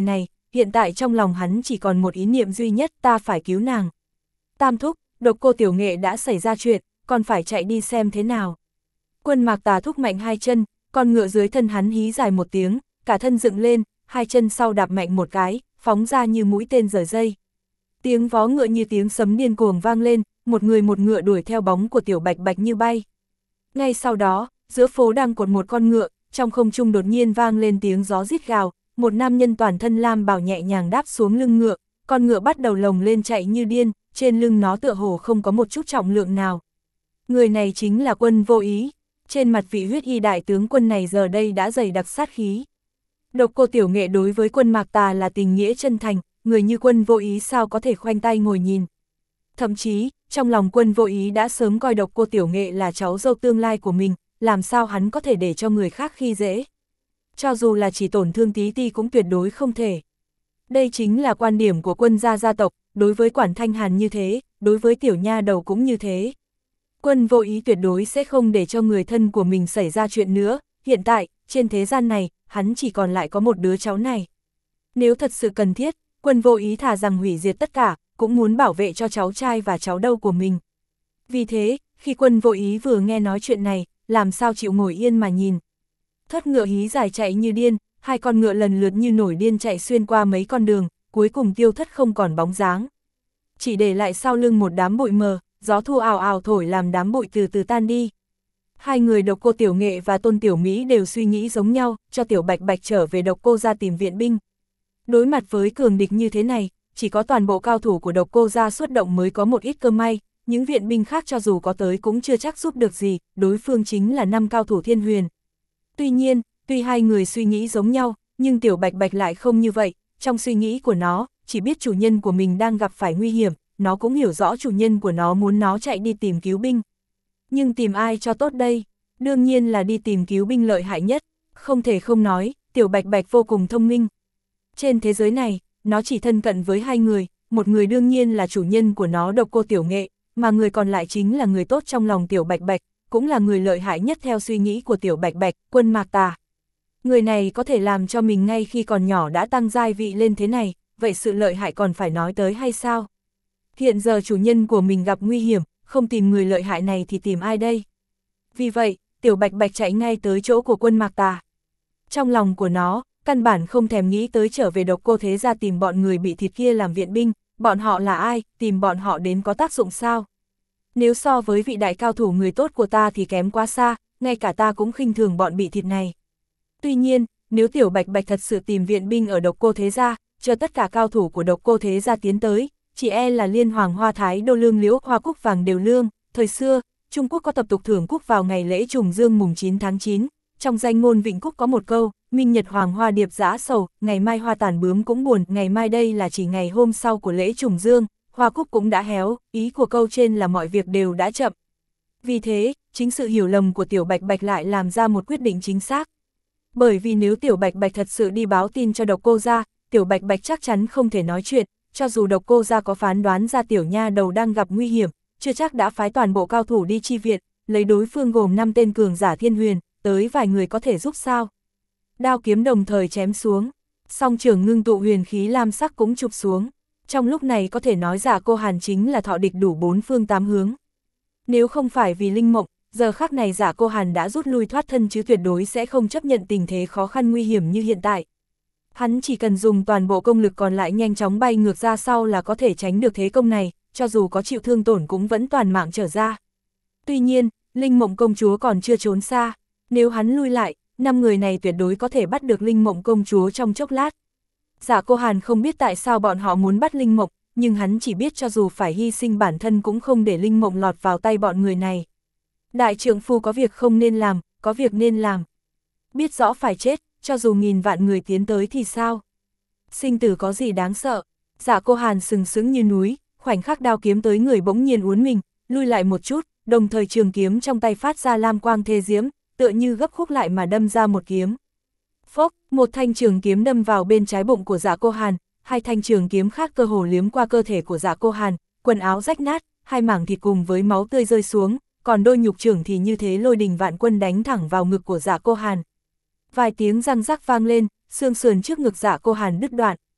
hiện tại trong lòng hắn chỉ còn một ý niệm duy nhất, ta phải cứu nàng. Tam thúc, Độc Cô Tiểu Nghệ đã xảy ra chuyện, còn phải chạy đi xem thế nào. Quân Mạc Tà thúc mạnh hai chân, con ngựa dưới thân hắn hí dài một tiếng, cả thân dựng lên, hai chân sau đạp mạnh một cái, phóng ra như mũi tên rời dây. Tiếng vó ngựa như tiếng sấm điên cuồng vang lên, một người một ngựa đuổi theo bóng của Tiểu Bạch Bạch như bay. Ngay sau đó, giữa phố đang cột một con ngựa, trong không trung đột nhiên vang lên tiếng gió rít gào, một nam nhân toàn thân lam bào nhẹ nhàng đáp xuống lưng ngựa, con ngựa bắt đầu lồng lên chạy như điên, trên lưng nó tựa hồ không có một chút trọng lượng nào. Người này chính là Quân Vô Ý, trên mặt vị huyết y đại tướng quân này giờ đây đã dày đặc sát khí. Độc Cô Tiểu Nghệ đối với Quân Mạc Tà là tình nghĩa chân thành, người như Quân Vô Ý sao có thể khoanh tay ngồi nhìn. Thậm chí, trong lòng Quân Vô Ý đã sớm coi Độc Cô Tiểu Nghệ là cháu dâu tương lai của mình, làm sao hắn có thể để cho người khác khi dễ. Cho dù là chỉ tổn thương tí ti cũng tuyệt đối không thể. Đây chính là quan điểm của Quân gia tộc, đối với Quản Thanh Hàn như thế, đối với tiểu nha đầu cũng như thế. Quân Vô Ý tuyệt đối sẽ không để cho người thân của mình xảy ra chuyện nữa, hiện tại, trên thế gian này, hắn chỉ còn lại có một đứa cháu này. Nếu thật sự cần thiết, Quân Vô Ý thà rằng hủy diệt tất cả, cũng muốn bảo vệ cho cháu trai và cháu dâu của mình. Vì thế, khi Quân Vô Ý vừa nghe nói chuyện này, làm sao chịu ngồi yên mà nhìn. Thất ngựa hí dài chạy như điên, hai con ngựa lần lượt như nổi điên chạy xuyên qua mấy con đường, cuối cùng tiêu thất không còn bóng dáng. Chỉ để lại sau lưng một đám bụi mờ, gió thu ào ào thổi làm đám bụi từ từ tan đi. Hai người Độc Cô Tiểu Nghệ và Tôn Tiểu Mỹ đều suy nghĩ giống nhau, cho Tiểu Bạch Bạch trở về Độc Cô gia tìm viện binh. Đối mặt với cường địch như thế này, chỉ có toàn bộ cao thủ của Độc Cô gia xuất động mới có một ít cơ may, những viện binh khác cho dù có tới cũng chưa chắc giúp được gì, đối phương chính là 5 cao thủ Thiên Huyền. Tuy nhiên, tuy hai người suy nghĩ giống nhau, nhưng Tiểu Bạch Bạch lại không như vậy, trong suy nghĩ của nó, chỉ biết chủ nhân của mình đang gặp phải nguy hiểm, nó cũng hiểu rõ chủ nhân của nó muốn nó chạy đi tìm cứu binh. Nhưng tìm ai cho tốt đây? Đương nhiên là đi tìm cứu binh lợi hại nhất, không thể không nói, Tiểu Bạch Bạch vô cùng thông minh. Trên thế giới này, nó chỉ thân cận với hai người, một người đương nhiên là chủ nhân của nó Độc Cô Tiểu Nghệ, mà người còn lại chính là người tốt trong lòng Tiểu Bạch Bạch, cũng là người lợi hại nhất theo suy nghĩ của Tiểu Bạch Bạch, Quân Mạc Tà. Người này có thể làm cho mình ngay khi còn nhỏ đã tăng giai vị lên thế này, vậy sự lợi hại còn phải nói tới hay sao? Hiện giờ chủ nhân của mình gặp nguy hiểm, không tìm người lợi hại này thì tìm ai đây? Vì vậy, Tiểu Bạch Bạch chạy ngay tới chỗ của Quân Mạc Tà. Trong lòng của nó, căn bản không thèm nghĩ tới trở về Độc Cô thế gia tìm bọn người bị thịt kia làm viện binh, bọn họ là ai, tìm bọn họ đến có tác dụng sao? Nếu so với vị đại cao thủ người tốt của ta thì kém quá xa, ngay cả ta cũng khinh thường bọn bị thịt này. Tuy nhiên, nếu Tiểu Bạch Bạch thật sự tìm viện binh ở Độc Cô thế gia, cho tất cả cao thủ của Độc Cô thế gia tiến tới, chỉ e là Liên Hoàng Hoa Thái Đô lương liễu hoa cúc vàng đều lương. Thời xưa, Trung Quốc có tập tục thưởng cúc vào ngày lễ trùng dương mùng 9 tháng 9, trong danh ngôn Vịnh Cúc có một câu, minh nhật hoàng hoa điệp dã sầu, ngày mai hoa tàn bướm cũng buồn, ngày mai đây là chỉ ngày hôm sau của lễ trùng dương, hoa cúc cũng đã héo, ý của câu trên là mọi việc đều đã chậm. Vì thế, chính sự hiểu lầm của Tiểu Bạch Bạch lại làm ra một quyết định chính xác. Bởi vì nếu Tiểu Bạch Bạch thật sự đi báo tin cho Độc Cô gia, Tiểu Bạch Bạch chắc chắn không thể nói chuyện, cho dù Độc Cô gia có phán đoán ra tiểu nha đầu đang gặp nguy hiểm, chưa chắc đã phái toàn bộ cao thủ đi chi viện, lấy đối phương gồm 5 tên cường giả Thiên Huyền, tới vài người có thể giúp sao. Đao kiếm đồng thời chém xuống, song trường ngưng tụ huyền khí lam sắc cũng chụp xuống. Trong lúc này có thể nói Dạ Cô Hàn chính là thọ địch đủ 4 phương 8 hướng. Nếu không phải vì linh mộng, giờ khắc này Dạ Cô Hàn đã rút lui thoát thân chứ tuyệt đối sẽ không chấp nhận tình thế khó khăn nguy hiểm như hiện tại. Hắn chỉ cần dùng toàn bộ công lực còn lại nhanh chóng bay ngược ra sau là có thể tránh được thế công này, cho dù có chịu thương tổn cũng vẫn toàn mạng trở ra. Tuy nhiên, Linh Mộng công chúa còn chưa trốn xa, nếu hắn lui lại, 5 người này tuyệt đối có thể bắt được Linh Mộng công chúa trong chốc lát. Dạ Cô Hàn không biết tại sao bọn họ muốn bắt Linh Mộng, nhưng hắn chỉ biết cho dù phải hy sinh bản thân cũng không để Linh Mộng lọt vào tay bọn người này. Đại trượng phu có việc không nên làm, có việc nên làm. Biết rõ phải chết, cho dù nghìn vạn người tiến tới thì sao? Sinh tử có gì đáng sợ? Dạ Cô Hàn sừng sững như núi, khoảnh khắc đao kiếm tới người bỗng nhiên uốn mình, lui lại một chút, đồng thời trường kiếm trong tay phát ra lam quang thê diễm, tựa như gấp khúc lại mà đâm ra một kiếm. Phốc, một thanh trường kiếm đâm vào bên trái bụng của Dạ Cô Hàn, hai thanh trường kiếm khác cơ hồ liếm qua cơ thể của Dạ Cô Hàn, quần áo rách nát, hai mảng thịt cùng với máu tươi rơi xuống, còn đôi nhục trưởng thì như thế lôi đình vạn quân đánh thẳng vào ngực của Dạ Cô Hàn. Vài tiếng răng rắc vang lên, xương sườn trước ngực Dạ Cô Hàn đứt đoạn.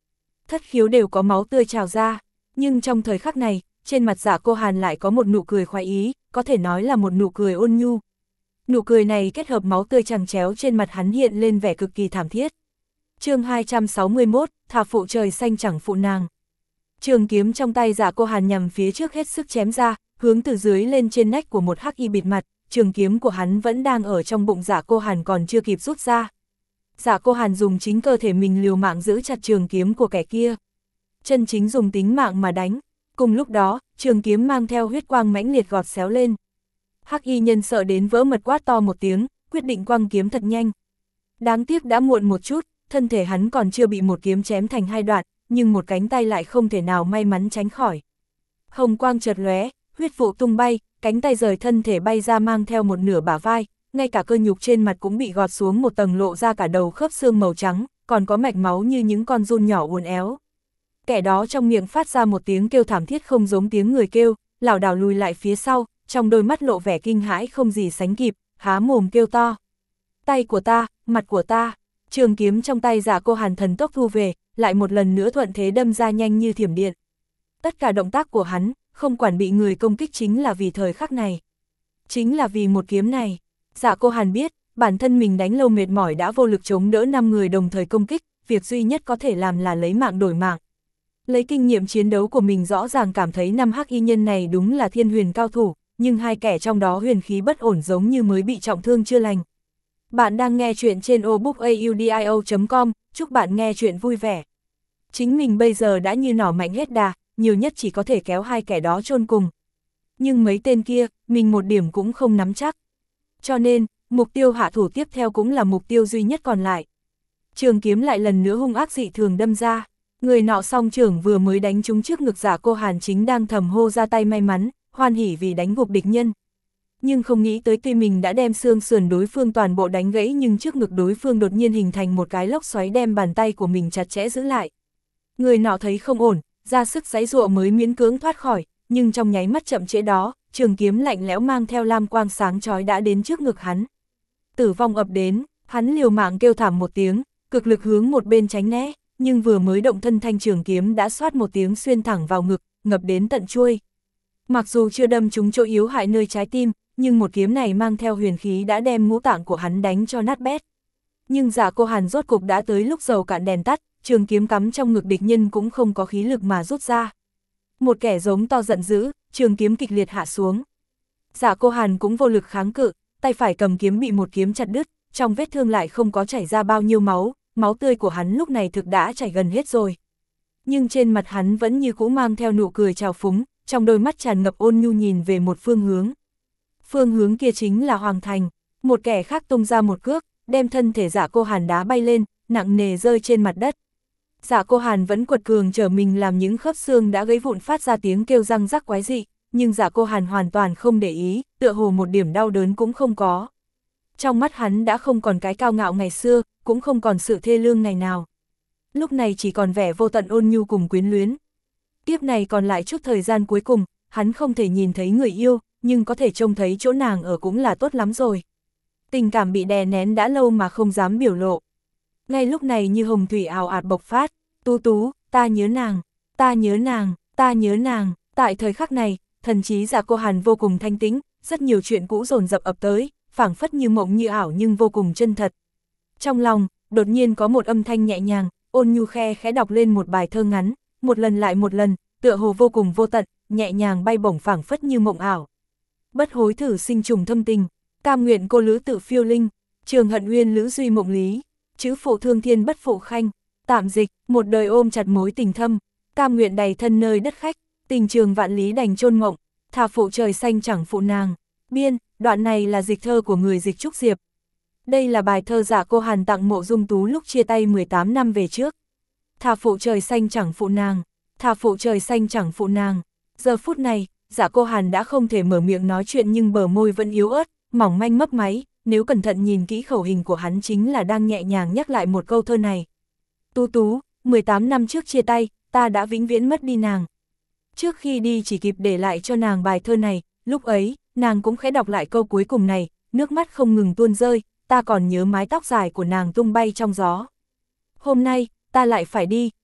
thất khiếu đều có máu tươi trào ra, nhưng trong thời khắc này, trên mặt Dạ Cô Hàn lại có một nụ cười khoái ý, có thể nói là một nụ cười ôn nhu. Nụ cười này kết hợp máu tươi chằng chéo trên mặt hắn hiện lên vẻ cực kỳ thảm thiết. Chương 261, thà phụ trời xanh chẳng phụ nàng. Trường kiếm trong tay Dạ Cô Hàn nhằm phía trước hết sức chém ra, hướng từ dưới lên trên nách của một hắc y bịt mặt, trường kiếm của hắn vẫn đang ở trong bụng Dạ Cô Hàn còn chưa kịp rút ra. Dạ Cô Hàn dùng chính cơ thể mình liều mạng giữ chặt trường kiếm của kẻ kia. Chân chính dùng tính mạng mà đánh. Cùng lúc đó, trường kiếm mang theo huyết quang mãnh liệt gọt xéo lên. Hắc y nhân sợ đến vỡ mật quát to một tiếng, quyết định quăng kiếm thật nhanh. Đáng tiếc đã muộn một chút, thân thể hắn còn chưa bị một kiếm chém thành hai đoạn, nhưng một cánh tay lại không thể nào may mắn tránh khỏi. Hồng quang chợt lóe, huyết vụ tung bay, cánh tay rời thân thể bay ra mang theo một nửa bả vai, ngay cả cơ nhục trên mặt cũng bị gọt xuống một tầng lộ ra cả đầu khớp xương màu trắng, còn có mạch máu như những con giun nhỏ uốn éo. Kẻ đó trong miệng phát ra một tiếng kêu thảm thiết không giống tiếng người kêu, lảo đảo lùi lại phía sau, trong đôi mắt lộ vẻ kinh hãi không gì sánh kịp, há mồm kêu to. Tay của ta, mặt của ta, trường kiếm trong tay Dạ Cô Hàn thần tốc thu về, lại một lần nữa thuận thế đâm ra nhanh như thiểm điện. Tất cả động tác của hắn, không quản bị người công kích chính là vì thời khắc này. Chính là vì một kiếm này. Dạ Cô Hàn biết, bản thân mình đánh lâu mệt mỏi đã vô lực chống đỡ 5 người đồng thời công kích, việc duy nhất có thể làm là lấy mạng đổi mạng. Lấy kinh nghiệm chiến đấu của mình rõ ràng cảm thấy 5 hắc y nhân này đúng là thiên huyền cao thủ, nhưng hai kẻ trong đó huyền khí bất ổn giống như mới bị trọng thương chưa lành. Bạn đang nghe chuyện trên obookaudio.com, chúc bạn nghe chuyện vui vẻ. Chính mình bây giờ đã như nỏ mạnh hết đà, nhiều nhất chỉ có thể kéo hai kẻ đó chôn cùng. Nhưng mấy tên kia, mình một điểm cũng không nắm chắc. Cho nên, mục tiêu hạ thủ tiếp theo cũng là mục tiêu duy nhất còn lại. Trường kiếm lại lần nữa hung ác dị thường đâm ra. Người nọ song trưởng vừa mới đánh trúng trước ngực Dạ Cô Hàn chính đang thầm hô ra tay may mắn, hoan hỉ vì đánh gục địch nhân. Nhưng không nghĩ tới tuy mình đã đem xương sườn đối phương toàn bộ đánh gãy nhưng trước ngực đối phương đột nhiên hình thành một cái lốc xoáy đem bàn tay của mình chặt chẽ giữ lại. Người nọ thấy không ổn, ra sức giãy giụa mới miễn cưỡng thoát khỏi, nhưng trong nháy mắt chậm trễ đó, trường kiếm lạnh lẽo mang theo lam quang sáng chói đã đến trước ngực hắn. Tử vong ập đến, hắn liều mạng kêu thảm một tiếng, cực lực hướng một bên tránh né, nhưng vừa mới động thân thanh trường kiếm đã xoát một tiếng xuyên thẳng vào ngực, ngập đến tận chuôi. Mặc dù chưa đâm trúng chỗ yếu hại nơi trái tim, nhưng một kiếm này mang theo huyền khí đã đem ngũ tạng của hắn đánh cho nát bét. Nhưng Dạ Cô Hàn rốt cục đã tới lúc dầu cạn đèn tắt, trường kiếm cắm trong ngực địch nhân cũng không có khí lực mà rút ra. Một kẻ giống to giận dữ, trường kiếm kịch liệt hạ xuống. Dạ Cô Hàn cũng vô lực kháng cự, tay phải cầm kiếm bị một kiếm chặt đứt, trong vết thương lại không có chảy ra bao nhiêu máu, máu tươi của hắn lúc này thực đã chảy gần hết rồi. Nhưng trên mặt hắn vẫn như cũ mang theo nụ cười trào phúng, trong đôi mắt tràn ngập ôn nhu nhìn về một phương hướng. Phương hướng kia chính là Hoàng Thành, một kẻ khác tung ra một cước, đem thân thể Dạ Cô Hàn đá bay lên, nặng nề rơi trên mặt đất. Dạ Cô Hàn vẫn quật cường trở mình làm những khớp xương đã gãy vụn phát ra tiếng kêu răng rắc quái dị, nhưng Dạ Cô Hàn hoàn toàn không để ý, tựa hồ một điểm đau đớn cũng không có. Trong mắt hắn đã không còn cái cao ngạo ngày xưa, cũng không còn sự thê lương ngày nào. Lúc này chỉ còn vẻ vô tận ôn nhu cùng quyến luyến. Kiếp này còn lại chút thời gian cuối cùng, hắn không thể nhìn thấy người yêu, nhưng có thể trông thấy chỗ nàng ở cũng là tốt lắm rồi. Tình cảm bị đè nén đã lâu mà không dám biểu lộ. Ngay lúc này như hồng thủy ào ạt bộc phát, Tú Tú, ta nhớ nàng, ta nhớ nàng, ta nhớ nàng. Tại thời khắc này, thần trí Dạ Cô Hàn vô cùng thanh tĩnh, rất nhiều chuyện cũ dồn dập ập tới, phảng phất như mộng như ảo nhưng vô cùng chân thật. Trong lòng, đột nhiên có một âm thanh nhẹ nhàng, ôn nhu khe khẽ đọc lên một bài thơ ngắn, một lần lại một lần, tựa hồ vô cùng vô tận, nhẹ nhàng bay bổng phảng phất như mộng ảo. Bất hối thử sinh trùng thâm tình, cam nguyện cô lữ tự phiêu linh, trường hận uyên lữ duy mộng lý, chữ phụ thương thiên bất phụ khanh, tạm dịch, một đời ôm chặt mối tình thâm, cam nguyện đầy thân nơi đất khách, tình trường vạn lý đành chôn mộng, thà phụ trời xanh chẳng phụ nàng. Biên, đoạn này là dịch thơ của người dịch Trúc Diệp. Đây là bài thơ Dạ Cô Hàn tặng Mộ Dung Tú lúc chia tay 18 năm về trước. Thà phụ trời xanh chẳng phụ nàng, thà phụ trời xanh chẳng phụ nàng. Giờ phút này, Dạ Cô Hàn đã không thể mở miệng nói chuyện nhưng bờ môi vẫn yếu ớt, mỏng manh mấp máy, nếu cẩn thận nhìn kỹ khẩu hình của hắn chính là đang nhẹ nhàng nhắc lại một câu thơ này. Tú Tú, 18 năm trước chia tay, ta đã vĩnh viễn mất đi nàng. Trước khi đi chỉ kịp để lại cho nàng bài thơ này, lúc ấy, nàng cũng khẽ đọc lại câu cuối cùng này, nước mắt không ngừng tuôn rơi, ta còn nhớ mái tóc dài của nàng tung bay trong gió. Hôm nay, ta lại phải đi,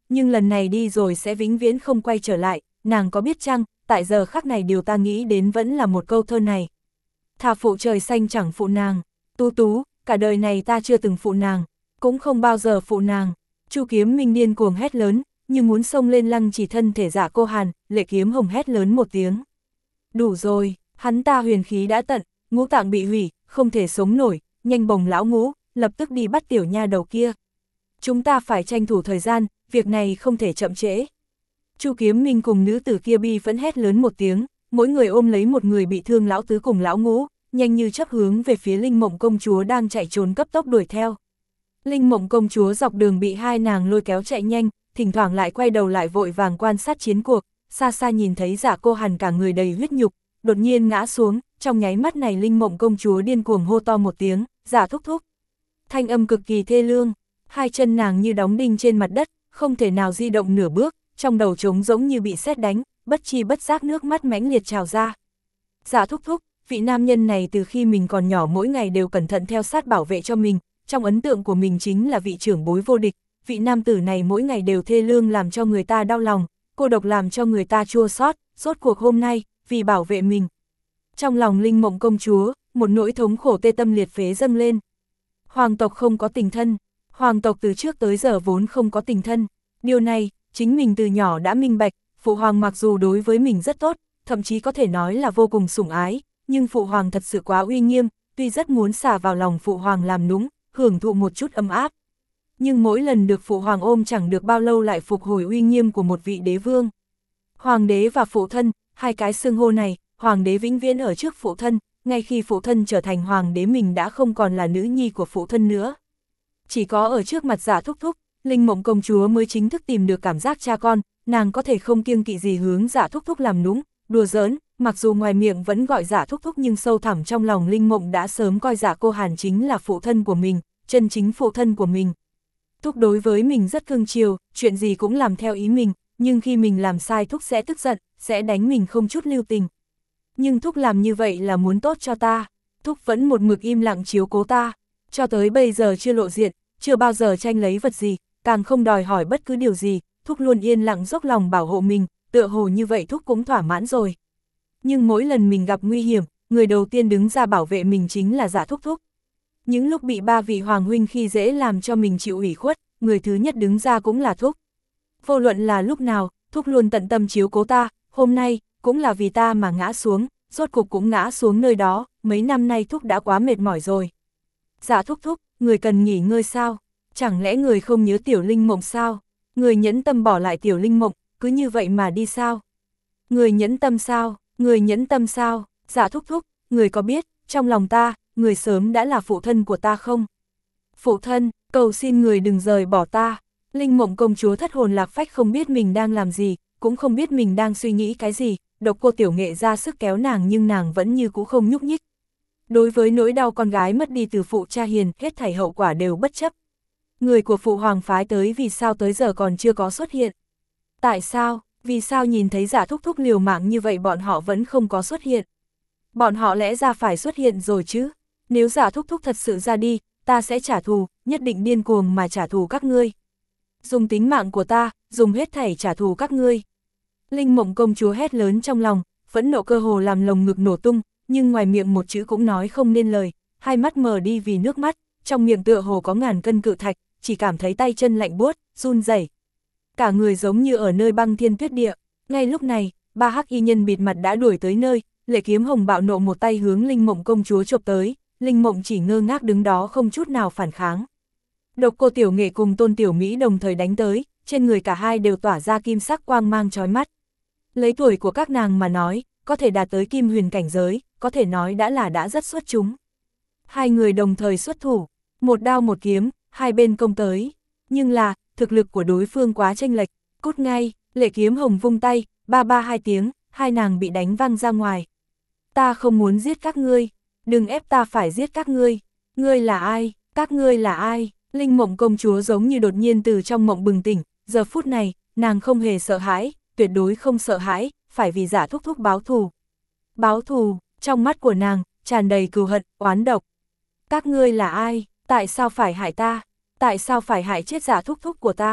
nhưng lần này đi rồi sẽ vĩnh viễn không quay trở lại, nàng có biết chăng, tại giờ khắc này điều ta nghĩ đến vẫn là một câu thơ này. Thà phụ trời xanh chẳng phụ nàng, Tú Tú, cả đời này ta chưa từng phụ nàng, cũng không bao giờ phụ nàng. Chu Kiếm Minh điên cuồng hét lớn, như muốn xông lên Lăng Chỉ thân thể Dạ Cô Hàn, Lệ Kiếm Hồng hét lớn một tiếng. Đủ rồi, hắn ta huyền khí đã tận, ngũ tạng bị hủy, không thể sống nổi, nhanh bồng lão ngũ, lập tức đi bắt tiểu nha đầu kia. Chúng ta phải tranh thủ thời gian, việc này không thể chậm trễ. Chu Kiếm Minh cùng nữ tử kia bi vẫn hét lớn một tiếng, mỗi người ôm lấy một người bị thương lão tứ cùng lão ngũ, nhanh như chớp hướng về phía Linh Mộng công chúa đang chạy trốn cấp tốc đuổi theo. Linh Mộng công chúa dọc đường bị hai nàng lôi kéo chạy nhanh, thỉnh thoảng lại quay đầu lại vội vàng quan sát chiến cuộc, xa xa nhìn thấy Dạ Cô Hàn cả người đầy huyết nhục, đột nhiên ngã xuống, trong nháy mắt này Linh Mộng công chúa điên cuồng hô to một tiếng, Dạ thúc thúc. Thanh âm cực kỳ thê lương, hai chân nàng như đóng đinh trên mặt đất, không thể nào di động nửa bước, trong đầu trống giống như bị sét đánh, bất chi bất giác nước mắt mãnh liệt trào ra. Dạ thúc thúc, vị nam nhân này từ khi mình còn nhỏ mỗi ngày đều cẩn thận theo sát bảo vệ cho mình, trong ấn tượng của mình chính là vị trưởng bối vô địch, vị nam tử này mỗi ngày đều thê lương làm cho người ta đau lòng, cô độc làm cho người ta chua xót, rốt cuộc hôm nay, vì bảo vệ mình. Trong lòng Linh Mộng công chúa, một nỗi thống khổ tê tâm liệt phế dâng lên. Hoàng tộc không có tình thân, hoàng tộc từ trước tới giờ vốn không có tình thân, điều này, chính mình từ nhỏ đã minh bạch, phụ hoàng mặc dù đối với mình rất tốt, thậm chí có thể nói là vô cùng sủng ái, nhưng phụ hoàng thật sự quá uy nghiêm, tuy rất muốn xả vào lòng phụ hoàng làm nũng, hưởng thụ một chút ấm áp. Nhưng mỗi lần được phụ hoàng ôm chẳng được bao lâu lại phục hồi uy nghiêm của một vị đế vương. Hoàng đế và phụ thân, hai cái xưng hô này, hoàng đế vĩnh viễn ở trước phụ thân, ngay khi phụ thân trở thành hoàng đế mình đã không còn là nữ nhi của phụ thân nữa. Chỉ có ở trước mặt Dạ thúc thúc, Linh Mộng công chúa mới chính thức tìm được cảm giác cha con, nàng có thể không kiêng kỵ gì hướng Dạ thúc thúc làm nũng, đùa giỡn, mặc dù ngoài miệng vẫn gọi Dạ thúc thúc nhưng sâu thẳm trong lòng Linh Mộng đã sớm coi Dạ Cô Hàn chính là phụ thân của mình, chân chính phụ thân của mình. Thúc đối với mình rất cưng chiều, chuyện gì cũng làm theo ý mình, nhưng khi mình làm sai thúc sẽ tức giận, sẽ đánh mình không chút lưu tình. Nhưng thúc làm như vậy là muốn tốt cho ta, thúc vẫn một mực im lặng chiếu cố ta, cho tới bây giờ chưa lộ diện, chưa bao giờ tranh lấy vật gì, càng không đòi hỏi bất cứ điều gì, thúc luôn yên lặng dốc lòng bảo hộ mình, tựa hồ như vậy thúc cũng thỏa mãn rồi. Nhưng mỗi lần mình gặp nguy hiểm, người đầu tiên đứng ra bảo vệ mình chính là Dạ thúc thúc. Những lúc bị ba vị hoàng huynh khi dễ làm cho mình chịu ủy khuất, người thứ nhất đứng ra cũng là thúc. Vô luận là lúc nào, thúc luôn tận tâm chiếu cố ta, hôm nay, cũng là vì ta mà ngã xuống, rốt cục cũng ngã xuống nơi đó, mấy năm nay thúc đã quá mệt mỏi rồi. Dạ thúc thúc, người cần nghỉ ngơi sao? Chẳng lẽ người không nhớ tiểu Linh Mộng sao? Người nhẫn tâm bỏ lại tiểu Linh Mộng, cứ như vậy mà đi sao? Người nhẫn tâm sao? Người nhẫn tâm sao? Dạ thúc thúc, người có biết, trong lòng ta, người sớm đã là phụ thân của ta không? Phụ thân, cầu xin người đừng rời bỏ ta. Linh Mộng công chúa thất hồn lạc phách không biết mình đang làm gì, cũng không biết mình đang suy nghĩ cái gì, Độc Cô Tiểu Nghệ ra sức kéo nàng nhưng nàng vẫn như cũ không nhúc nhích. Đối với nỗi đau con gái mất đi từ phụ cha hiền, hết thảy hậu quả đều bất chấp. Người của phụ hoàng phái tới vì sao tới giờ còn chưa có xuất hiện? Tại sao, vì sao nhìn thấy Dạ thúc thúc liều mạng như vậy bọn họ vẫn không có xuất hiện? Bọn họ lẽ ra phải xuất hiện rồi chứ? Nếu Dạ thúc thúc thật sự ra đi, ta sẽ trả thù, nhất định điên cuồng mà trả thù các ngươi. Dùng tính mạng của ta, dùng hết thảy trả thù các ngươi. Linh Mộng công chúa hét lớn trong lòng, phẫn nộ cơ hồ làm lồng ngực nổ tung, nhưng ngoài miệng một chữ cũng nói không nên lời, hai mắt mờ đi vì nước mắt, trong miệng tựa hồ có ngàn cân cự thạch, chỉ cảm thấy tay chân lạnh buốt, run rẩy. Cả người giống như ở nơi băng thiên tuyết địa. Ngay lúc này, ba hắc y nhân bịt mặt đã đuổi tới nơi, Lệ Kiếm Hồng bạo nộ một tay hướng Linh Mộng công chúa chộp tới, Linh Mộng chỉ ngơ ngác đứng đó không chút nào phản kháng. Độc Cô Tiểu Nghệ cùng Tôn Tiểu Mỹ đồng thời đánh tới, trên người cả hai đều tỏa ra kim sắc quang mang chói mắt. Lấy tuổi của các nàng mà nói, có thể đạt tới kim huyền cảnh giới, có thể nói đã rất xuất chúng. Hai người đồng thời xuất thủ, một đao một kiếm, hai bên công tới. Nhưng là, thực lực của đối phương quá chênh lệch, cút ngay, Lệ Kiếm Hồng vung tay, ba ba hai tiếng, hai nàng bị đánh văng ra ngoài. Ta không muốn giết các ngươi, đừng ép ta phải giết các ngươi. Ngươi là ai, các ngươi là ai? Linh Mộng công chúa giống như đột nhiên từ trong mộng bừng tỉnh, giờ phút này, nàng không hề sợ hãi, tuyệt đối không sợ hãi, phải vì Dạ thúc thúc báo thù. Báo thù, trong mắt của nàng, tràn đầy cừu hận, oán độc. Các ngươi là ai, tại sao phải hại ta, tại sao phải hại chết Dạ thúc thúc của ta?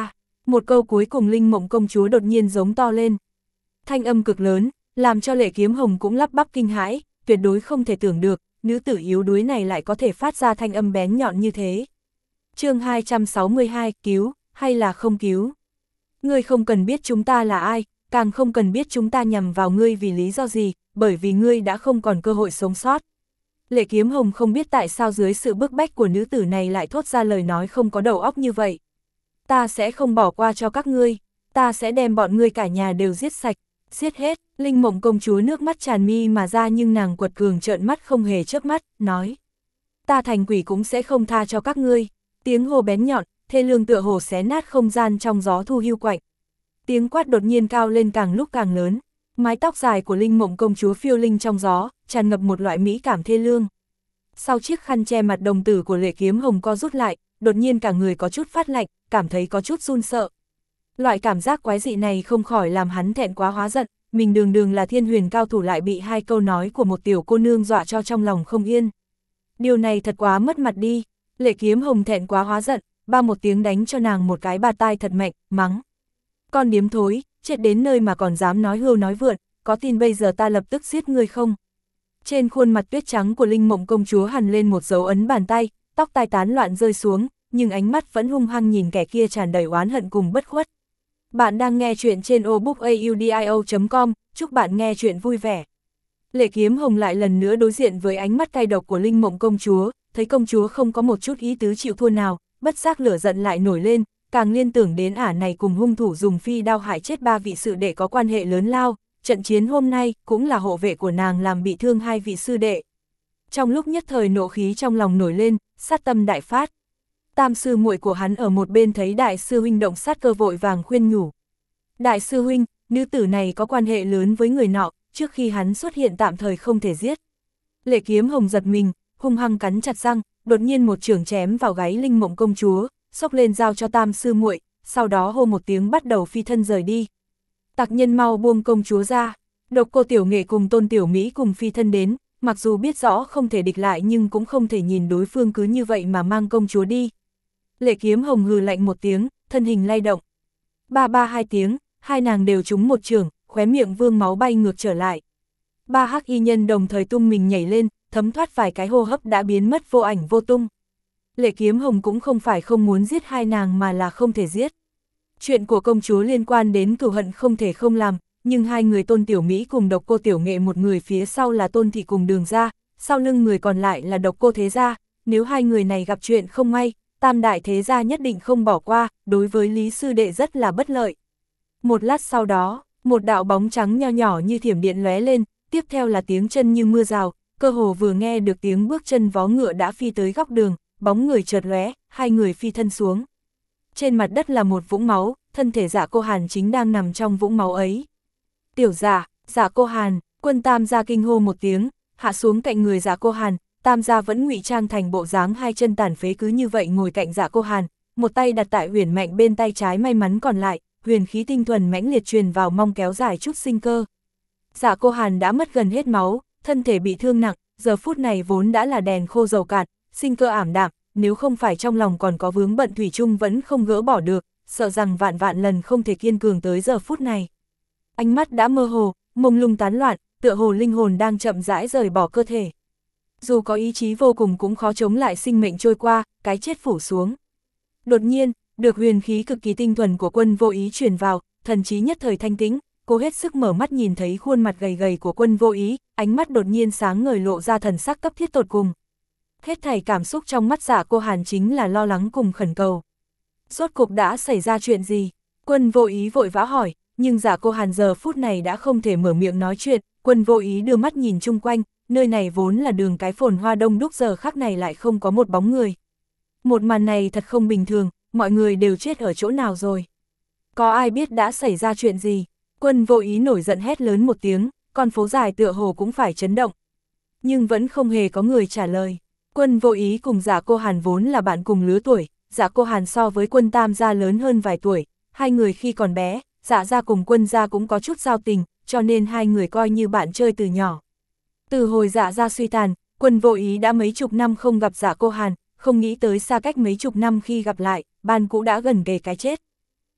Một câu cuối cùng Linh Mộng công chúa đột nhiên giống to lên. Thanh âm cực lớn, làm cho Lệ Kiếm Hồng cũng lắp bắp kinh hãi, tuyệt đối không thể tưởng được, nữ tử yếu đuối này lại có thể phát ra thanh âm bén nhọn như thế. Chương 262, cứu, hay là không cứu? Ngươi không cần biết chúng ta là ai, càng không cần biết chúng ta nhằm vào ngươi vì lý do gì, bởi vì ngươi đã không còn cơ hội sống sót. Lệ Kiếm Hồng không biết tại sao dưới sự bức bách của nữ tử này lại thốt ra lời nói không có đầu óc như vậy. Ta sẽ không bỏ qua cho các ngươi, ta sẽ đem bọn ngươi cả nhà đều giết sạch, giết hết. Linh Mộng công chúa nước mắt tràn mi mà ra, nhưng nàng quật cường trợn mắt không hề chớp mắt, nói. Ta thành quỷ cũng sẽ không tha cho các ngươi. Tiếng hô bén nhọn, thê lương tựa hồ xé nát không gian trong gió thu hưu quạnh. Tiếng quát đột nhiên cao lên càng lúc càng lớn, mái tóc dài của Linh Mộng công chúa phiêu linh trong gió, tràn ngập một loại mỹ cảm thê lương. Sau chiếc khăn che mặt đồng tử của Lệ Kiếm Hồng co rút lại, đột nhiên cả người có chút phát lạnh, cảm thấy có chút run sợ. Loại cảm giác quái dị này không khỏi làm hắn thẹn quá hóa giận, mình đường đường là thiên huyền cao thủ lại bị hai câu nói của một tiểu cô nương dọa cho trong lòng không yên. Điều này thật quá mất mặt đi. Lệ Kiếm Hồng thẹn quá hóa giận, ba một tiếng đánh cho nàng một cái bạt tai thật mạnh, mắng. Con điếm thối, chết đến nơi mà còn dám nói hưu nói vượn, có tin bây giờ ta lập tức giết ngươi không? Trên khuôn mặt tuyết trắng của Linh Mộng công chúa hằn lên một dấu ấn bàn tay, tóc tai tán loạn rơi xuống, nhưng ánh mắt vẫn hung hăng nhìn kẻ kia tràn đầy oán hận cùng bất khuất. Bạn đang nghe chuyện trên obookaudio.com, chúc bạn nghe chuyện vui vẻ. Lệ Kiếm Hồng lại lần nữa đối diện với ánh mắt cay độc của Linh Mộng công chúa, thấy công chúa không có một chút ý tứ chịu thua nào, bất giác lửa giận lại nổi lên, càng liên tưởng đến ả này cùng hung thủ dùng phi đao hại chết ba vị sư đệ có quan hệ lớn lao, trận chiến hôm nay cũng là hộ vệ của nàng làm bị thương hai vị sư đệ. Trong lúc nhất thời nộ khí trong lòng nổi lên, sát tâm đại phát. Tam sư muội của hắn ở một bên thấy đại sư huynh động sát cơ vội vàng khuyên nhủ. Đại sư huynh, nữ tử này có quan hệ lớn với người nọ, trước khi hắn xuất hiện tạm thời không thể giết. Lệ Kiếm Hồng giật mình, hung hăng cắn chặt răng, đột nhiên một chưởng chém vào gáy Linh Mộng công chúa, xốc lên giao cho tam sư muội, sau đó hô một tiếng bắt đầu phi thân rời đi. Tặc nhân mau buông công chúa ra. Độc Cô Tiểu Nghệ cùng Tôn Tiểu Mỹ cùng phi thân đến, mặc dù biết rõ không thể địch lại nhưng cũng không thể nhìn đối phương cứ như vậy mà mang công chúa đi. Lệ Kiếm Hồng hừ lạnh một tiếng, thân hình lay động. Ba ba hai tiếng, hai nàng đều trúng một chưởng, khóe miệng vương máu bay ngược trở lại. Ba hắc y nhân đồng thời tung mình nhảy lên, thấm thoát vài cái hô hấp đã biến mất vô ảnh vô tung. Lệ Kiếm Hồng cũng không phải không muốn giết hai nàng mà là không thể giết. Chuyện của công chúa liên quan đến cửu hận không thể không làm, nhưng hai người Tôn Tiểu Mỹ cùng Độc Cô Tiểu Nghệ, một người phía sau là Tôn Thị cùng Đường gia, sau lưng người còn lại là Độc Cô Thế gia, nếu hai người này gặp chuyện không may, Tam Đại Thế gia nhất định không bỏ qua, đối với Lý sư đệ rất là bất lợi. Một lát sau đó, một đạo bóng trắng nho nhỏ như thiểm điện lóe lên, tiếp theo là tiếng chân như mưa rào, cơ hồ vừa nghe được tiếng bước chân vó ngựa đã phi tới góc đường, bóng người chợt lóe, hai người phi thân xuống. Trên mặt đất là một vũng máu, thân thể Dạ Cô Hàn chính đang nằm trong vũng máu ấy. Tiểu Dạ, Dạ Cô Hàn, Quân Tam gia kinh hô một tiếng, hạ xuống cạnh người Dạ Cô Hàn, Tam gia vẫn ngụy trang thành bộ dáng hai chân tàn phế cứ như vậy ngồi cạnh Dạ Cô Hàn, một tay đặt tại huyền mạnh bên tay trái may mắn còn lại, huyền khí tinh thuần mãnh liệt truyền vào mong kéo dài chút sinh cơ. Dạ Cô Hàn đã mất gần hết máu, thân thể bị thương nặng, giờ phút này vốn đã là đèn khô dầu cạn, sinh cơ ảm đạm, nếu không phải trong lòng còn có vướng bận thủy chung vẫn không gỡ bỏ được, sợ rằng vạn vạn lần không thể kiên cường tới giờ phút này. Ánh mắt đã mơ hồ, mông lung tán loạn, tựa hồ linh hồn đang chậm rãi rời bỏ cơ thể. Dù có ý chí vô cùng cũng khó chống lại sinh mệnh trôi qua, cái chết phủ xuống. Đột nhiên, được huyền khí cực kỳ tinh thuần của Quân Vô Ý truyền vào, thần trí nhất thời thanh tĩnh, cô hết sức mở mắt nhìn thấy khuôn mặt gầy gầy của Quân Vô Ý, ánh mắt đột nhiên sáng ngời lộ ra thần sắc cấp thiết tột cùng. Hết thảy cảm xúc trong mắt Dạ Cô Hàn chính là lo lắng cùng khẩn cầu. Rốt cục đã xảy ra chuyện gì? Quân Vô Ý vội vã hỏi, nhưng Dạ Cô Hàn giờ phút này đã không thể mở miệng nói chuyện. Quân Vô Ý đưa mắt nhìn chung quanh, nơi này vốn là đường cái phồn hoa đông đúc, giờ khắc này lại không có một bóng người. Một màn này thật không bình thường, mọi người đều chết ở chỗ nào rồi? Có ai biết đã xảy ra chuyện gì? Quân Vô Ý nổi giận hét lớn một tiếng, con phố dài tựa hồ cũng phải chấn động. Nhưng vẫn không hề có người trả lời. Quân Vô Ý cùng Dạ Cô Hàn vốn là bạn cùng lứa tuổi, Dạ Cô Hàn so với Quân Tam gia lớn hơn vài tuổi, hai người khi còn bé, Dạ gia cùng Quân gia cũng có chút giao tình, cho nên hai người coi như bạn chơi từ nhỏ. Từ hồi Dạ gia suy tàn, Quân Vô Ý đã mấy chục năm không gặp Dạ Cô Hàn, không nghĩ tới xa cách mấy chục năm khi gặp lại, ban cũ đã gần kề cái chết.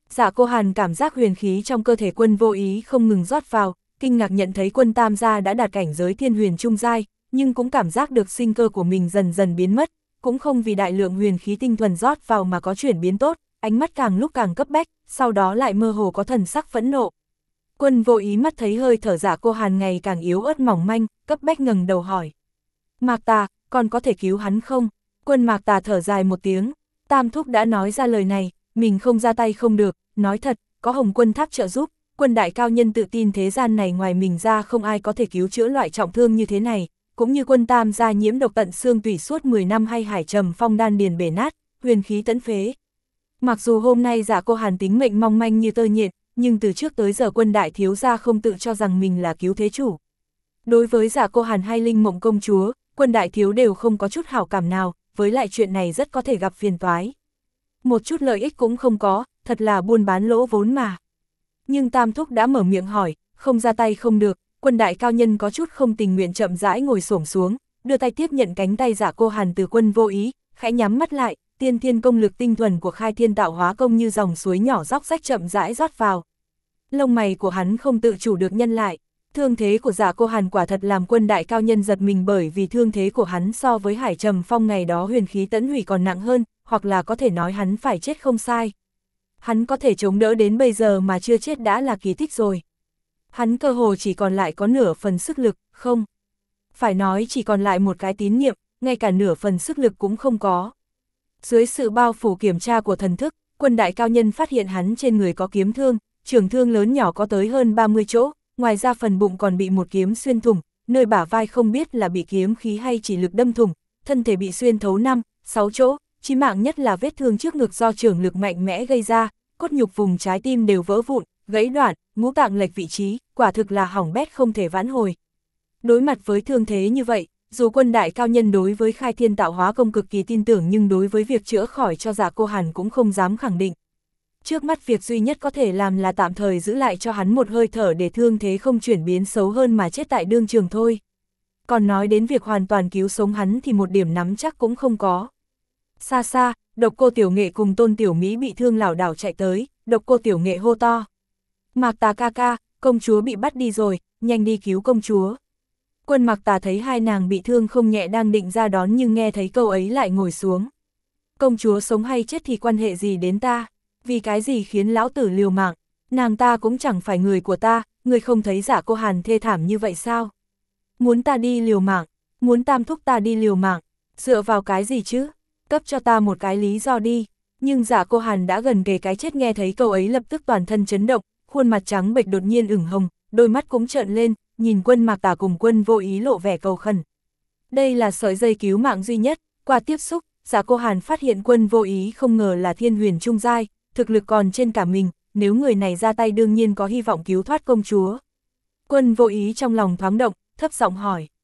Dạ Cô Hàn cảm giác huyền khí trong cơ thể Quân Vô Ý không ngừng rót vào, kinh ngạc nhận thấy Quân Tam gia đã đạt cảnh giới thiên huyền trung giai, nhưng cũng cảm giác được sinh cơ của mình dần dần biến mất, cũng không vì đại lượng huyền khí tinh thuần rót vào mà có chuyển biến tốt, ánh mắt càng lúc càng cấp bách, sau đó lại mơ hồ có thần sắc phẫn nộ. Quân Vô Ý mắt thấy hơi thở Dạ Cô Hàn ngày càng yếu ớt mỏng manh, cấp bách ngẩng đầu hỏi. Mạc Tà, còn có thể cứu hắn không? Quân Mạc Tà thở dài một tiếng, Tam Thúc đã nói ra lời này, mình không ra tay không được, nói thật, có Hồng Quân Tháp trợ giúp, Quân đại cao nhân tự tin thế gian này ngoài mình ra không ai có thể cứu chữa loại trọng thương như thế này, cũng như Quân Tam gia nhiễm độc tận xương tủy suốt 10 năm hay Hải Trầm Phong đan điền bể nát, huyền khí tẫn phế. Mặc dù hôm nay Dạ Cô Hàn tính mệnh mong manh như tơ nhện, nhưng từ trước tới giờ Quân đại thiếu gia không tự cho rằng mình là cứu thế chủ. Đối với Dạ Cô Hàn hay Linh Mộng công chúa, Quân đại thiếu đều không có chút hảo cảm nào, với lại chuyện này rất có thể gặp phiền toái. Một chút lợi ích cũng không có, thật là buôn bán lỗ vốn mà. Nhưng Tam Thúc đã mở miệng hỏi, không ra tay không được, Quân đại cao nhân có chút không tình nguyện chậm rãi ngồi xổm xuống, đưa tay tiếp nhận cánh tay Dạ Cô Hàn từ Quân Vô Ý, khẽ nhắm mắt lại, tiên thiên công lực tinh thuần của Khai Thiên Tạo Hóa công như dòng suối nhỏ róc rách chậm rãi rót vào. Lông mày của hắn không tự chủ được nhân lại, thương thế của Dạ Cô Hàn quả thật làm Quân đại cao nhân giật mình, bởi vì thương thế của hắn so với Hải Trầm Phong ngày đó huyền khí tẫn hủy còn nặng hơn, hoặc là có thể nói hắn phải chết không sai. Hắn có thể chống đỡ đến bây giờ mà chưa chết đã là kỳ tích rồi. Hắn cơ hồ chỉ còn lại có nửa phần sức lực, không. Phải nói chỉ còn lại một cái tín niệm, ngay cả nửa phần sức lực cũng không có. Dưới sự bao phủ kiểm tra của thần thức, Quân đại cao nhân phát hiện hắn trên người có kiếm thương, trường thương lớn nhỏ có tới hơn 30 chỗ, ngoài ra phần bụng còn bị một kiếm xuyên thủng, nơi bả vai không biết là bị kiếm khí hay chỉ lực đâm thủng, thân thể bị xuyên thấu 5, 6 chỗ, chí mạng nhất là vết thương trước ngực do trường lực mạnh mẽ gây ra, cốt nhục vùng trái tim đều vỡ vụn, gãy đoạn, ngũ tạng lệch vị trí, quả thực là hỏng bét không thể vãn hồi. Đối mặt với thương thế như vậy, dù Quân đại cao nhân đối với Khai Thiên Tạo Hóa công cực kỳ tin tưởng, nhưng đối với việc chữa khỏi cho Dạ Cô Hàn cũng không dám khẳng định. Trước mắt việc duy nhất có thể làm là tạm thời giữ lại cho hắn một hơi thở để thương thế không chuyển biến xấu hơn mà chết tại đương trường thôi. Còn nói đến việc hoàn toàn cứu sống hắn thì một điểm nắm chắc cũng không có. Xa xa, Độc Cô Tiểu Nghệ cùng Tôn Tiểu Mỹ bị thương lảo đảo chạy tới, Độc Cô Tiểu Nghệ hô to. Mạc Tà ca ca, công chúa bị bắt đi rồi, nhanh đi cứu công chúa. Quân Mạc Tà thấy hai nàng bị thương không nhẹ đang định ra đón, nhưng nghe thấy câu ấy lại ngồi xuống. Công chúa sống hay chết thì quan hệ gì đến ta, vì cái gì khiến lão tử liều mạng, nàng ta cũng chẳng phải người của ta, người không thấy Dạ Cô Hàn thê thảm như vậy sao? Muốn ta đi liều mạng, muốn Tam Thúc ta đi liều mạng, dựa vào cái gì chứ? Cấp cho ta một cái lý do đi. Nhưng Dạ Cô Hàn đã gần kề cái chết, nghe thấy câu ấy lập tức toàn thân chấn động, khuôn mặt trắng bệch đột nhiên ửng hồng, đôi mắt cũng trợn lên, nhìn Quân Mạc Tà cùng Quân Vô Ý lộ vẻ cầu khẩn. Đây là sợi dây cứu mạng duy nhất, qua tiếp xúc, Dạ Cô Hàn phát hiện Quân Vô Ý không ngờ là thiên huyền trung giai, thực lực còn trên cả mình, nếu người này ra tay đương nhiên có hy vọng cứu thoát công chúa. Quân Vô Ý trong lòng thoáng động, thấp giọng hỏi.